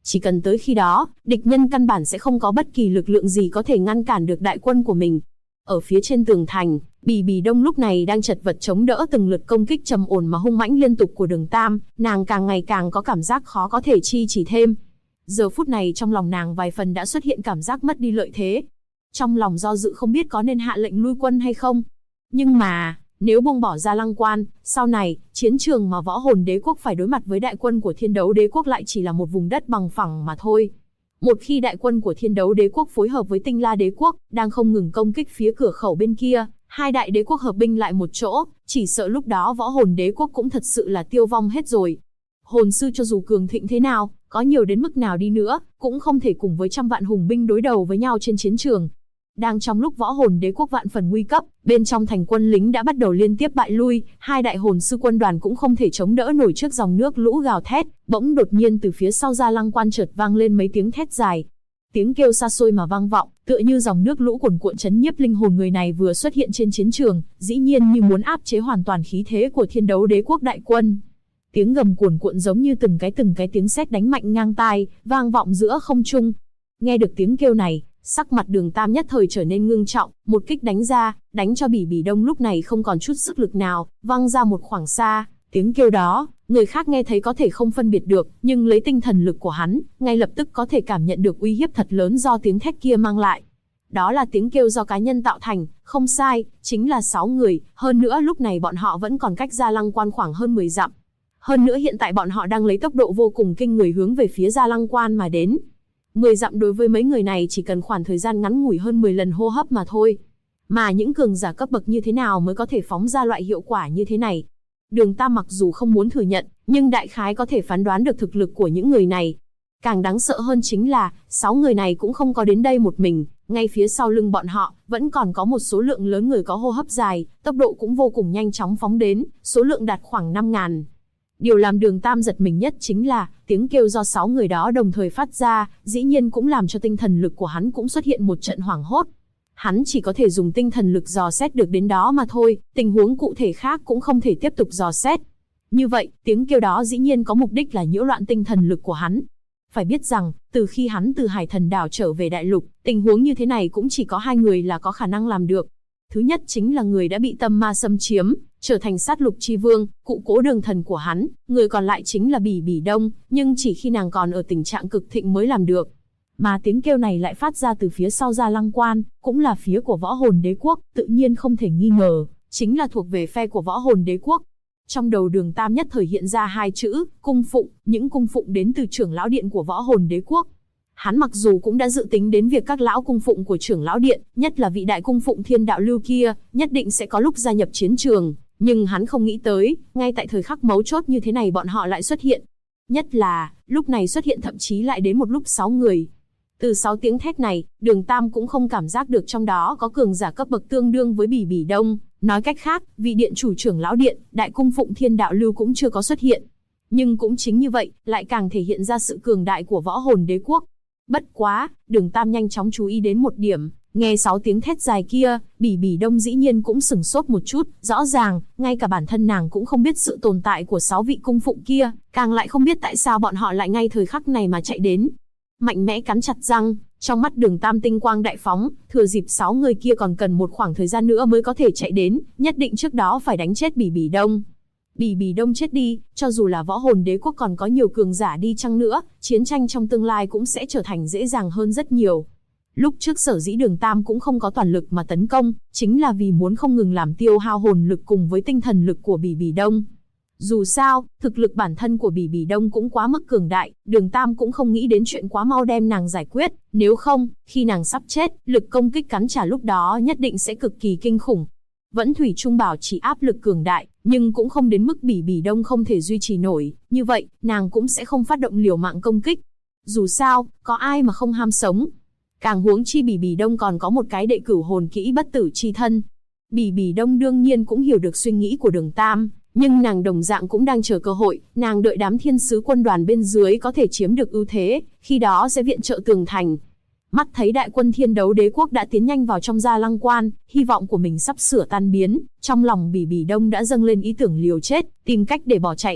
Chỉ cần tới khi đó, địch nhân căn bản sẽ không có bất kỳ lực lượng gì có thể ngăn cản được đại quân của mình. Ở phía trên tường thành, Bỉ Bỉ Đông lúc này đang chật vật chống đỡ từng lượt công kích trầm ổn mà hung mãnh liên tục của Đường Tam, nàng càng ngày càng có cảm giác khó có thể chi chỉ thêm. Giờ phút này trong lòng nàng vài phần đã xuất hiện cảm giác mất đi lợi thế. Trong lòng do dự không biết có nên hạ lệnh lui quân hay không. Nhưng mà, nếu buông bỏ Gia Lăng Quan, sau này, chiến trường mà Võ Hồn Đế Quốc phải đối mặt với đại quân của Thiên Đấu Đế Quốc lại chỉ là một vùng đất bằng phẳng mà thôi. Một khi đại quân của Thiên Đấu Đế Quốc phối hợp với Tinh La Đế Quốc, đang không ngừng công kích phía cửa khẩu bên kia, hai đại đế quốc hợp binh lại một chỗ, chỉ sợ lúc đó Võ Hồn Đế Quốc cũng thật sự là tiêu vong hết rồi. Hồn sư cho dù cường thịnh thế nào, có nhiều đến mức nào đi nữa, cũng không thể cùng với trăm vạn hùng binh đối đầu với nhau trên chiến trường. Đang trong lúc Võ Hồn Đế Quốc vạn phần nguy cấp, bên trong thành quân lính đã bắt đầu liên tiếp bại lui, hai đại hồn sư quân đoàn cũng không thể chống đỡ nổi trước dòng nước lũ gào thét, bỗng đột nhiên từ phía sau Gia Lăng Quan chợt vang lên mấy tiếng thét dài. Tiếng kêu xa xôi mà vang vọng, tựa như dòng nước lũ cuồn cuộn chấn nhiếp linh hồn người này vừa xuất hiện trên chiến trường, dĩ nhiên như muốn áp chế hoàn toàn khí thế của Thiên Đấu Đế Quốc đại quân. Tiếng gầm cuồn cuộn giống như từng cái tiếng sét đánh mạnh ngang tai, vang vọng giữa không trung. Nghe được tiếng kêu này, sắc mặt Đường Tam nhất thời trở nên ngưng trọng, một kích đánh ra, đánh cho Bỉ Bỉ Đông lúc này không còn chút sức lực nào, văng ra một khoảng xa. Tiếng kêu đó, người khác nghe thấy có thể không phân biệt được, nhưng lấy tinh thần lực của hắn, ngay lập tức có thể cảm nhận được uy hiếp thật lớn do tiếng thét kia mang lại. Đó là tiếng kêu do cá nhân tạo thành, không sai, chính là 6 người, hơn nữa lúc này bọn họ vẫn còn cách Gia Lăng Quan khoảng hơn 10 dặm. Hơn nữa hiện tại bọn họ đang lấy tốc độ vô cùng kinh người hướng về phía Gia Lăng Quan mà đến. 10 dặm đối với mấy người này chỉ cần khoảng thời gian ngắn ngủi hơn 10 lần hô hấp mà thôi. Mà những cường giả cấp bậc như thế nào mới có thể phóng ra loại hiệu quả như thế này? Đường Tam mặc dù không muốn thừa nhận, nhưng đại khái có thể phán đoán được thực lực của những người này. Càng đáng sợ hơn chính là, 6 người này cũng không có đến đây một mình, ngay phía sau lưng bọn họ, vẫn còn có một số lượng lớn người có hô hấp dài, tốc độ cũng vô cùng nhanh chóng phóng đến, số lượng đạt khoảng 5.000. Điều làm Đường Tam giật mình nhất chính là, tiếng kêu do 6 người đó đồng thời phát ra, dĩ nhiên cũng làm cho tinh thần lực của hắn cũng xuất hiện một trận hoảng hốt. Hắn chỉ có thể dùng tinh thần lực dò xét được đến đó mà thôi, tình huống cụ thể khác cũng không thể tiếp tục dò xét. Như vậy, tiếng kêu đó dĩ nhiên có mục đích là nhiễu loạn tinh thần lực của hắn. Phải biết rằng, từ khi hắn từ Hải Thần Đảo trở về Đại Lục, tình huống như thế này cũng chỉ có 2 người là có khả năng làm được. Thứ nhất chính là người đã bị tâm ma xâm chiếm, trở thành sát lục chi vương, cụ cố đường thần của hắn, người còn lại chính là Bỉ Bỉ Đông, nhưng chỉ khi nàng còn ở tình trạng cực thịnh mới làm được. Mà tiếng kêu này lại phát ra từ phía sau Gia Lăng Quan, cũng là phía của Võ Hồn Đế Quốc, tự nhiên không thể nghi ngờ, chính là thuộc về phe của Võ Hồn Đế Quốc. Trong đầu Đường Tam nhất thời hiện ra 2 chữ, cung phụng, những cung phụng đến từ trưởng lão điện của Võ Hồn Đế Quốc. Hắn mặc dù cũng đã dự tính đến việc các lão cung phụng của trưởng lão điện, nhất là vị đại cung phụng Thiên Đạo Lưu kia, nhất định sẽ có lúc gia nhập chiến trường, nhưng hắn không nghĩ tới, ngay tại thời khắc mấu chốt như thế này bọn họ lại xuất hiện. Nhất là, lúc này xuất hiện thậm chí lại đến một lúc 6 người. Từ 6 tiếng thét này, Đường Tam cũng không cảm giác được trong đó có cường giả cấp bậc tương đương với Bỉ Bỉ Đông. Nói cách khác, vị điện chủ trưởng lão điện, đại cung phụng Thiên Đạo Lưu cũng chưa có xuất hiện. Nhưng cũng chính như vậy, lại càng thể hiện ra sự cường đại của Võ Hồn Đế Quốc. Bất quá, Đường Tam nhanh chóng chú ý đến một điểm, nghe 6 tiếng thét dài kia, Bỉ Bỉ Đông dĩ nhiên cũng sửng sốt một chút, rõ ràng, ngay cả bản thân nàng cũng không biết sự tồn tại của 6 vị cung phụng kia, càng lại không biết tại sao bọn họ lại ngay thời khắc này mà chạy đến. Mạnh mẽ cắn chặt răng, trong mắt Đường Tam tinh quang đại phóng, thừa dịp 6 người kia còn cần một khoảng thời gian nữa mới có thể chạy đến, nhất định trước đó phải đánh chết Bỉ Bỉ Đông. Bỉ Bỉ Đông chết đi, cho dù là Võ Hồn Đế Quốc còn có nhiều cường giả đi chăng nữa, chiến tranh trong tương lai cũng sẽ trở thành dễ dàng hơn rất nhiều. Lúc trước sở dĩ Đường Tam cũng không có toàn lực mà tấn công, chính là vì muốn không ngừng làm tiêu hao hồn lực cùng với tinh thần lực của Bỉ Bỉ Đông. Dù sao, thực lực bản thân của Bỉ Bỉ Đông cũng quá mức cường đại, Đường Tam cũng không nghĩ đến chuyện quá mau đem nàng giải quyết, nếu không, khi nàng sắp chết, lực công kích cắn trả lúc đó nhất định sẽ cực kỳ kinh khủng. Vẫn thủy chung bảo trì áp lực cường đại, nhưng cũng không đến mức Bỉ Bỉ Đông không thể duy trì nổi, như vậy, nàng cũng sẽ không phát động liều mạng công kích. Dù sao, có ai mà không ham sống. Càng huống chi Bỉ Bỉ Đông còn có một cái đệ cửu hồn kỹ bất tử chi thân. Bỉ Bỉ Đông đương nhiên cũng hiểu được suy nghĩ của Đường Tam, nhưng nàng đồng dạng cũng đang chờ cơ hội, nàng đợi đám thiên sứ quân đoàn bên dưới có thể chiếm được ưu thế, khi đó sẽ viện trợ tường thành. Mắt thấy đại quân Thiên Đấu Đế Quốc đã tiến nhanh vào trong Gia Lăng Quan, hy vọng của mình sắp sửa tan biến, trong lòng Bỉ Bỉ Đông đã dâng lên ý tưởng liều chết, tìm cách để bỏ chạy.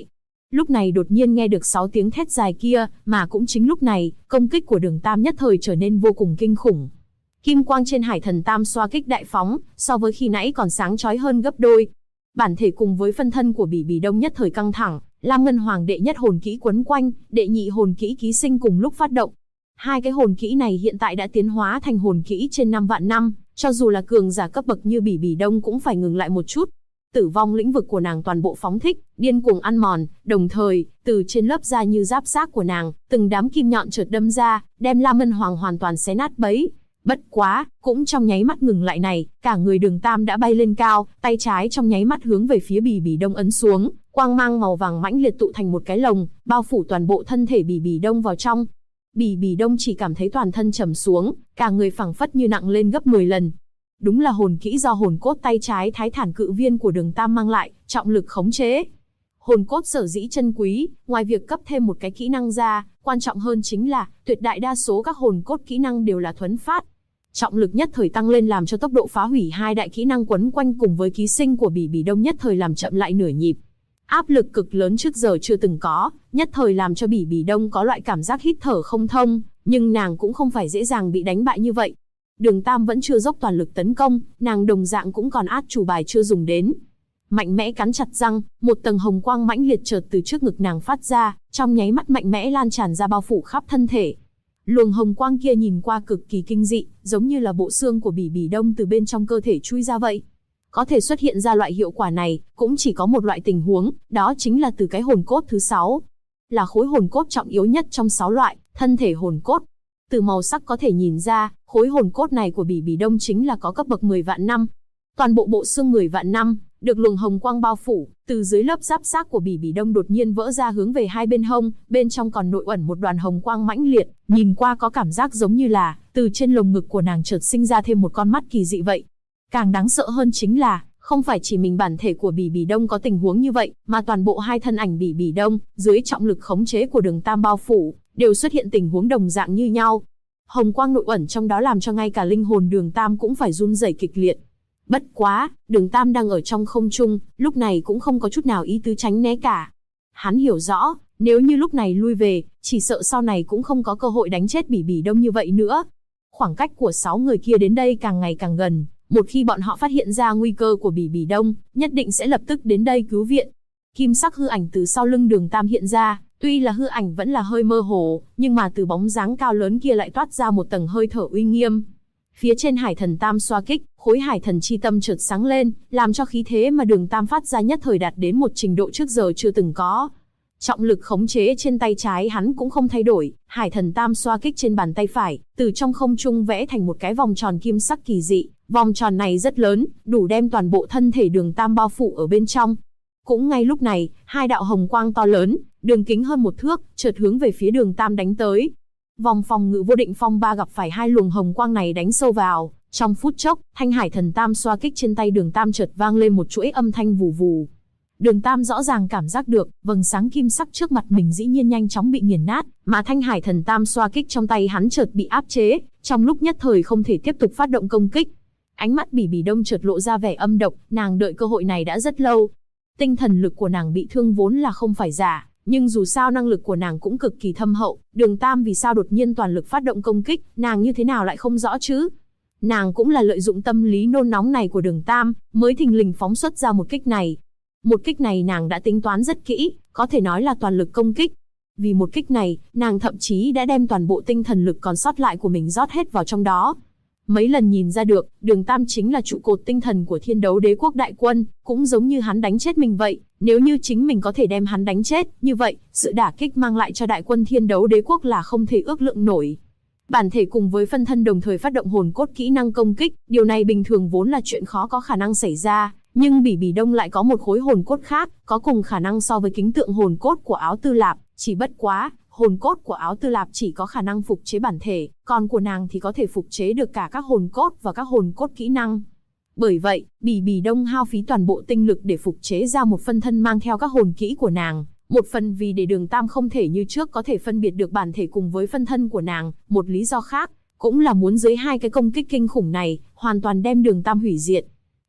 Lúc này đột nhiên nghe được 6 tiếng thét dài kia, mà cũng chính lúc này, công kích của Đường Tam nhất thời trở nên vô cùng kinh khủng. Kim quang trên Hải Thần Tam xoa kích đại phóng, so với khi nãy còn sáng chói hơn gấp đôi. Bản thể cùng với phân thân của Bỉ Bỉ Đông nhất thời căng thẳng, Lam Ngân Hoàng đệ nhất hồn kỹ quấn quanh, đệ nhị hồn kỹ ký sinh cùng lúc phát động. Hai cái hồn kỹ này hiện tại đã tiến hóa thành hồn kỹ trên 5 vạn năm, cho dù là cường giả cấp bậc như Bỉ Bỉ Đông cũng phải ngừng lại một chút. Tử vong lĩnh vực của nàng toàn bộ phóng thích, điên cuồng ăn mòn, đồng thời, từ trên lớp da như giáp xác của nàng, từng đám kim nhọn chợt đâm ra, đem Lam Ngân Hoàng hoàn toàn xé nát bấy. Bất quá, cũng trong nháy mắt ngừng lại này, cả người Đường Tam đã bay lên cao, tay trái trong nháy mắt hướng về phía Bỉ Bỉ Đông ấn xuống, quang mang màu vàng mãnh liệt tụ thành một cái lồng, bao phủ toàn bộ thân thể Bỉ Bỉ Đông vào trong. Bỉ Bỉ Đông chỉ cảm thấy toàn thân trầm xuống, cả người phẳng phất như nặng lên gấp 10 lần. Đúng là hồn kỹ do hồn cốt tay trái Thái Thản Cự Viên của Đường Tam mang lại, trọng lực khống chế. Hồn cốt sở dĩ chân quý, ngoài việc cấp thêm một cái kỹ năng ra, quan trọng hơn chính là, tuyệt đại đa số các hồn cốt kỹ năng đều là thuấn phát. Trọng lực nhất thời tăng lên làm cho tốc độ phá hủy hai đại kỹ năng quấn quanh cùng với ký sinh của Bỉ Bỉ Đông nhất thời làm chậm lại nửa nhịp. Áp lực cực lớn trước giờ chưa từng có, nhất thời làm cho Bỉ Bỉ Đông có loại cảm giác hít thở không thông, nhưng nàng cũng không phải dễ dàng bị đánh bại như vậy. Đường Tam vẫn chưa dốc toàn lực tấn công, nàng đồng dạng cũng còn át chủ bài chưa dùng đến. Mạnh mẽ cắn chặt răng, một tầng hồng quang mãnh liệt chợt từ trước ngực nàng phát ra, trong nháy mắt mạnh mẽ lan tràn ra bao phủ khắp thân thể. Luồng hồng quang kia nhìn qua cực kỳ kinh dị, giống như là bộ xương của Bỉ Bỉ Đông từ bên trong cơ thể chui ra vậy. Có thể xuất hiện ra loại hiệu quả này, cũng chỉ có một loại tình huống, đó chính là từ cái hồn cốt thứ 6. Là khối hồn cốt trọng yếu nhất trong 6 loại, thân thể hồn cốt. Từ màu sắc có thể nhìn ra, khối hồn cốt này của Bỉ Bỉ Đông chính là có cấp bậc 10 vạn năm. Toàn bộ bộ xương 10 vạn năm, được luồng hồng quang bao phủ, từ dưới lớp giáp xác của Bỉ Bỉ Đông đột nhiên vỡ ra hướng về hai bên hông, bên trong còn nội ẩn một đoàn hồng quang mãnh liệt, nhìn qua có cảm giác giống như là, từ trên lồng ngực của nàng chợt sinh ra thêm một con mắt kỳ dị vậy. Càng đáng sợ hơn chính là, không phải chỉ mình bản thể của Bỉ Bỉ Đông có tình huống như vậy, mà toàn bộ hai thân ảnh Bỉ Bỉ Đông, dưới trọng lực khống chế của Đường Tam bao phủ, đều xuất hiện tình huống đồng dạng như nhau. Hồng quang nội ẩn trong đó làm cho ngay cả linh hồn Đường Tam cũng phải run rẩy kịch liệt. Bất quá, Đường Tam đang ở trong không trung, lúc này cũng không có chút nào ý tứ tránh né cả. Hắn hiểu rõ, nếu như lúc này lui về, chỉ sợ sau này cũng không có cơ hội đánh chết Bỉ Bỉ Đông như vậy nữa. Khoảng cách của 6 người kia đến đây càng ngày càng gần, một khi bọn họ phát hiện ra nguy cơ của Bỉ Bỉ Đông, nhất định sẽ lập tức đến đây cứu viện. Kim sắc hư ảnh từ sau lưng Đường Tam hiện ra, tuy là hư ảnh vẫn là hơi mơ hồ, nhưng mà từ bóng dáng cao lớn kia lại toát ra một tầng hơi thở uy nghiêm. Phía trên Hải Thần Tam xoa kích, khối Hải Thần chi tâm chợt sáng lên, làm cho khí thế mà Đường Tam phát ra nhất thời đạt đến một trình độ trước giờ chưa từng có. Trọng lực khống chế trên tay trái hắn cũng không thay đổi, Hải Thần Tam xoa kích trên bàn tay phải, từ trong không trung vẽ thành một cái vòng tròn kim sắc kỳ dị, vòng tròn này rất lớn, đủ đem toàn bộ thân thể Đường Tam bao phủ ở bên trong. Cũng ngay lúc này, hai đạo hồng quang to lớn, đường kính hơn 1 thước, chợt hướng về phía Đường Tam đánh tới. Vòng phòng ngự vô định phong ba gặp phải hai luồng hồng quang này đánh sâu vào, trong phút chốc, thanh Hải Thần Tam xoa kích trên tay Đường Tam chợt vang lên một chuỗi âm thanh vù vù. Đường Tam rõ ràng cảm giác được, vầng sáng kim sắc trước mặt mình dĩ nhiên nhanh chóng bị nghiền nát, mà thanh Hải Thần Tam xoa kích trong tay hắn chợt bị áp chế, trong lúc nhất thời không thể tiếp tục phát động công kích. Ánh mắt Bỉ Bỉ Đông chợt lộ ra vẻ âm độc, nàng đợi cơ hội này đã rất lâu. Tinh thần lực của nàng bị thương vốn là không phải giả, nhưng dù sao năng lực của nàng cũng cực kỳ thâm hậu, Đường Tam vì sao đột nhiên toàn lực phát động công kích, nàng như thế nào lại không rõ chứ? Nàng cũng là lợi dụng tâm lý nôn nóng này của Đường Tam, mới thình lình phóng xuất ra một kích này. Một kích này nàng đã tính toán rất kỹ, có thể nói là toàn lực công kích. Vì một kích này, nàng thậm chí đã đem toàn bộ tinh thần lực còn sót lại của mình rót hết vào trong đó. Mấy lần nhìn ra được, Đường Tam chính là trụ cột tinh thần của Thiên Đấu Đế Quốc đại quân, cũng giống như hắn đánh chết mình vậy. Nếu như chính mình có thể đem hắn đánh chết, như vậy, sự đả kích mang lại cho đại quân Thiên Đấu Đế Quốc là không thể ước lượng nổi. Bản thể cùng với phân thân đồng thời phát động hồn cốt kỹ năng công kích, điều này bình thường vốn là chuyện khó có khả năng xảy ra, nhưng Bỉ Bỉ Đông lại có một khối hồn cốt khác, có cùng khả năng so với kính tượng hồn cốt của Áo Tư Lạp, chỉ bất quá, hồn cốt của Áo Tư Lạp chỉ có khả năng phục chế bản thể, còn của nàng thì có thể phục chế được cả các hồn cốt và các hồn cốt kỹ năng. Bởi vậy, Bỉ Bỉ Đông hao phí toàn bộ tinh lực để phục chế ra một phân thân mang theo các hồn kỹ của nàng. Một phần vì để Đường Tam không thể như trước có thể phân biệt được bản thể cùng với phân thân của nàng, một lý do khác, cũng là muốn dưới hai cái công kích kinh khủng này, hoàn toàn đem Đường Tam hủy diệt.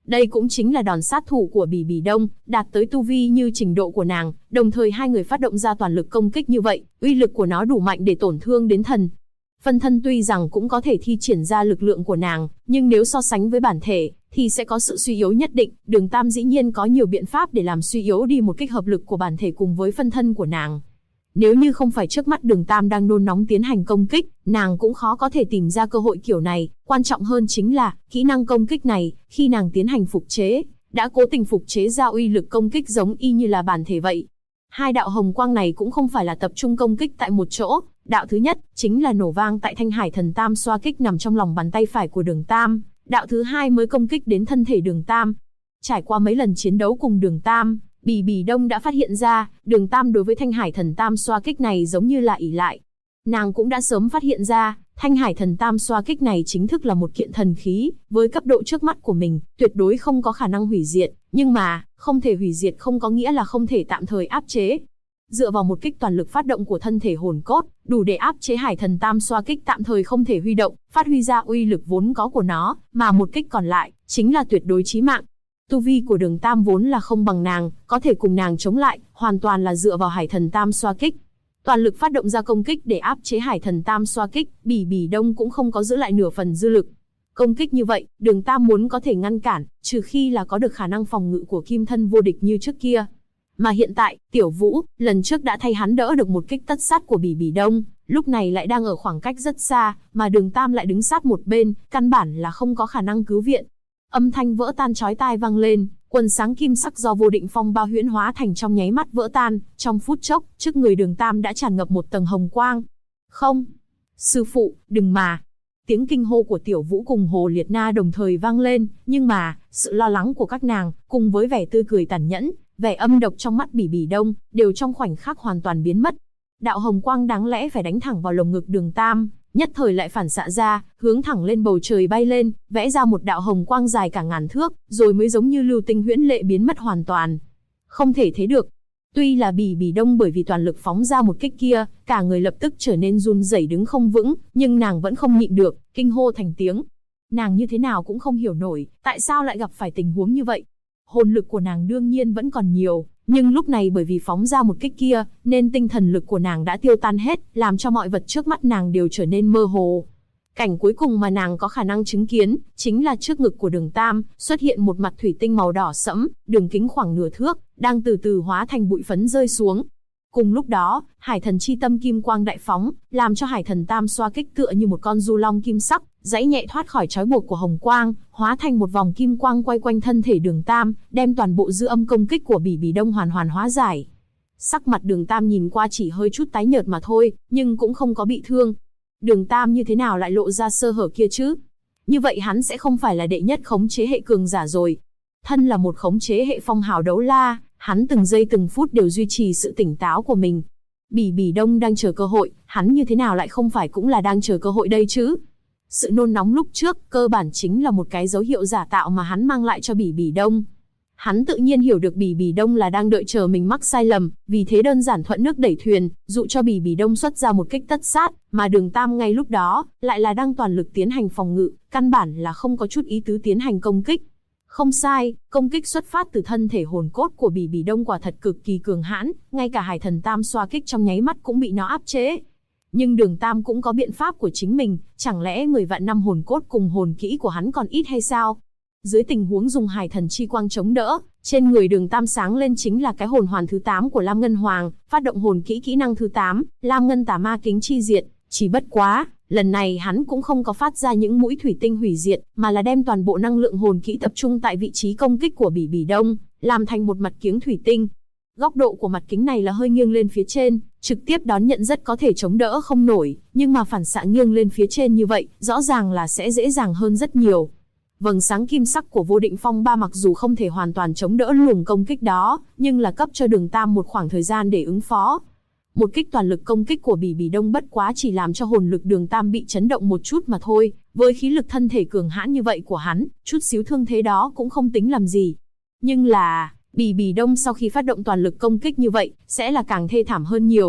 Đây cũng chính là đòn sát thủ của Bỉ Bỉ Đông, đạt tới tu vi như trình độ của nàng, đồng thời hai người phát động ra toàn lực công kích như vậy, uy lực của nó đủ mạnh để tổn thương đến thần. Phân thân tuy rằng cũng có thể thi triển ra lực lượng của nàng, nhưng nếu so sánh với bản thể, thì sẽ có sự suy yếu nhất định. Đường Tam dĩ nhiên có nhiều biện pháp để làm suy yếu đi một kích hợp lực của bản thể cùng với phân thân của nàng. Nếu như không phải trước mắt Đường Tam đang nôn nóng tiến hành công kích, nàng cũng khó có thể tìm ra cơ hội kiểu này. Quan trọng hơn chính là, kỹ năng công kích này, khi nàng tiến hành phục chế, đã cố tình phục chế ra uy lực công kích giống y như là bản thể vậy. Hai đạo hồng quang này cũng không phải là tập trung công kích tại một chỗ. Đạo thứ nhất, chính là nổ vang tại Thanh Hải Thần Tam xoa kích nằm trong lòng bàn tay phải của Đường Tam. Đạo thứ hai mới công kích đến thân thể Đường Tam. Trải qua mấy lần chiến đấu cùng Đường Tam, Bỉ Bỉ Đông đã phát hiện ra, Đường Tam đối với Thanh Hải Thần Tam xoa kích này giống như là ỷ lại. Nàng cũng đã sớm phát hiện ra, Thanh Hải Thần Tam xoa kích này chính thức là một kiện thần khí, với cấp độ trước mắt của mình, tuyệt đối không có khả năng hủy diệt, nhưng mà, không thể hủy diệt không có nghĩa là không thể tạm thời áp chế. Dựa vào một kích toàn lực phát động của thân thể hồn cốt, đủ để áp chế Hải Thần Tam xoa kích tạm thời không thể huy động, phát huy ra uy lực vốn có của nó, mà một kích còn lại, chính là tuyệt đối chí mạng. Tu vi của Đường Tam vốn là không bằng nàng, có thể cùng nàng chống lại, hoàn toàn là dựa vào Hải Thần Tam xoa kích. Toàn lực phát động ra công kích để áp chế Hải Thần Tam xoa kích, Bỉ Bỉ Đông cũng không có giữ lại nửa phần dư lực. Công kích như vậy, Đường Tam muốn có thể ngăn cản, trừ khi là có được khả năng phòng ngự của kim thân vô địch như trước kia. Mà hiện tại, Tiểu Vũ, lần trước đã thay hắn đỡ được một kích tất sát của Bỉ Bỉ Đông, lúc này lại đang ở khoảng cách rất xa, mà Đường Tam lại đứng sát một bên, căn bản là không có khả năng cứu viện. Âm thanh vỡ tan chói tai vang lên, quần sáng kim sắc do vô định phong bao huyễn hóa thành trong nháy mắt vỡ tan, trong phút chốc, trước người Đường Tam đã tràn ngập một tầng hồng quang. Không! Sư phụ, đừng mà! Tiếng kinh hô của Tiểu Vũ cùng Hồ Liệt Na đồng thời vang lên, nhưng mà, sự lo lắng của các nàng, cùng với vẻ tươi cười tàn nhẫn, vẻ âm độc trong mắt Bỉ Bỉ Đông, đều trong khoảnh khắc hoàn toàn biến mất. Đạo hồng quang đáng lẽ phải đánh thẳng vào lồng ngực Đường Tam, nhất thời lại phản xạ ra, hướng thẳng lên bầu trời bay lên, vẽ ra một đạo hồng quang dài cả ngàn thước, rồi mới giống như lưu tinh huyễn lệ biến mất hoàn toàn. Không thể thế được. Tuy là Bỉ Bỉ Đông bởi vì toàn lực phóng ra một kích kia, cả người lập tức trở nên run rẩy đứng không vững, nhưng nàng vẫn không nhịn được, kinh hô thành tiếng. Nàng như thế nào cũng không hiểu nổi, tại sao lại gặp phải tình huống như vậy. Hồn lực của nàng đương nhiên vẫn còn nhiều, nhưng lúc này bởi vì phóng ra một kích kia, nên tinh thần lực của nàng đã tiêu tan hết, làm cho mọi vật trước mắt nàng đều trở nên mơ hồ. Cảnh cuối cùng mà nàng có khả năng chứng kiến, chính là trước ngực của Đường Tam, xuất hiện một mặt thủy tinh màu đỏ sẫm, đường kính khoảng nửa thước, đang từ từ hóa thành bụi phấn rơi xuống. Cùng lúc đó, Hải Thần chi tâm kim quang đại phóng, làm cho Hải Thần Tam xoa kích tựa như một con du long kim sắc, giãy nhẹ thoát khỏi trói buộc của hồng quang, hóa thành một vòng kim quang quay quanh thân thể Đường Tam, đem toàn bộ dư âm công kích của Bỉ Bỉ Đông hoàn hóa giải. Sắc mặt Đường Tam nhìn qua chỉ hơi chút tái nhợt mà thôi, nhưng cũng không có bị thương. Đường Tam như thế nào lại lộ ra sơ hở kia chứ? Như vậy hắn sẽ không phải là đệ nhất khống chế hệ cường giả rồi. Thân là một khống chế hệ phong hào đấu la, hắn từng giây từng phút đều duy trì sự tỉnh táo của mình. Bỉ Bỉ Đông đang chờ cơ hội, hắn như thế nào lại không phải cũng là đang chờ cơ hội đây chứ? Sự nôn nóng lúc trước, cơ bản chính là một cái dấu hiệu giả tạo mà hắn mang lại cho Bỉ Bỉ Đông. Hắn tự nhiên hiểu được Bỉ Bỉ Đông là đang đợi chờ mình mắc sai lầm, vì thế đơn giản thuận nước đẩy thuyền, dụ cho Bỉ Bỉ Đông xuất ra một kích tất sát, mà Đường Tam ngay lúc đó, lại là đang toàn lực tiến hành phòng ngự, căn bản là không có chút ý tứ tiến hành công kích. Không sai, công kích xuất phát từ thân thể hồn cốt của Bỉ Bỉ Đông quả thật cực kỳ cường hãn, ngay cả Hải Thần Tam xoa kích trong nháy mắt cũng bị nó áp chế. Nhưng Đường Tam cũng có biện pháp của chính mình, chẳng lẽ 10 vạn năm hồn cốt cùng hồn kỹ của hắn còn ít hay sao? Dưới tình huống dùng Hải Thần chi quang chống đỡ, trên người Đường Tam sáng lên chính là cái hồn hoàn thứ 8 của Lam Ngân Hoàng, phát động hồn kỹ kỹ năng thứ 8, Lam Ngân Tà Ma Kính Chi Diệt, chỉ bất quá, lần này hắn cũng không có phát ra những mũi thủy tinh hủy diệt, mà là đem toàn bộ năng lượng hồn kỹ tập trung tại vị trí công kích của Bỉ Bỉ Đông, làm thành một mặt kiếng thủy tinh. Góc độ của mặt kính này là hơi nghiêng lên phía trên, trực tiếp đón nhận rất có thể chống đỡ không nổi, nhưng mà phản xạ nghiêng lên phía trên như vậy, rõ ràng là sẽ dễ dàng hơn rất nhiều. Vầng sáng kim sắc của vô định phong ba mặc dù không thể hoàn toàn chống đỡ luồng công kích đó, nhưng là cấp cho Đường Tam một khoảng thời gian để ứng phó. Một kích toàn lực công kích của Bỉ Bỉ Đông bất quá chỉ làm cho hồn lực Đường Tam bị chấn động một chút mà thôi, với khí lực thân thể cường hãn như vậy của hắn, chút xíu thương thế đó cũng không tính làm gì. Nhưng là, Bỉ Bỉ Đông sau khi phát động toàn lực công kích như vậy, sẽ là càng thê thảm hơn nhiều.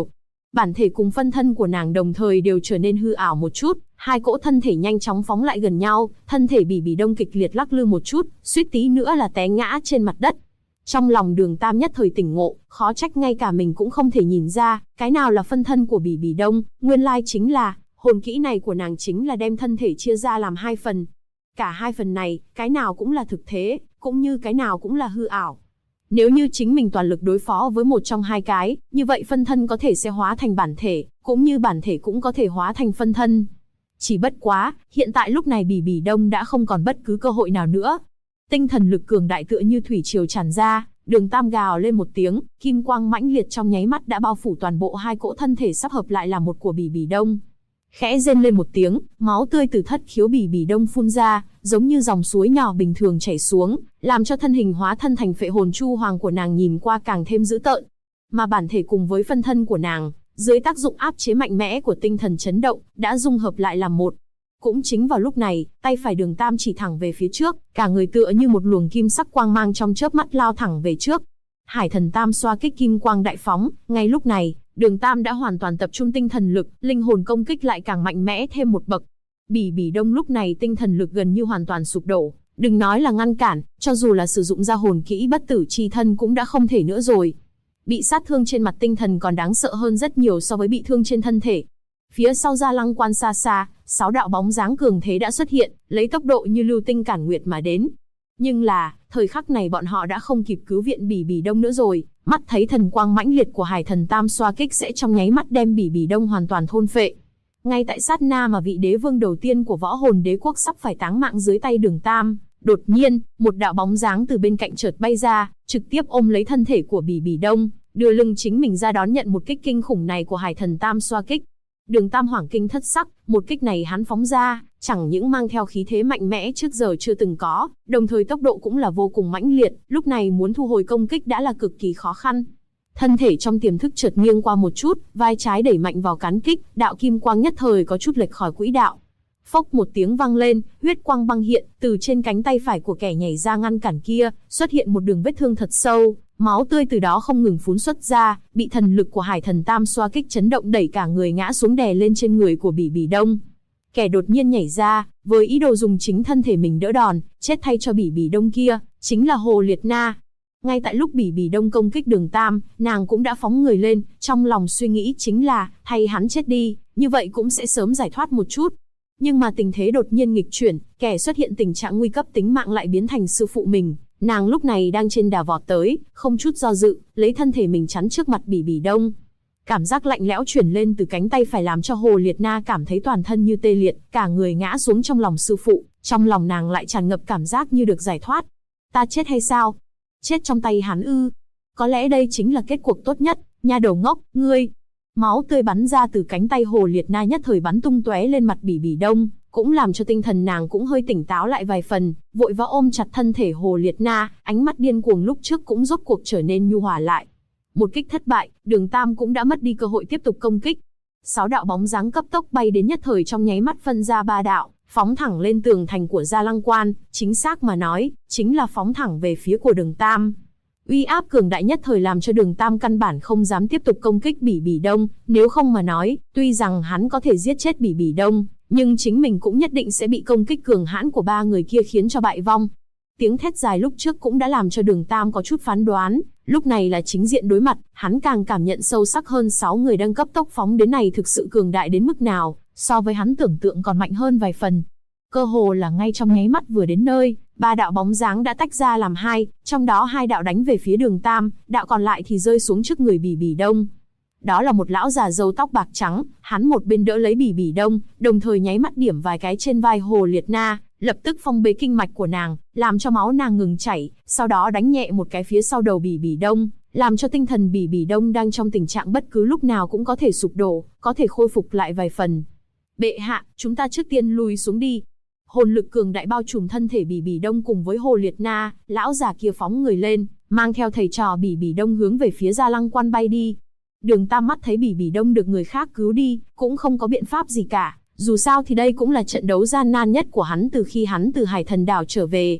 Bản thể cùng phân thân của nàng đồng thời đều trở nên hư ảo một chút, hai cỗ thân thể nhanh chóng phóng lại gần nhau, thân thể Bỉ Bỉ Đông kịch liệt lắc lư một chút, suýt tí nữa là té ngã trên mặt đất. Trong lòng Đường Tam nhất thời tỉnh ngộ, khó trách ngay cả mình cũng không thể nhìn ra, cái nào là phân thân của Bỉ Bỉ Đông, nguyên lai chính là, hồn kỹ này của nàng chính là đem thân thể chia ra làm hai phần. Cả hai phần này, cái nào cũng là thực thế, cũng như cái nào cũng là hư ảo. Nếu như chính mình toàn lực đối phó với một trong hai cái, như vậy phân thân có thể sẽ hóa thành bản thể, cũng như bản thể cũng có thể hóa thành phân thân. Chỉ bất quá, hiện tại lúc này Bỉ Bỉ Đông đã không còn bất cứ cơ hội nào nữa. Tinh thần lực cường đại tựa như thủy triều tràn ra, Đường Tam gào lên một tiếng, kim quang mãnh liệt trong nháy mắt đã bao phủ toàn bộ hai cỗ thân thể sắp hợp lại là một của Bỉ Bỉ Đông. Khẽ rên lên một tiếng, máu tươi từ thất khiếu Bỉ Bỉ Đông phun ra, giống như dòng suối nhỏ bình thường chảy xuống, làm cho thân hình hóa thân thành phệ hồn chu hoàng của nàng nhìn qua càng thêm dữ tợn. Mà bản thể cùng với phân thân của nàng, dưới tác dụng áp chế mạnh mẽ của tinh thần chấn động, đã dung hợp lại làm một. Cũng chính vào lúc này, tay phải Đường Tam chỉ thẳng về phía trước, cả người tựa như một luồng kim sắc quang mang trong chớp mắt lao thẳng về trước. Hải Thần Tam xoa kích kim quang đại phóng, ngay lúc này, Đường Tam đã hoàn toàn tập trung tinh thần lực, linh hồn công kích lại càng mạnh mẽ thêm một bậc. Bỉ Bỉ Đông lúc này tinh thần lực gần như hoàn toàn sụp đổ, đừng nói là ngăn cản, cho dù là sử dụng ra hồn kỹ bất tử chi thân cũng đã không thể nữa rồi. Bị sát thương trên mặt tinh thần còn đáng sợ hơn rất nhiều so với bị thương trên thân thể. Phía sau Gia Lăng Quan xa xa, 6 đạo bóng dáng cường thế đã xuất hiện, lấy tốc độ như lưu tinh cản nguyệt mà đến. Nhưng là, thời khắc này bọn họ đã không kịp cứu viện Bỉ Bỉ Đông nữa rồi, mắt thấy thần quang mãnh liệt của Hải Thần Tam xoa kích sẽ trong nháy mắt đem Bỉ Bỉ Đông hoàn toàn thôn phệ. Ngay tại sát na mà vị đế vương đầu tiên của võ hồn đế quốc sắp phải táng mạng dưới tay Đường Tam, đột nhiên, một đạo bóng dáng từ bên cạnh chợt bay ra, trực tiếp ôm lấy thân thể của Bỉ Bỉ Đông, đưa lưng chính mình ra đón nhận một kích kinh khủng này của Hải Thần Tam xoa kích. Đường Tam hoảng kinh thất sắc, một kích này hắn phóng ra, chẳng những mang theo khí thế mạnh mẽ trước giờ chưa từng có, đồng thời tốc độ cũng là vô cùng mãnh liệt, lúc này muốn thu hồi công kích đã là cực kỳ khó khăn. Thân thể trong tiềm thức chợt nghiêng qua một chút, vai trái đẩy mạnh vào cán kích, đạo kim quang nhất thời có chút lệch khỏi quỹ đạo. Phốc một tiếng vang lên, huyết quang băng hiện, từ trên cánh tay phải của kẻ nhảy ra ngăn cản kia, xuất hiện một đường vết thương thật sâu, máu tươi từ đó không ngừng phún xuất ra, bị thần lực của Hải Thần Tam xoa kích chấn động đẩy cả người ngã xuống đè lên trên người của Bỉ Bỉ Đông. Kẻ đột nhiên nhảy ra, với ý đồ dùng chính thân thể mình đỡ đòn, chết thay cho Bỉ Bỉ Đông kia, chính là Hồ Liệt Na. Ngay tại lúc Bỉ Bỉ Đông công kích Đường Tam, nàng cũng đã phóng người lên, trong lòng suy nghĩ chính là, thay hắn chết đi, như vậy cũng sẽ sớm giải thoát một chút. Nhưng mà tình thế đột nhiên nghịch chuyển, kẻ xuất hiện tình trạng nguy cấp tính mạng lại biến thành sư phụ mình. Nàng lúc này đang trên đà vọt tới, không chút do dự, lấy thân thể mình chắn trước mặt Bỉ Bỉ Đông. Cảm giác lạnh lẽo chuyển lên từ cánh tay phải làm cho Hồ Liệt Na cảm thấy toàn thân như tê liệt, cả người ngã xuống trong lòng sư phụ, trong lòng nàng lại tràn ngập cảm giác như được giải thoát. Ta chết hay sao? Chết trong tay hắn ư? Có lẽ đây chính là kết cuộc tốt nhất, nha đầu ngốc, ngươi. Máu tươi bắn ra từ cánh tay Hồ Liệt Na nhất thời bắn tung tóe lên mặt Bỉ Bỉ Đông, cũng làm cho tinh thần nàng cũng hơi tỉnh táo lại vài phần, vội vã ôm chặt thân thể Hồ Liệt Na, ánh mắt điên cuồng lúc trước cũng rốt cuộc trở nên nhu hòa lại. Một kích thất bại, Đường Tam cũng đã mất đi cơ hội tiếp tục công kích. 6 đạo bóng dáng cấp tốc bay đến nhất thời trong nháy mắt phân ra 3 đạo, phóng thẳng lên tường thành của Gia Lăng Quan, chính xác mà nói, chính là phóng thẳng về phía của Đường Tam. Uy áp cường đại nhất thời làm cho Đường Tam căn bản không dám tiếp tục công kích Bỉ Bỉ Đông, nếu không mà nói, tuy rằng hắn có thể giết chết Bỉ Bỉ Đông, nhưng chính mình cũng nhất định sẽ bị công kích cường hãn của 3 người kia khiến cho bại vong. Tiếng thét dài lúc trước cũng đã làm cho Đường Tam có chút phán đoán, lúc này là chính diện đối mặt, hắn càng cảm nhận sâu sắc hơn 6 người đang cấp tốc phóng đến này thực sự cường đại đến mức nào, so với hắn tưởng tượng còn mạnh hơn vài phần. Cơ hồ là ngay trong nháy mắt vừa đến nơi, 3 đạo bóng dáng đã tách ra làm 2, trong đó 2 đạo đánh về phía Đường Tam, đạo còn lại thì rơi xuống trước người Bỉ Bỉ Đông. Đó là một lão già râu tóc bạc trắng, hắn một bên đỡ lấy Bỉ Bỉ Đông, đồng thời nháy mắt điểm vài cái trên vai Hồ Liệt Na, lập tức phong bế kinh mạch của nàng, làm cho máu nàng ngừng chảy, sau đó đánh nhẹ một cái phía sau đầu Bỉ Bỉ Đông, làm cho tinh thần Bỉ Bỉ Đông đang trong tình trạng bất cứ lúc nào cũng có thể sụp đổ, có thể khôi phục lại vài phần. Bệ hạ, chúng ta trước tiên lùi xuống đi. Hồn lực cường đại bao trùm thân thể Bỉ Bỉ Đông cùng với Hồ Liệt Na, lão già kia phóng người lên, mang theo thầy trò Bỉ Bỉ Đông hướng về phía Gia Lăng Quan bay đi. Đường Tam mắt thấy Bỉ Bỉ Đông được người khác cứu đi, cũng không có biện pháp gì cả, dù sao thì đây cũng là trận đấu gian nan nhất của hắn từ khi hắn từ Hải Thần Đảo trở về.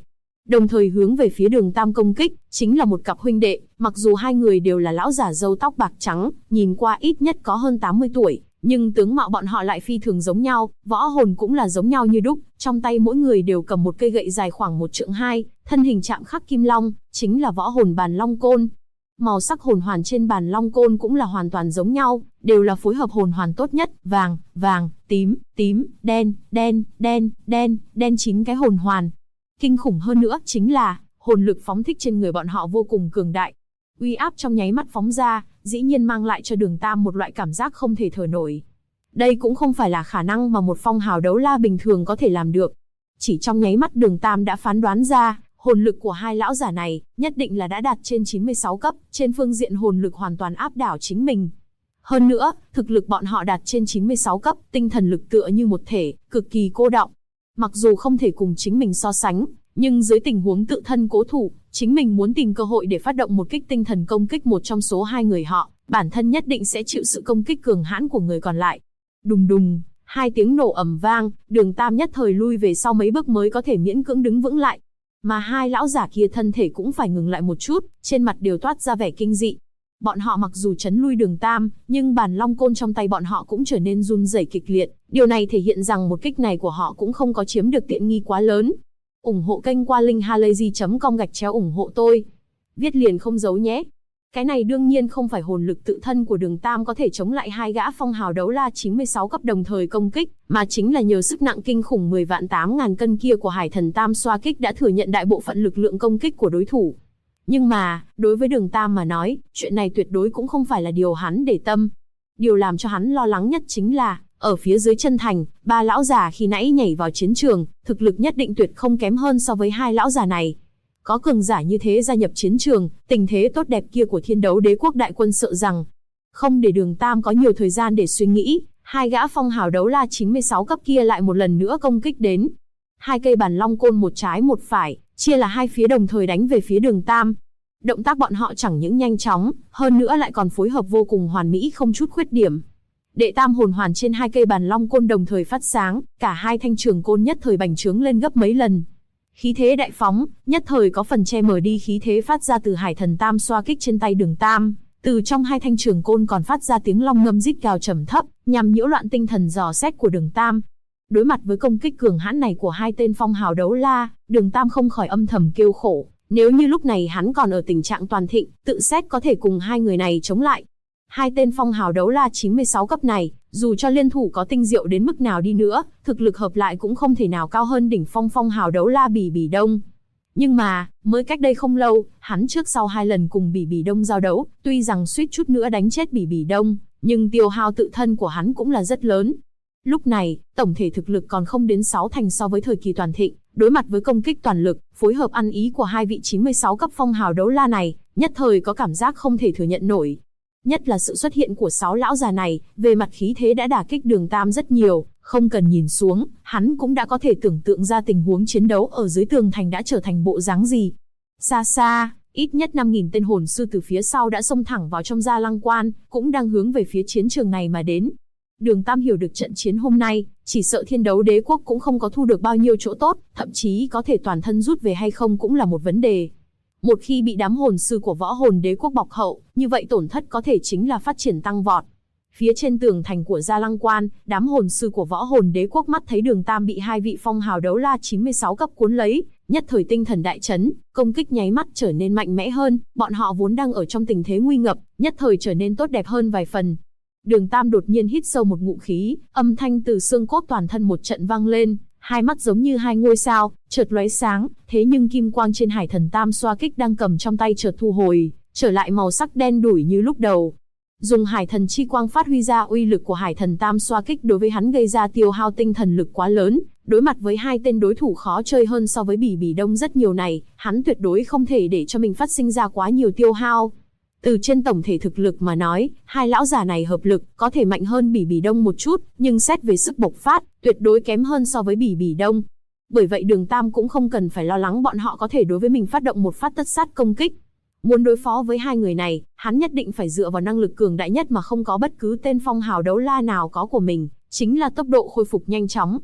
đồng thời hướng về phía Đường Tam công kích, chính là một cặp huynh đệ, mặc dù hai người đều là lão giả râu tóc bạc trắng, nhìn qua ít nhất có hơn 80 tuổi, nhưng tướng mạo bọn họ lại phi thường giống nhau, võ hồn cũng là giống nhau như đúc, trong tay mỗi người đều cầm một cây gậy dài khoảng 1,2 trượng, thân hình chạm khắc kim long, chính là võ hồn Bàn Long Côn. Màu sắc hồn hoàn trên Bàn Long Côn cũng là hoàn toàn giống nhau, đều là phối hợp hồn hoàn tốt nhất, vàng, vàng, tím, tím, đen, đen, đen, đen, đen 9 cái hồn hoàn. Kinh khủng hơn nữa chính là, hồn lực phóng thích trên người bọn họ vô cùng cường đại. Uy áp trong nháy mắt phóng ra, dĩ nhiên mang lại cho Đường Tam một loại cảm giác không thể thở nổi. Đây cũng không phải là khả năng mà một phong hào đấu la bình thường có thể làm được. Chỉ trong nháy mắt Đường Tam đã phán đoán ra, hồn lực của hai lão giả này, nhất định là đã đạt trên 96 cấp, trên phương diện hồn lực hoàn toàn áp đảo chính mình. Hơn nữa, thực lực bọn họ đạt trên 96 cấp, tinh thần lực tựa như một thể, cực kỳ cô đọng. Mặc dù không thể cùng chính mình so sánh, nhưng dưới tình huống tự thân cố thủ, chính mình muốn tìm cơ hội để phát động một kích tinh thần công kích một trong số hai người họ, bản thân nhất định sẽ chịu sự công kích cường hãn của người còn lại. Đùng đùng, hai tiếng nổ ầm vang, Đường Tam nhất thời lui về sau mấy bước mới có thể miễn cưỡng đứng vững lại. Mà hai lão giả kia thân thể cũng phải ngừng lại một chút, trên mặt đều toát ra vẻ kinh dị. Bọn họ mặc dù chấn lui Đường Tam, nhưng Bàn Long Côn trong tay bọn họ cũng trở nên run rẩy kịch liệt. Điều này thể hiện rằng một kích này của họ cũng không có chiếm được tiện nghi quá lớn. Ủng hộ kênh qua linkhalazy.com/ủng hộ tôi. Viết liền không giấu nhé. Cái này đương nhiên không phải hồn lực tự thân của Đường Tam có thể chống lại hai gã phong hào đấu la 96 cấp đồng thời công kích, mà chính là nhờ sức nặng kinh khủng 10.800.000 cân kia của Hải Thần Tam xoa kích đã thừa nhận đại bộ phận lực lượng công kích của đối thủ. Nhưng mà, đối với Đường Tam mà nói, chuyện này tuyệt đối cũng không phải là điều hắn để tâm. Điều làm cho hắn lo lắng nhất chính là, ở phía dưới chân thành, ba lão già khi nãy nhảy vào chiến trường, thực lực nhất định tuyệt không kém hơn so với hai lão già này. Có cường giả như thế gia nhập chiến trường, tình thế tốt đẹp kia của Thiên Đấu Đế quốc đại quân sợ rằng không để Đường Tam có nhiều thời gian để suy nghĩ, hai gã phong hào đấu la 96 cấp kia lại một lần nữa công kích đến. Hai cây Bàn Long Côn một trái một phải, chia là hai phía đồng thời đánh về phía Đường Tam. Động tác bọn họ chẳng những nhanh chóng, hơn nữa lại còn phối hợp vô cùng hoàn mỹ không chút khuyết điểm. Đệ tam hồn hoàn trên hai cây Bàn Long Côn đồng thời phát sáng, cả hai thanh trường côn nhất thời bành trướng lên gấp mấy lần. Khí thế đại phóng, nhất thời có phần che mờ đi khí thế phát ra từ Hải Thần Tam xoa kích trên tay Đường Tam. Từ trong hai thanh trường côn còn phát ra tiếng long ngâm rít gào trầm thấp, nhằm nhiễu loạn tinh thần dò xét của Đường Tam. Đối mặt với công kích cường hãn này của hai tên phong hào đấu la, Đường Tam không khỏi âm thầm kêu khổ. Nếu như lúc này hắn còn ở tình trạng toàn thịnh, tự xét có thể cùng hai người này chống lại. Hai tên phong hào đấu la 96 cấp này, dù cho liên thủ có tinh diệu đến mức nào đi nữa, thực lực hợp lại cũng không thể nào cao hơn đỉnh phong phong hào đấu la Bỉ Bỉ Đông. Nhưng mà, mới cách đây không lâu, hắn trước sau hai lần cùng Bỉ Bỉ Đông giao đấu, tuy rằng suýt chút nữa đánh chết Bỉ Bỉ Đông, nhưng tiêu hao tự thân của hắn cũng là rất lớn. Lúc này, tổng thể thực lực còn không đến 6 thành so với thời kỳ toàn thịnh, đối mặt với công kích toàn lực, phối hợp ăn ý của hai vị 96 cấp phong hào đấu la này, nhất thời có cảm giác không thể thừa nhận nổi. Nhất là sự xuất hiện của 6 lão già này, về mặt khí thế đã đả kích Đường Tam rất nhiều, không cần nhìn xuống, hắn cũng đã có thể tưởng tượng ra tình huống chiến đấu ở dưới tường thành đã trở thành bộ dáng gì. Xa xa, ít nhất 5.000 tên hồn sư từ phía sau đã xông thẳng vào trong Gia Lăng Quan, cũng đang hướng về phía chiến trường này mà đến. Đường Tam hiểu được trận chiến hôm nay, chỉ sợ Thiên Đấu Đế quốc cũng không có thu được bao nhiêu chỗ tốt, thậm chí có thể toàn thân rút về hay không cũng là một vấn đề. Một khi bị đám hồn sư của Võ Hồn Đế quốc bọc hậu, như vậy tổn thất có thể chính là phát triển tăng vọt. Phía trên tường thành của Gia Lăng Quan, đám hồn sư của Võ Hồn Đế quốc mắt thấy Đường Tam bị hai vị phong hào đấu la 96 cấp cuốn lấy, nhất thời tinh thần đại chấn, công kích nháy mắt trở nên mạnh mẽ hơn, bọn họ vốn đang ở trong tình thế nguy ngập, nhất thời trở nên tốt đẹp hơn vài phần. Đường Tam đột nhiên hít sâu một ngụm khí, âm thanh từ xương cốt toàn thân một trận vang lên, hai mắt giống như hai ngôi sao, chợt lóe sáng, thế nhưng kim quang trên Hải Thần Tam xoa kích đang cầm trong tay chợt thu hồi, trở lại màu sắc đen đủi như lúc đầu. Dùng Hải Thần chi quang phát huy ra uy lực của Hải Thần Tam xoa kích đối với hắn gây ra tiêu hao tinh thần lực quá lớn, đối mặt với hai tên đối thủ khó chơi hơn so với Bỉ Bỉ Đông rất nhiều này, hắn tuyệt đối không thể để cho mình phát sinh ra quá nhiều tiêu hao. Từ trên tổng thể thực lực mà nói, hai lão già này hợp lực có thể mạnh hơn Bỉ Bỉ Đông một chút, nhưng xét về sức bộc phát, tuyệt đối kém hơn so với Bỉ Bỉ Đông. Bởi vậy Đường Tam cũng không cần phải lo lắng bọn họ có thể đối với mình phát động một phát tất sát công kích. Muốn đối phó với hai người này, hắn nhất định phải dựa vào năng lực cường đại nhất mà không có bất cứ tên phong hào đấu la nào có của mình, chính là tốc độ khôi phục nhanh chóng.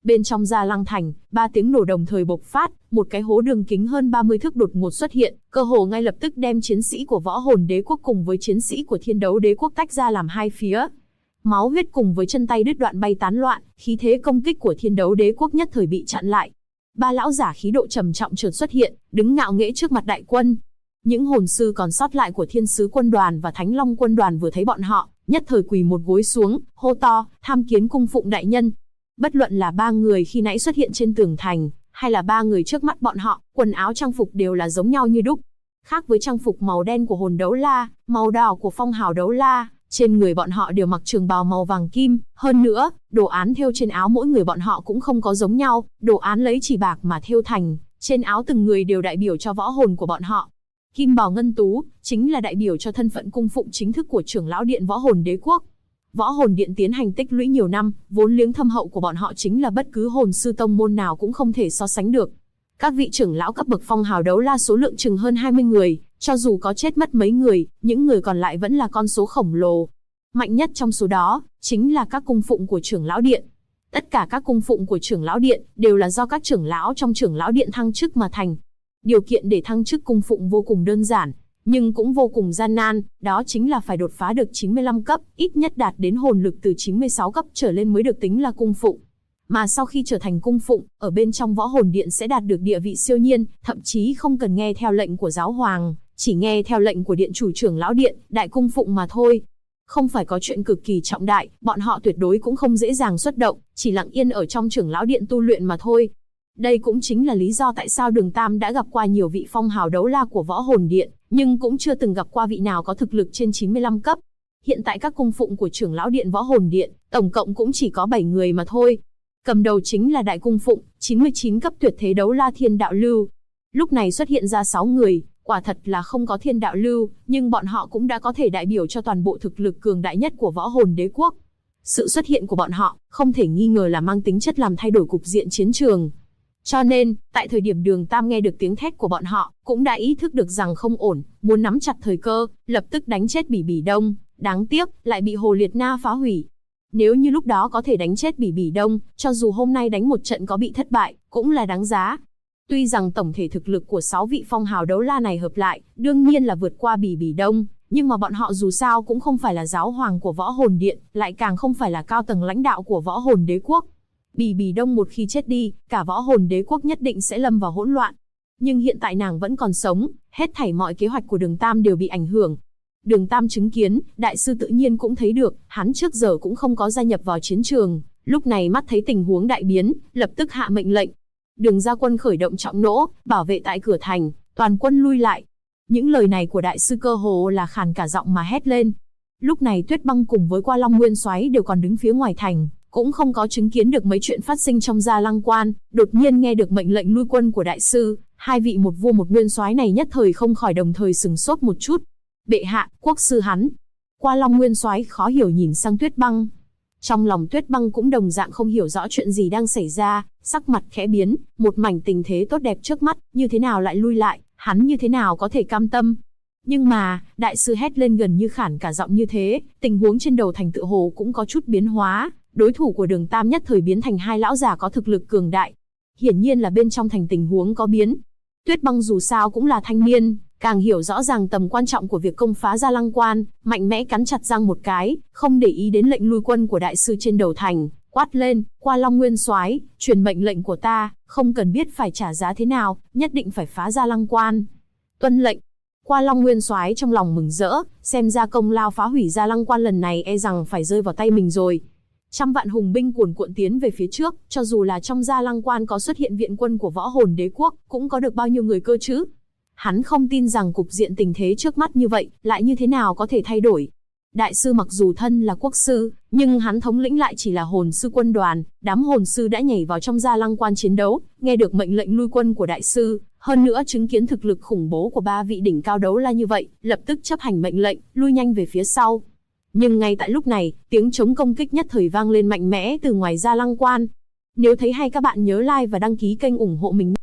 Bên trong Gia Lăng Thành, 3 tiếng nổ đồng thời bộc phát, một cái hố đường kính hơn 30 thước đột ngột xuất hiện, cơ hồ ngay lập tức đem chiến sĩ của Võ Hồn Đế quốc cùng với chiến sĩ của Thiên Đấu Đế quốc tách ra làm hai phía. Máu huyết cùng với chân tay đứt đoạn bay tán loạn, khí thế công kích của Thiên Đấu Đế quốc nhất thời bị chặn lại. 3 lão giả khí độ trầm trọng chợt xuất hiện, đứng ngạo nghễ trước mặt đại quân. Những hồn sư còn sót lại của Thiên Sứ quân đoàn và Thánh Long quân đoàn vừa thấy bọn họ, nhất thời quỳ một gối xuống, hô to, tham kiến cung phụng đại nhân. Bất luận là 3 người khi nãy xuất hiện trên tường thành, hay là 3 người trước mắt bọn họ, quần áo trang phục đều là giống nhau như đúc. Khác với trang phục màu đen của hồn đấu la, màu đỏ của phong hào đấu la, trên người bọn họ đều mặc trường bào màu vàng kim. Hơn nữa, đồ án thêu trên áo mỗi người bọn họ cũng không có giống nhau, đồ án lấy chỉ bạc mà thêu thành, trên áo từng người đều đại biểu cho võ hồn của bọn họ. Kim bào ngân tú, chính là đại biểu cho thân phận cung phụng chính thức của trưởng lão điện Võ Hồn Đế quốc. Võ Hồn Điện tiến hành tích lũy nhiều năm, vốn liếng thâm hậu của bọn họ chính là bất cứ hồn sư tông môn nào cũng không thể so sánh được. Các vị trưởng lão cấp bậc phong hào đấu la số lượng chừng hơn 20 người, cho dù có chết mất mấy người, những người còn lại vẫn là con số khổng lồ. Mạnh nhất trong số đó, chính là các cung phụng của trưởng lão điện. Tất cả các cung phụng của trưởng lão điện, đều là do các trưởng lão trong trưởng lão điện thăng chức mà thành. Điều kiện để thăng chức cung phụng vô cùng đơn giản, nhưng cũng vô cùng gian nan, đó chính là phải đột phá được 95 cấp, ít nhất đạt đến hồn lực từ 96 cấp trở lên mới được tính là cung phụng. Mà sau khi trở thành cung phụng, ở bên trong Võ Hồn Điện sẽ đạt được địa vị siêu nhiên, thậm chí không cần nghe theo lệnh của giáo hoàng, chỉ nghe theo lệnh của điện chủ trưởng lão điện, đại cung phụng mà thôi. Không phải có chuyện cực kỳ trọng đại, bọn họ tuyệt đối cũng không dễ dàng xuất động, chỉ lặng yên ở trong trưởng lão điện tu luyện mà thôi. Đây cũng chính là lý do tại sao Đường Tam đã gặp qua nhiều vị phong hào đấu la của Võ Hồn Điện, nhưng cũng chưa từng gặp qua vị nào có thực lực trên 95 cấp. Hiện tại các cung phụng của trưởng lão điện Võ Hồn Điện, tổng cộng cũng chỉ có 7 người mà thôi. Cầm đầu chính là đại cung phụng, 99 cấp tuyệt thế đấu la Thiên Đạo Lưu. Lúc này xuất hiện ra 6 người, quả thật là không có Thiên Đạo Lưu, nhưng bọn họ cũng đã có thể đại biểu cho toàn bộ thực lực cường đại nhất của Võ Hồn Đế quốc. Sự xuất hiện của bọn họ, không thể nghi ngờ là mang tính chất làm thay đổi cục diện chiến trường. Cho nên, tại thời điểm Đường Tam nghe được tiếng thét của bọn họ, cũng đã ý thức được rằng không ổn, muốn nắm chặt thời cơ, lập tức đánh chết Bỉ Bỉ Đông. Đáng tiếc, lại bị Hồ Liệt Na phá hủy. Nếu như lúc đó có thể đánh chết Bỉ Bỉ Đông, cho dù hôm nay đánh một trận có bị thất bại, cũng là đáng giá. Tuy rằng tổng thể thực lực của 6 vị phong hào đấu la này hợp lại, đương nhiên là vượt qua Bỉ Bỉ Đông, nhưng mà bọn họ dù sao cũng không phải là giáo hoàng của Võ Hồn Điện, lại càng không phải là cao tầng lãnh đạo của Võ Hồn Đế quốc. Bỉ Bỉ Đông một khi chết đi, cả Võ Hồn Đế quốc nhất định sẽ lâm vào hỗn loạn. Nhưng hiện tại nàng vẫn còn sống, hết thảy mọi kế hoạch của Đường Tam đều bị ảnh hưởng. Đường Tam chứng kiến, đại sư tự nhiên cũng thấy được, hắn trước giờ cũng không có gia nhập vào chiến trường, lúc này mắt thấy tình huống đại biến, lập tức hạ mệnh lệnh. Đường gia quân khởi động trọng nỗ, bảo vệ tại cửa thành, toàn quân lui lại. Những lời này của đại sư cơ hồ là khàn cả giọng mà hét lên. Lúc này Tuyết Băng cùng với Qua Long Nguyên Soái đều còn đứng phía ngoài thành, cũng không có chứng kiến được mấy chuyện phát sinh trong Gia Lăng Quan, đột nhiên nghe được mệnh lệnh lui quân của đại sư, hai vị một vua một nguyên soái này nhất thời không khỏi đồng thời sừng sốt một chút. Bệ hạ, quốc sư hắn. Qua Long Nguyên Soái khó hiểu nhìn sang Tuyết Băng. Trong lòng Tuyết Băng cũng đồng dạng không hiểu rõ chuyện gì đang xảy ra, sắc mặt khẽ biến, một mảnh tình thế tốt đẹp trước mắt, như thế nào lại lui lại, hắn như thế nào có thể cam tâm. Nhưng mà, đại sư hét lên gần như khản cả giọng như thế, tình huống trên đầu thành tựa hồ cũng có chút biến hóa, đối thủ của Đường Tam nhất thời biến thành hai lão già có thực lực cường đại. Hiển nhiên là bên trong thành tình huống có biến. Tuyết Băng dù sao cũng là thanh niên, càng hiểu rõ ràng tầm quan trọng của việc công phá Gia Lăng Quan, mạnh mẽ cắn chặt răng một cái, không để ý đến lệnh lui quân của đại sư trên đầu thành, quát lên, Qua Long Nguyên Soái, truyền mệnh lệnh của ta, không cần biết phải trả giá thế nào, nhất định phải phá Gia Lăng Quan. Tuân lệnh. Qua Long Nguyên Soái trong lòng mừng rỡ, xem ra công lao phá hủy Gia Lăng Quan lần này e rằng phải rơi vào tay mình rồi. Trăm vạn hùng binh cuồn cuộn tiến về phía trước, cho dù là trong Gia Lăng Quan có xuất hiện viện quân của Võ Hồn Đế quốc, cũng có được bao nhiêu người cơ chứ? Hắn không tin rằng cục diện tình thế trước mắt như vậy, lại như thế nào có thể thay đổi. Đại sư mặc dù thân là quốc sư, nhưng hắn thống lĩnh lại chỉ là hồn sư quân đoàn, đám hồn sư đã nhảy vào trong Gia Lăng Quan chiến đấu, nghe được mệnh lệnh lui quân của đại sư, hơn nữa chứng kiến thực lực khủng bố của ba vị đỉnh cao đấu la như vậy, lập tức chấp hành mệnh lệnh, lui nhanh về phía sau. Nhưng ngay tại lúc này, tiếng chống công kích nhất thời vang lên mạnh mẽ từ ngoài Gia Lăng Quan. Nếu thấy hay các bạn nhớ like và đăng ký kênh ủng hộ mình.